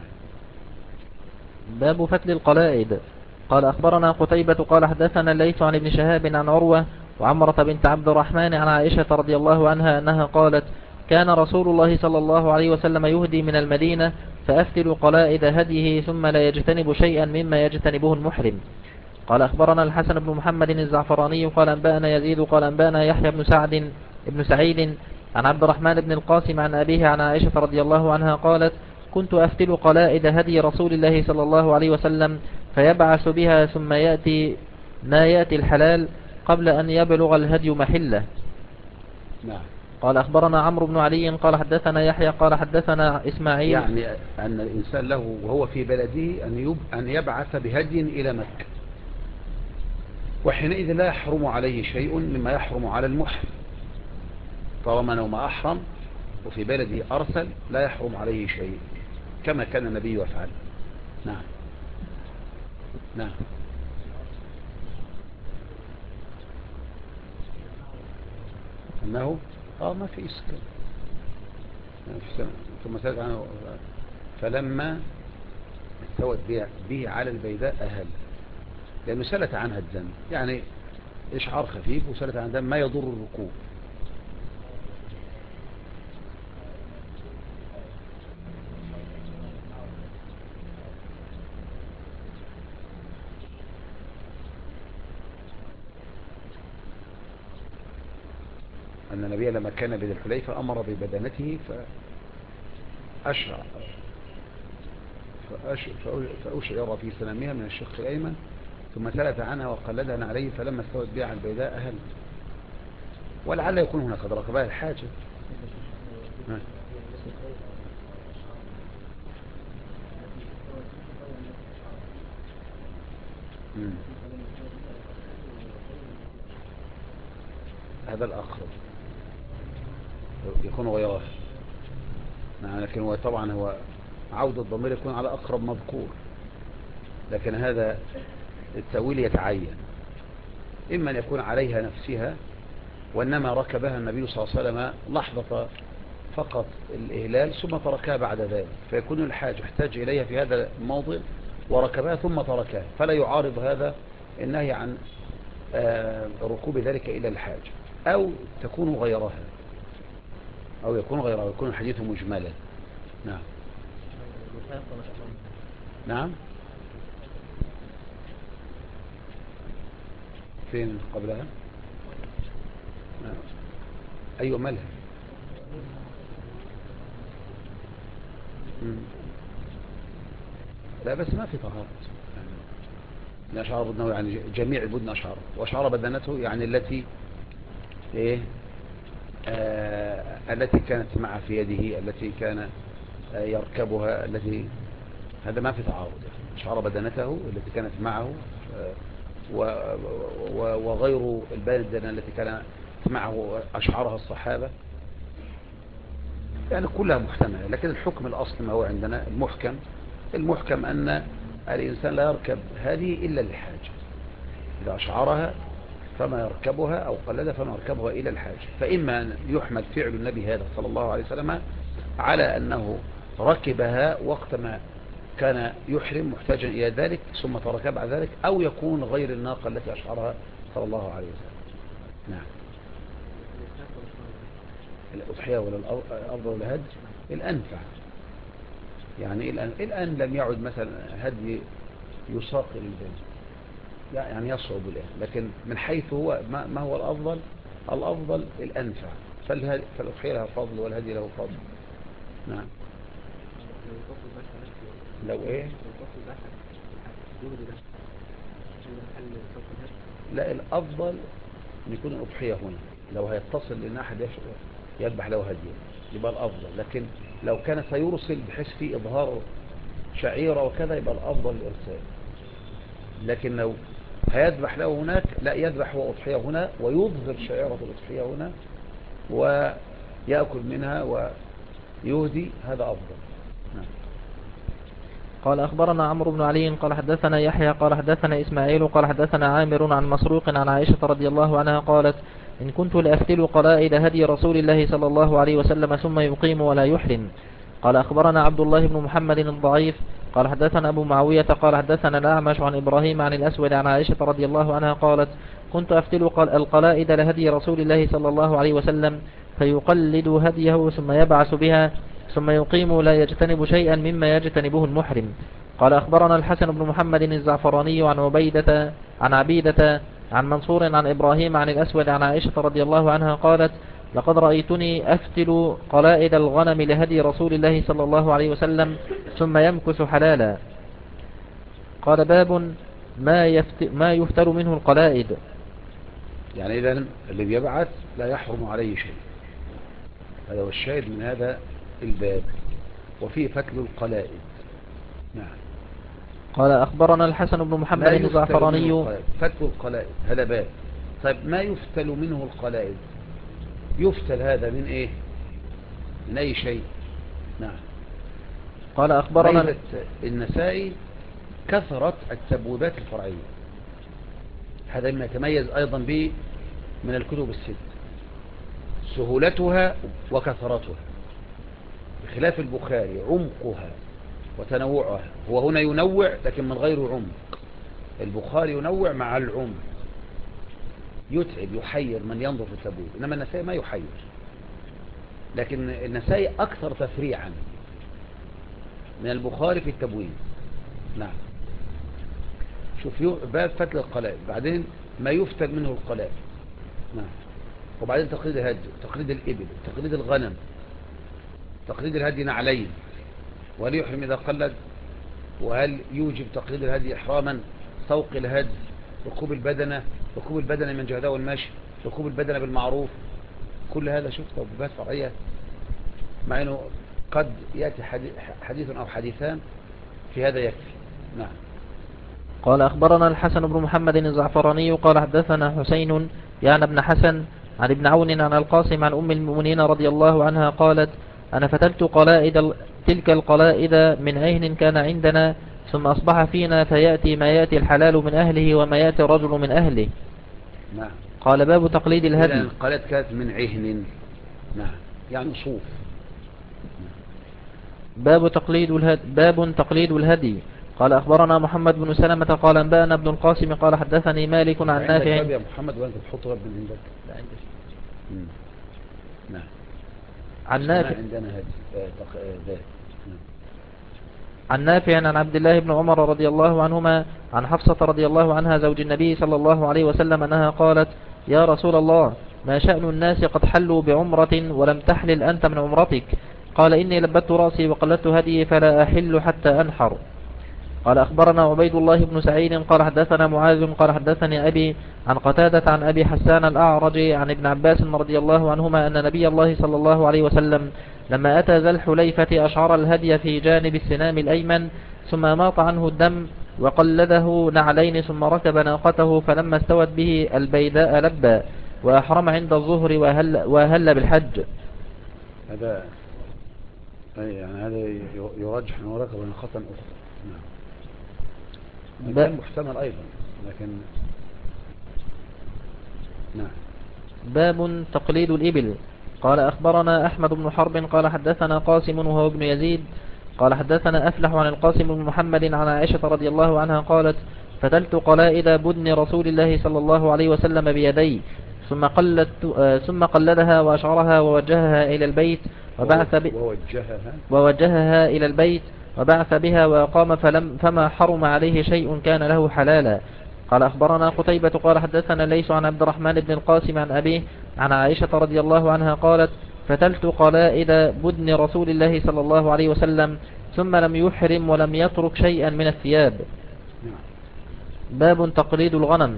باب فتل القلائد. قال أخبرنا قتيبة قال حدثنا الليث عن ابن شهاب عن عروة وعمرة بنت عبد الرحمن عن عائشة رضي الله عنها أنها قالت كان رسول الله صلى الله عليه وسلم يهدي من المدينة فأفتل قلائد هديه ثم لا يجتنب شيئا مما يجتنبه المحرم. قال أخبرنا الحسن بن محمد الزعفراني قال أنبأنا يزيد قال أنبأنا يحيى بن سعيد عن عبد الرحمن بن القاسم عن أبيه عن عائشة رضي الله عنها قالت كنت أفتل قلائد هدي رسول الله صلى الله عليه وسلم فيبعث بها ثم يأتي ما يأتي الحلال قبل أن يبلغ الهدي محله. نعم. قال أخبرنا عمرو بن علي قال حدثنا يحيى قال حدثنا إسماعيل. يعني أن الإنسان له وهو في بلده أن يبعث بهدي إلى مكة، وحينئذ لا يحرم عليه شيء مما يحرم على المحرم، طالما أنه ما أحرم وفي بلده أرسل لا يحرم عليه شيء كما كان النبي يفعل. نعم. نعم. أنه ما في إسكال ثم سألت عنه فلما استوت به على البيداء أهل، لأنه سلت عنها الدم، يعني إشعار خفيف وسلت عنها الدم ما يضر الركوب. أن النبي لما كان بذي الحليفة أمر ببدنته فأشعر في سنامها من الشق الأيمن ثم سلت عنها وقلدها عليه فلما استوت بها على البيداء أهل، ولعل يكون هنا قد ركبها الحاجة. هذا الأقرب يكون غيره. نعم، لكن هو طبعا هو عودة الضمير يكون على أقرب مذكور، لكن هذا التأويل يتعين، إما أن يكون عليها نفسها وإنما ركبها النبي صلى الله عليه وسلم لحظة فقط الإهلال ثم تركها بعد ذلك، فيكون الحاج احتاج إليها في هذا الموضع وركبها ثم تركها، فلا يعارض هذا النهي عن ركوب ذلك إلى الحاج، أو تكون غيرها، أو يكون غيرها، يكون الحديث مجملا. نعم. نعم. فين قبلها؟ نعم. أيوة مالها. لا بس ما في طهارة يعني أشعر بدنه، يعني جميع البدن أشعر، وأشعر بدنته يعني التي إيه التي كانت معه في يده، التي كان يركبها، التي هذا ما في تعارض. أشعر بدنته التي كانت معه وغير البدنة التي كانت معه أشعرها الصحابة، يعني كلها محتملة. لكن الحكم الأصل ما هو عندنا المحكم أن الإنسان لا يركب هذه إلا للحاجة، إذا أشعرها فما يركبها أو قلدها فما يركبها إلى الحاجة. فإما أن يحمل فعل النبي هذا صلى الله عليه وسلم على أنه ركبها وقت ما كان يحرم محتاجا إلى ذلك ثم تركها بعد ذلك، أو يكون غير الناقة التي أشعرها صلى الله عليه وسلم. نعم. الأضحية ولا الأفضل ولا الهدي؟ الأنفع. يعني الآن لم يعد مثلا هدي يساق للبني، يعني يصعب الآن، لكن من حيث هو ما هو الأفضل؟ الأفضل الأنفع، فالأضحية لها فضل والهدي له فضل. نعم. لو إيه؟ لا، الأفضل أن يكون الأضحية هنا، لو هيتصل لأن أحد يذبح له هديه يبقى الأفضل، لكن لو كان سيرسل بحيث في إظهار شعيرة وكذا يبقى الأفضل الإرسال. لكن لو هيذبح له هناك لا، يذبح هو أضحية هنا ويظهر شعيرة الأضحية هنا ويأكل منها ويهدي، هذا أفضل. نعم. قال أخبرنا عمرو بن علي قال حدثنا يحيى قال حدثنا إسماعيل قال حدثنا عامر عن مسروق عن عائشة رضي الله عنها قالت إن كنت لأفتل قلائد هدي رسول الله صلى الله عليه وسلم ثم يقيم ولا يحرم. قال أخبرنا عبد الله بن محمد الضعيف قال حدثنا أبو معاوية قال حدثنا الأعمش عن إبراهيم عن الأسود عن عائشة رضي الله عنها قالت كنت أفتل القلائد لهدي رسول الله صلى الله عليه وسلم فيقلد هديه ثم يبعث بها ثم يقيم لا يجتنب شيئا مما يجتنبه المحرم. قال أخبرنا الحسن بن محمد الزعفراني عن عبيدة عن منصور عن إبراهيم عن الأسود عن عائشة رضي الله عنها قالت لقد رأيتني أفتل قلائد الغنم لهدي رسول الله صلى الله عليه وسلم ثم يمكث حلالا. قال باب ما يفتل منه القلائد. يعني إذن اللي بيبعث لا يحرم عليه شيء، هذا هو الشاهد من هذا الباب، وفيه فتل القلائد. نعم. قال أخبرنا الحسن بن محمد الزعفراني. فتل القلائد هذا باب. طيب ما يفتل منه القلائد؟ يفتل هذا من إيه؟ من أي شيء؟ نعم. قال أخبرنا النسائي كثرت التبويبات الفرعية، هذا ما يتميز أيضا به من الكتب الست، سهولتها وكثرتها، بخلاف البخاري عمقها وتنوعها. هو هنا ينوع لكن من غير عمق، البخاري ينوع مع العمق، يتعب يحير من ينظر في التبويب، إنما النسائي ما يحير، لكن النسائي أكثر تفريعا من البخاري في التبويب. نعم. شوف باب فتل القلائد، بعدين ما يفتل منه القلائد. نعم. وبعدين تقليد الهدي، تقليد الإبل، تقليد الغنم، تقليد الهدي نعلين، وهل يحرم إذا قلد، وهل يوجب تقليد الهدي إحراما، سوق الهدي، ركوب البدنة من جهده والمشي، ركوب البدنة بالمعروف، كل هذا شوف توبيبات فرعية، مع أنه قد يأتي حديث أو حديثان في هذا يكفي. نعم. قال أخبرنا الحسن بن محمد الزعفراني قال حدثنا حسين يعني ابن حسن عن ابن عون عن القاسم عن أم المؤمنين رضي الله عنها قالت: أنا فتلت تلك القلائد من عهن كان عندنا، ثم أصبح فينا فيأتي ما يأتي الحلال من أهله وما يأتي الرجل من أهله. نعم. قال: باب تقليد الهدي. القلائد كانت من عهن، نعم، يعني صوف. باب تقليد الهدي. قال: أخبرنا محمد بن سلمة قال: أنبأنا ابن القاسم قال: حدثني مالك عن عندك نافع. باب يا محمد وأنت تحط باب من عندك؟ لا عندي. نعم. عن نافع. عندنا هدي ذات. عن نافع عن عبد الله بن عمر رضي الله عنهما عن حفصة رضي الله عنها زوج النبي صلى الله عليه وسلم أنها قالت: يا رسول الله، ما شأن الناس قد حلوا بعمرة ولم تحلل أنت من عمرتك؟ قال: إني لبت رأسي وقلدت هدي فلا أحل حتى أنحر. قال: أخبرنا عبيد الله بن سعيد قال: حدثنا معاذ قال: حدثني أبي عن قتادة عن أبي حسان الأعرج عن ابن عباس رضي الله عنهما أن نبي الله صلى الله عليه وسلم لما أتى ذا الحليفة أشعر الهدي في جانب السنام الأيمن، ثم ماط عنه الدم وقلده نعلين، ثم ركب ناقته، فلما استوت به البيداء لبى وأحرم عند الظهر وهل بالحج. هذا يعني هذا يرجح أنه ركب ناقة أخرى. نعم. كان محتمل أيضا، لكن نعم. باب تقليد الإبل. قال: أخبرنا أحمد بن حرب قال: حدثنا قاسم وهو ابن يزيد قال: حدثنا أفلح عن القاسم بن محمد عن عائشة رضي الله عنها قالت: فتلت قلائد بدن رسول الله صلى الله عليه وسلم بيدي، ثم قلدها وأشعرها ووجهها إلى البيت ووجهها إلى البيت وبعث بها وأقام، فما حرم عليه شيء كان له حلالا. قال: أخبرنا قتيبة قال: حدثنا ليس عن عبد الرحمن بن القاسم عن أبيه عن عائشة رضي الله عنها قالت: فتلت قلائد بدن رسول الله صلى الله عليه وسلم ثم لم يحرم ولم يترك شيئا من الثياب. باب تقليد الغنم.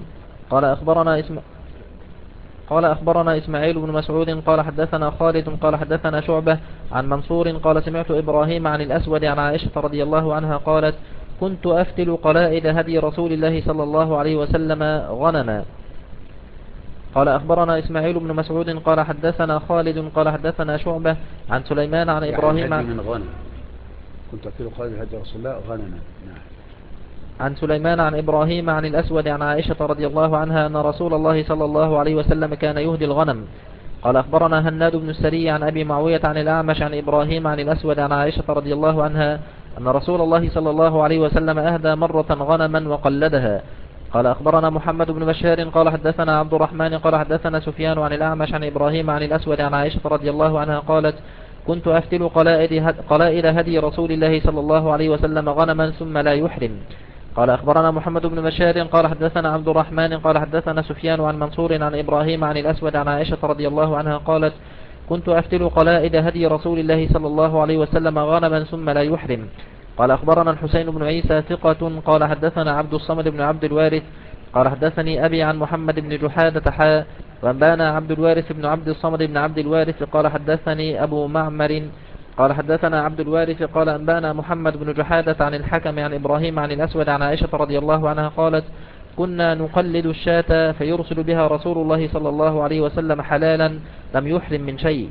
قال أخبرنا إسماعيل بن مسعود قال: حدثنا خالد قال: حدثنا شعبة عن منصور قال: سمعت إبراهيم عن الأسود عن عائشة رضي الله عنها قالت: كنت أفتل قلائد هدي رسول الله صلى الله عليه وسلم غنما. قال: أخبرنا إسماعيل بن مسعود قال: حدثنا خالد قال: حدثنا شعبة عن سليمان عن إبراهيم من غنم. كنت أفتل قلائد هدي رسول الله غنما. نعم. عن سليمان عن إبراهيم عن الأسود عن عائشة رضي الله عنها أن رسول الله صلى الله عليه وسلم كان يهدي الغنم. قال: أخبرنا هناد بن السري عن أبي معاوية عن الأعمش عن إبراهيم عن الأسود عن عائشة رضي الله عنها أن رسول الله صلى الله عليه وسلم أهدى مرة غنما وقلدها. قال: أخبرنا محمد بن بشار قال: حدثنا عبد الرحمن قال: حدثنا سفيان عن الأعمش عن إبراهيم عن الأسود عن عائشة رضي الله عنها قالت: كنت أفتل قلائد هدي رسول الله صلى الله عليه وسلم غنما ثم لا يحرم. قال: أخبرنا محمد بن بشار قال: حدثنا عبد الرحمن قال: حدثنا سفيان عن منصور عن إبراهيم عن الأسود عن عائشة رضي الله عنها قالت: كنت أفتل قلائد هدي رسول الله صلى الله عليه وسلم غنما ثم لا يحرم. قال: أخبرنا الحسين بن عيسى ثقة قال: حدثنا عبد الصمد بن عبد الوارث قال: حدثني أبي عن محمد بن جحادة وأنبانا عبد الوارث بن عبد الصمد بن عبد الوارث قال: حدثني أبو معمر قال: حدثنا عبد الوارث قال: أنبانا محمد بن جحادة عن الحكم عن إبراهيم عن الأسود عن عائشة رضي الله عنها قالت: كنا نقلد الشاة فيرسل بها رسول الله صلى الله عليه وسلم حلالا لم يحرم من شيء.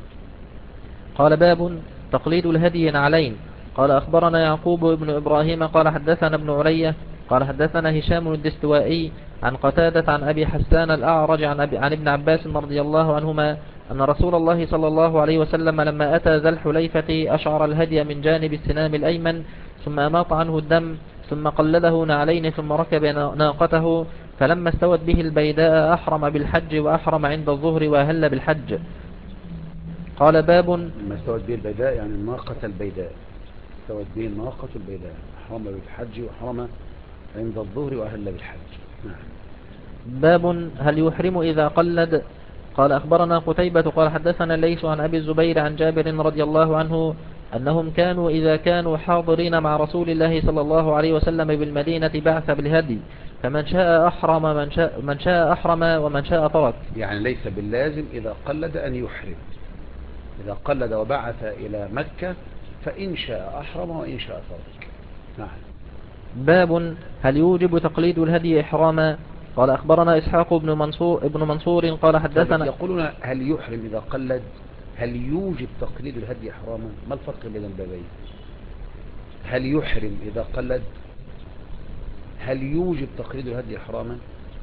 قال: باب تقليد الهدي نعلين. قال: أخبرنا يعقوب بن إبراهيم قال: حدثنا ابن علية قال: حدثنا هشام الدستوائي عن قتادة عن أبي حسان الأعرج عن ابن عباس رضي الله عنهما أن رسول الله صلى الله عليه وسلم لما أتى ذا الحليفة أشعر الهدي من جانب السنام الأيمن، ثم أماط عنه الدم، ثم قلده نعلين، ثم ركب ناقته، فلما استوت به البيداء أحرم بالحج وأحرم عند الظهر وأهل بالحج. قال: باب لما استوت به البيداء يعني الناقة البيداء، استوت به الناقة البيداء، أحرم بالحج وأحرم عند الظهر وأهل بالحج. نعم. باب هل يحرم إذا قلد. قال: أخبرنا قتيبة قال: حدثنا ليس عن أبي الزبير عن جابر رضي الله عنه أنهم كانوا إذا كانوا حاضرين مع رسول الله صلى الله عليه وسلم بالمدينة بعث بالهدي، فمن شاء أحرم من شاء أحرم ومن شاء ترك. يعني ليس باللازم إذا قلد أن يحرم، إذا قلد وبعث إلى مكة فإن شاء أحرم وإن شاء ترك. نعم. باب هل يوجب تقليد الهدي إحراما. قال أخبرنا إسحاق ابن منصور قال حدثنا. يقولون هل يحرم إذا قلد؟ هل يوجب تقليد الهدي إحراما؟ ما الفرق بين البابين؟ هل يحرم إذا قلد؟ هل يوجب تقليد الهدي إحراما؟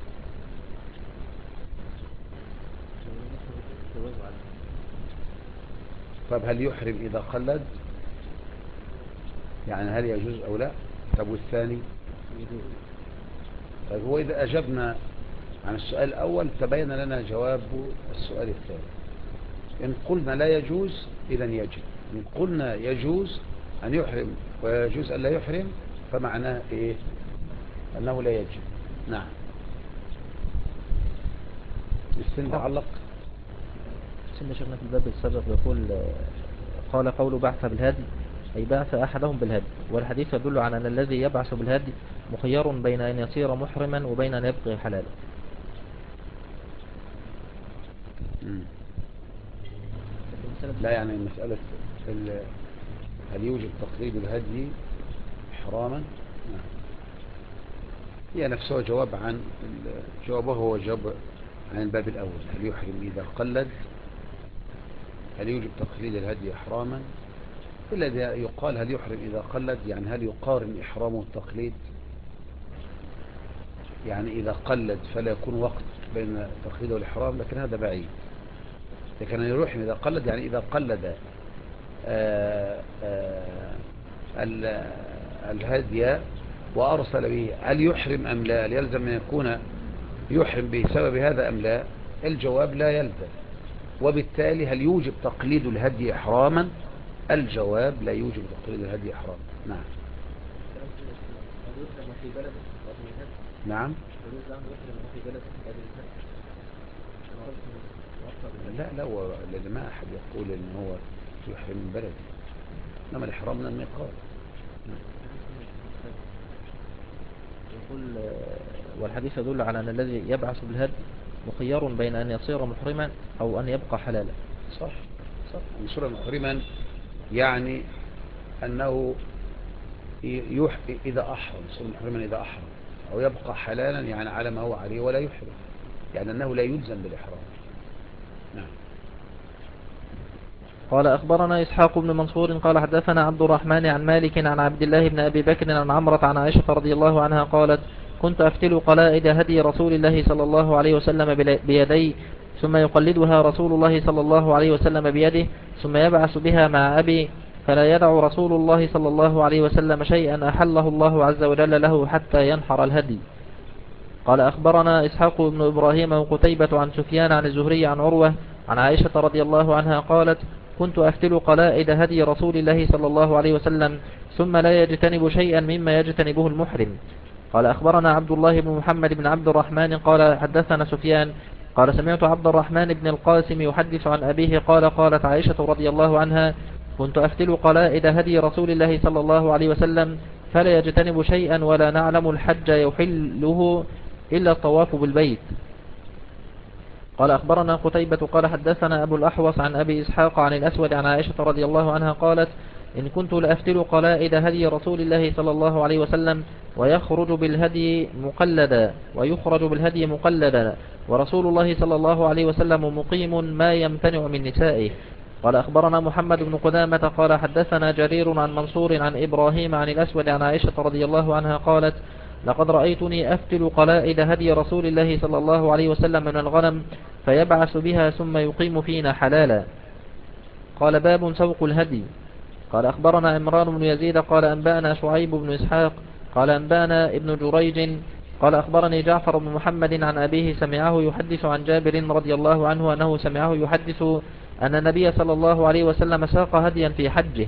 طب هل يحرم إذا قلد؟ يعني هل يجوز أو لا؟ طب والثاني؟ طيب هو إذا أجبنا عن السؤال الأول تبين لنا جواب السؤال الثاني. إن قلنا لا يجوز إذن يجب، إن قلنا يجوز أن يحرم ويجوز أن لا يحرم فمعناه إيه؟ أنه لا يجب. نعم. السن تعلق سن شيخنا في الباب السابق يقول قال قول بعث بالهدي أي بعث أحدهم بالهدي، والحديث يدل على أن الذي يبعث بالهدي مخير بين أن يصير محرما وبين أن يبقي حلالا. لا يعني مسألة هل يوجد تقليد الهدي إحراما؟ نعم. هي نفسه جواب عن جوابه هو جواب عن الباب الأول. هل يحرم إذا قلد؟ هل يوجب تقليد الهدي إحراما؟ إلا إذا يقال هل يحرم إذا قلد، يعني هل يقارن إحرامه والتقليد؟ يعني إذا قلد فلا يكون وقت بين التقليد والإحرام، لكن هذا بعيد. لكن يحرم إذا قلد يعني إذا قلد الهدي وأرسل به، هل يحرم أم لا؟ هل يلزم أن يكون يحرم بسبب هذا أم لا؟ الجواب لا يلزم. وبالتالي هل يوجب تقليد الهدي إحراما؟ الجواب لا يوجب تقليد الهدي إحراما. نعم. نعم. لا لأن ما أحد يقول إن هو يحرم من بلده، إنما الإحرام من الميقات. يقول والحديث يدل على أن الذي يبعث بالهدي مخير بين أن يصير محرما أو أن يبقى حلالا. صح. أن يصير محرما يعني أنه إذا أحرم، يصير محرما إذا أحرم، أو يبقى حلالا يعني على ما هو عليه ولا يحرم، يعني أنه لا يلزم بالإحرام. نعم. قال أخبرنا إسحاق بن منصور قال حدثنا عبد الرحمن عن مالك عن عبد الله بن أبي بكر عن عمرة عن عائشة رضي الله عنها قالت كنت أفتل قلائد هدي رسول الله صلى الله عليه وسلم بيدي، ثم يقلدها رسول الله صلى الله عليه وسلم بيده، ثم يبعث بها مع أبي، فلا يدع رسول الله صلى الله عليه وسلم شيئا أحله الله عز وجل له حتى ينحر الهدي. قال أخبرنا إسحاق بن إبراهيم وقتيبة عن سفيان عن الزهري عن عروة عن عائشة رضي الله عنها قالت كنت أفتل قلائد هدي رسول الله صلى الله عليه وسلم ثم لا يجتنب شيئا مما يجتنبه المحرم. قال أخبرنا عبد الله بن محمد بن عبد الرحمن قال حدثنا سفيان قال سمعت عبد الرحمن بن القاسم يحدث عن أبيه قال قالت عائشة رضي الله عنها كنت أفتل قلائد هدي رسول الله صلى الله عليه وسلم فلا يجتنب شيئا ولا نعلم الحج يحله إلا الطواف بالبيت. قال أخبرنا قتيبة قال حدثنا أبو الأحوص عن أبي إسحاق عن الأسود عن عائشة رضي الله عنها قالت إن كنت لأفتل قلائد هدي رسول الله صلى الله عليه وسلم ويخرج بالهدي مقلدا ورسول الله صلى الله عليه وسلم مقيم ما يمتنع من نسائه. قال أخبرنا محمد بن قدامة قال حدثنا جرير عن منصور عن إبراهيم عن الأسود عن عائشة رضي الله عنها قالت لقد رأيتني أفتل قلائد هدي رسول الله صلى الله عليه وسلم من الغنم فيبعث بها ثم يقيم فينا حلالا. قال باب سوق الهدي. قال أخبرنا عمران بن يزيد قال أنبأنا شعيب بن إسحاق قال أنبأنا ابن جريج قال أخبرني جعفر بن محمد عن أبيه سمعه يحدث عن جابر رضي الله عنه أنه سمعه يحدث أن النبي صلى الله عليه وسلم ساق هديا في حجه.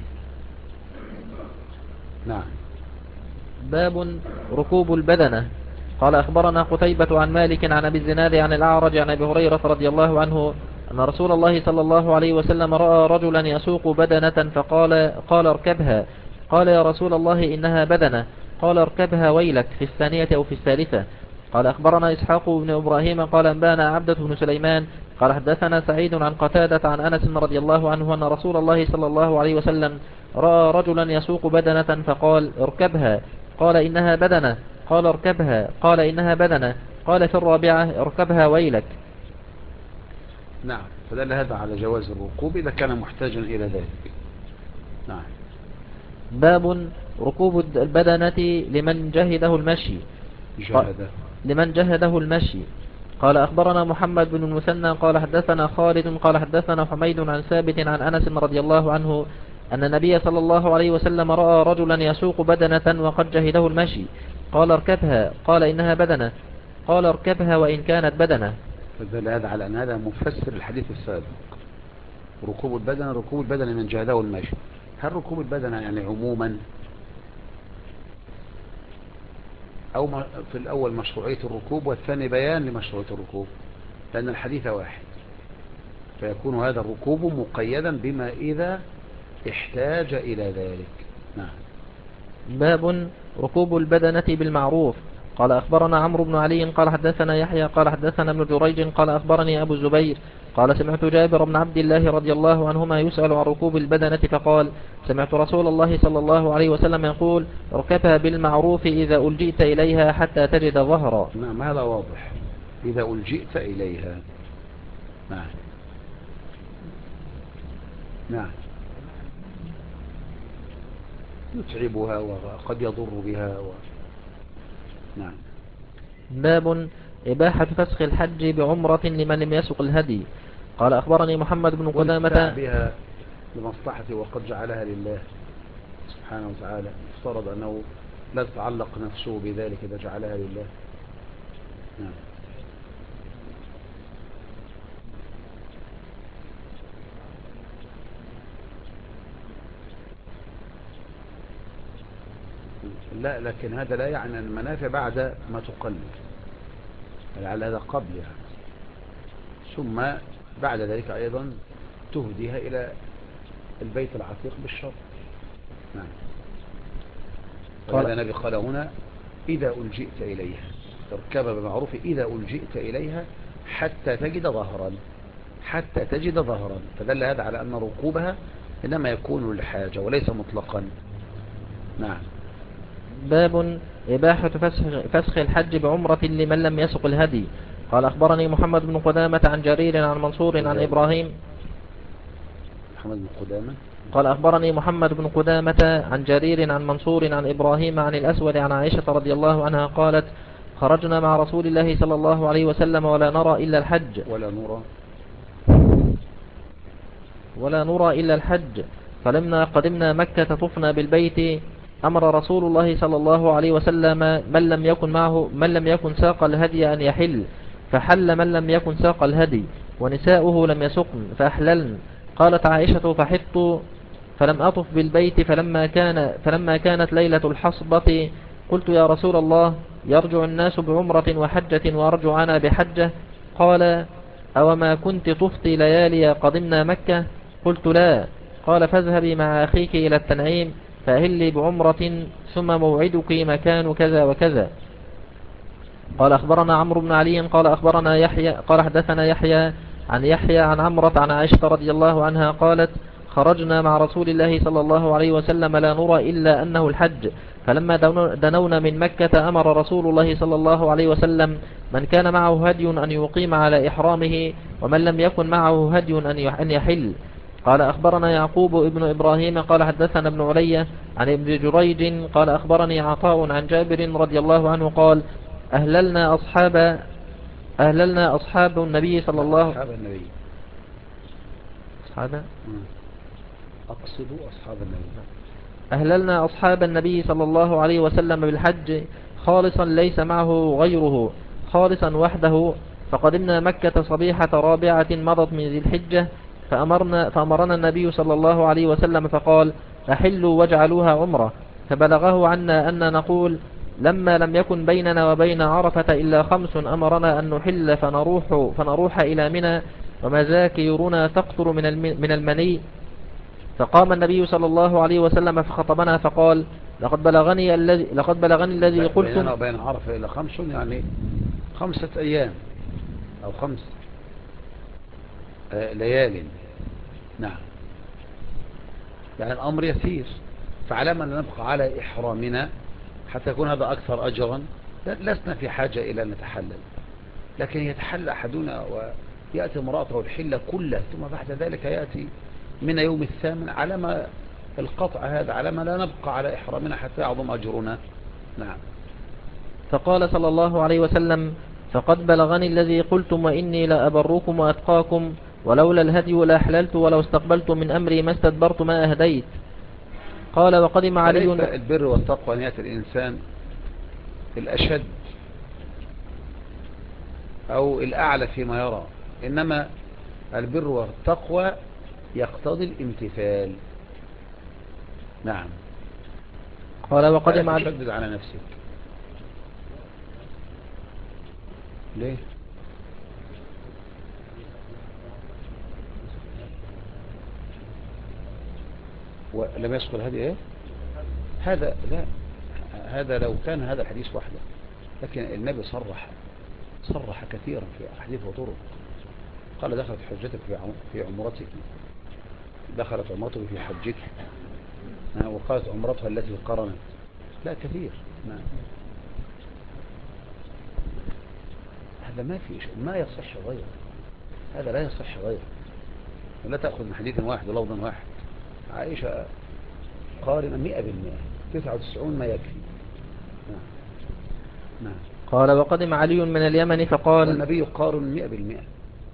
نعم. باب ركوب البدنة. قال أخبرنا قتيبة عن مالك عن أبي الزناد عن الأعرج عن أبي هريرة رضي الله عنه أن رسول الله صلى الله عليه وسلم رأى رجلا يسوق بدنة قال اركبها. قال يا رسول الله إنها بدنة. قال اركبها ويلك في الثانية أو في الثالثة. قال أخبرنا إسحاق بن إبراهيم قال أنبانا عبدة بن سليمان قال حدثنا سعيد عن قتادة عن أنس رضي الله عنه أن رسول الله صلى الله عليه وسلم رأى رجلا يسوق بدنة فقال اركبها. قال إنها بدنة. قال اركبها. قال إنها بدنة. قال في الرابعة اركبها ويلك. نعم، فدل هذا على جواز الركوب إذا كان محتاجا إلى ذلك. نعم. باب ركوب البدنة لمن جهده المشي. جهده. لمن جهده المشي. قال أخبرنا محمد بن المثنى قال حدثنا خالد قال حدثنا حميد عن ثابت عن أنس رضي الله عنه أن النبي صلى الله عليه وسلم رأى رجلا يسوق بدنة وقد جهده المشي، قال اركبها، قال إنها بدنة، قال اركبها وإن كانت بدنة. فدل هذا على أن هذا مفسر الحديث السابق. ركوب البدنة، ركوب البدنة من جهده المشي. هل ركوب البدنة يعني عموما، أو في الأول مشروعية الركوب والثاني بيان لمشروعية الركوب؟ لأن الحديث واحد، فيكون هذا الركوب مقيدا بما إذا احتاج إلى ذلك. نعم. باب ركوب البدنة بالمعروف. قال أخبرنا عمرو بن علي قال حدثنا يحيى قال حدثنا ابن جريج قال أخبرني أبو الزبير قال سمعت جابر بن عبد الله رضي الله عنهما يسأل عن ركوب البدنة فقال سمعت رسول الله صلى الله عليه وسلم يقول اركبها بالمعروف إذا ألجئت إليها حتى تجد ظهرا. نعم، هذا واضح، إذا ألجئت إليها. نعم. نعم، يتعبها وقد يضر بها نعم. باب إباحة فسخ الحج بعمرة لمن لم يسق الهدي. قال أخبرني محمد بن قدامة بها لمصلحته وقد جعلها لله سبحانه وتعالى، افترض أنه لا تتعلق نفسه بذلك إذا جعلها لله. نعم. لا، لكن هذا لا يعني أن المنافع بعد ما تقلل، لعل هذا قبلها، ثم بعد ذلك أيضا تهديها إلى البيت العتيق بالشرط. نعم. وهذا النبي قال هنا إذا ألجئت إليها، تركبها بمعروف إذا ألجئت إليها حتى تجد ظهرا، حتى تجد ظهرا، فدل هذا على أن ركوبها إنما يكون للحاجة وليس مطلقا. نعم. باب إباحة فسخ الحج بعمرة لمن لم يسق الهدي. قال أخبرني محمد بن قدامة عن جرير عن منصور عن إبراهيم. محمد بن قدامة قال أخبرني محمد بن قدامة عن جرير عن منصور عن إبراهيم عن الأسود عن عائشة رضي الله عنها قالت خرجنا مع رسول الله صلى الله عليه وسلم ولا نرى إلا الحج ولا نرى إلا الحج، فلما قدمنا مكة طفنا بالبيت أمر رسول الله صلى الله عليه وسلم من لم يكن ساق الهدي أن يحل، فحل من لم يكن ساق الهدي، ونساؤه لم يسقن فأحللن. قالت عائشة فحطت فلم أطف بالبيت، فلما كانت ليلة الحصبة قلت يا رسول الله يرجع الناس بعمرة وحجة وأرجع أنا بحجة، قال أو ما كنت طفت ليالي قدمنا مكة؟ قلت لا. قال فاذهبي مع أخيك إلى التنعيم فأهلي بعمرة ثم موعدك مكان كذا وكذا. قال أخبرنا عمرو بن علي قال أخبرنا يحيى قال حدثنا يحيى عن عمرة عن عائشة رضي الله عنها قالت خرجنا مع رسول الله صلى الله عليه وسلم لا نرى إلا أنه الحج، فلما دنونا من مكة أمر رسول الله صلى الله عليه وسلم من كان معه هدي أن يقيم على إحرامه، ومن لم يكن معه هدي أن يحل. قال أخبرنا يعقوب ابن إبراهيم قال حدثنا ابن علي عن ابن جريج قال أخبرني عطاء عن جابر رضي الله عنه قال أهللنا أصحاب النبي صلى الله أصحاب النبي أهللنا أصحاب النبي صلى الله عليه وسلم بالحج خالصا ليس معه غيره، خالصا وحده، فقدمنا مكة صبيحة رابعة مضت من ذي الحجة، فأمرنا النبي صلى الله عليه وسلم فقال أحلوا واجعلوها عمرة، فبلغه عنا أن نقول لما لم يكن بيننا وبين عرفة إلا 5 أمرنا أن نحل فنروح إلى منى ومذاكيرنا تقطر من المني. فقام النبي صلى الله عليه وسلم فخطبنا فقال لقد بلغني الذي قلتم. بين عرفة إلى 5 يعني 5 أيام أو 5 ليال. نعم، يعني الأمر يسير، فعلى من نبقى على إحرامنا حتى يكون هذا أكثر أجرا لسنا في حاجة إلى أن نتحلل، لكن يتحلل أحدنا ويأتي امرأته الحلة كلها، ثم بعد ذلك يأتي من يوم الثامن على ما القطع هذا، على ما لا نبقى على إحرامنا حتى يعظم أجرنا. نعم. فقال صلى الله عليه وسلم: فقد بلغني الذي قلتم وإني لأبركم وأتقاكم، ولولا الهدي لأحللت، ولو استقبلت من أمري ما استدبرت ما أهديت. قال: وقدم علي. فليس البر والتقوى أن يأتي الإنسان الأشد أو الأعلى فيما يرى، إنما البر والتقوى يقتضي الامتثال. نعم. قال: وقدم فلا علي. تشدد على نفسك. ليه؟ ولم يسقل هذه ايه؟ هذا لا، هذا لو كان هذا الحديث وحده، لكن النبي صرح كثيرا في أحاديث وطرق. قال: دخلت حجتك في عمرتك، دخلت عمرتك في حجك، وقالت عمرتها التي قرنت. لا كثير. نعم. هذا ما يصح غيره، هذا لا يصح غيره. لا تأخذ من حديث واحد ولفظ واحد. عائشة قارنة 100%، 99 ما يكفي. نعم. نعم. قال: وقدم علي من اليمن فقال. والنبي قارن 100%.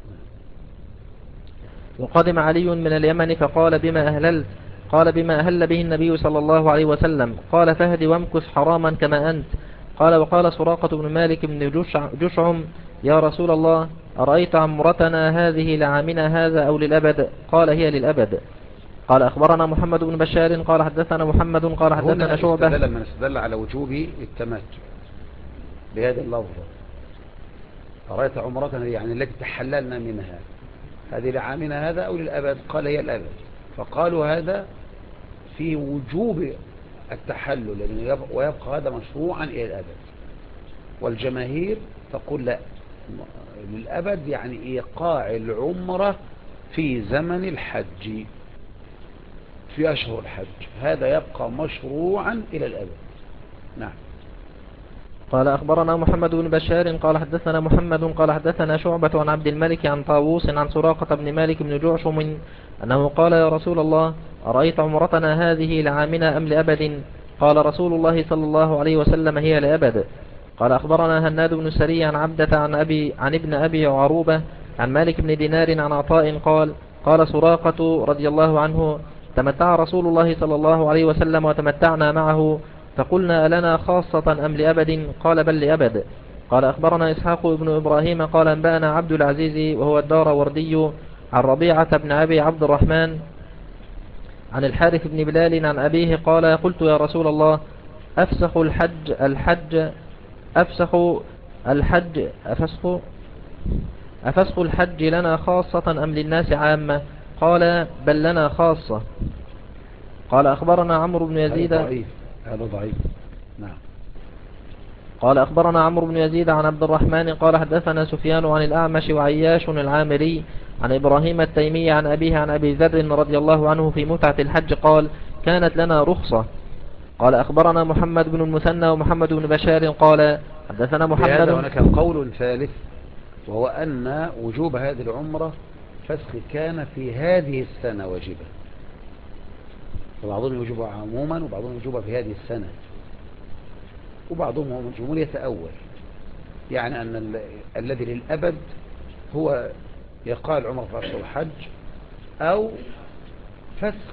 وقدم علي من اليمن فقال: بما أهللت؟ قال: بما أهل به النبي صلى الله عليه وسلم. قال: فهد وامكث حراما كما أنت. قال: وقال سراقة بن مالك بن جشعم: يا رسول الله، أرأيت عمرتنا هذه لعامنا هذا أو للأبد؟ قال: هي للأبد. قال: أخبرنا محمد بن بشار قال حدثنا محمد قال حدثنا هنا شعبة. من استدل على وجوب التمتع بهذه اللفظة: أرأيت عمرتنا يعني التي تحللنا منها هذه لعامنا هذا أو للأبد؟ قال: هي الأبد. فقالوا هذا في وجوب التحلل، ويبقى هذا مشروعا إلى الأبد. والجماهير تقول لا، للأبد يعني إيقاع العمرة في زمن الحج، في أشهر الحج، هذا يبقى مشروعا إلى الأبد. نعم. قال: أخبرنا محمد بن بشار قال حدثنا محمد قال حدثنا شعبة عن عبد الملك عن طاووس عن سراقة بن مالك بن جعشم أنه قال: يا رسول الله، أرأيت عمرتنا هذه لعامنا أم لأبد؟ قال رسول الله صلى الله عليه وسلم: هي لأبد. قال: أخبرنا هناد بن سري عن عبدة عن ابن أبي عروبة عن مالك بن دينار عن عطاء قال: قال سراقة رضي الله عنه: تمتع رسول الله صلى الله عليه وسلم وتمتعنا معه، فقلنا: ألنا خاصة أم لأبد؟ قال: بل لأبد. قال: أخبرنا إسحاق بن إبراهيم قال أنبأنا عبد العزيز وهو الدار وردي عن ربيعة بن أبي عبد الرحمن عن الحارث بن بلال عن أبيه قال: قلت: يا رسول الله، أفسخ الحج لنا خاصة أم للناس عامة؟ قال: بل لنا خاصة. قال: أخبرنا عمرو بن يزيد. هذا ضعيف. نعم. قال: أخبرنا عمرو بن يزيد عن عبد الرحمن قال حدثنا سفيان عن الأعمش وعياش العامري عن إبراهيم التيمي عن أبيه عن أبي ذر رضي الله عنه في متعة الحج قال: كانت لنا رخصة. قال: أخبرنا محمد بن المثنى ومحمد بن بشار قال حدثنا محمد. بهذا هناك قول ثالث، وهو أن وجوب هذه العمرة فسخ كان في هذه السنة واجبة، وبعضهم يوجبها عموما وبعضهم يوجبها في هذه السنة، وبعضهم هم الجمهور يتأول، يعني أن الذي للأبد هو إيقاع العمرة في أشهر الحج، أو فسخ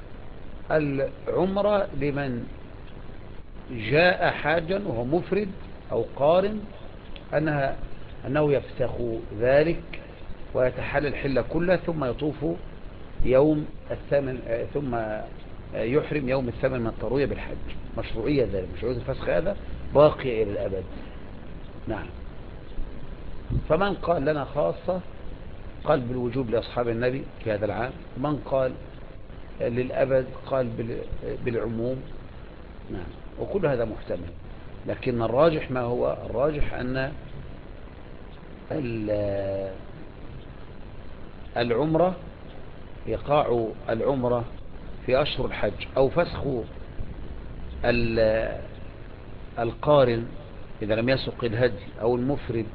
العمرة لمن جاء حاجا وهو مفرد أو قارن، أنه يفسخ ذلك ويتحلل الحلة كلها ثم يطوف يوم الثامن، ثم يحرم يوم الثامن من التروية بالحج. مشروعية ذلك، مشروعية الفسخ هذا باقي إلى الأبد. نعم. فمن قال لنا خاصة قال بالوجوب لأصحاب النبي في هذا العام، من قال للأبد قال بالعموم. نعم. وكل هذا محتمل، لكن الراجح ما هو الراجح؟ أن العمرة، إيقاع العمرة في أشهر الحج أو فسخ القارن إذا لم يسق الهدي أو المفرد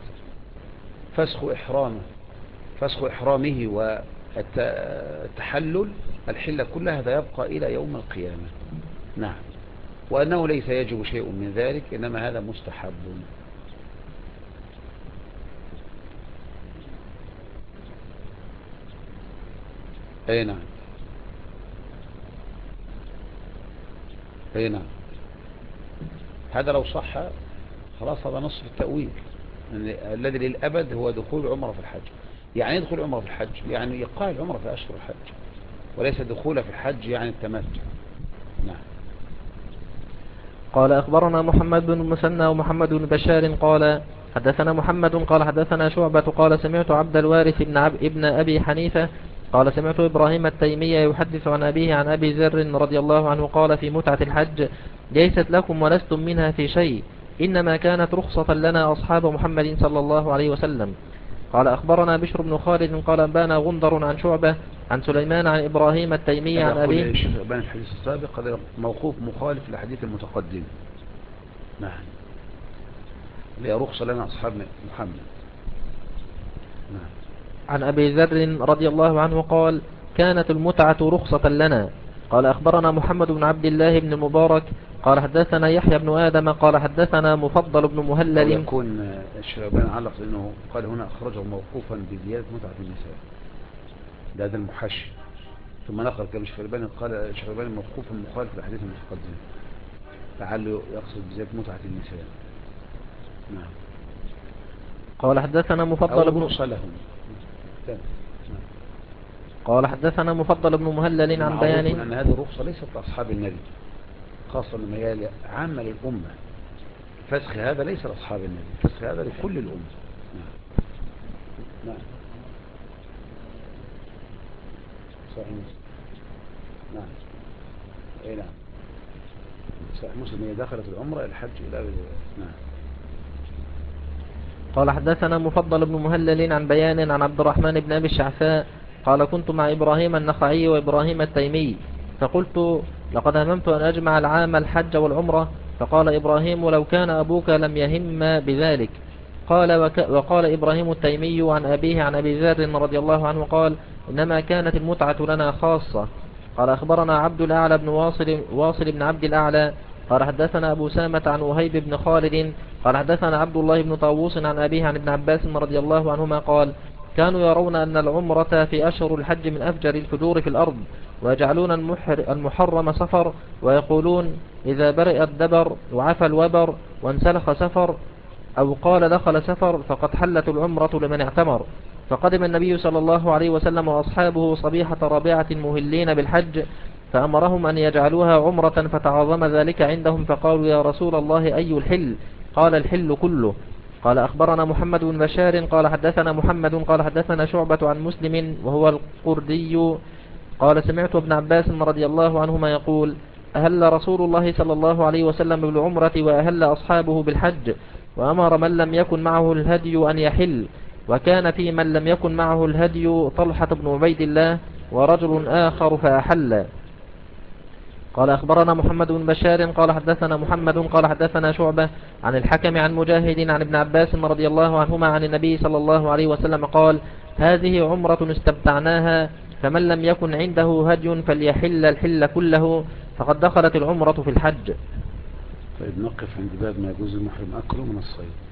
فسخ إحرامه والتحلل الحلة كلها هذا يبقى إلى يوم القيامة. نعم. وأنه ليس يجب شيء من ذلك، إنما هذا مستحب. أي نعم. أي نعم. هذا لو صح خلاص هذا نصف التأويل، الذي للأبد هو دخول عمره في الحج. يعني يدخل عمره في الحج يعني إيقاع العمره في أشهر الحج، وليس دخول في الحج يعني التمتع. نعم. قال أخبرنا محمد بن المثنى ومحمد بن بشار قال حدثنا محمد قال حدثنا شعبة قال سمعت عبد الوارث ابن أبي حنيفة قال سمعت إبراهيم التيمي يحدث عن أبيه عن أبي ذر رضي الله عنه قال في متعة الحج ليست لكم ولستم منها في شيء، إنما كانت رخصة لنا أصحاب محمد صلى الله عليه وسلم. قال أخبرنا بشر بن خالد قال أنبانا غندر عن شعبة عن سليمان عن إبراهيم التيمي عن أبيه. يقول الشيخ الألباني في الحديث السابق هذا موقوف مخالف للحديث المتقدم. نعم. اللي رخصة لنا أصحاب محمد. نعم. عن أبي ذر رضي الله عنه قال كانت المتعة رخصة لنا. قال أخبرنا محمد بن عبد الله بن المبارك قال حدثنا يحيى بن آدم قال حدثنا مفضل بن مهلل. يكون الشيخ الألباني علق لأنه قال هنا أخرجه موقوفا بزيادة متعة النساء، ده المحشي، ثم نقل كما الشيخ الألباني قال الشيخ الألباني موقوفا مخالف للحديث المتقدم، لعله يقصد بزيادة متعة النساء. نعم. قال حدثنا مفضل بن قال حدثنا مفضل بن مهلل عن بيان أن هذه الرخصة ليست لأصحاب النبي خاصة لما هي عامة للأمة. فسخ هذا ليس لأصحاب النبي، فسخ هذا لكل الأمة. نعم. نعم. صحيح مسلم. نعم. اي نعم. صحيح مسلم هي دخلت العمرة الحج إلى نعم. قال حدثنا مفضل بن مهلل عن بيان عن عبد الرحمن بن أبي الشعفاء قال كنت مع إبراهيم النخعي وإبراهيم التيمي فقلت لقد هممت أن أجمع العام الحج والعمرة، فقال إبراهيم لو كان أبوك لم يهم بذلك. وقال إبراهيم التيمي عن أبيه عن أبي ذر رضي الله عنه قال إنما كانت المتعة لنا خاصة. قال أخبرنا عبد الأعلى بن واصل بن عبد الأعلى قال حدثنا أبو سامة عن وهيب بن خالد قال حدثنا عبد الله بن طاووس عن أبيه عن ابن عباس رضي الله عنهما قال كانوا يرون أن العمرة في أشهر الحج من أفجر الفجور في الأرض، ويجعلون المحرم سفر، ويقولون إذا برئ الدبر وعفى الوبر وانسلخ سفر أو قال دخل سفر فقد حلت العمرة لمن اعتمر. فقدم النبي صلى الله عليه وسلم وأصحابه صبيحة رابعة مهلين بالحج فأمرهم أن يجعلوها عمرة، فتعظم ذلك عندهم فقالوا يا رسول الله أي الحل؟ قال الحل كله. قال أخبرنا محمد بن بشار قال حدثنا محمد قال حدثنا شعبة عن مسلم وهو القردي قال سمعت ابن عباس رضي الله عنهما يقول أهل رسول الله صلى الله عليه وسلم بالعمرة وأهل أصحابه بالحج، وأمر من لم يكن معه الهدي أن يحل، وكان في من لم يكن معه الهدي طلحة بن عبيد الله ورجل آخر فأحل. قال أخبرنا محمد بن بشار قال حدثنا محمد قال حدثنا شعبة عن الحكم عن مجاهد عن ابن عباس رضي الله عنهما عن النبي صلى الله عليه وسلم قال هذه عمرة استمتعناها، فمن لم يكن عنده هدي فليحل الحل كله، فقد دخلت العمرة في الحج. طيب نقف عند باب ما يجوز المحرم أكله من الصيد.